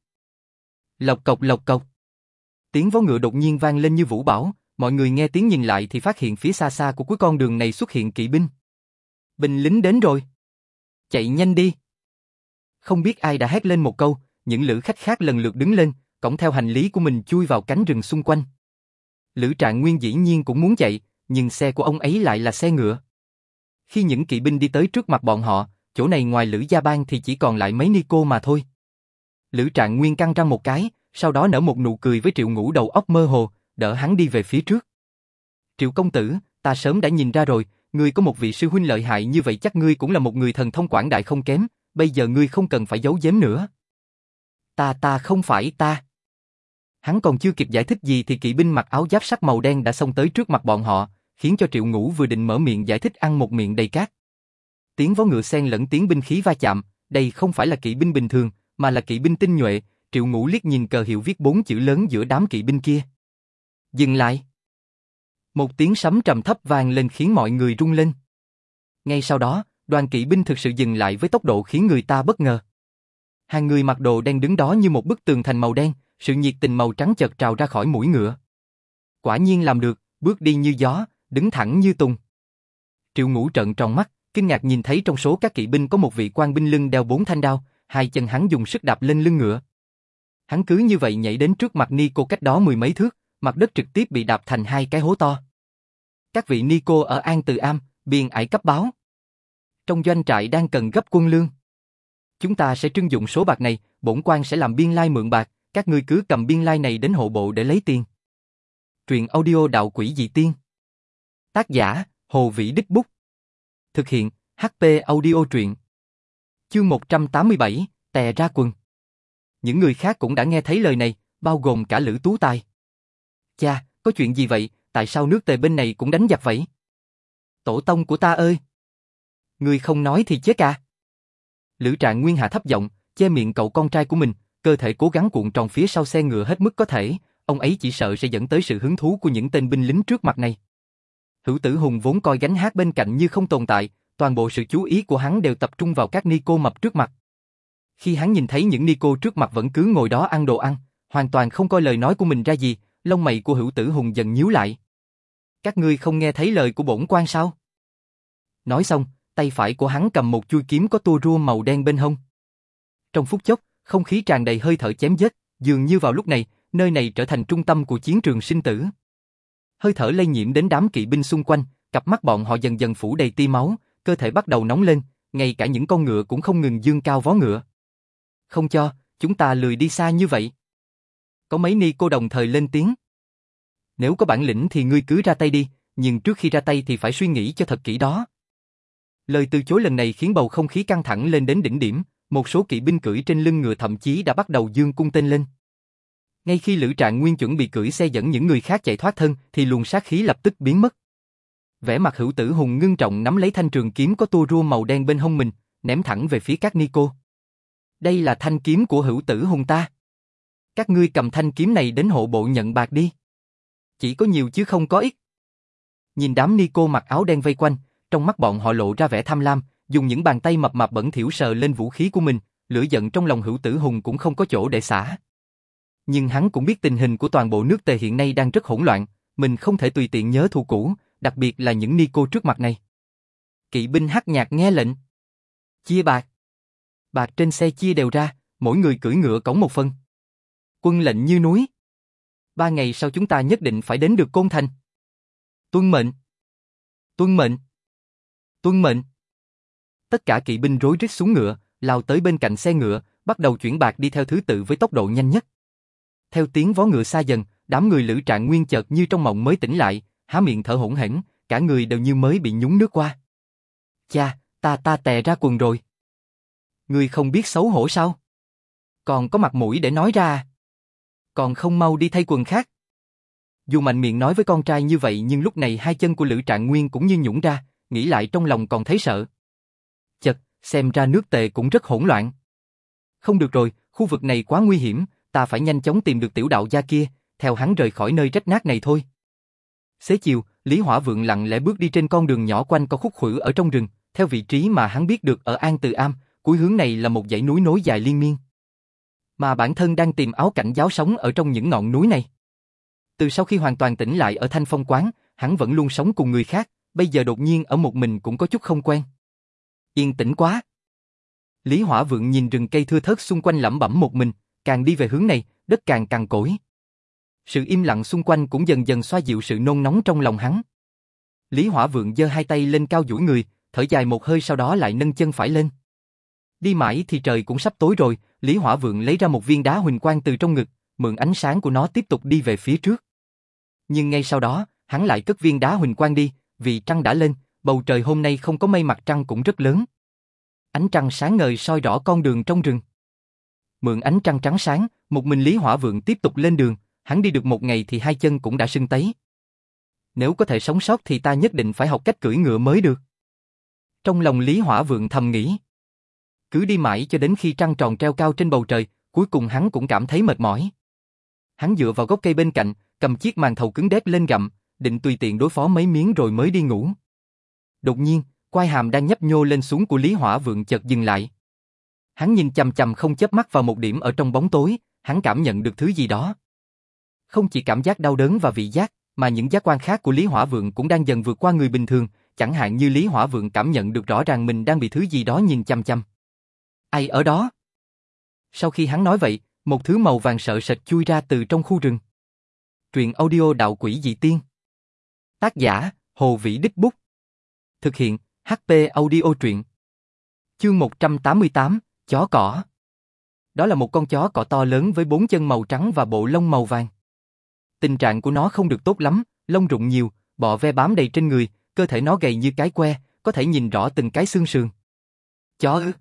Lộc cộc lộc cộc. Tiếng vó ngựa đột nhiên vang lên như vũ bão, mọi người nghe tiếng nhìn lại thì phát hiện phía xa xa của cuối con đường này xuất hiện kỵ binh. Binh lính đến rồi. Chạy nhanh đi. Không biết ai đã hét lên một câu, những lữ khách khác lần lượt đứng lên, cõng theo hành lý của mình chui vào cánh rừng xung quanh. Lữ Trạng Nguyên dĩ nhiên cũng muốn chạy, nhưng xe của ông ấy lại là xe ngựa. Khi những kỵ binh đi tới trước mặt bọn họ, chỗ này ngoài Lữ Gia Bang thì chỉ còn lại mấy ni cô mà thôi. Lữ Trạng Nguyên căng răng một cái, sau đó nở một nụ cười với Triệu Ngũ đầu óc mơ hồ, đỡ hắn đi về phía trước. Triệu công tử, ta sớm đã nhìn ra rồi, ngươi có một vị sư huynh lợi hại như vậy chắc ngươi cũng là một người thần thông quảng đại không kém, bây giờ ngươi không cần phải giấu giếm nữa. Ta ta không phải ta. Hắn còn chưa kịp giải thích gì thì kỵ binh mặc áo giáp sắt màu đen đã xông tới trước mặt bọn họ, khiến cho Triệu Ngũ vừa định mở miệng giải thích ăn một miệng đầy cát. Tiếng vó ngựa xen lẫn tiếng binh khí va chạm, đây không phải là kỵ binh bình thường, mà là kỵ binh tinh nhuệ. Triệu Ngũ liếc nhìn cờ hiệu viết bốn chữ lớn giữa đám kỵ binh kia. Dừng lại. Một tiếng sấm trầm thấp vang lên khiến mọi người rung lên. Ngay sau đó, đoàn kỵ binh thực sự dừng lại với tốc độ khiến người ta bất ngờ. Hàng người mặc đồ đen đứng đó như một bức tường thành màu đen, sự nhiệt tình màu trắng chợt trào ra khỏi mũi ngựa. Quả nhiên làm được, bước đi như gió, đứng thẳng như tùng. Triệu Ngũ trợn tròn mắt, kinh ngạc nhìn thấy trong số các kỵ binh có một vị quan binh lưng đeo bốn thanh đao, hai chân hắn dùng sức đạp lên lưng ngựa. Hắn cứ như vậy nhảy đến trước mặt Nico cách đó mười mấy thước, mặt đất trực tiếp bị đạp thành hai cái hố to. Các vị Nico ở An Từ Am, biên ải cấp báo. Trong doanh trại đang cần gấp quân lương. Chúng ta sẽ trưng dụng số bạc này, bổn quan sẽ làm biên lai mượn bạc, các ngươi cứ cầm biên lai này đến hộ bộ để lấy tiền. Truyện audio Đạo Quỷ Dị Tiên. Tác giả, Hồ Vĩ Đích Bút. Thực hiện, hát pê Audio Truyện. Chương một trăm tám mươi bảy, tè ra quần. Những người khác cũng đã nghe thấy lời này, bao gồm cả Lữ Tú Tài. Cha, có chuyện gì vậy, tại sao nước Tề bên này cũng đánh giặc vậy? Tổ tông của ta ơi! Ngươi không nói thì chết à? Lữ Trạng Nguyên hạ thấp giọng, che miệng cậu con trai của mình, cơ thể cố gắng cuộn tròn phía sau xe ngựa hết mức có thể, ông ấy chỉ sợ sẽ dẫn tới sự hứng thú của những tên binh lính trước mặt này. Hữu Tử Hùng vốn coi gánh hát bên cạnh như không tồn tại, toàn bộ sự chú ý của hắn đều tập trung vào các ni cô mập trước mặt. Khi hắn nhìn thấy những ni cô trước mặt vẫn cứ ngồi đó ăn đồ ăn, hoàn toàn không coi lời nói của mình ra gì, lông mày của Hữu Tử Hùng dần nhíu lại. Các ngươi không nghe thấy lời của bổn quan sao? Nói xong, tay phải của hắn cầm một chuôi kiếm có tua rua màu đen bên hông. Trong phút chốc, không khí tràn đầy hơi thở chém giết, dường như vào lúc này, nơi này trở thành trung tâm của chiến trường sinh tử. Hơi thở lây nhiễm đến đám kỵ binh xung quanh, cặp mắt bọn họ dần dần phủ đầy tia máu, cơ thể bắt đầu nóng lên, ngay cả những con ngựa cũng không ngừng dương cao vó ngựa. Không cho, chúng ta lười đi xa như vậy. Có mấy ni cô đồng thời lên tiếng. Nếu có bản lĩnh thì ngươi cứ ra tay đi, nhưng trước khi ra tay thì phải suy nghĩ cho thật kỹ đó. Lời từ chối lần này khiến bầu không khí căng thẳng lên đến đỉnh điểm, một số kỵ binh cưỡi trên lưng ngựa thậm chí đã bắt đầu giương cung tên lên. Ngay khi Lữ Trạng Nguyên chuẩn bị cưỡi xe dẫn những người khác chạy thoát thân thì luồng sát khí lập tức biến mất. Vẻ mặt Hữu Tử Hùng ngưng trọng nắm lấy thanh trường kiếm có tua rua màu đen bên hông mình, ném thẳng về phía các ni cô. Đây là thanh kiếm của Hữu Tử Hùng ta. Các ngươi cầm thanh kiếm này đến hộ bộ nhận bạc đi. Chỉ có nhiều chứ không có ít. Nhìn đám ni cô mặc áo đen vây quanh, trong mắt bọn họ lộ ra vẻ tham lam, dùng những bàn tay mập mạp bẩn thỉu sờ lên vũ khí của mình, lửa giận trong lòng Hữu Tử Hùng cũng không có chỗ để xả. Nhưng hắn cũng biết tình hình của toàn bộ nước Tề hiện nay đang rất hỗn loạn, mình không thể tùy tiện nhớ thù cũ, đặc biệt là những ni cô trước mặt này. Kỵ binh Hắc Nhạc nghe lệnh. Chia bạc. Bạc trên xe chia đều ra, mỗi người cưỡi ngựa cõng một phân. Quân lệnh như núi. Ba ngày sau chúng ta nhất định phải đến được Côn Thành. Tuân mệnh. Tuân mệnh. Tuân mệnh. Tất cả kỵ binh rối rít xuống ngựa, lao tới bên cạnh xe ngựa, bắt đầu chuyển bạc đi theo thứ tự với tốc độ nhanh nhất. Theo tiếng vó ngựa xa dần, đám người Lữ Trạng Nguyên chợt như trong mộng mới tỉnh lại, há miệng thở hổn hển, cả người đều như mới bị nhúng nước qua. Cha, ta ta tè ra quần rồi. Ngươi không biết xấu hổ sao? Còn có mặt mũi để nói ra à? Còn không mau đi thay quần khác. Dù mạnh miệng nói với con trai như vậy nhưng lúc này hai chân của Lữ Trạng Nguyên cũng như nhũn ra, nghĩ lại trong lòng còn thấy sợ. Chật, xem ra nước Tề cũng rất hỗn loạn. Không được rồi, khu vực này quá nguy hiểm, ta phải nhanh chóng tìm được tiểu đạo gia kia, theo hắn rời khỏi nơi rách nát này thôi. Xế chiều, Lý Hỏa Vượng lặng lẽ bước đi trên con đường nhỏ quanh co khúc khuỷu ở trong rừng, theo vị trí mà hắn biết được ở An Từ Am, cuối hướng này là một dãy núi nối dài liên miên. Mà bản thân đang tìm áo cảnh giáo sống ở trong những ngọn núi này. Từ sau khi hoàn toàn tỉnh lại ở Thanh Phong Quán, hắn vẫn luôn sống cùng người khác, bây giờ đột nhiên ở một mình cũng có chút không quen. Yên tĩnh quá. Lý Hỏa Vượng nhìn rừng cây thưa thớt xung quanh lẩm bẩm một mình, càng đi về hướng này, đất càng cằn cỗi. Sự im lặng xung quanh cũng dần dần xoa dịu sự nôn nóng trong lòng hắn. Lý Hỏa Vượng giơ hai tay lên cao duỗi người, thở dài một hơi sau đó lại nâng chân phải lên. Đi mãi thì trời cũng sắp tối rồi, Lý Hỏa Vượng lấy ra một viên đá huỳnh quang từ trong ngực, mượn ánh sáng của nó tiếp tục đi về phía trước. Nhưng ngay sau đó, hắn lại cất viên đá huỳnh quang đi, vì trăng đã lên, bầu trời hôm nay không có mây mặt trăng cũng rất lớn. Ánh trăng sáng ngời soi rõ con đường trong rừng. Mượn ánh trăng trắng sáng, một mình Lý Hỏa Vượng tiếp tục lên đường, hắn đi được một ngày thì hai chân cũng đã sưng tấy. Nếu có thể sống sót thì ta nhất định phải học cách cưỡi ngựa mới được. Trong lòng Lý Hỏa Vượng thầm nghĩ. Cứ đi mãi cho đến khi trăng tròn treo cao trên bầu trời, cuối cùng hắn cũng cảm thấy mệt mỏi. Hắn dựa vào gốc cây bên cạnh, cầm chiếc màn thầu cứng đét lên gặm, định tùy tiện đối phó mấy miếng rồi mới đi ngủ. Đột nhiên, quai hàm đang nhấp nhô lên xuống của Lý Hỏa Vượng chợt dừng lại. Hắn nhìn chằm chằm không chớp mắt vào một điểm ở trong bóng tối, hắn cảm nhận được thứ gì đó. Không chỉ cảm giác đau đớn và vị giác, mà những giác quan khác của Lý Hỏa Vượng cũng đang dần vượt qua người bình thường, chẳng hạn như Lý Hỏa Vượng cảm nhận được rõ ràng mình đang bị thứ gì đó nhìn chằm chằm. Ai ở đó? Sau khi hắn nói vậy, một thứ màu vàng sợ sệt chui ra từ trong khu rừng. Truyện audio Đạo Quỷ Dị Tiên. Tác giả, Hồ Vĩ Đích Bút. Thực hiện, hát pê Audio Truyện. Chương một trăm tám mươi tám, Chó Cỏ. Đó là một con chó cỏ to lớn với bốn chân màu trắng và bộ lông màu vàng. Tình trạng của nó không được tốt lắm, lông rụng nhiều, bọ ve bám đầy trên người, cơ thể nó gầy như cái que, có thể nhìn rõ từng cái xương sườn. Chó ư?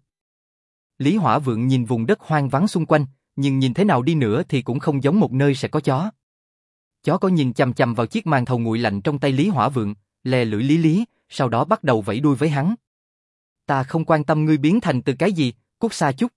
Lý Hỏa Vượng nhìn vùng đất hoang vắng xung quanh, nhưng nhìn thế nào đi nữa thì cũng không giống một nơi sẽ có chó. Chó có nhìn chằm chằm vào chiếc màn thầu nguội lạnh trong tay Lý Hỏa Vượng, lè lưỡi lý lý, sau đó bắt đầu vẫy đuôi với hắn. Ta không quan tâm ngươi biến thành từ cái gì, cút xa chút.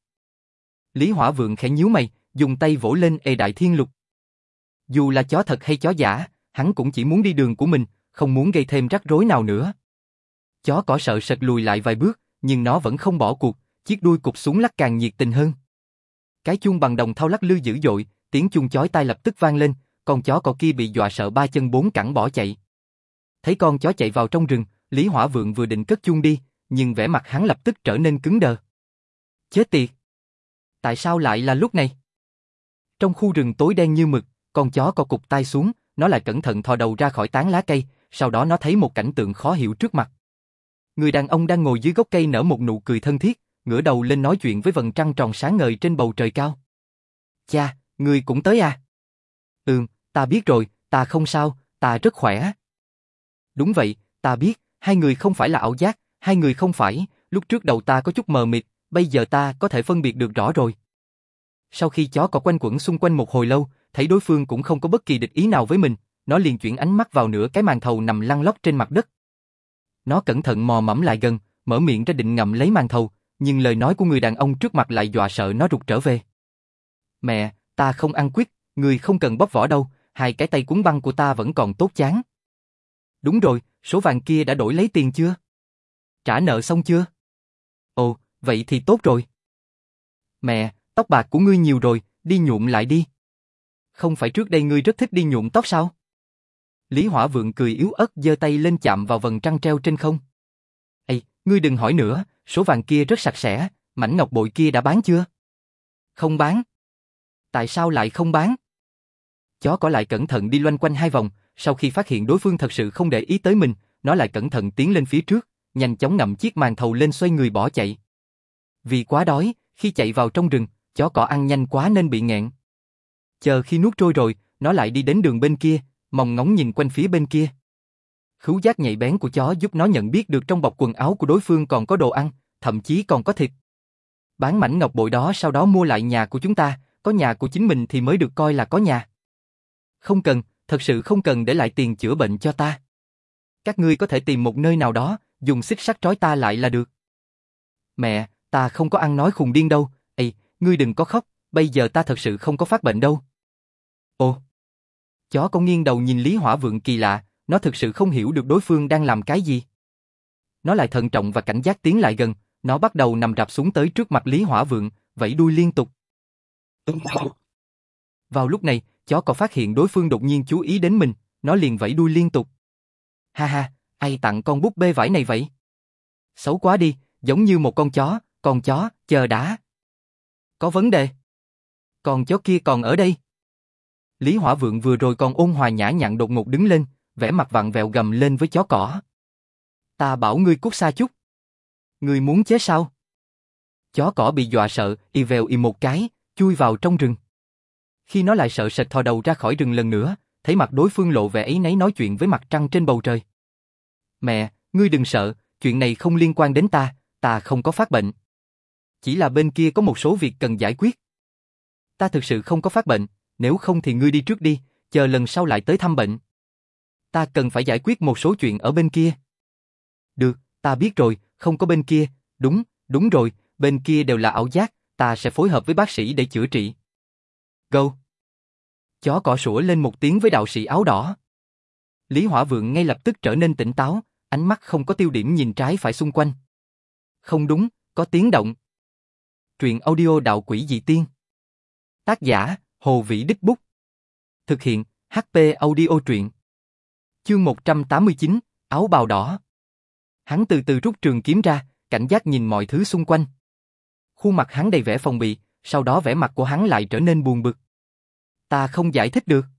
Lý Hỏa Vượng khẽ nhíu mày, dùng tay vỗ lên Ê Đại Thiên Lục. Dù là chó thật hay chó giả, hắn cũng chỉ muốn đi đường của mình, không muốn gây thêm rắc rối nào nữa. Chó cỏ sợ sệt lùi lại vài bước, nhưng nó vẫn không bỏ cuộc, chiếc đuôi cụp xuống lắc càng nhiệt tình hơn. Cái chuông bằng đồng thau lắc lư dữ dội, tiếng chuông chói tai lập tức vang lên, con chó cỏ kia bị dọa sợ ba chân bốn cẳng bỏ chạy. Thấy con chó chạy vào trong rừng, Lý Hỏa Vượng vừa định cất chuông đi, nhưng vẻ mặt hắn lập tức trở nên cứng đờ. Chết tiệt! Tại sao lại là lúc này? Trong khu rừng tối đen như mực, con chó co cụp tai xuống, nó lại cẩn thận thò đầu ra khỏi tán lá cây, sau đó nó thấy một cảnh tượng khó hiểu trước mặt. Người đàn ông đang ngồi dưới gốc cây nở một nụ cười thân thiết, ngửa đầu lên nói chuyện với vầng trăng tròn sáng ngời trên bầu trời cao. Cha, ngươi cũng tới à? Ừm, ta biết rồi, ta không sao, ta rất khỏe. Đúng vậy, ta biết, hai người không phải là ảo giác, hai người không phải, lúc trước đầu ta có chút mờ mịt, bây giờ ta có thể phân biệt được rõ rồi. Sau khi chó cỏ quanh quẩn xung quanh một hồi lâu, thấy đối phương cũng không có bất kỳ địch ý nào với mình, nó liền chuyển ánh mắt vào nửa cái màn thầu nằm lăn lóc trên mặt đất. Nó cẩn thận mò mẫm lại gần, mở miệng ra định ngậm lấy màn thầu, nhưng lời nói của người đàn ông trước mặt lại dọa sợ nó rụt trở về. Mẹ, ta không ăn quýt, người không cần bóp vỏ đâu, hai cái tay cuốn băng của ta vẫn còn tốt chán. Đúng rồi, số vàng kia đã đổi lấy tiền chưa? Trả nợ xong chưa? Ồ, vậy thì tốt rồi. Mẹ, tóc bạc của ngươi nhiều rồi, đi nhuộm lại đi. Không phải trước đây ngươi rất thích đi nhuộm tóc sao? Lý Hỏa Vượng cười yếu ớt giơ tay lên chạm vào vầng trăng treo trên không. Ây, ngươi đừng hỏi nữa, số vàng kia rất sạch sẽ, mảnh ngọc bội kia đã bán chưa? Không bán. Tại sao lại không bán? Chó cỏ lại cẩn thận đi loanh quanh hai vòng, sau khi phát hiện đối phương thật sự không để ý tới mình, nó lại cẩn thận tiến lên phía trước, nhanh chóng ngậm chiếc màn thầu lên xoay người bỏ chạy. Vì quá đói, khi chạy vào trong rừng, chó cỏ ăn nhanh quá nên bị nghẹn. Chờ khi nuốt trôi rồi, nó lại đi đến đường bên kia, mong ngóng nhìn quanh phía bên kia. Khứu giác nhạy bén của chó giúp nó nhận biết được trong bọc quần áo của đối phương còn có đồ ăn, thậm chí còn có thịt. Bán mảnh ngọc bội đó sau đó mua lại nhà của chúng ta, có nhà của chính mình thì mới được coi là có nhà. Không cần, thật sự không cần để lại tiền chữa bệnh cho ta. Các ngươi có thể tìm một nơi nào đó, dùng xích sắt trói ta lại là được. Mẹ, ta không có ăn nói khùng điên đâu, ây, ngươi đừng có khóc, bây giờ ta thật sự không có phát bệnh đâu. Ồ. Chó con nghiêng đầu nhìn Lý Hỏa Vượng kỳ lạ, nó thực sự không hiểu được đối phương đang làm cái gì. Nó lại thận trọng và cảnh giác tiến lại gần, nó bắt đầu nằm rạp xuống tới trước mặt Lý Hỏa Vượng, vẫy đuôi liên tục. Vào lúc này, chó có phát hiện đối phương đột nhiên chú ý đến mình, nó liền vẫy đuôi liên tục. Ha ha, ai tặng con búp bê vải này vậy? Xấu quá đi, giống như một con chó, con chó, chờ đã. Có vấn đề. Con chó kia còn ở đây. Lý Hỏa Vượng vừa rồi còn ôn hòa nhã nhặn đột ngột đứng lên, vẻ mặt vặn vẹo gầm lên với chó cỏ. Ta bảo ngươi cút xa chút. Ngươi muốn chết sao? Chó cỏ bị dọa sợ, y vèo y một cái, chui vào trong rừng. Khi nó lại sợ sệt thò đầu ra khỏi rừng lần nữa, thấy mặt đối phương lộ vẻ áy náy nói chuyện với mặt trăng trên bầu trời. Mẹ, ngươi đừng sợ, chuyện này không liên quan đến ta, ta không có phát bệnh. Chỉ là bên kia có một số việc cần giải quyết. Ta thực sự không có phát bệnh, nếu không thì ngươi đi trước đi, chờ lần sau lại tới thăm bệnh. Ta cần phải giải quyết một số chuyện ở bên kia. Được, ta biết rồi, không có bên kia, đúng, đúng rồi, bên kia đều là ảo giác, ta sẽ phối hợp với bác sĩ để chữa trị. Go! Chó cỏ sủa lên một tiếng với đạo sĩ áo đỏ. Lý Hỏa Vượng ngay lập tức trở nên tỉnh táo, ánh mắt không có tiêu điểm nhìn trái phải xung quanh. Không đúng, có tiếng động. Truyện audio đạo quỷ dị tiên. Tác giả, Hồ Vĩ Đích Bút. Thực hiện, hát pê Audio truyện. Chương một trăm tám mươi chín, áo bào đỏ. Hắn từ từ rút trường kiếm ra, cảnh giác nhìn mọi thứ xung quanh. Khuôn mặt hắn đầy vẻ phòng bị, sau đó vẻ mặt của hắn lại trở nên buồn bực. Ta không giải thích được.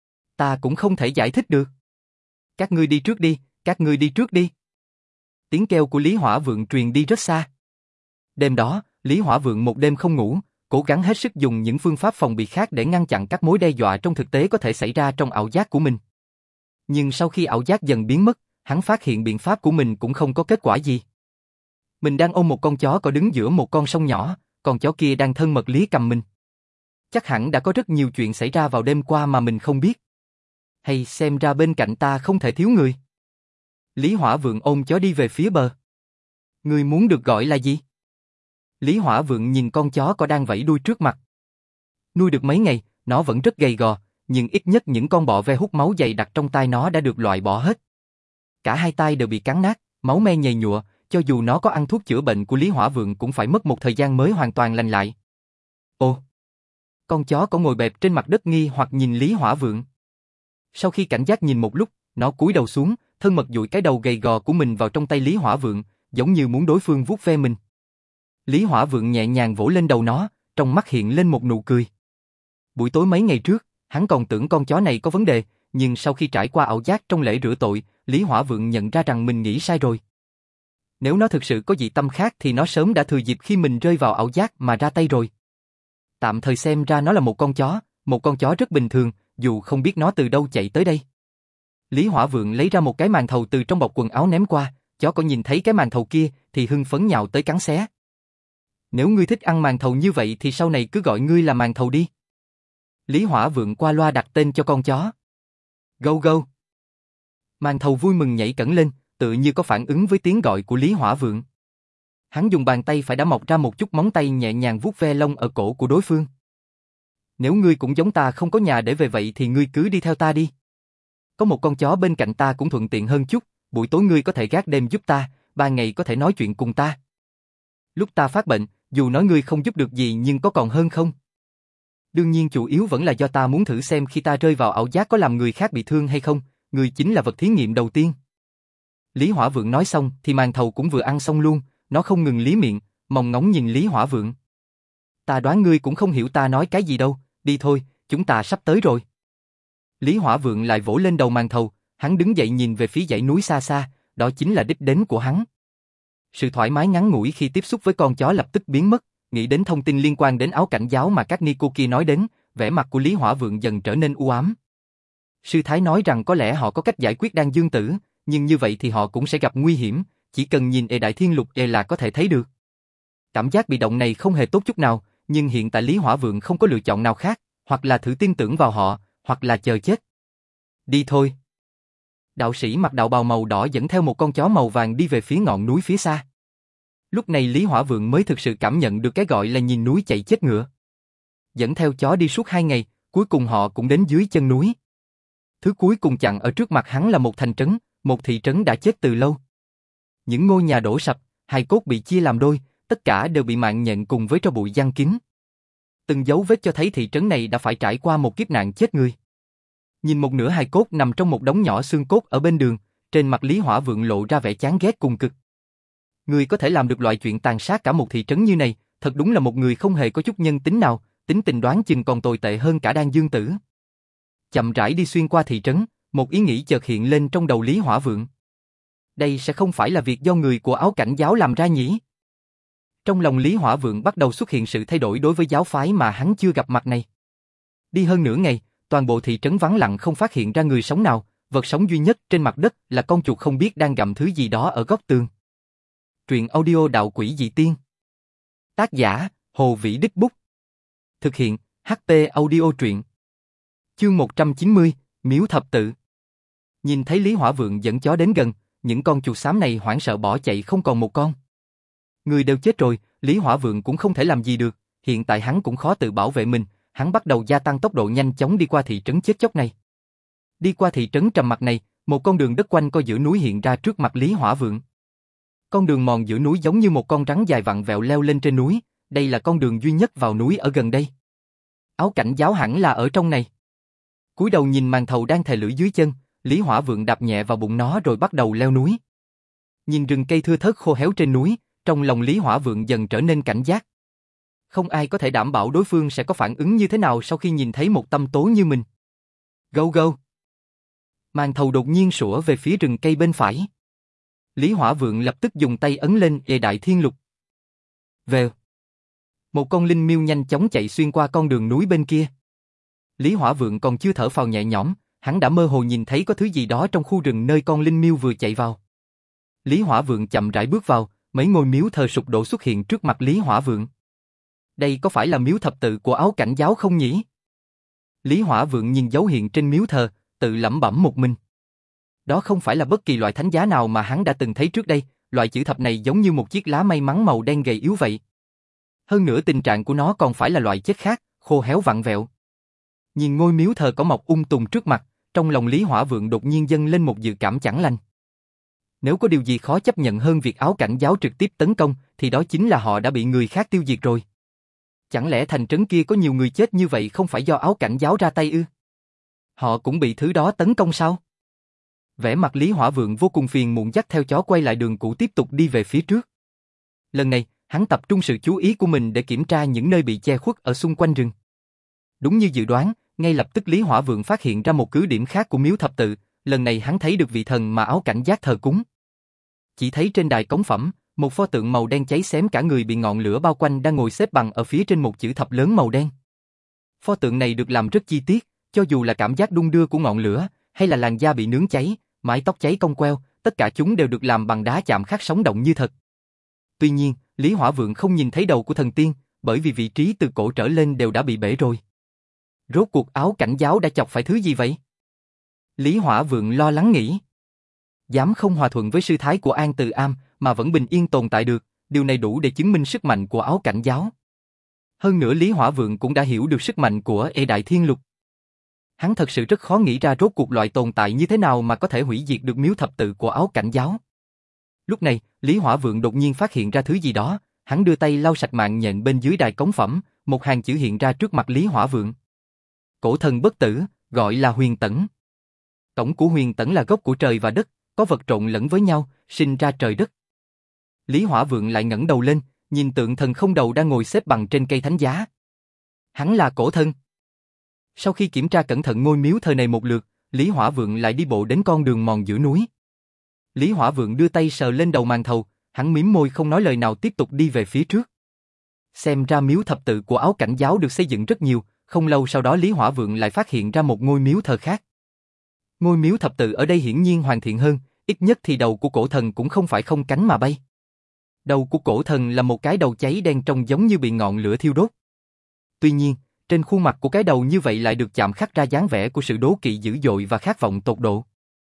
Ta cũng không thể giải thích được. Các ngươi đi trước đi, các ngươi đi trước đi. Tiếng kêu của Lý Hỏa Vượng truyền đi rất xa. Đêm đó, Lý Hỏa Vượng một đêm không ngủ, cố gắng hết sức dùng những phương pháp phòng bị khác để ngăn chặn các mối đe dọa trong thực tế có thể xảy ra trong ảo giác của mình. Nhưng sau khi ảo giác dần biến mất, hắn phát hiện biện pháp của mình cũng không có kết quả gì. Mình đang ôm một con chó có đứng giữa một con sông nhỏ, con chó kia đang thân mật liếm cầm mình. Chắc hẳn đã có rất nhiều chuyện xảy ra vào đêm qua mà mình không biết. Hay xem ra bên cạnh ta không thể thiếu người. Lý Hỏa Vượng ôm chó đi về phía bờ. Người muốn được gọi là gì? Lý Hỏa Vượng nhìn con chó có đang vẫy đuôi trước mặt. Nuôi được mấy ngày, nó vẫn rất gầy gò, nhưng ít nhất những con bọ ve hút máu dày đặc trong tai nó đã được loại bỏ hết. Cả hai tai đều bị cắn nát, máu me nhầy nhụa, cho dù nó có ăn thuốc chữa bệnh của Lý Hỏa Vượng cũng phải mất một thời gian mới hoàn toàn lành lại. Ồ! Con chó có ngồi bẹp trên mặt đất nghi hoặc nhìn Lý Hỏa Vượng. Sau khi cảnh giác nhìn một lúc, nó cúi đầu xuống, thân mật dụi cái đầu gầy gò của mình vào trong tay Lý Hỏa Vượng, giống như muốn đối phương vuốt ve mình. Lý Hỏa Vượng nhẹ nhàng vỗ lên đầu nó, trong mắt hiện lên một nụ cười. Buổi tối mấy ngày trước, hắn còn tưởng con chó này có vấn đề, nhưng sau khi trải qua ảo giác trong lễ rửa tội, Lý Hỏa Vượng nhận ra rằng mình nghĩ sai rồi. Nếu nó thực sự có dị tâm khác thì nó sớm đã thừa dịp khi mình rơi vào ảo giác mà ra tay rồi. Tạm thời xem ra nó là một con chó, một con chó rất bình thường, dù không biết nó từ đâu chạy tới đây. Lý Hỏa Vượng lấy ra một cái màn thầu từ trong bọc quần áo ném qua, chó có nhìn thấy cái màn thầu kia thì hưng phấn nhào tới cắn xé. Nếu ngươi thích ăn màn thầu như vậy thì sau này cứ gọi ngươi là màn thầu đi. Lý Hỏa Vượng qua loa đặt tên cho con chó. Go go. Màn thầu vui mừng nhảy cẫng lên, tự như có phản ứng với tiếng gọi của Lý Hỏa Vượng. Hắn dùng bàn tay phải đã mọc ra một chút móng tay nhẹ nhàng vuốt ve lông ở cổ của đối phương. Nếu ngươi cũng giống ta không có nhà để về vậy thì ngươi cứ đi theo ta đi. Có một con chó bên cạnh ta cũng thuận tiện hơn chút, buổi tối ngươi có thể gác đêm giúp ta, ban ngày có thể nói chuyện cùng ta. Lúc ta phát bệnh, dù nói ngươi không giúp được gì nhưng có còn hơn không? Đương nhiên chủ yếu vẫn là do ta muốn thử xem khi ta rơi vào ảo giác có làm người khác bị thương hay không, ngươi chính là vật thí nghiệm đầu tiên. Lý Hỏa Vượng nói xong thì màn thầu cũng vừa ăn xong luôn, nó không ngừng lí miệng, mòng ngóng nhìn Lý Hỏa Vượng. Ta đoán ngươi cũng không hiểu ta nói cái gì đâu, đi thôi, chúng ta sắp tới rồi. Lý Hỏa Vượng lại vỗ lên đầu màn thầu, hắn đứng dậy nhìn về phía dãy núi xa xa, đó chính là đích đến của hắn. Sự thoải mái ngắn ngủi khi tiếp xúc với con chó lập tức biến mất, nghĩ đến thông tin liên quan đến áo cảnh giáo mà các ni cô kia nói đến, vẻ mặt của Lý Hỏa Vượng dần trở nên u ám. Sư Thái nói rằng có lẽ họ có cách giải quyết đan dương tử, nhưng như vậy thì họ cũng sẽ gặp nguy hiểm, chỉ cần nhìn Ê Đại Thiên Lục Ê là có thể thấy được. Cảm giác bị động này không hề tốt chút nào, nhưng hiện tại Lý Hỏa Vượng không có lựa chọn nào khác, hoặc là thử tin tưởng vào họ, hoặc là chờ chết. Đi thôi. Đạo sĩ mặc đạo bào màu đỏ dẫn theo một con chó màu vàng đi về phía ngọn núi phía xa. Lúc này Lý Hỏa Vượng mới thực sự cảm nhận được cái gọi là nhìn núi chạy chết ngựa. Dẫn theo chó đi suốt hai ngày, cuối cùng họ cũng đến dưới chân núi. Thứ cuối cùng chặn ở trước mặt hắn là một thành trấn, một thị trấn đã chết từ lâu. Những ngôi nhà đổ sập, hài cốt bị chia làm đôi, tất cả đều bị mạng nhện cùng với tro bụi giăng kín. Từng dấu vết cho thấy thị trấn này đã phải trải qua một kiếp nạn chết người. Nhìn một nửa hài cốt nằm trong một đống nhỏ xương cốt ở bên đường, trên mặt Lý Hỏa Vượng lộ ra vẻ chán ghét cùng cực. Người có thể làm được loại chuyện tàn sát cả một thị trấn như này, thật đúng là một người không hề có chút nhân tính nào, tính tình đoán chừng còn tồi tệ hơn cả đan dương tử. Chậm rãi đi xuyên qua thị trấn, một ý nghĩ chợt hiện lên trong đầu Lý Hỏa Vượng. Đây sẽ không phải là việc do người của áo cảnh giáo làm ra nhỉ? Trong lòng Lý Hỏa Vượng bắt đầu xuất hiện sự thay đổi đối với giáo phái mà hắn chưa gặp mặt này. Đi hơn nửa ngày, toàn bộ thị trấn vắng lặng không phát hiện ra người sống nào, vật sống duy nhất trên mặt đất là con chuột không biết đang gặm thứ gì đó ở góc tường. Truyện audio Đạo Quỷ Dị Tiên. Tác giả, Hồ Vĩ Đích Bút. Thực hiện, hát pê Audio Truyện. Chương một trăm chín mươi, Miếu Thập Tự. Nhìn thấy Lý Hỏa Vượng dẫn chó đến gần, những con chuột xám này hoảng sợ bỏ chạy không còn một con. Người đều chết rồi, Lý Hỏa Vượng cũng không thể làm gì được, hiện tại hắn cũng khó tự bảo vệ mình, hắn bắt đầu gia tăng tốc độ nhanh chóng đi qua thị trấn chết chóc này. Đi qua thị trấn trầm mặc này, một con đường đất quanh co giữa núi hiện ra trước mặt Lý Hỏa Vượng. Con đường mòn giữa núi giống như một con rắn dài vặn vẹo leo lên trên núi, đây là con đường duy nhất vào núi ở gần đây. Áo cảnh giáo hẳn là ở trong này. Cúi đầu nhìn màn thầu đang thè lưỡi dưới chân, Lý Hỏa Vượng đạp nhẹ vào bụng nó rồi bắt đầu leo núi. Nhìn rừng cây thưa thớt khô héo trên núi, trong lòng Lý Hỏa Vượng dần trở nên cảnh giác. Không ai có thể đảm bảo đối phương sẽ có phản ứng như thế nào sau khi nhìn thấy một tâm tố như mình. Gâu gâu. Màn thầu đột nhiên sủa về phía rừng cây bên phải. Lý Hỏa Vượng lập tức dùng tay ấn lên Ê Đại Thiên Lục. Vèo. Một con linh miêu nhanh chóng chạy xuyên qua con đường núi bên kia. Lý Hỏa Vượng còn chưa thở phào nhẹ nhõm, hắn đã mơ hồ nhìn thấy có thứ gì đó trong khu rừng nơi con linh miêu vừa chạy vào. Lý Hỏa Vượng chậm rãi bước vào, mấy ngôi miếu thờ sụp đổ xuất hiện trước mặt Lý Hỏa Vượng. Đây có phải là miếu thập tự của áo cảnh giáo không nhỉ? Lý Hỏa Vượng nhìn dấu hiện trên miếu thờ, tự lẩm bẩm một mình. Đó không phải là bất kỳ loại thánh giá nào mà hắn đã từng thấy trước đây, loại chữ thập này giống như một chiếc lá may mắn màu đen gầy yếu vậy. Hơn nữa tình trạng của nó còn phải là loại chết khác, khô héo vặn vẹo. Nhìn ngôi miếu thờ có mọc um tùm trước mặt, trong lòng Lý Hỏa Vượng đột nhiên dâng lên một dự cảm chẳng lành. Nếu có điều gì khó chấp nhận hơn việc áo cảnh giáo trực tiếp tấn công, thì đó chính là họ đã bị người khác tiêu diệt rồi. Chẳng lẽ thành trấn kia có nhiều người chết như vậy không phải do áo cảnh giáo ra tay ư? Họ cũng bị thứ đó tấn công sao? Vẻ mặt Lý Hỏa Vượng vô cùng phiền muộn dắt theo chó quay lại đường cũ tiếp tục đi về phía trước. Lần này, hắn tập trung sự chú ý của mình để kiểm tra những nơi bị che khuất ở xung quanh rừng. Đúng như dự đoán, ngay lập tức Lý Hỏa Vượng phát hiện ra một cứ điểm khác của miếu thập tự, lần này hắn thấy được vị thần mà áo cảnh giác thờ cúng. Chỉ thấy trên đài cống phẩm, một pho tượng màu đen cháy xém cả người bị ngọn lửa bao quanh đang ngồi xếp bằng ở phía trên một chữ thập lớn màu đen. Pho tượng này được làm rất chi tiết, cho dù là cảm giác đung đưa của ngọn lửa, hay là làn da bị nướng cháy, mái tóc cháy cong queo, tất cả chúng đều được làm bằng đá chạm khắc sống động như thật. Tuy nhiên, Lý Hỏa Vượng không nhìn thấy đầu của thần tiên, bởi vì vị trí từ cổ trở lên đều đã bị bể rồi. Rốt cuộc áo cảnh giáo đã chọc phải thứ gì vậy? Lý Hỏa Vượng lo lắng nghĩ. Dám không hòa thuận với sư thái của An Từ Am mà vẫn bình yên tồn tại được, điều này đủ để chứng minh sức mạnh của áo cảnh giáo. Hơn nữa Lý Hỏa Vượng cũng đã hiểu được sức mạnh của Ê Đại Thiên Lục. Hắn thật sự rất khó nghĩ ra rốt cuộc loại tồn tại như thế nào mà có thể hủy diệt được miếu thập tự của Áo Cảnh Giáo. Lúc này, Lý Hỏa Vượng đột nhiên phát hiện ra thứ gì đó, hắn đưa tay lau sạch mạng nhện bên dưới đài cống phẩm, một hàng chữ hiện ra trước mặt Lý Hỏa Vượng. Cổ thần bất tử, gọi là Huyền Tẫn. Tổng của Huyền Tẫn là gốc của trời và đất, có vật trộn lẫn với nhau, sinh ra trời đất. Lý Hỏa Vượng lại ngẩng đầu lên, nhìn tượng thần không đầu đang ngồi xếp bằng trên cây thánh giá. Hắn là cổ thần. Sau khi kiểm tra cẩn thận ngôi miếu thờ này một lượt, Lý Hỏa Vượng lại đi bộ đến con đường mòn giữa núi. Lý Hỏa Vượng đưa tay sờ lên đầu màn thầu, hắn mím môi không nói lời nào tiếp tục đi về phía trước. Xem ra miếu thập tự của Áo Cảnh Giáo được xây dựng rất nhiều, không lâu sau đó Lý Hỏa Vượng lại phát hiện ra một ngôi miếu thờ khác. Ngôi miếu thập tự ở đây hiển nhiên hoàn thiện hơn, ít nhất thì đầu của cổ thần cũng không phải không cánh mà bay. Đầu của cổ thần là một cái đầu cháy đen trông giống như bị ngọn lửa thiêu đốt. Tuy nhiên, trên khuôn mặt của cái đầu như vậy lại được chạm khắc ra dáng vẻ của sự đố kỵ dữ dội và khát vọng tột độ.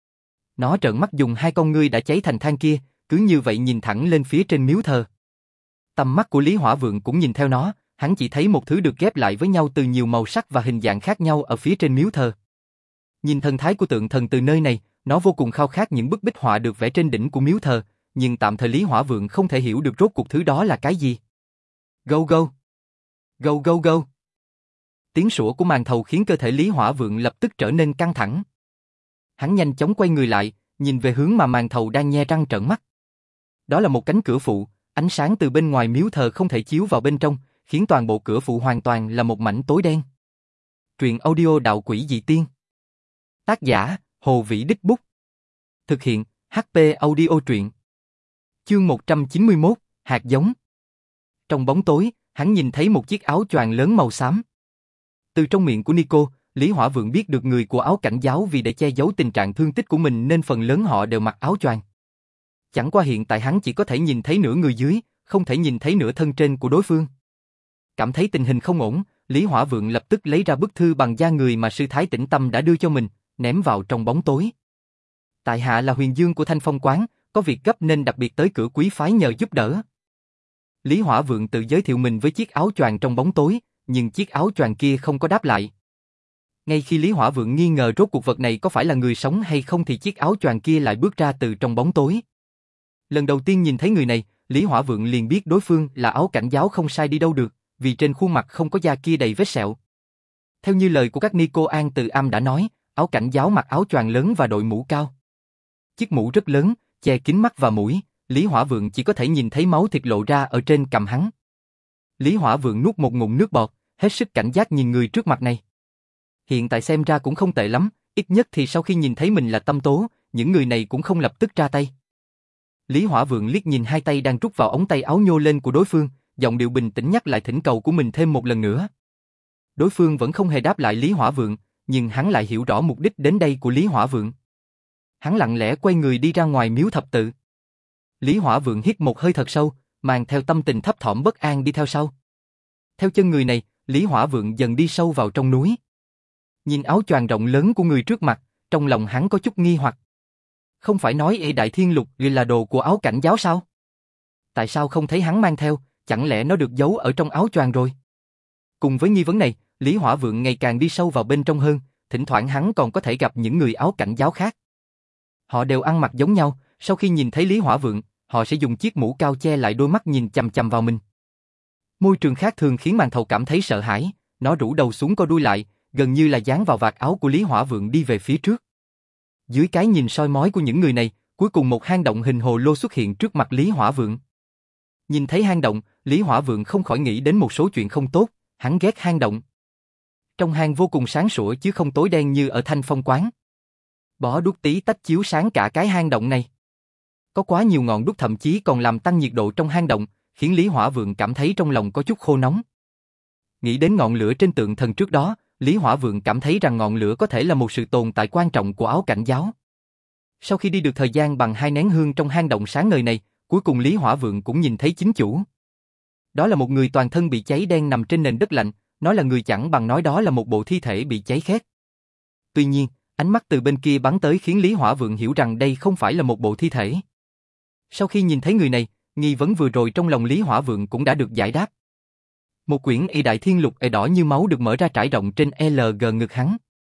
Nó trợn mắt dùng hai con ngươi đã cháy thành than kia, cứ như vậy nhìn thẳng lên phía trên miếu thờ. Tầm mắt của Lý Hỏa Vượng cũng nhìn theo nó, hắn chỉ thấy một thứ được ghép lại với nhau từ nhiều màu sắc và hình dạng khác nhau ở phía trên miếu thờ. Nhìn thần thái của tượng thần từ nơi này, nó vô cùng khao khát những bức bích họa được vẽ trên đỉnh của miếu thờ, nhưng tạm thời Lý Hỏa Vượng không thể hiểu được rốt cuộc thứ đó là cái gì. Go go! Go go go! Tiếng sủa của màn thầu khiến cơ thể Lý Hỏa Vượng lập tức trở nên căng thẳng. Hắn nhanh chóng quay người lại, nhìn về hướng mà màn thầu đang nhe răng trợn mắt. Đó là một cánh cửa phụ, ánh sáng từ bên ngoài miếu thờ không thể chiếu vào bên trong, khiến toàn bộ cửa phụ hoàn toàn là một mảnh tối đen. Truyện audio Đạo Quỷ Dị Tiên. Tác giả, Hồ Vĩ Đích Bút. Thực hiện, hát pê Audio Truyện. Chương một trăm chín mươi mốt, Hạt Giống. Trong bóng tối, hắn nhìn thấy một chiếc áo choàng lớn màu xám. Từ trong miệng của Nico, Lý Hỏa Vượng biết được người của Áo Cảnh Giáo vì để che giấu tình trạng thương tích của mình nên phần lớn họ đều mặc áo choàng. Chẳng qua hiện tại hắn chỉ có thể nhìn thấy nửa người dưới, không thể nhìn thấy nửa thân trên của đối phương. Cảm thấy tình hình không ổn, Lý Hỏa Vượng lập tức lấy ra bức thư bằng da người mà sư Thái Tĩnh Tâm đã đưa cho mình, ném vào trong bóng tối. Tại hạ là Huyền Dương của Thanh Phong Quán, có việc gấp nên đặc biệt tới cửa quý phái nhờ giúp đỡ. Lý Hỏa Vượng tự giới thiệu mình với chiếc áo choàng trong bóng tối, nhưng chiếc áo choàng kia không có đáp lại. Ngay khi Lý Hỏa Vượng nghi ngờ rốt cuộc vật này có phải là người sống hay không thì chiếc áo choàng kia lại bước ra từ trong bóng tối. Lần đầu tiên nhìn thấy người này, Lý Hỏa Vượng liền biết đối phương là Áo Cảnh Giáo không sai đi đâu được, vì trên khuôn mặt không có da kia đầy vết sẹo. Theo như lời của các ni cô An Từ Am đã nói, Áo Cảnh Giáo mặc áo choàng lớn và đội mũ cao. Chiếc mũ rất lớn, che kín mắt và mũi, Lý Hỏa Vượng chỉ có thể nhìn thấy máu thịt lộ ra ở trên cằm hắn. Lý Hỏa Vượng nuốt một ngụm nước bọt, hết sức cảnh giác nhìn người trước mặt này. Hiện tại xem ra cũng không tệ lắm, ít nhất thì sau khi nhìn thấy mình là Tâm Tố, những người này cũng không lập tức ra tay. Lý Hỏa Vượng liếc nhìn hai tay đang rút vào ống tay áo nhô lên của đối phương, giọng điệu bình tĩnh nhắc lại thỉnh cầu của mình thêm một lần nữa. Đối phương vẫn không hề đáp lại Lý Hỏa Vượng, nhưng hắn lại hiểu rõ mục đích đến đây của Lý Hỏa Vượng. Hắn lặng lẽ quay người đi ra ngoài miếu thập tự. Lý Hỏa Vượng hít một hơi thật sâu, mang theo tâm tình thấp thỏm bất an đi theo sau. Theo chân người này, Lý Hỏa Vượng dần đi sâu vào trong núi. Nhìn áo choàng rộng lớn của người trước mặt, trong lòng hắn có chút nghi hoặc. Không phải nói Ê Đại Thiên Lục là đồ của Áo Cảnh Giáo sao? Tại sao không thấy hắn mang theo, chẳng lẽ nó được giấu ở trong áo choàng rồi? Cùng với nghi vấn này, Lý Hỏa Vượng ngày càng đi sâu vào bên trong hơn, thỉnh thoảng hắn còn có thể gặp những người Áo Cảnh Giáo khác. Họ đều ăn mặc giống nhau, sau khi nhìn thấy Lý Hỏa Vượng, họ sẽ dùng chiếc mũ cao che lại đôi mắt nhìn chằm chằm vào mình. Môi trường khác thường khiến màn thầu cảm thấy sợ hãi, nó rũ đầu xuống co đuôi lại, gần như là dán vào vạt áo của Lý Hỏa Vượng đi về phía trước. Dưới cái nhìn soi mói của những người này, cuối cùng một hang động hình hồ lô xuất hiện trước mặt Lý Hỏa Vượng. Nhìn thấy hang động, Lý Hỏa Vượng không khỏi nghĩ đến một số chuyện không tốt, hắn ghét hang động. Trong hang vô cùng sáng sủa chứ không tối đen như ở Thanh Phong Quán. Bó đuốc tí tách chiếu sáng cả cái hang động này. Có quá nhiều ngọn đuốc thậm chí còn làm tăng nhiệt độ trong hang động, khiến Lý Hỏa Vượng cảm thấy trong lòng có chút khô nóng. Nghĩ đến ngọn lửa trên tượng thần trước đó, Lý Hỏa Vượng cảm thấy rằng ngọn lửa có thể là một sự tồn tại quan trọng của Áo Cảnh Giáo. Sau khi đi được thời gian bằng hai nén hương trong hang động sáng ngời này, cuối cùng Lý Hỏa Vượng cũng nhìn thấy chính chủ. Đó là một người toàn thân bị cháy đen nằm trên nền đất lạnh, nói là người chẳng bằng nói đó là một bộ thi thể bị cháy khét. Tuy nhiên, ánh mắt từ bên kia bắn tới khiến Lý Hỏa Vượng hiểu rằng đây không phải là một bộ thi thể. Sau khi nhìn thấy người này, nghi vấn vừa rồi trong lòng Lý Hỏa Vượng cũng đã được giải đáp. Một quyển Y Đại Thiên Lục E đỏ như máu được mở ra trải rộng trên lờ giê ngực hắn.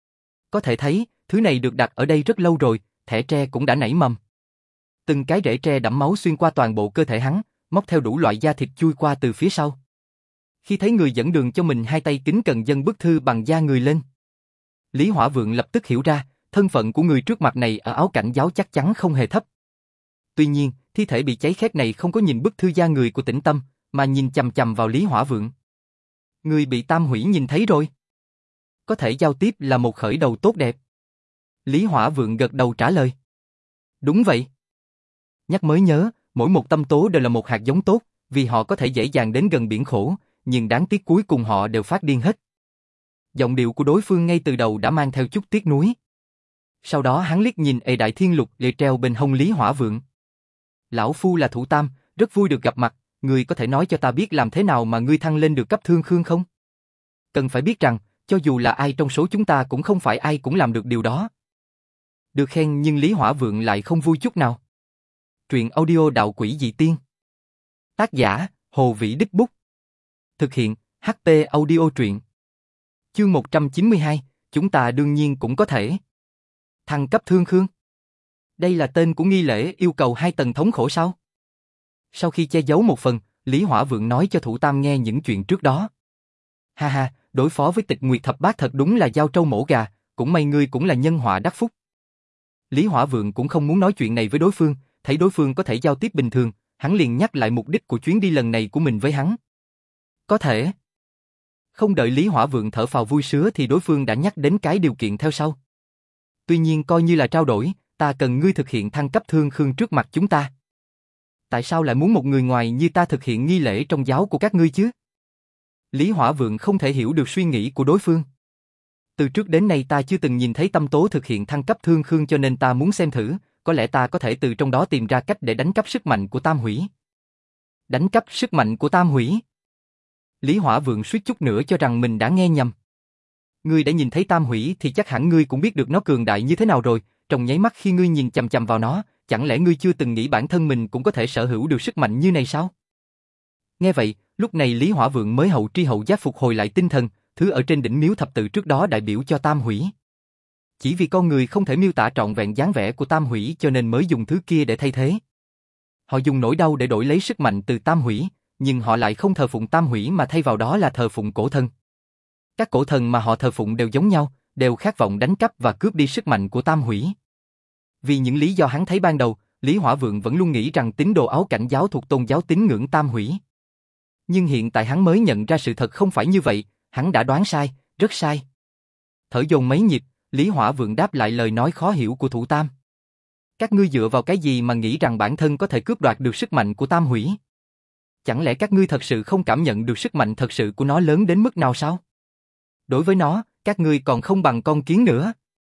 Có thể thấy, thứ này được đặt ở đây rất lâu rồi, thẻ tre cũng đã nảy mầm. Từng cái rễ tre đẫm máu xuyên qua toàn bộ cơ thể hắn, móc theo đủ loại da thịt chui qua từ phía sau. Khi thấy người dẫn đường cho mình hai tay kính cẩn dâng bức thư bằng da người lên, Lý Hỏa Vượng lập tức hiểu ra, thân phận của người trước mặt này ở áo cảnh giáo chắc chắn không hề thấp. Tuy nhiên, thi thể bị cháy khét này không có nhìn bức thư da người của Tĩnh Tâm, mà nhìn chằm chằm vào Lý Hỏa Vượng. Người bị tam hủy nhìn thấy rồi. Có thể giao tiếp là một khởi đầu tốt đẹp. Lý Hỏa Vượng gật đầu trả lời. Đúng vậy. Nhắc mới nhớ, mỗi một tâm tố đều là một hạt giống tốt, vì họ có thể dễ dàng đến gần biển khổ, nhưng đáng tiếc cuối cùng họ đều phát điên hết. Giọng điệu của đối phương ngay từ đầu đã mang theo chút tiếc nuối. Sau đó hắn liếc nhìn Ê Đại Thiên Lục lệ treo bên hông Lý Hỏa Vượng. Lão Phu là Thủ Tam, rất vui được gặp mặt, ngươi có thể nói cho ta biết làm thế nào mà ngươi thăng lên được cấp thương khương không? Cần phải biết rằng, cho dù là ai trong số chúng ta cũng không phải ai cũng làm được điều đó. Được khen nhưng Lý Hỏa Vượng lại không vui chút nào. Truyện audio Đạo Quỷ Dị Tiên. Tác giả, Hồ Vĩ Đích Bút. Thực hiện, hát pê Audio Truyện. Chương một trăm chín mươi hai, chúng ta đương nhiên cũng có thể. Thăng cấp thương khương. Đây là tên của nghi lễ yêu cầu hai tầng thống khổ sao? Sau khi che giấu một phần, Lý Hỏa Vượng nói cho Thủ Tam nghe những chuyện trước đó. Ha ha, đối phó với Tịch Nguyệt Thập Bát thật đúng là giao trâu mổ gà, cũng may ngươi cũng là nhân họa đắc phúc. Lý Hỏa Vượng cũng không muốn nói chuyện này với đối phương, thấy đối phương có thể giao tiếp bình thường, hắn liền nhắc lại mục đích của chuyến đi lần này của mình với hắn. Có thể. Không đợi Lý Hỏa Vượng thở phào vui sướng thì đối phương đã nhắc đến cái điều kiện theo sau. Tuy nhiên coi như là trao đổi, ta cần ngươi thực hiện thăng cấp thương khương trước mặt chúng ta. Tại sao lại muốn một người ngoài như ta thực hiện nghi lễ trong giáo của các ngươi chứ? Lý Hỏa Vượng không thể hiểu được suy nghĩ của đối phương. Từ trước đến nay ta chưa từng nhìn thấy tâm tố thực hiện thăng cấp thương khương cho nên ta muốn xem thử, có lẽ ta có thể từ trong đó tìm ra cách để đánh cắp sức mạnh của Tam Hủy. Đánh cắp sức mạnh của Tam Hủy? Lý Hỏa Vượng suýt chút nữa cho rằng mình đã nghe nhầm. Ngươi đã nhìn thấy Tam Hủy thì chắc hẳn ngươi cũng biết được nó cường đại như thế nào rồi, trong nháy mắt khi ngươi nhìn chằm chằm vào nó, chẳng lẽ ngươi chưa từng nghĩ bản thân mình cũng có thể sở hữu được sức mạnh như này sao? Nghe vậy, lúc này Lý Hỏa Vượng mới hậu tri hậu giác phục hồi lại tinh thần, thứ ở trên đỉnh miếu thập tự trước đó đại biểu cho Tam Hủy. Chỉ vì con người không thể miêu tả trọn vẹn dáng vẻ của Tam Hủy cho nên mới dùng thứ kia để thay thế. Họ dùng nỗi đau để đổi lấy sức mạnh từ Tam Hủy, nhưng họ lại không thờ phụng Tam Hủy mà thay vào đó là thờ phụng cổ thần. Các cổ thần mà họ thờ phụng đều giống nhau, đều khát vọng đánh cắp và cướp đi sức mạnh của Tam Hủy. Vì những lý do hắn thấy ban đầu, Lý Hỏa Vượng vẫn luôn nghĩ rằng tín đồ áo cảnh giáo thuộc tôn giáo tín ngưỡng Tam Hủy. Nhưng hiện tại hắn mới nhận ra sự thật không phải như vậy, hắn đã đoán sai, rất sai. Thở dồn mấy nhịp, Lý Hỏa Vượng đáp lại lời nói khó hiểu của Thủ Tam. Các ngươi dựa vào cái gì mà nghĩ rằng bản thân có thể cướp đoạt được sức mạnh của Tam Hủy? Chẳng lẽ các ngươi thật sự không cảm nhận được sức mạnh thật sự của nó lớn đến mức nào sao? Đối với nó, các ngươi còn không bằng con kiến nữa.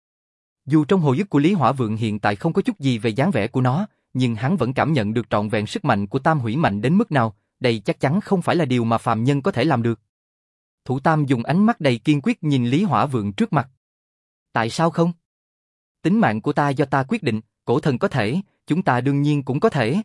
Dù trong hồi ức của Lý Hỏa Vượng hiện tại không có chút gì về dáng vẻ của nó, nhưng hắn vẫn cảm nhận được trọn vẹn sức mạnh của Tam Hủy mạnh đến mức nào, đây chắc chắn không phải là điều mà phàm nhân có thể làm được. Thủ Tam dùng ánh mắt đầy kiên quyết nhìn Lý Hỏa Vượng trước mặt. Tại sao không? Tính mạng của ta do ta quyết định, cổ thần có thể, chúng ta đương nhiên cũng có thể.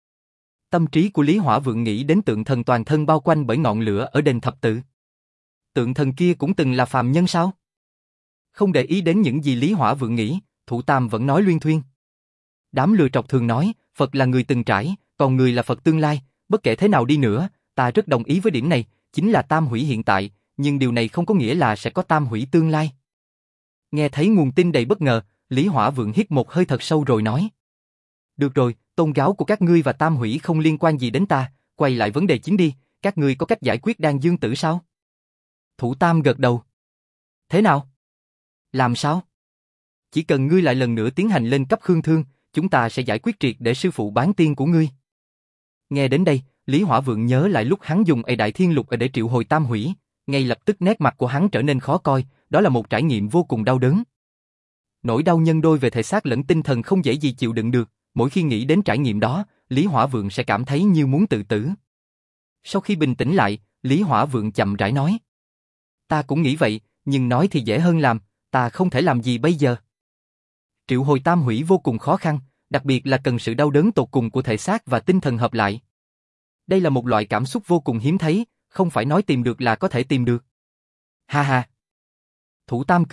Tâm trí của Lý Hỏa Vượng nghĩ đến tượng thần toàn thân bao quanh bởi ngọn lửa ở đền thập tự. Tượng thần kia cũng từng là phàm nhân sao? Không để ý đến những gì Lý Hỏa Vượng nghĩ, Thủ Tam vẫn nói luyên thuyên. Đám lừa trọc thường nói, Phật là người từng trải, còn người là Phật tương lai, bất kể thế nào đi nữa, ta rất đồng ý với điểm này, chính là Tam Hủy hiện tại, nhưng điều này không có nghĩa là sẽ có Tam Hủy tương lai. Nghe thấy nguồn tin đầy bất ngờ, Lý Hỏa Vượng hít một hơi thật sâu rồi nói. Được rồi, tôn giáo của các ngươi và Tam Hủy không liên quan gì đến ta, quay lại vấn đề chính đi, các ngươi có cách giải quyết Đan Dương Tử sao? Thủ Tam gật đầu. Thế nào? Làm sao? Chỉ cần ngươi lại lần nữa tiến hành lên cấp khương thương, chúng ta sẽ giải quyết triệt để sư phụ bán tiên của ngươi. Nghe đến đây, Lý Hỏa Vượng nhớ lại lúc hắn dùng Ê Đại Thiên Lục để triệu hồi Tam Hủy, ngay lập tức nét mặt của hắn trở nên khó coi, đó là một trải nghiệm vô cùng đau đớn. Nỗi đau nhân đôi về thể xác lẫn tinh thần không dễ gì chịu đựng được, mỗi khi nghĩ đến trải nghiệm đó, Lý Hỏa Vượng sẽ cảm thấy như muốn tự tử. Sau khi bình tĩnh lại, Lý Hỏa Vượng chậm rãi nói. Ta cũng nghĩ vậy, nhưng nói thì dễ hơn làm, ta không thể làm gì bây giờ. Triệu hồi Tam Hủy vô cùng khó khăn, đặc biệt là cần sự đau đớn tột cùng của thể xác và tinh thần hợp lại. Đây là một loại cảm xúc vô cùng hiếm thấy, không phải nói tìm được là có thể tìm được. Ha ha. Thủ Tam cười,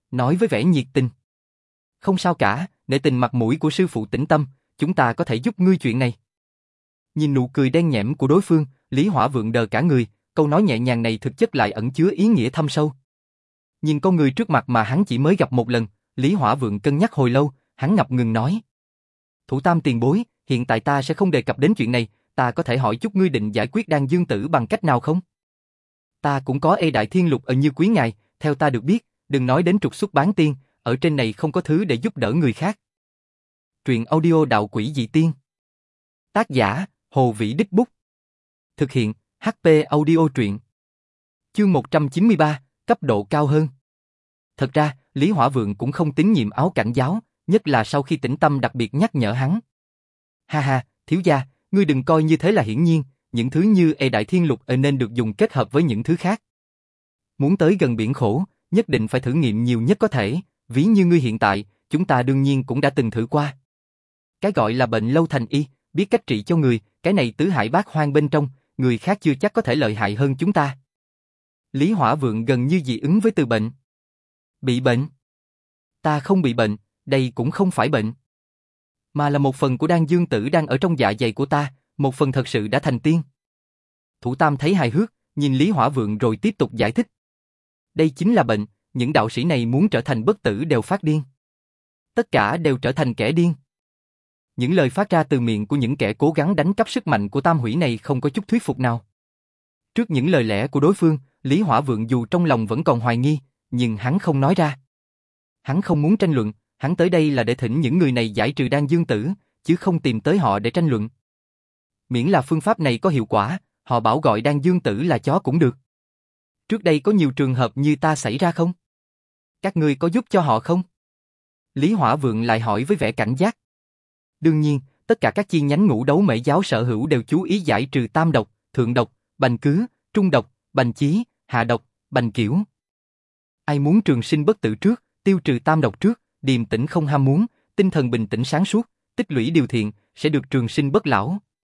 nói với vẻ nhiệt tình. Không sao cả, để tình mặt mũi của sư phụ tĩnh tâm, chúng ta có thể giúp ngươi chuyện này. Nhìn nụ cười đen nhẽm của đối phương, Lý Hỏa Vượng đờ cả người, câu nói nhẹ nhàng này thực chất lại ẩn chứa ý nghĩa thâm sâu. Nhìn con người trước mặt mà hắn chỉ mới gặp một lần, Lý Hỏa Vượng cân nhắc hồi lâu, hắn ngập ngừng nói. Thủ Tam tiền bối, hiện tại ta sẽ không đề cập đến chuyện này, ta có thể hỏi chút ngươi định giải quyết Đan Dương Tử bằng cách nào không? Ta cũng có Ê Đại Thiên Lục ở Như Quý ngài, theo ta được biết, đừng nói đến trục xuất bán tiên, ở trên này không có thứ để giúp đỡ người khác. Truyện audio Đạo Quỷ Dị Tiên. Tác giả, Hồ Vĩ Đích Bút. Thực hiện, hát pê Audio truyện. Chương một trăm chín mươi ba, cấp độ cao hơn. Thật ra, Lý Hỏa Vượng cũng không tín nhiệm Áo Cảnh giáo, nhất là sau khi Tĩnh Tâm đặc biệt nhắc nhở hắn. Ha ha, thiếu gia, ngươi đừng coi như thế là hiển nhiên, những thứ như Ê Đại Thiên Lục nên được dùng kết hợp với những thứ khác. Muốn tới gần biển khổ, nhất định phải thử nghiệm nhiều nhất có thể, ví như ngươi hiện tại, chúng ta đương nhiên cũng đã từng thử qua. Cái gọi là bệnh lâu thành y, biết cách trị cho người, cái này tứ hải bát hoang bên trong, người khác chưa chắc có thể lợi hại hơn chúng ta. Lý Hỏa Vượng gần như dị ứng với từ bệnh. Bị bệnh? Ta không bị bệnh, đây cũng không phải bệnh. Mà là một phần của Đan Dương Tử đang ở trong dạ dày của ta, một phần thật sự đã thành tiên. Thủ Tam thấy hài hước, nhìn Lý Hỏa Vượng rồi tiếp tục giải thích. Đây chính là bệnh, những đạo sĩ này muốn trở thành bất tử đều phát điên. Tất cả đều trở thành kẻ điên. Những lời phát ra từ miệng của những kẻ cố gắng đánh cắp sức mạnh của tam hủy này không có chút thuyết phục nào. Trước những lời lẽ của đối phương, Lý Hỏa Vượng dù trong lòng vẫn còn hoài nghi, nhưng hắn không nói ra. Hắn không muốn tranh luận, hắn tới đây là để thỉnh những người này giải trừ Đan Dương Tử, chứ không tìm tới họ để tranh luận. Miễn là phương pháp này có hiệu quả, họ bảo gọi Đan Dương Tử là chó cũng được. Trước đây có nhiều trường hợp như ta xảy ra không? Các ngươi có giúp cho họ không? Lý Hỏa Vượng lại hỏi với vẻ cảnh giác. Đương nhiên, tất cả các chi nhánh Ngũ Đấu Mễ giáo sở hữu đều chú ý giải trừ tam độc, thượng độc, bành cứ, trung độc, bành chí, hạ độc, bành kiểu. Ai muốn trường sinh bất tử trước, tiêu trừ tam độc trước, điềm tĩnh không ham muốn, tinh thần bình tĩnh sáng suốt, tích lũy điều thiện, sẽ được trường sinh bất lão.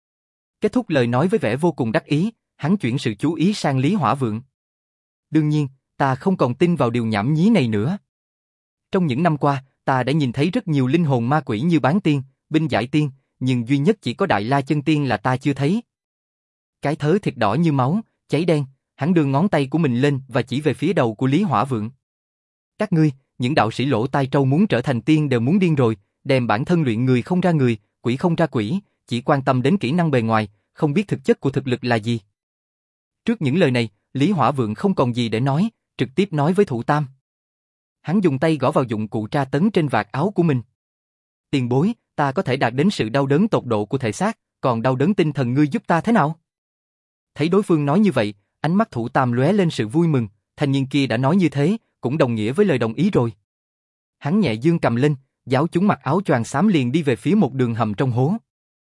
Kết thúc lời nói với vẻ vô cùng đắc ý, hắn chuyển sự chú ý sang Lý Hỏa Vượng. Đương nhiên, ta không còn tin vào điều nhảm nhí này nữa. Trong những năm qua, ta đã nhìn thấy rất nhiều linh hồn ma quỷ như Bán Tiên, Binh Giải Tiên, nhưng duy nhất chỉ có Đại La Chân Tiên là ta chưa thấy. Cái thớ thịt đỏ như máu, cháy đen, hắn đưa ngón tay của mình lên và chỉ về phía đầu của Lý Hỏa Vượng. Các ngươi, những đạo sĩ lỗ tai trâu muốn trở thành tiên đều muốn điên rồi, đem bản thân luyện người không ra người, quỷ không ra quỷ, chỉ quan tâm đến kỹ năng bề ngoài, không biết thực chất của thực lực là gì. Trước những lời này, Lý Hỏa Vượng không còn gì để nói, trực tiếp nói với Thủ Tam. Hắn dùng tay gõ vào dụng cụ tra tấn trên vạt áo của mình. Tiền bối, ta có thể đạt đến sự đau đớn tột độ của thể xác, còn đau đớn tinh thần ngươi giúp ta thế nào? Thấy đối phương nói như vậy, ánh mắt Thủ Tam lóe lên sự vui mừng, thanh niên kia đã nói như thế, cũng đồng nghĩa với lời đồng ý rồi. Hắn nhẹ dương cầm lên, giáo chúng mặc áo choàng xám liền đi về phía một đường hầm trong hố.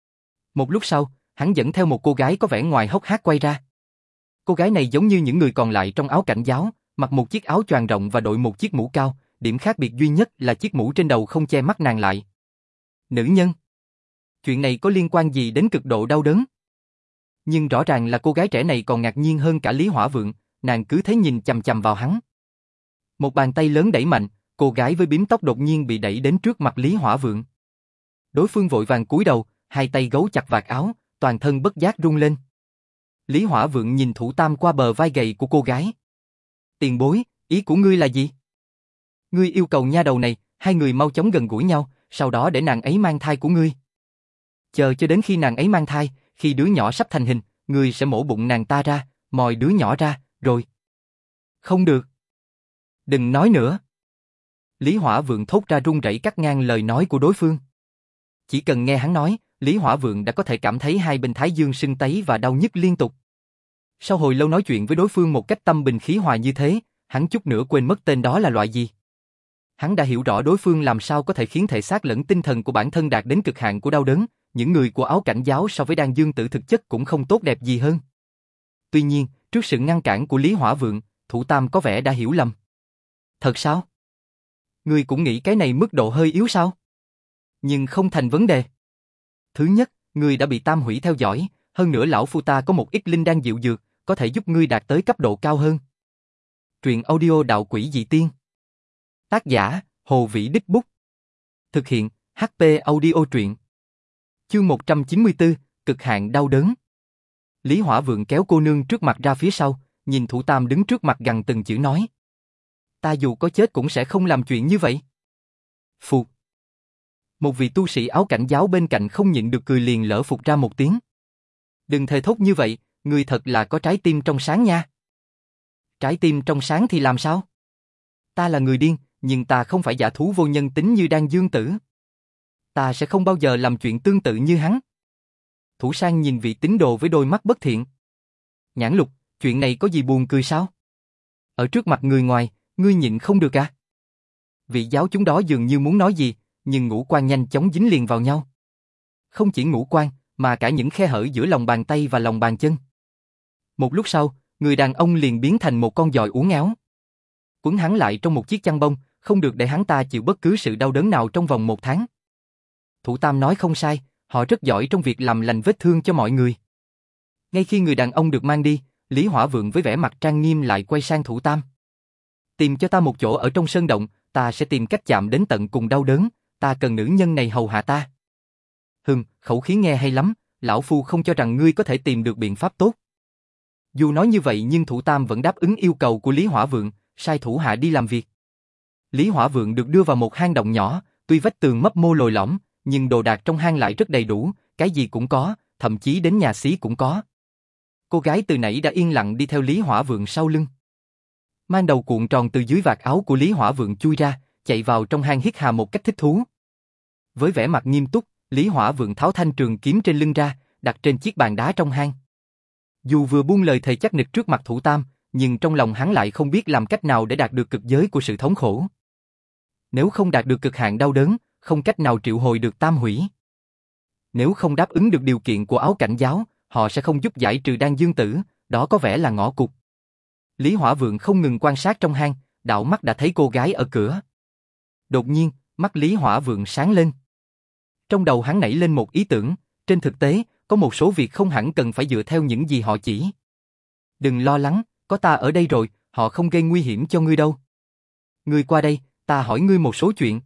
Một lúc sau, hắn dẫn theo một cô gái có vẻ ngoài hốc hác quay ra. Cô gái này giống như những người còn lại trong Áo Cảnh giáo, mặc một chiếc áo choàng rộng và đội một chiếc mũ cao, điểm khác biệt duy nhất là chiếc mũ trên đầu không che mắt nàng lại. Nữ nhân. Chuyện này có liên quan gì đến cực độ đau đớn? Nhưng rõ ràng là cô gái trẻ này còn ngạc nhiên hơn cả Lý Hỏa Vượng, nàng cứ thế nhìn chằm chằm vào hắn. Một bàn tay lớn đẩy mạnh, cô gái với bím tóc đột nhiên bị đẩy đến trước mặt Lý Hỏa Vượng. Đối phương vội vàng cúi đầu, hai tay gấu chặt vạt áo, toàn thân bất giác run lên. Lý Hỏa Vượng nhìn Thủ Tam qua bờ vai gầy của cô gái. Tiền bối, ý của ngươi là gì? Ngươi yêu cầu nha đầu này, hai người mau chóng gần gũi nhau, sau đó để nàng ấy mang thai của ngươi. Chờ cho đến khi nàng ấy mang thai, khi đứa nhỏ sắp thành hình, ngươi sẽ mổ bụng nàng ta ra, moi đứa nhỏ ra, rồi. Không được. Đừng nói nữa. Lý Hỏa Vượng thốt ra run rẩy cắt ngang lời nói của đối phương. Chỉ cần nghe hắn nói, Lý Hỏa Vượng đã có thể cảm thấy hai bên thái dương sưng tấy và đau nhức liên tục. Sau hồi lâu nói chuyện với đối phương một cách tâm bình khí hòa như thế, hắn chút nữa quên mất tên đó là loại gì. Hắn đã hiểu rõ đối phương làm sao có thể khiến thể xác lẫn tinh thần của bản thân đạt đến cực hạn của đau đớn, những người của Áo Cảnh giáo so với Đan Dương Tử thực chất cũng không tốt đẹp gì hơn. Tuy nhiên, trước sự ngăn cản của Lý Hỏa Vượng, Thủ Tam có vẻ đã hiểu lầm. Thật sao? Ngươi cũng nghĩ cái này mức độ hơi yếu sao? Nhưng không thành vấn đề. Thứ nhất, ngươi đã bị tam hủy theo dõi, hơn nữa lão phu ta có một ít linh đan diệu dược, có thể giúp ngươi đạt tới cấp độ cao hơn. Truyện audio Đạo Quỷ Dị Tiên. Tác giả, Hồ Vĩ Đích Bút. Thực hiện, hát pê Audio truyện. Chương một trăm chín mươi tư, cực hạn đau đớn. Lý Hỏa Vượng kéo cô nương trước mặt ra phía sau, nhìn Thủ Tam đứng trước mặt gằn từng chữ nói. Ta dù có chết cũng sẽ không làm chuyện như vậy. Phụt. Một vị tu sĩ áo cảnh giáo bên cạnh không nhịn được cười liền lỡ phụt ra một tiếng. Đừng thề thốt như vậy, người thật là có trái tim trong sáng nha. Trái tim trong sáng thì làm sao? Ta là người điên, nhưng ta không phải giả thú vô nhân tính như Đan Dương Tử. Ta sẽ không bao giờ làm chuyện tương tự như hắn. Thủ Sang nhìn vị tín đồ với đôi mắt bất thiện. Nhãn Lục, chuyện này có gì buồn cười sao? Ở trước mặt người ngoài, ngươi nhịn không được à? Vị giáo chúng đó dường như muốn nói gì, nhưng ngũ quan nhanh chóng dính liền vào nhau. Không chỉ ngũ quan, mà cả những khe hở giữa lòng bàn tay và lòng bàn chân. Một lúc sau, người đàn ông liền biến thành một con giòi uốn éo. Quấn hắn lại trong một chiếc chăn bông, không được để hắn ta chịu bất cứ sự đau đớn nào trong vòng một tháng. Thủ Tam nói không sai, họ rất giỏi trong việc làm lành vết thương cho mọi người. Ngay khi người đàn ông được mang đi, Lý Hỏa Vượng với vẻ mặt trang nghiêm lại quay sang Thủ Tam. Tìm cho ta một chỗ ở trong sơn động, ta sẽ tìm cách chạm đến tận cùng đau đớn, ta cần nữ nhân này hầu hạ ta. Hừm, khẩu khí nghe hay lắm, lão phu không cho rằng ngươi có thể tìm được biện pháp tốt. Dù nói như vậy nhưng Thủ Tam vẫn đáp ứng yêu cầu của Lý Hỏa Vượng, sai thủ hạ đi làm việc. Lý Hỏa Vượng được đưa vào một hang động nhỏ, tuy vách tường mấp mô lồi lõm, nhưng đồ đạc trong hang lại rất đầy đủ, cái gì cũng có, thậm chí đến nhà xí cũng có. Cô gái từ nãy đã yên lặng đi theo Lý Hỏa Vượng sau lưng. Mang đầu cuộn tròn từ dưới vạt áo của Lý Hỏa Vượng chui ra, chạy vào trong hang hít hà một cách thích thú. Với vẻ mặt nghiêm túc, Lý Hỏa Vượng tháo thanh trường kiếm trên lưng ra, đặt trên chiếc bàn đá trong hang. Dù vừa buông lời thề chắc nịch trước mặt Thủ Tam, nhưng trong lòng hắn lại không biết làm cách nào để đạt được cực giới của sự thống khổ. Nếu không đạt được cực hạn đau đớn, không cách nào triệu hồi được tam hủy. Nếu không đáp ứng được điều kiện của áo cảnh giáo, họ sẽ không giúp giải trừ Đan Dương Tử, đó có vẻ là ngõ cụt. Lý Hỏa Vượng không ngừng quan sát trong hang, đảo mắt đã thấy cô gái ở cửa. Đột nhiên, mắt Lý Hỏa Vượng sáng lên. Trong đầu hắn nảy lên một ý tưởng, trên thực tế, có một số việc không hẳn cần phải dựa theo những gì họ chỉ. Đừng lo lắng, có ta ở đây rồi, họ không gây nguy hiểm cho ngươi đâu. Ngươi qua đây, ta hỏi ngươi một số chuyện.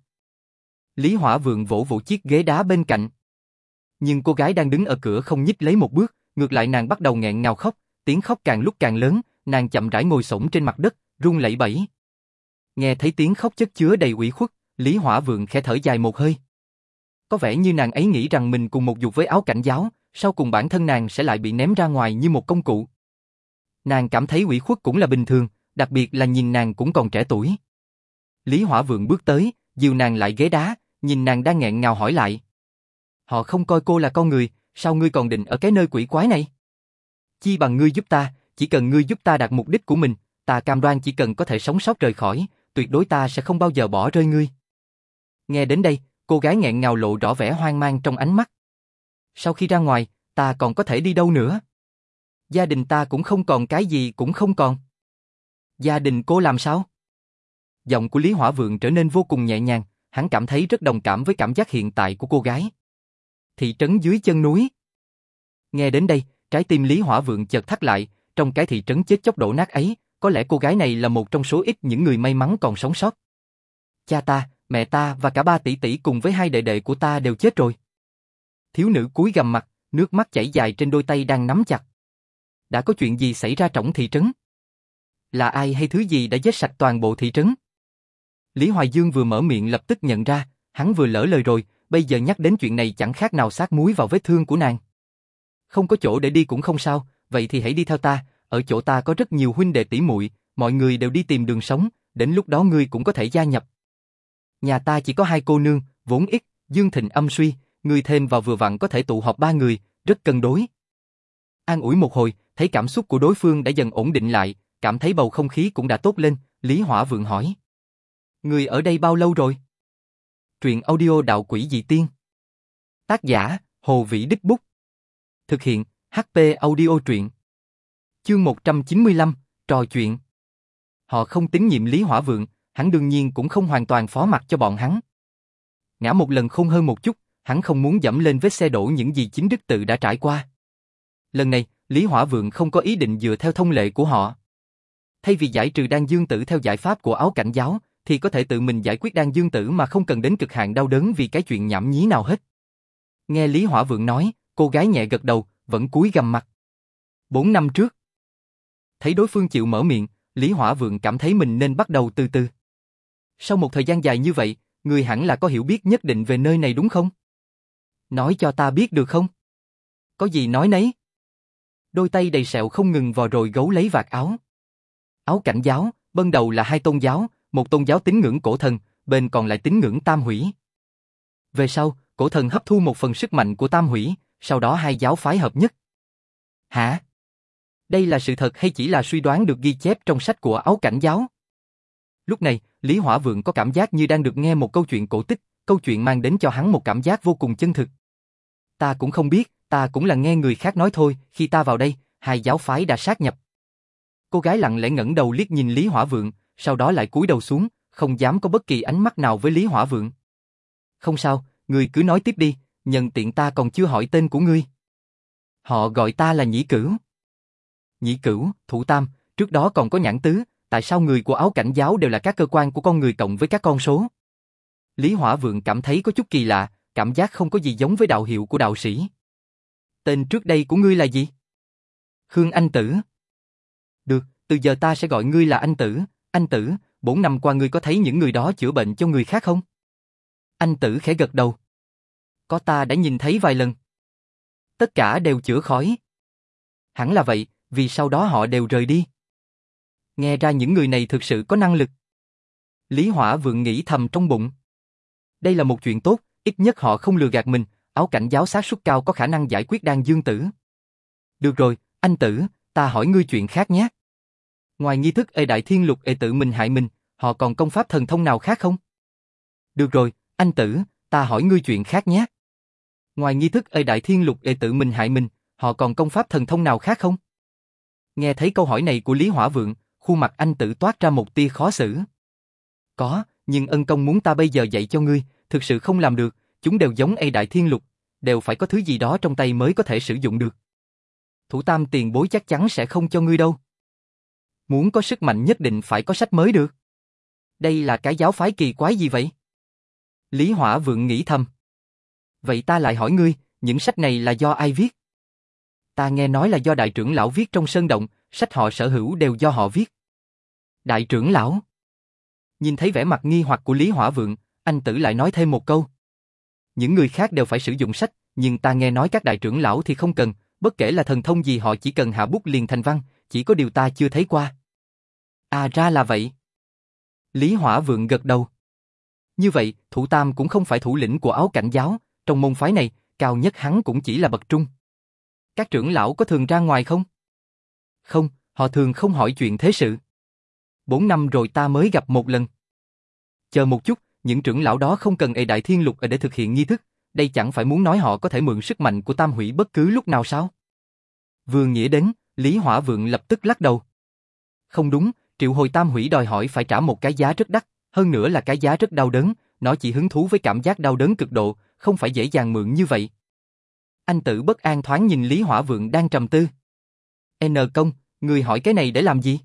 Lý Hỏa Vượng vỗ vỗ chiếc ghế đá bên cạnh. Nhưng cô gái đang đứng ở cửa không nhích lấy một bước, ngược lại nàng bắt đầu nghẹn ngào khóc, tiếng khóc càng lúc càng lớn, nàng chậm rãi ngồi xổm trên mặt đất, run lẩy bẩy. Nghe thấy tiếng khóc chất chứa đầy ủy khuất, Lý Hỏa Vượng khẽ thở dài một hơi. Có vẻ như nàng ấy nghĩ rằng mình cùng một dục với áo cảnh giáo, sau cùng bản thân nàng sẽ lại bị ném ra ngoài như một công cụ. Nàng cảm thấy ủy khuất cũng là bình thường, đặc biệt là nhìn nàng cũng còn trẻ tuổi. Lý Hỏa Vượng bước tới, dìu nàng lại ghế đá, nhìn nàng đang nghẹn ngào hỏi lại. Họ không coi cô là con người, sao ngươi còn định ở cái nơi quỷ quái này? Chi bằng ngươi giúp ta, chỉ cần ngươi giúp ta đạt mục đích của mình, ta cam đoan chỉ cần có thể sống sót rời khỏi, tuyệt đối ta sẽ không bao giờ bỏ rơi ngươi. Nghe đến đây, cô gái nghẹn ngào lộ rõ vẻ hoang mang trong ánh mắt. Sau khi ra ngoài, ta còn có thể đi đâu nữa? Gia đình ta cũng không còn, cái gì cũng không còn. Gia đình cô làm sao? Giọng của Lý Hỏa Vượng trở nên vô cùng nhẹ nhàng, hắn cảm thấy rất đồng cảm với cảm giác hiện tại của cô gái. Thị trấn dưới chân núi. Nghe đến đây, trái tim Lý Hỏa Vượng chợt thắt lại, trong cái thị trấn chết chóc đổ nát ấy, có lẽ cô gái này là một trong số ít những người may mắn còn sống sót. Cha ta, mẹ ta và cả ba tỷ tỷ cùng với hai đệ đệ của ta đều chết rồi. Thiếu nữ cúi gằm mặt, nước mắt chảy dài trên đôi tay đang nắm chặt. Đã có chuyện gì xảy ra trong thị trấn? Là ai hay thứ gì đã giết sạch toàn bộ thị trấn? Lý Hoài Dương vừa mở miệng lập tức nhận ra, hắn vừa lỡ lời rồi, bây giờ nhắc đến chuyện này chẳng khác nào xát muối vào vết thương của nàng. Không có chỗ để đi cũng không sao, vậy thì hãy đi theo ta, ở chỗ ta có rất nhiều huynh đệ tỷ muội, mọi người đều đi tìm đường sống, đến lúc đó ngươi cũng có thể gia nhập. Nhà ta chỉ có hai cô nương, vốn ít, dương thịnh âm suy, ngươi thêm vào vừa vặn có thể tụ họp ba người, rất cân đối. An ủi một hồi, thấy cảm xúc của đối phương đã dần ổn định lại, cảm thấy bầu không khí cũng đã tốt lên, Lý Hỏa Vượng hỏi. Ngươi ở đây bao lâu rồi? Truyện audio Đạo Quỷ Dị Tiên. Tác giả, Hồ Vĩ Đích Bút. Thực hiện, hát pê Audio truyện. Chương một trăm chín mươi lăm, trò chuyện. Họ không tín nhiệm Lý Hỏa Vượng, hắn đương nhiên cũng không hoàn toàn phó mặc cho bọn hắn. Ngã một lần khôn hơn một chút, hắn không muốn dẫm lên vết xe đổ những gì chính đức tự đã trải qua. Lần này, Lý Hỏa Vượng không có ý định dựa theo thông lệ của họ. Thay vì giải trừ Đan Dương Tử theo giải pháp của áo cảnh giáo, thì có thể tự mình giải quyết đan dương tử mà không cần đến cực hạn đau đớn vì cái chuyện nhảm nhí nào hết. Nghe Lý Hỏa Vượng nói, cô gái nhẹ gật đầu, vẫn cúi gằm mặt. Bốn năm trước. Thấy đối phương chịu mở miệng, Lý Hỏa Vượng cảm thấy mình nên bắt đầu từ từ. Sau một thời gian dài như vậy, người hẳn là có hiểu biết nhất định về nơi này đúng không? Nói cho ta biết được không? Có gì nói nấy. Đôi tay đầy sẹo không ngừng vò rồi gấu lấy vạt áo. Áo cảnh giáo, ban đầu là hai tôn giáo, một tôn giáo tín ngưỡng cổ thần, bên còn lại tín ngưỡng tam hủy. Về sau, cổ thần hấp thu một phần sức mạnh của tam hủy, sau đó hai giáo phái hợp nhất. Hả? Đây là sự thật hay chỉ là suy đoán được ghi chép trong sách của áo cảnh giáo? Lúc này, Lý Hỏa Vượng có cảm giác như đang được nghe một câu chuyện cổ tích, câu chuyện mang đến cho hắn một cảm giác vô cùng chân thực. Ta cũng không biết, ta cũng là nghe người khác nói thôi, khi ta vào đây, hai giáo phái đã sát nhập. Cô gái lặng lẽ ngẩng đầu liếc nhìn Lý Hỏa Vượng, sau đó lại cúi đầu xuống, không dám có bất kỳ ánh mắt nào với Lý Hỏa Vượng. Không sao, ngươi cứ nói tiếp đi, nhân tiện ta còn chưa hỏi tên của ngươi. Họ gọi ta là Nhĩ Cửu. Nhĩ Cửu, Thủ Tam, trước đó còn có Nhãn Tứ, tại sao người của áo cảnh giáo đều là các cơ quan của con người cộng với các con số? Lý Hỏa Vượng cảm thấy có chút kỳ lạ, cảm giác không có gì giống với đạo hiệu của đạo sĩ. Tên trước đây của ngươi là gì? Khương Anh Tử. Được, từ giờ ta sẽ gọi ngươi là Anh Tử. Anh Tử, bốn năm qua ngươi có thấy những người đó chữa bệnh cho người khác không? Anh Tử khẽ gật đầu. Có, ta đã nhìn thấy vài lần. Tất cả đều chữa khỏi. Hẳn là vậy, vì sau đó họ đều rời đi. Nghe ra những người này thực sự có năng lực. Lý Hỏa Vượng nghĩ thầm trong bụng. Đây là một chuyện tốt, ít nhất họ không lừa gạt mình, áo cảnh giáo xác suất cao có khả năng giải quyết đan dương tử. Được rồi, Anh Tử, ta hỏi ngươi chuyện khác nhé. Ngoài nghi thức Ê Đại Thiên Lục Ê tự mình hại mình, họ còn công pháp thần thông nào khác không? Được rồi, Anh Tử, ta hỏi ngươi chuyện khác nhé. Ngoài nghi thức Ê Đại Thiên Lục Ê tự mình hại mình, họ còn công pháp thần thông nào khác không? Nghe thấy câu hỏi này của Lý Hỏa Vượng, khuôn mặt Anh Tử toát ra một tia khó xử. Có, nhưng ân công muốn ta bây giờ dạy cho ngươi, thực sự không làm được, chúng đều giống Ê Đại Thiên Lục, đều phải có thứ gì đó trong tay mới có thể sử dụng được. Thủ Tam tiền bối chắc chắn sẽ không cho ngươi đâu. Muốn có sức mạnh nhất định phải có sách mới được. Đây là cái giáo phái kỳ quái gì vậy? Lý Hỏa Vượng nghĩ thầm. Vậy ta lại hỏi ngươi, những sách này là do ai viết? Ta nghe nói là do đại trưởng lão viết trong sơn động, sách họ sở hữu đều do họ viết. Đại trưởng lão? Nhìn thấy vẻ mặt nghi hoặc của Lý Hỏa Vượng, Anh Tử lại nói thêm một câu. Những người khác đều phải sử dụng sách, nhưng ta nghe nói các đại trưởng lão thì không cần, bất kể là thần thông gì họ chỉ cần hạ bút liền thành văn, chỉ có điều ta chưa thấy qua. À ra là vậy. Lý Hỏa Vượng gật đầu. Như vậy, Thủ Tam cũng không phải thủ lĩnh của áo cảnh giáo, trong môn phái này, cao nhất hắn cũng chỉ là bậc trung. Các trưởng lão có thường ra ngoài không? Không, họ thường không hỏi chuyện thế sự. Bốn năm rồi ta mới gặp một lần. Chờ một chút, những trưởng lão đó không cần Ê Đại Thiên Lục để thực hiện nghi thức, đây chẳng phải muốn nói họ có thể mượn sức mạnh của tam hủy bất cứ lúc nào sao? Vừa nghĩ đến, Lý Hỏa Vượng lập tức lắc đầu. Không đúng, triệu hồi tam hủy đòi hỏi phải trả một cái giá rất đắt, hơn nữa là cái giá rất đau đớn, nó chỉ hứng thú với cảm giác đau đớn cực độ, không phải dễ dàng mượn như vậy. Anh Tử bất an thoáng nhìn Lý Hỏa Vượng đang trầm tư. N công, người hỏi cái này để làm gì?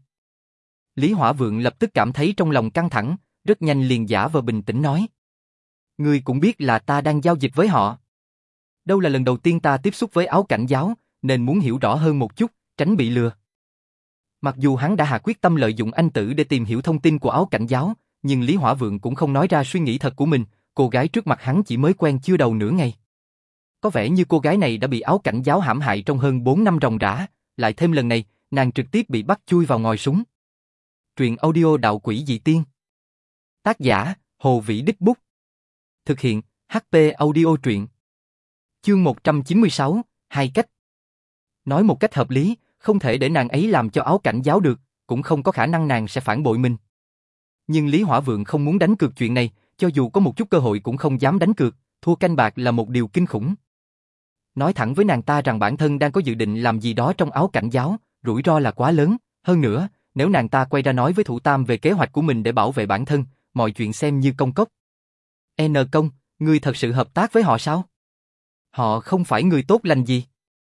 Lý Hỏa Vượng lập tức cảm thấy trong lòng căng thẳng, rất nhanh liền giả vờ bình tĩnh nói. Ngươi cũng biết là ta đang giao dịch với họ. Đâu là lần đầu tiên ta tiếp xúc với áo cảnh giáo, nên muốn hiểu rõ hơn một chút, tránh bị lừa. Mặc dù hắn đã hạ quyết tâm lợi dụng Anh Tử để tìm hiểu thông tin của áo cảnh giáo, nhưng Lý Hỏa Vượng cũng không nói ra suy nghĩ thật của mình, cô gái trước mặt hắn chỉ mới quen chưa đầu nửa ngày. Có vẻ như cô gái này đã bị áo cảnh giáo hãm hại trong hơn bốn năm ròng rã, lại thêm lần này, nàng trực tiếp bị bắt chui vào ngòi súng. Truyện audio Đạo Quỷ Dị Tiên. Tác giả, Hồ Vĩ Đích Bút. Thực hiện, hát pê Audio Truyện. Chương một trăm chín mươi sáu, hai cách. Nói một cách hợp lý, không thể để nàng ấy làm cho áo cảnh giáo được, cũng không có khả năng nàng sẽ phản bội mình. Nhưng Lý Hỏa Vượng không muốn đánh cược chuyện này, cho dù có một chút cơ hội cũng không dám đánh cược, thua canh bạc là một điều kinh khủng. Nói thẳng với nàng ta rằng bản thân đang có dự định làm gì đó trong áo cảnh giáo, rủi ro là quá lớn, hơn nữa, nếu nàng ta quay ra nói với Thủ Tam về kế hoạch của mình để bảo vệ bản thân, mọi chuyện xem như công cốc. N công, ngươi thật sự hợp tác với họ sao? Họ không phải người tốt lành gì.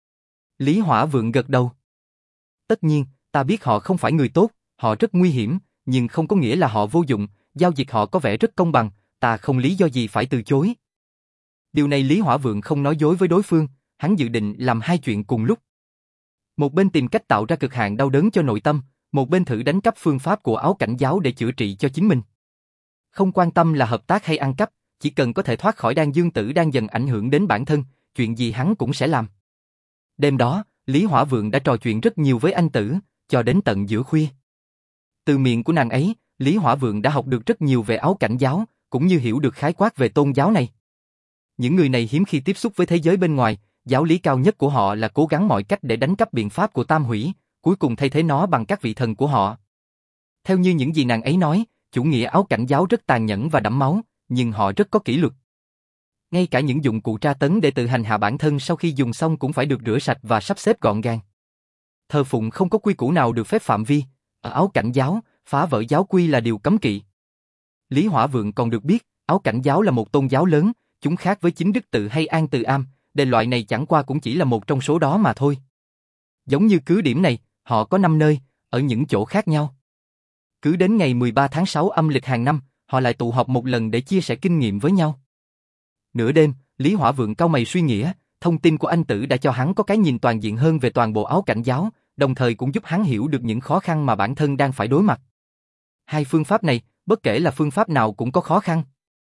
Lý Hỏa Vượng gật đầu. Tất nhiên, ta biết họ không phải người tốt, họ rất nguy hiểm, nhưng không có nghĩa là họ vô dụng, giao dịch họ có vẻ rất công bằng, ta không lý do gì phải từ chối. Điều này Lý Hỏa Vượng không nói dối với đối phương, hắn dự định làm hai chuyện cùng lúc. Một bên tìm cách tạo ra cực hạn đau đớn cho nội tâm, một bên thử đánh cắp phương pháp của áo cảnh giáo để chữa trị cho chính mình. Không quan tâm là hợp tác hay ăn cắp, chỉ cần có thể thoát khỏi đan dương tử đang dần ảnh hưởng đến bản thân, chuyện gì hắn cũng sẽ làm. Đêm đó, Lý Hỏa Vượng đã trò chuyện rất nhiều với anh Tử, cho đến tận giữa khuya. Từ miệng của nàng ấy, Lý Hỏa Vượng đã học được rất nhiều về áo cảnh giáo, cũng như hiểu được khái quát về tôn giáo này. Những người này hiếm khi tiếp xúc với thế giới bên ngoài, giáo lý cao nhất của họ là cố gắng mọi cách để đánh cắp biện pháp của Tam Hủy, cuối cùng thay thế nó bằng các vị thần của họ. Theo như những gì nàng ấy nói, chủ nghĩa áo cảnh giáo rất tàn nhẫn và đẫm máu, nhưng họ rất có kỷ luật. Ngay cả những dụng cụ tra tấn để tự hành hạ bản thân sau khi dùng xong cũng phải được rửa sạch và sắp xếp gọn gàng. Thờ phụng không có quy củ nào được phép phạm vi, ở áo cảnh giáo, phá vỡ giáo quy là điều cấm kỵ. Lý Hỏa Vượng còn được biết, áo cảnh giáo là một tôn giáo lớn, chúng khác với Chính Đức Tự hay An Từ Am, đề loại này chẳng qua cũng chỉ là một trong số đó mà thôi. Giống như cứ điểm này, họ có năm nơi, ở những chỗ khác nhau. Cứ đến ngày mười ba tháng sáu âm lịch hàng năm, họ lại tụ họp một lần để chia sẻ kinh nghiệm với nhau. Nửa đêm, Lý Hỏa Vượng cau mày suy nghĩ, thông tin của anh Tử đã cho hắn có cái nhìn toàn diện hơn về toàn bộ áo cảnh giáo, đồng thời cũng giúp hắn hiểu được những khó khăn mà bản thân đang phải đối mặt. Hai phương pháp này, bất kể là phương pháp nào cũng có khó khăn.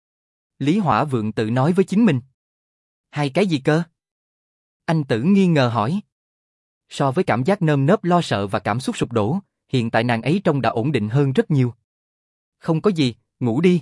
Lý Hỏa Vượng tự nói với chính mình. Hai cái gì cơ? Anh Tử nghi ngờ hỏi. So với cảm giác nơm nớp lo sợ và cảm xúc sụp đổ, hiện tại nàng ấy trông đã ổn định hơn rất nhiều. Không có gì, ngủ đi.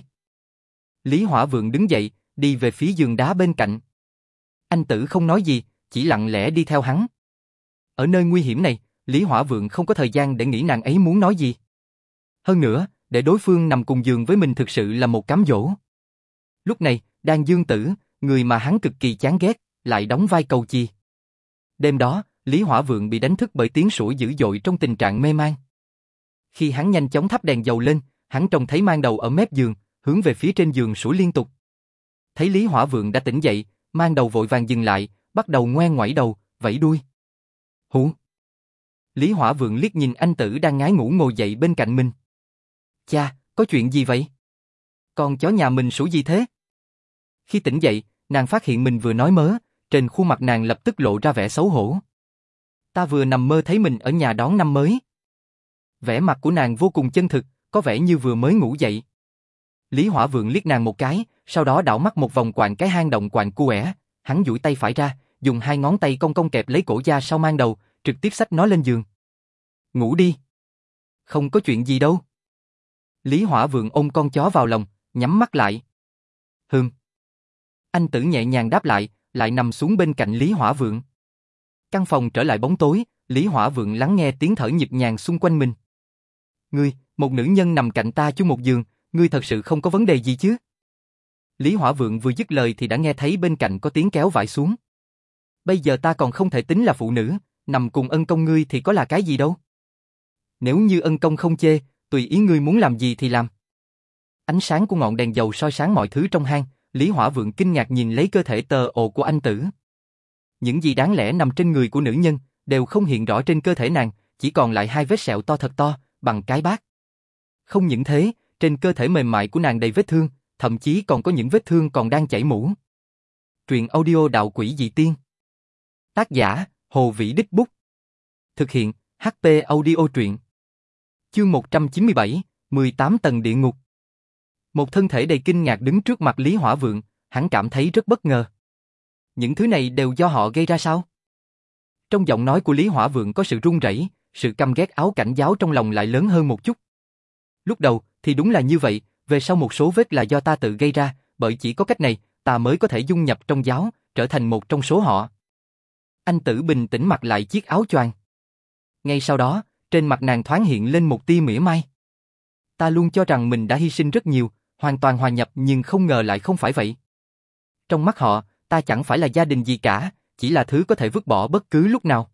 Lý Hỏa Vượng đứng dậy, đi về phía giường đá bên cạnh. Anh Tử không nói gì, chỉ lặng lẽ đi theo hắn. Ở nơi nguy hiểm này, Lý Hỏa Vượng không có thời gian để nghĩ nàng ấy muốn nói gì. Hơn nữa, để đối phương nằm cùng giường với mình thực sự là một cám dỗ. Lúc này, Đan Dương Tử, người mà hắn cực kỳ chán ghét, lại đóng vai cầu chì. Đêm đó, Lý Hỏa Vượng bị đánh thức bởi tiếng sủa dữ dội trong tình trạng mê man. Khi hắn nhanh chóng thắp đèn dầu lên, hắn trông thấy mang đầu ở mép giường, hướng về phía trên giường sủa liên tục. Thấy Lý Hỏa Vượng đã tỉnh dậy, mang đầu vội vàng dừng lại, bắt đầu ngoe ngoẩy đầu, vẫy đuôi. Hú! Lý Hỏa Vượng liếc nhìn anh Tử đang ngái ngủ ngồi dậy bên cạnh mình. Cha, có chuyện gì vậy? Con chó nhà mình sủa gì thế? Khi tỉnh dậy, nàng phát hiện mình vừa nói mớ, trên khuôn mặt nàng lập tức lộ ra vẻ xấu hổ. Ta vừa nằm mơ thấy mình ở nhà đón năm mới. Vẻ mặt của nàng vô cùng chân thực, có vẻ như vừa mới ngủ dậy. Lý Hỏa Vượng liếc nàng một cái, sau đó đảo mắt một vòng quanh cái hang động quạnh quẻ, hắn duỗi tay phải ra, dùng hai ngón tay cong cong kẹp lấy cổ da sau mang đầu, trực tiếp xách nó lên giường. Ngủ đi. Không có chuyện gì đâu. Lý Hỏa Vượng ôm con chó vào lòng, nhắm mắt lại. Hừm. Anh Tử nhẹ nhàng đáp lại, lại nằm xuống bên cạnh Lý Hỏa Vượng. Căn phòng trở lại bóng tối, Lý Hỏa Vượng lắng nghe tiếng thở nhịp nhàng xung quanh mình. Ngươi, một nữ nhân nằm cạnh ta chung một giường, ngươi thật sự không có vấn đề gì chứ? Lý Hỏa Vượng vừa dứt lời thì đã nghe thấy bên cạnh có tiếng kéo vải xuống. Bây giờ ta còn không thể tính là phụ nữ, nằm cùng ân công ngươi thì có là cái gì đâu. Nếu như ân công không chê, tùy ý ngươi muốn làm gì thì làm. Ánh sáng của ngọn đèn dầu soi sáng mọi thứ trong hang, Lý Hỏa Vượng kinh ngạc nhìn lấy cơ thể tờ ồ của anh Tử. Những gì đáng lẽ nằm trên người của nữ nhân, đều không hiện rõ trên cơ thể nàng, chỉ còn lại hai vết sẹo to thật to, bằng cái bát. Không những thế, trên cơ thể mềm mại của nàng đầy vết thương, thậm chí còn có những vết thương còn đang chảy mũ. Truyện audio Đạo Quỷ Dị Tiên. Tác giả, Hồ Vĩ Đích Bút. Thực hiện, hát pê Audio Truyện. Chương một trăm chín mươi bảy, mười tám tầng địa ngục. Một thân thể đầy kinh ngạc đứng trước mặt Lý Hỏa Vượng, hắn cảm thấy rất bất ngờ. Những thứ này đều do họ gây ra sao? Trong giọng nói của Lý Hỏa Vượng có sự run rẩy, sự căm ghét áo cảnh giáo trong lòng lại lớn hơn một chút. Lúc đầu thì đúng là như vậy, về sau một số vết là do ta tự gây ra, bởi chỉ có cách này, ta mới có thể dung nhập trong giáo, trở thành một trong số họ. Anh Tử bình tĩnh mặc lại chiếc áo choàng. Ngay sau đó, trên mặt nàng thoáng hiện lên một tia mỉa mai. Ta luôn cho rằng mình đã hy sinh rất nhiều, hoàn toàn hòa nhập nhưng không ngờ lại không phải vậy. Trong mắt họ, ta chẳng phải là gia đình gì cả, chỉ là thứ có thể vứt bỏ bất cứ lúc nào.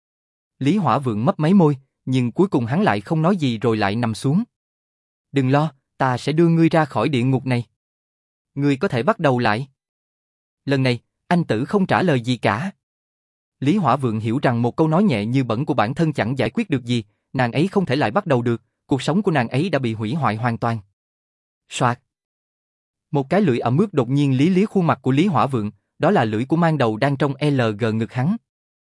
Lý Hỏa Vượng mấp máy môi, nhưng cuối cùng hắn lại không nói gì rồi lại nằm xuống. Đừng lo, ta sẽ đưa ngươi ra khỏi địa ngục này. Ngươi có thể bắt đầu lại. Lần này, anh Tử không trả lời gì cả. Lý Hỏa Vượng hiểu rằng một câu nói nhẹ như bẩn của bản thân chẳng giải quyết được gì, nàng ấy không thể lại bắt đầu được, cuộc sống của nàng ấy đã bị hủy hoại hoàn toàn. Soạt. Một cái lưỡi ẩm ướt đột nhiên lý lía khuôn mặt của Lý Hỏa Vượng, đó là lưỡi của mang đầu đang trong lờ giê ngực hắn.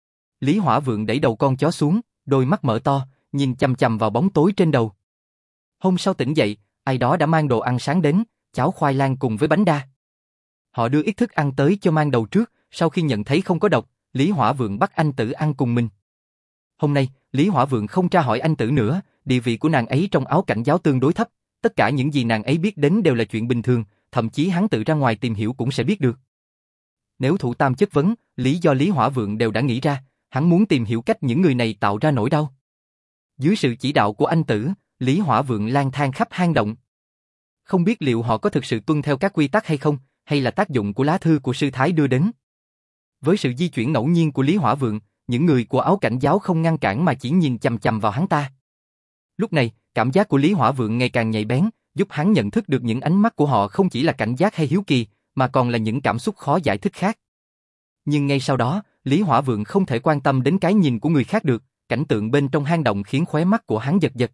Lý Hỏa Vượng đẩy đầu con chó xuống, đôi mắt mở to, nhìn chằm chằm vào bóng tối trên đầu. Hôm sau tỉnh dậy, ai đó đã mang đồ ăn sáng đến, cháo khoai lang cùng với bánh đa. Họ đưa ít thức ăn tới cho mang đầu trước, sau khi nhận thấy không có độc, Lý Hỏa Vượng bắt anh Tử ăn cùng mình. Hôm nay, Lý Hỏa Vượng không tra hỏi anh Tử nữa, địa vị của nàng ấy trong áo cảnh giáo tương đối thấp, tất cả những gì nàng ấy biết đến đều là chuyện bình thường, thậm chí hắn tự ra ngoài tìm hiểu cũng sẽ biết được. Nếu thủ tam chất vấn, lý do Lý Hỏa Vượng đều đã nghĩ ra, hắn muốn tìm hiểu cách những người này tạo ra nỗi đau. Dưới sự chỉ đạo của anh Tử, Lý Hỏa Vượng lang thang khắp hang động. Không biết liệu họ có thực sự tuân theo các quy tắc hay không, hay là tác dụng của lá thư của sư thái đưa đến. Với sự di chuyển ngẫu nhiên của Lý Hỏa Vượng, những người của áo cảnh giáo không ngăn cản mà chỉ nhìn chằm chằm vào hắn ta. Lúc này, cảm giác của Lý Hỏa Vượng ngày càng nhạy bén, giúp hắn nhận thức được những ánh mắt của họ không chỉ là cảnh giác hay hiếu kỳ, mà còn là những cảm xúc khó giải thích khác. Nhưng ngay sau đó, Lý Hỏa Vượng không thể quan tâm đến cái nhìn của người khác được, cảnh tượng bên trong hang động khiến khóe mắt của hắn giật giật.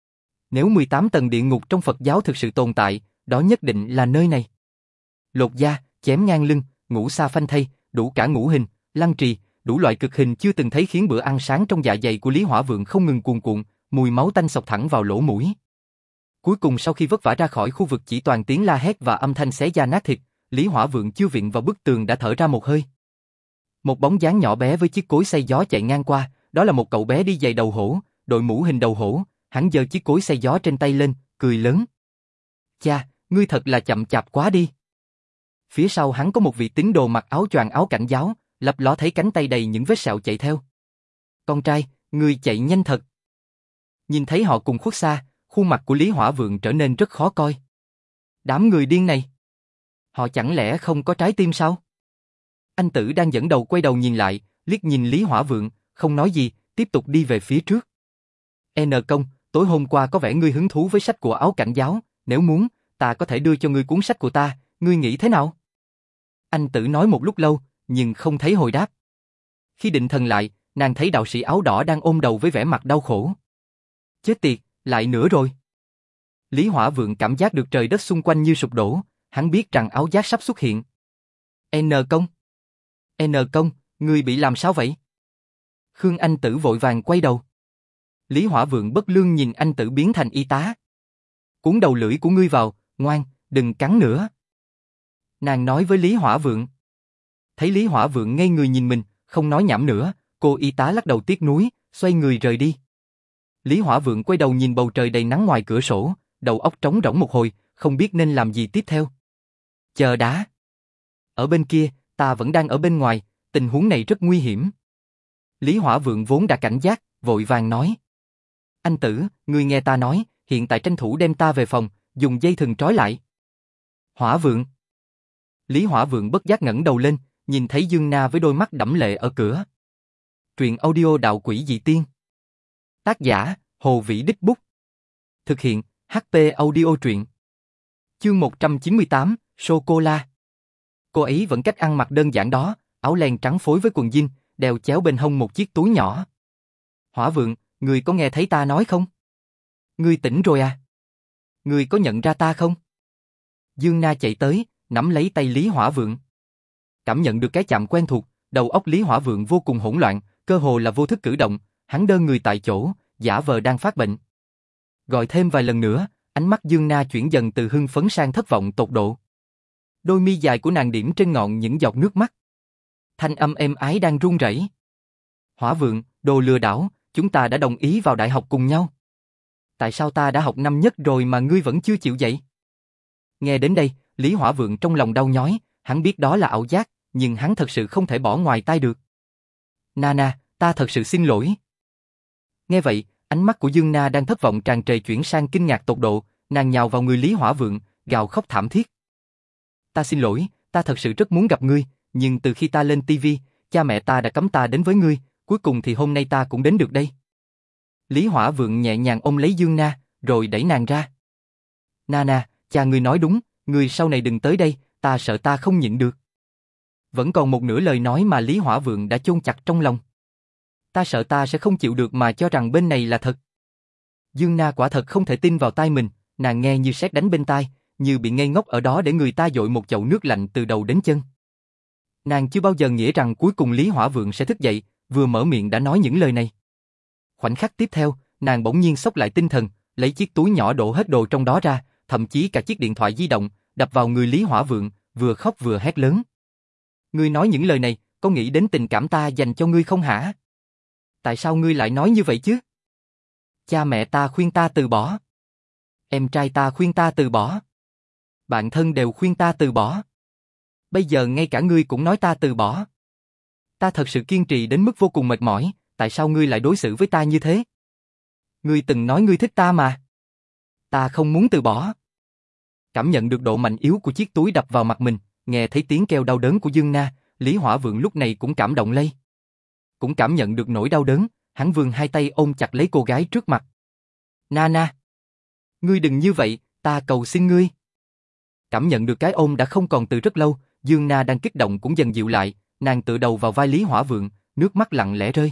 Nếu mười tám tầng địa ngục trong Phật giáo thực sự tồn tại, đó nhất định là nơi này. Lột da, chém ngang lưng, ngũ sa phanh thây, đủ cả ngũ hình, lăng trì, đủ loại cực hình chưa từng thấy khiến bữa ăn sáng trong dạ dày của Lý Hỏa Vượng không ngừng cuồn cuộn, mùi máu tanh xộc thẳng vào lỗ mũi. Cuối cùng sau khi vất vả ra khỏi khu vực chỉ toàn tiếng la hét và âm thanh xé da nát thịt, Lý Hỏa Vượng chưa viện vào bức tường đã thở ra một hơi. Một bóng dáng nhỏ bé với chiếc cối xay gió chạy ngang qua, đó là một cậu bé đi giày đầu hổ, đội mũ hình đầu hổ, hắn giơ chiếc cối xay gió trên tay lên, cười lớn. Cha, ngươi thật là chậm chạp quá đi. Phía sau hắn có một vị tín đồ mặc áo choàng áo cảnh giáo, lấp ló thấy cánh tay đầy những vết sẹo chạy theo. Con trai, ngươi chạy nhanh thật. Nhìn thấy họ cùng khuất xa, khuôn mặt của Lý Hỏa Vượng trở nên rất khó coi. Đám người điên này. Họ chẳng lẽ không có trái tim sao? Anh Tử đang dẫn đầu quay đầu nhìn lại, liếc nhìn Lý Hỏa Vượng, không nói gì, tiếp tục đi về phía trước. N công, tối hôm qua có vẻ ngươi hứng thú với sách của áo cảnh giáo, nếu muốn, ta có thể đưa cho ngươi cuốn sách của ta, ngươi nghĩ thế nào? Anh Tử nói một lúc lâu, nhưng không thấy hồi đáp. Khi định thần lại, nàng thấy đạo sĩ áo đỏ đang ôm đầu với vẻ mặt đau khổ. Chết tiệt, lại nữa rồi. Lý Hỏa Vượng cảm giác được trời đất xung quanh như sụp đổ, hắn biết rằng áo giác sắp xuất hiện. N công. N công, ngươi bị làm sao vậy? Khương Anh Tử vội vàng quay đầu. Lý Hỏa Vượng bất lương nhìn anh Tử biến thành y tá. Cuốn đầu lưỡi của ngươi vào, ngoan, đừng cắn nữa. Nàng nói với Lý Hỏa Vượng. Thấy Lý Hỏa Vượng ngây người nhìn mình, không nói nhảm nữa, cô y tá lắc đầu tiếc nuối, xoay người rời đi. Lý Hỏa Vượng quay đầu nhìn bầu trời đầy nắng ngoài cửa sổ, đầu óc trống rỗng một hồi, không biết nên làm gì tiếp theo. Chờ đã. Ở bên kia, ta vẫn đang ở bên ngoài, tình huống này rất nguy hiểm. Lý Hỏa Vượng vốn đã cảnh giác, vội vàng nói. Anh Tử, ngươi nghe ta nói, hiện tại tranh thủ đem ta về phòng, dùng dây thừng trói lại. Hỏa Vượng. Lý Hỏa Vượng bất giác ngẩng đầu lên, nhìn thấy Dương Na với đôi mắt đẫm lệ ở cửa. Truyện audio đạo quỷ dị tiên. Tác giả, Hồ Vĩ Đích Bút. Thực hiện, hát pê Audio truyện. Chương một trăm chín mươi tám, Sô-cô-la. Cô ấy vẫn cách ăn mặc đơn giản đó, áo len trắng phối với quần jean, đeo chéo bên hông một chiếc túi nhỏ. Hỏa Vượng, ngươi có nghe thấy ta nói không? Ngươi tỉnh rồi à? Ngươi có nhận ra ta không? Dương Na chạy tới, nắm lấy tay Lý Hỏa Vượng. Cảm nhận được cái chạm quen thuộc, đầu óc Lý Hỏa Vượng vô cùng hỗn loạn, cơ hồ là vô thức cử động, hắn đơ người tại chỗ, giả vờ đang phát bệnh. Gọi thêm vài lần nữa, ánh mắt Dương Na chuyển dần từ hưng phấn sang thất vọng tột độ. Đôi mi dài của nàng điểm trên ngọn những giọt nước mắt. Thanh âm êm ái đang run rẩy. Hỏa Vượng, đồ lừa đảo, chúng ta đã đồng ý vào đại học cùng nhau. Tại sao ta đã học năm nhất rồi mà ngươi vẫn chưa chịu dậy? Nghe đến đây, Lý Hỏa Vượng trong lòng đau nhói, hắn biết đó là ảo giác, nhưng hắn thật sự không thể bỏ ngoài tai được. Nana, ta thật sự xin lỗi. Nghe vậy, ánh mắt của Dương Na đang thất vọng tràn trề chuyển sang kinh ngạc tột độ, nàng nhào vào người Lý Hỏa Vượng, gào khóc thảm thiết. Ta xin lỗi, ta thật sự rất muốn gặp ngươi, nhưng từ khi ta lên ti vi, cha mẹ ta đã cấm ta đến với ngươi, cuối cùng thì hôm nay ta cũng đến được đây. Lý Hỏa Vượng nhẹ nhàng ôm lấy Dương Na, rồi đẩy nàng ra. Nana, cha ngươi nói đúng, ngươi sau này đừng tới đây, ta sợ ta không nhịn được. Vẫn còn một nửa lời nói mà Lý Hỏa Vượng đã chôn chặt trong lòng. Ta sợ ta sẽ không chịu được mà cho rằng bên này là thật. Dương Na quả thật không thể tin vào tai mình, nàng nghe như sét đánh bên tai, như bị ngây ngốc ở đó để người ta dội một chậu nước lạnh từ đầu đến chân. Nàng chưa bao giờ nghĩ rằng cuối cùng Lý Hỏa Vượng sẽ thức dậy, vừa mở miệng đã nói những lời này. Khoảnh khắc tiếp theo, nàng bỗng nhiên xốc lại tinh thần, lấy chiếc túi nhỏ đổ hết đồ trong đó ra, thậm chí cả chiếc điện thoại di động, đập vào người Lý Hỏa Vượng, vừa khóc vừa hét lớn. Ngươi nói những lời này, có nghĩ đến tình cảm ta dành cho ngươi không hả? Tại sao ngươi lại nói như vậy chứ? Cha mẹ ta khuyên ta từ bỏ. Em trai ta khuyên ta từ bỏ. Bạn thân đều khuyên ta từ bỏ. Bây giờ ngay cả ngươi cũng nói ta từ bỏ. Ta thật sự kiên trì đến mức vô cùng mệt mỏi, tại sao ngươi lại đối xử với ta như thế? Ngươi từng nói ngươi thích ta mà. Ta không muốn từ bỏ. Cảm nhận được độ mạnh yếu của chiếc túi đập vào mặt mình, nghe thấy tiếng kêu đau đớn của Dương Na, Lý Hỏa Vượng lúc này cũng cảm động lây. Cũng cảm nhận được nỗi đau đớn, hắn vươn hai tay ôm chặt lấy cô gái trước mặt. Nana, ngươi đừng như vậy, ta cầu xin ngươi. Cảm nhận được cái ôm đã không còn từ rất lâu, Dương Na đang kích động cũng dần dịu lại, nàng tựa đầu vào vai Lý Hỏa Vượng, nước mắt lặng lẽ rơi.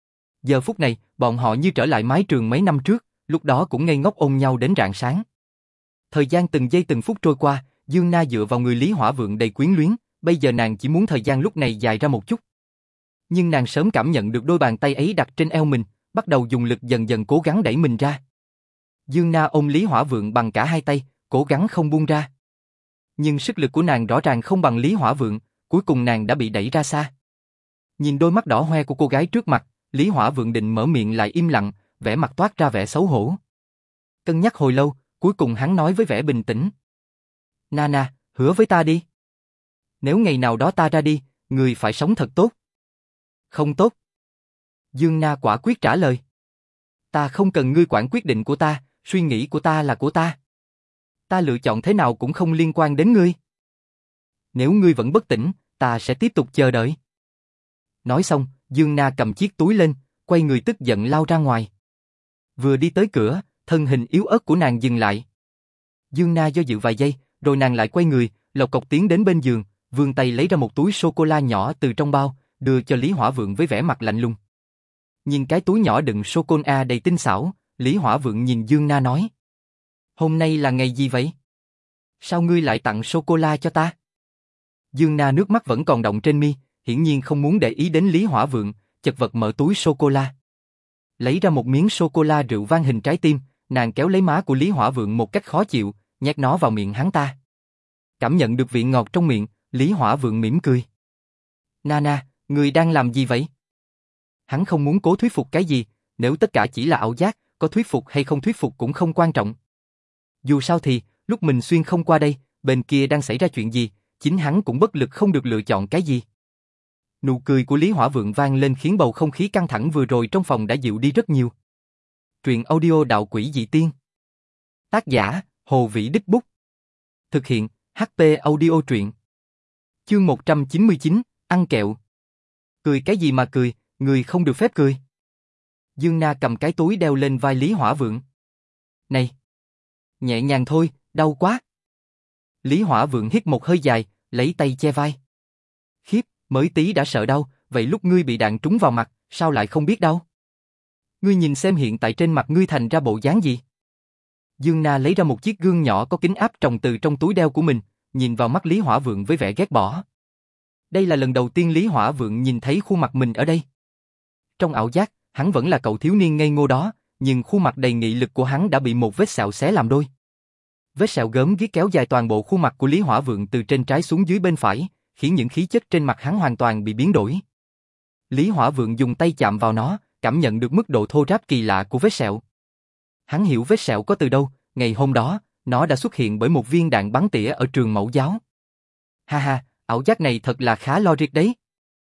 Giờ phút này, bọn họ như trở lại mái trường mấy năm trước, lúc đó cũng ngây ngốc ôm nhau đến rạng sáng. Thời gian từng giây từng phút trôi qua, Dương Na dựa vào người Lý Hỏa Vượng đầy quyến luyến, bây giờ nàng chỉ muốn thời gian lúc này dài ra một chút. Nhưng nàng sớm cảm nhận được đôi bàn tay ấy đặt trên eo mình, bắt đầu dùng lực dần dần cố gắng đẩy mình ra. Dương Na ôm Lý Hỏa Vượng bằng cả hai tay, cố gắng không buông ra. Nhưng sức lực của nàng rõ ràng không bằng Lý Hỏa Vượng, cuối cùng nàng đã bị đẩy ra xa. Nhìn đôi mắt đỏ hoe của cô gái trước mặt, Lý Hỏa Vượng định mở miệng lại im lặng, vẻ mặt toát ra vẻ xấu hổ. Cân nhắc hồi lâu, cuối cùng hắn nói với vẻ bình tĩnh. Nana, hứa với ta đi. Nếu ngày nào đó ta ra đi, người phải sống thật tốt. Không tốt. Dương Na quả quyết trả lời. Ta không cần ngươi quản quyết định của ta, suy nghĩ của ta là của ta. Ta lựa chọn thế nào cũng không liên quan đến ngươi. Nếu ngươi vẫn bất tỉnh, ta sẽ tiếp tục chờ đợi. Nói xong, Dương Na cầm chiếc túi lên, quay người tức giận lao ra ngoài. Vừa đi tới cửa, thân hình yếu ớt của nàng dừng lại. Dương Na do dự vài giây, rồi nàng lại quay người, lộc cộc tiến đến bên giường, vươn tay lấy ra một túi sô-cô-la nhỏ từ trong bao, đưa cho Lý Hỏa Vượng với vẻ mặt lạnh lùng. Nhìn cái túi nhỏ đựng sô-cô-la đầy tinh xảo, Lý Hỏa Vượng nhìn Dương Na nói. Hôm nay là ngày gì vậy? Sao ngươi lại tặng sô-cô-la cho ta? Dương Na nước mắt vẫn còn đọng trên mi, hiển nhiên không muốn để ý đến Lý Hỏa Vượng, chật vật mở túi sô-cô-la. Lấy ra một miếng sô-cô-la rượu vang hình trái tim, nàng kéo lấy má của Lý Hỏa Vượng một cách khó chịu, nhét nó vào miệng hắn ta. Cảm nhận được vị ngọt trong miệng, Lý Hỏa Vượng mỉm cười. Nana, người đang làm gì vậy? Hắn không muốn cố thuyết phục cái gì, nếu tất cả chỉ là ảo giác, có thuyết phục hay không thuyết phục cũng không quan trọng. Dù sao thì, lúc mình xuyên không qua đây, bên kia đang xảy ra chuyện gì, chính hắn cũng bất lực không được lựa chọn cái gì. Nụ cười của Lý Hỏa Vượng vang lên khiến bầu không khí căng thẳng vừa rồi trong phòng đã dịu đi rất nhiều. Truyện audio Đạo Quỷ Dị Tiên. Tác giả, Hồ Vĩ Đích Bút. Thực hiện, hát pê Audio Truyện. Chương một trăm chín mươi chín, ăn kẹo. Cười cái gì mà cười, người không được phép cười. Dương Na cầm cái túi đeo lên vai Lý Hỏa Vượng. Này! Nhẹ nhàng thôi, đau quá. Lý Hỏa Vượng hít một hơi dài, lấy tay che vai. Khiếp, mới tí đã sợ đau, vậy lúc ngươi bị đạn trúng vào mặt, sao lại không biết đau? Ngươi nhìn xem hiện tại trên mặt ngươi thành ra bộ dáng gì? Dương Na lấy ra một chiếc gương nhỏ có kính áp tròng từ trong túi đeo của mình, nhìn vào mắt Lý Hỏa Vượng với vẻ ghét bỏ. Đây là lần đầu tiên Lý Hỏa Vượng nhìn thấy khuôn mặt mình ở đây. Trong ảo giác, hắn vẫn là cậu thiếu niên ngây ngô đó, nhưng khuôn mặt đầy nghị lực của hắn đã bị một vết sẹo xé làm đôi. Vết sẹo gớm ghiếc kéo dài toàn bộ khuôn mặt của Lý Hỏa Vượng từ trên trái xuống dưới bên phải, khiến những khí chất trên mặt hắn hoàn toàn bị biến đổi. Lý Hỏa Vượng dùng tay chạm vào nó, cảm nhận được mức độ thô ráp kỳ lạ của vết sẹo. Hắn hiểu vết sẹo có từ đâu, ngày hôm đó, nó đã xuất hiện bởi một viên đạn bắn tỉa ở trường mẫu giáo. Ha ha, ảo giác này thật là khá logic đấy.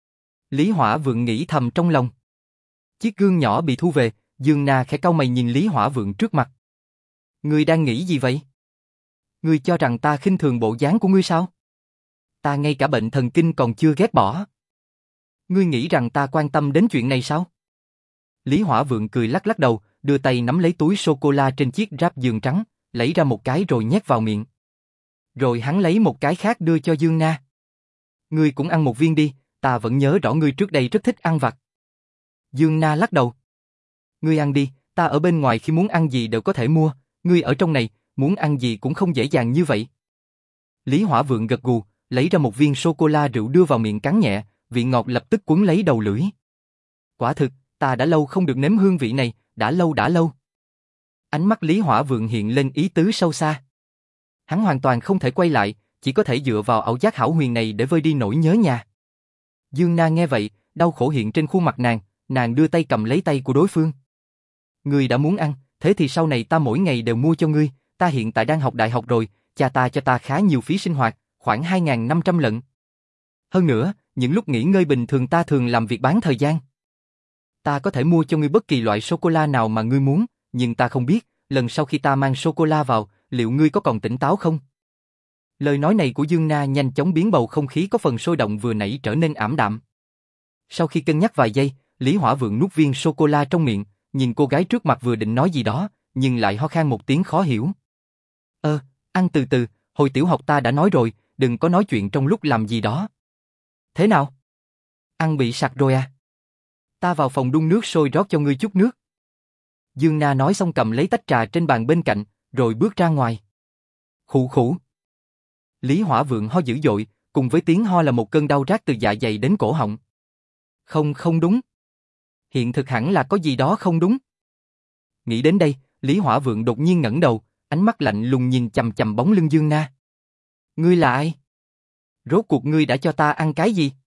Lý Hỏa Vượng nghĩ thầm trong lòng. Chiếc gương nhỏ bị thu về, Dương Na khẽ cau mày nhìn Lý Hỏa Vượng trước mặt. Ngươi đang nghĩ gì vậy? Ngươi cho rằng ta khinh thường bộ dáng của ngươi sao? Ta ngay cả bệnh thần kinh còn chưa ghét bỏ. Ngươi nghĩ rằng ta quan tâm đến chuyện này sao? Lý Hỏa Vượng cười lắc lắc đầu, đưa tay nắm lấy túi sô-cô-la trên chiếc ráp giường trắng, lấy ra một cái rồi nhét vào miệng. Rồi hắn lấy một cái khác đưa cho Dương Na. Ngươi cũng ăn một viên đi, ta vẫn nhớ rõ ngươi trước đây rất thích ăn vặt. Dương Na lắc đầu. Ngươi ăn đi, ta ở bên ngoài khi muốn ăn gì đều có thể mua, ngươi ở trong này, muốn ăn gì cũng không dễ dàng như vậy. Lý Hỏa Vượng gật gù, lấy ra một viên sô-cô-la rượu đưa vào miệng cắn nhẹ, vị ngọt lập tức quấn lấy đầu lưỡi. Quả thực, ta đã lâu không được nếm hương vị này, đã lâu đã lâu. Ánh mắt Lý Hỏa Vượng hiện lên ý tứ sâu xa. Hắn hoàn toàn không thể quay lại, chỉ có thể dựa vào ảo giác hão huyền này để vơi đi nỗi nhớ nhà. Dương Na nghe vậy, đau khổ hiện trên khuôn mặt nàng, nàng đưa tay cầm lấy tay của đối phương. Ngươi đã muốn ăn, thế thì sau này ta mỗi ngày đều mua cho ngươi, ta hiện tại đang học đại học rồi, cha ta cho ta khá nhiều phí sinh hoạt, khoảng hai nghìn năm trăm lận. Hơn nữa, những lúc nghỉ ngơi bình thường ta thường làm việc bán thời gian. Ta có thể mua cho ngươi bất kỳ loại sô-cô-la nào mà ngươi muốn, nhưng ta không biết, lần sau khi ta mang sô-cô-la vào, liệu ngươi có còn tỉnh táo không? Lời nói này của Dương Na nhanh chóng biến bầu không khí có phần sôi động vừa nãy trở nên ảm đạm. Sau khi cân nhắc vài giây, Lý Hỏa Vượng nuốt viên sô-cô-la trong miệng, nhìn cô gái trước mặt vừa định nói gì đó, nhưng lại ho khan một tiếng khó hiểu. Ơ, ăn từ từ, hồi tiểu học ta đã nói rồi, đừng có nói chuyện trong lúc làm gì đó. Thế nào? Ăn bị sặc rồi à? Ta vào phòng đun nước sôi rót cho ngươi chút nước. Dương Na nói xong cầm lấy tách trà trên bàn bên cạnh, rồi bước ra ngoài. Khụ khụ. Lý Hỏa Vượng ho dữ dội, cùng với tiếng ho là một cơn đau rát từ dạ dày đến cổ họng. Không không đúng. Hiện thực hẳn là có gì đó không đúng. Nghĩ đến đây, Lý Hỏa Vượng đột nhiên ngẩng đầu, ánh mắt lạnh lùng nhìn chằm chằm bóng lưng Dương Na. Ngươi là ai? Rốt cuộc ngươi đã cho ta ăn cái gì?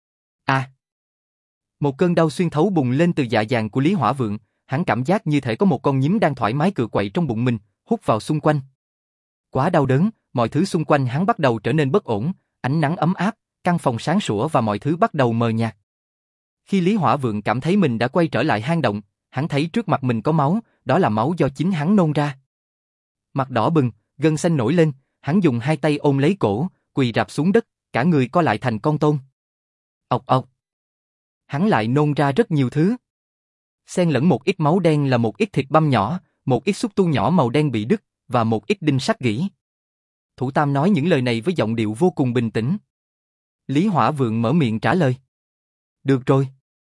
À! Một cơn đau xuyên thấu bùng lên từ dạ dày của Lý Hỏa Vượng, hắn cảm giác như thể có một con nhím đang thoải mái cựa quậy trong bụng mình, hút vào xung quanh. Quá đau đớn, mọi thứ xung quanh hắn bắt đầu trở nên bất ổn, ánh nắng ấm áp, căn phòng sáng sủa và mọi thứ bắt đầu mờ nhạt. Khi Lý Hỏa Vượng cảm thấy mình đã quay trở lại hang động, hắn thấy trước mặt mình có máu, đó là máu do chính hắn nôn ra. Mặt đỏ bừng, gân xanh nổi lên, hắn dùng hai tay ôm lấy cổ, quỳ rạp xuống đất, cả người co lại thành con tôm. Ọc ọc. Hắn lại nôn ra rất nhiều thứ. Xen lẫn một ít máu đen là một ít thịt băm nhỏ, một ít xúc tu nhỏ màu đen bị đứt, và một ít đinh sắt gỉ. Thủ Tam nói những lời này với giọng điệu vô cùng bình tĩnh. Lý Hỏa Vượng mở miệng trả lời. Được rồi.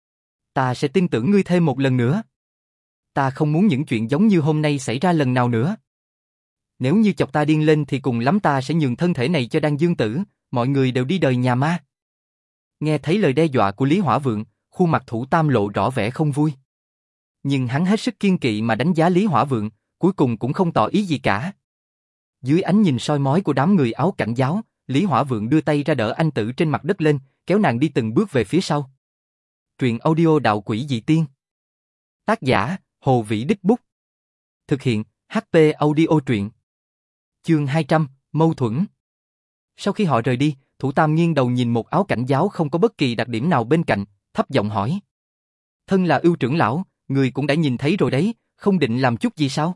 Ta sẽ tin tưởng ngươi thêm một lần nữa. Ta không muốn những chuyện giống như hôm nay xảy ra lần nào nữa. Nếu như chọc ta điên lên thì cùng lắm ta sẽ nhường thân thể này cho Đan Dương Tử, mọi người đều đi đời nhà ma. Nghe thấy lời đe dọa của Lý Hỏa Vượng, khuôn mặt Thủ Tam lộ rõ vẻ không vui. Nhưng hắn hết sức kiên kỵ mà đánh giá Lý Hỏa Vượng, cuối cùng cũng không tỏ ý gì cả. Dưới ánh nhìn soi mói của đám người áo cảnh giáo, Lý Hỏa Vượng đưa tay ra đỡ anh Tử trên mặt đất lên, kéo nàng đi từng bước về phía sau. Truyện audio Đạo Quỷ Dị Tiên. Tác giả, Hồ Vĩ Đích Bút. Thực hiện, hát pê Audio Truyện. Chương hai trăm, Mâu Thuẫn. Sau khi họ rời đi, Thủ Tam nghiêng đầu nhìn một áo cảnh giáo không có bất kỳ đặc điểm nào bên cạnh, thấp giọng hỏi. Thân là ưu trưởng lão, người cũng đã nhìn thấy rồi đấy, không định làm chút gì sao?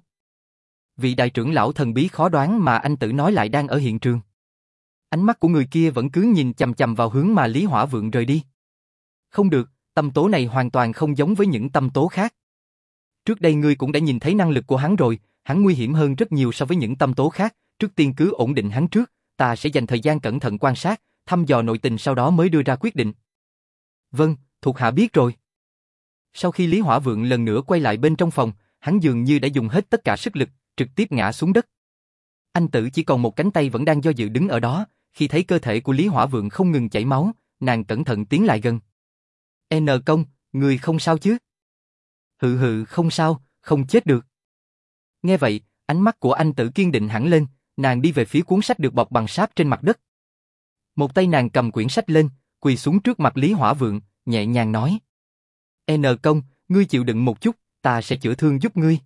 Vị đại trưởng lão thần bí khó đoán mà anh Tử nói lại đang ở hiện trường. Ánh mắt của người kia vẫn cứ nhìn chằm chằm vào hướng mà Lý Hỏa Vượng rời đi. Không được, tâm tố này hoàn toàn không giống với những tâm tố khác. Trước đây ngươi cũng đã nhìn thấy năng lực của hắn rồi, hắn nguy hiểm hơn rất nhiều so với những tâm tố khác, trước tiên cứ ổn định hắn trước, ta sẽ dành thời gian cẩn thận quan sát, thăm dò nội tình sau đó mới đưa ra quyết định. Vâng, thuộc hạ biết rồi. Sau khi Lý Hỏa Vượng lần nữa quay lại bên trong phòng, hắn dường như đã dùng hết tất cả sức lực, trực tiếp ngã xuống đất. Anh Tử chỉ còn một cánh tay vẫn đang do dự đứng ở đó, khi thấy cơ thể của Lý Hỏa Vượng không ngừng chảy máu, nàng cẩn thận tiến lại gần. N công, người không sao chứ? Hừ hừ không sao, không chết được. Nghe vậy, ánh mắt của anh Tử kiên định hẳn lên, nàng đi về phía cuốn sách được bọc bằng sáp trên mặt đất. Một tay nàng cầm quyển sách lên, quỳ xuống trước mặt Lý Hỏa Vượng, nhẹ nhàng nói. N công, ngươi chịu đựng một chút, ta sẽ chữa thương giúp ngươi.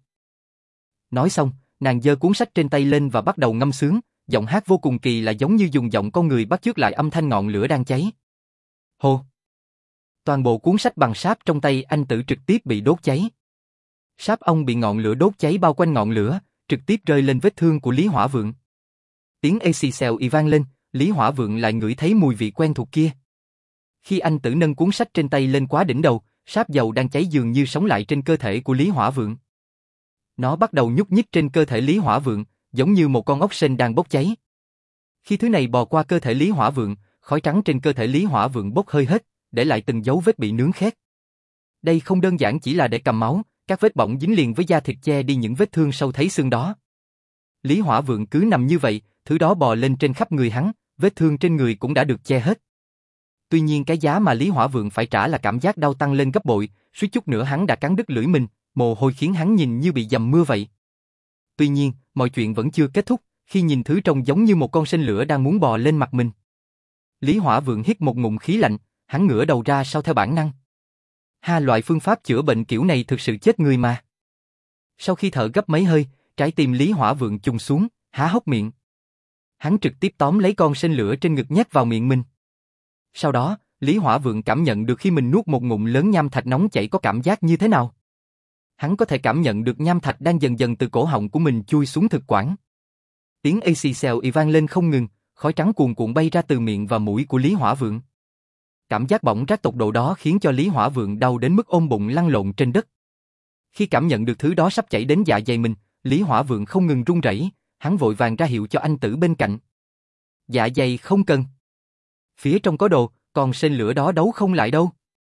Nói xong, nàng giơ cuốn sách trên tay lên và bắt đầu ngâm sướng, giọng hát vô cùng kỳ lạ giống như dùng giọng con người bắt chước lại âm thanh ngọn lửa đang cháy. Hô! Toàn bộ cuốn sách bằng sáp trong tay anh Tử trực tiếp bị đốt cháy. Sáp ong bị ngọn lửa đốt cháy bao quanh ngọn lửa, trực tiếp rơi lên vết thương của Lý Hỏa Vượng. Tiếng ê xì xèo ì vang lên, Lý Hỏa Vượng lại ngửi thấy mùi vị quen thuộc kia. Khi anh Tử nâng cuốn sách trên tay lên quá đỉnh đầu, sáp dầu đang cháy dường như sống lại trên cơ thể của Lý Hỏa Vượng. Nó bắt đầu nhúc nhích trên cơ thể Lý Hỏa Vượng, giống như một con ốc sên đang bốc cháy. Khi thứ này bò qua cơ thể Lý Hỏa Vượng, khói trắng trên cơ thể Lý Hỏa Vượng bốc hơi hết, để lại từng dấu vết bị nướng khét. Đây không đơn giản chỉ là để cầm máu, các vết bỏng dính liền với da thịt che đi những vết thương sâu thấy xương đó. Lý Hỏa Vượng cứ nằm như vậy, thứ đó bò lên trên khắp người hắn, vết thương trên người cũng đã được che hết. Tuy nhiên cái giá mà Lý Hỏa Vượng phải trả là cảm giác đau tăng lên gấp bội, suýt chút nữa hắn đã cắn đứt lưỡi mình, mồ hôi khiến hắn nhìn như bị dầm mưa vậy. Tuy nhiên, mọi chuyện vẫn chưa kết thúc, khi nhìn thứ trông giống như một con sên lửa đang muốn bò lên mặt mình. Lý Hỏa Vượng hít một ngụm khí lạnh, hắn ngửa đầu ra sau theo bản năng. Ha, loại phương pháp chữa bệnh kiểu này thực sự chết người mà. Sau khi thở gấp mấy hơi, trái tim Lý Hỏa Vượng chùng xuống, há hốc miệng. Hắn trực tiếp tóm lấy con sên lửa trên ngực nhét vào miệng mình. Sau đó, Lý Hỏa Vượng cảm nhận được khi mình nuốt một ngụm lớn nham thạch nóng chảy có cảm giác như thế nào. Hắn có thể cảm nhận được nham thạch đang dần dần từ cổ họng của mình chui xuống thực quản. Tiếng a xê xèo ì vang lên không ngừng, khói trắng cuồn cuộn bay ra từ miệng và mũi của Lý Hỏa Vượng. Cảm giác bỏng rát tột độ đó khiến cho Lý Hỏa Vượng đau đến mức ôm bụng lăn lộn trên đất. Khi cảm nhận được thứ đó sắp chảy đến dạ dày mình, Lý Hỏa Vượng không ngừng run rẩy, hắn vội vàng ra hiệu cho anh Tử bên cạnh. Dạ dày không cần. Phía trong có đồ, còn sên lửa đó đấu không lại đâu.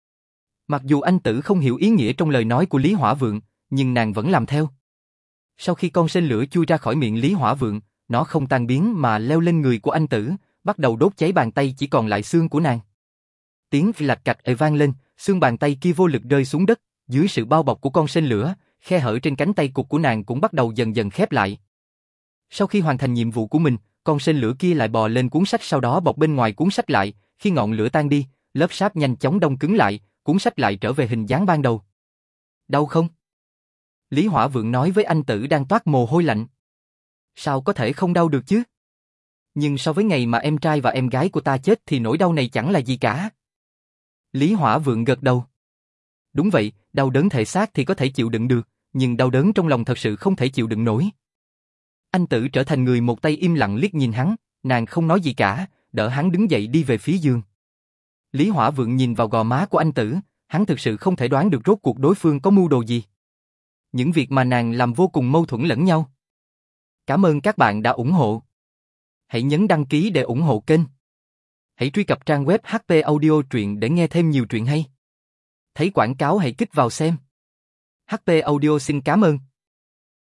Mặc dù anh Tử không hiểu ý nghĩa trong lời nói của Lý Hỏa Vượng, nhưng nàng vẫn làm theo. Sau khi con sên lửa chui ra khỏi miệng Lý Hỏa Vượng, nó không tan biến mà leo lên người của anh Tử, bắt đầu đốt cháy bàn tay chỉ còn lại xương của nàng. Tiếng lạch cạch ề vang lên, xương bàn tay kia vô lực rơi xuống đất, dưới sự bao bọc của con sên lửa, khe hở trên cánh tay cụt của nàng cũng bắt đầu dần dần khép lại. Sau khi hoàn thành nhiệm vụ của mình, con sên lửa kia lại bò lên cuốn sách sau đó bọc bên ngoài cuốn sách lại, khi ngọn lửa tan đi, lớp sáp nhanh chóng đông cứng lại, cuốn sách lại trở về hình dáng ban đầu. Đau không? Lý Hỏa Vượng nói với anh Tử đang toát mồ hôi lạnh. Sao có thể không đau được chứ? Nhưng so với ngày mà em trai và em gái của ta chết thì nỗi đau này chẳng là gì cả. Lý Hỏa Vượng gật đầu. Đúng vậy, đau đớn thể xác thì có thể chịu đựng được, nhưng đau đớn trong lòng thật sự không thể chịu đựng nổi. Anh Tử trở thành người một tay im lặng liếc nhìn hắn, nàng không nói gì cả, đỡ hắn đứng dậy đi về phía giường. Lý Hỏa Vượng nhìn vào gò má của anh Tử, hắn thực sự không thể đoán được rốt cuộc đối phương có mưu đồ gì. Những việc mà nàng làm vô cùng mâu thuẫn lẫn nhau. Cảm ơn các bạn đã ủng hộ. Hãy nhấn đăng ký để ủng hộ kênh. Hãy truy cập trang web hát pê Audio Truyện để nghe thêm nhiều truyện hay. Thấy quảng cáo hãy kích vào xem. hát pê Audio xin cảm ơn.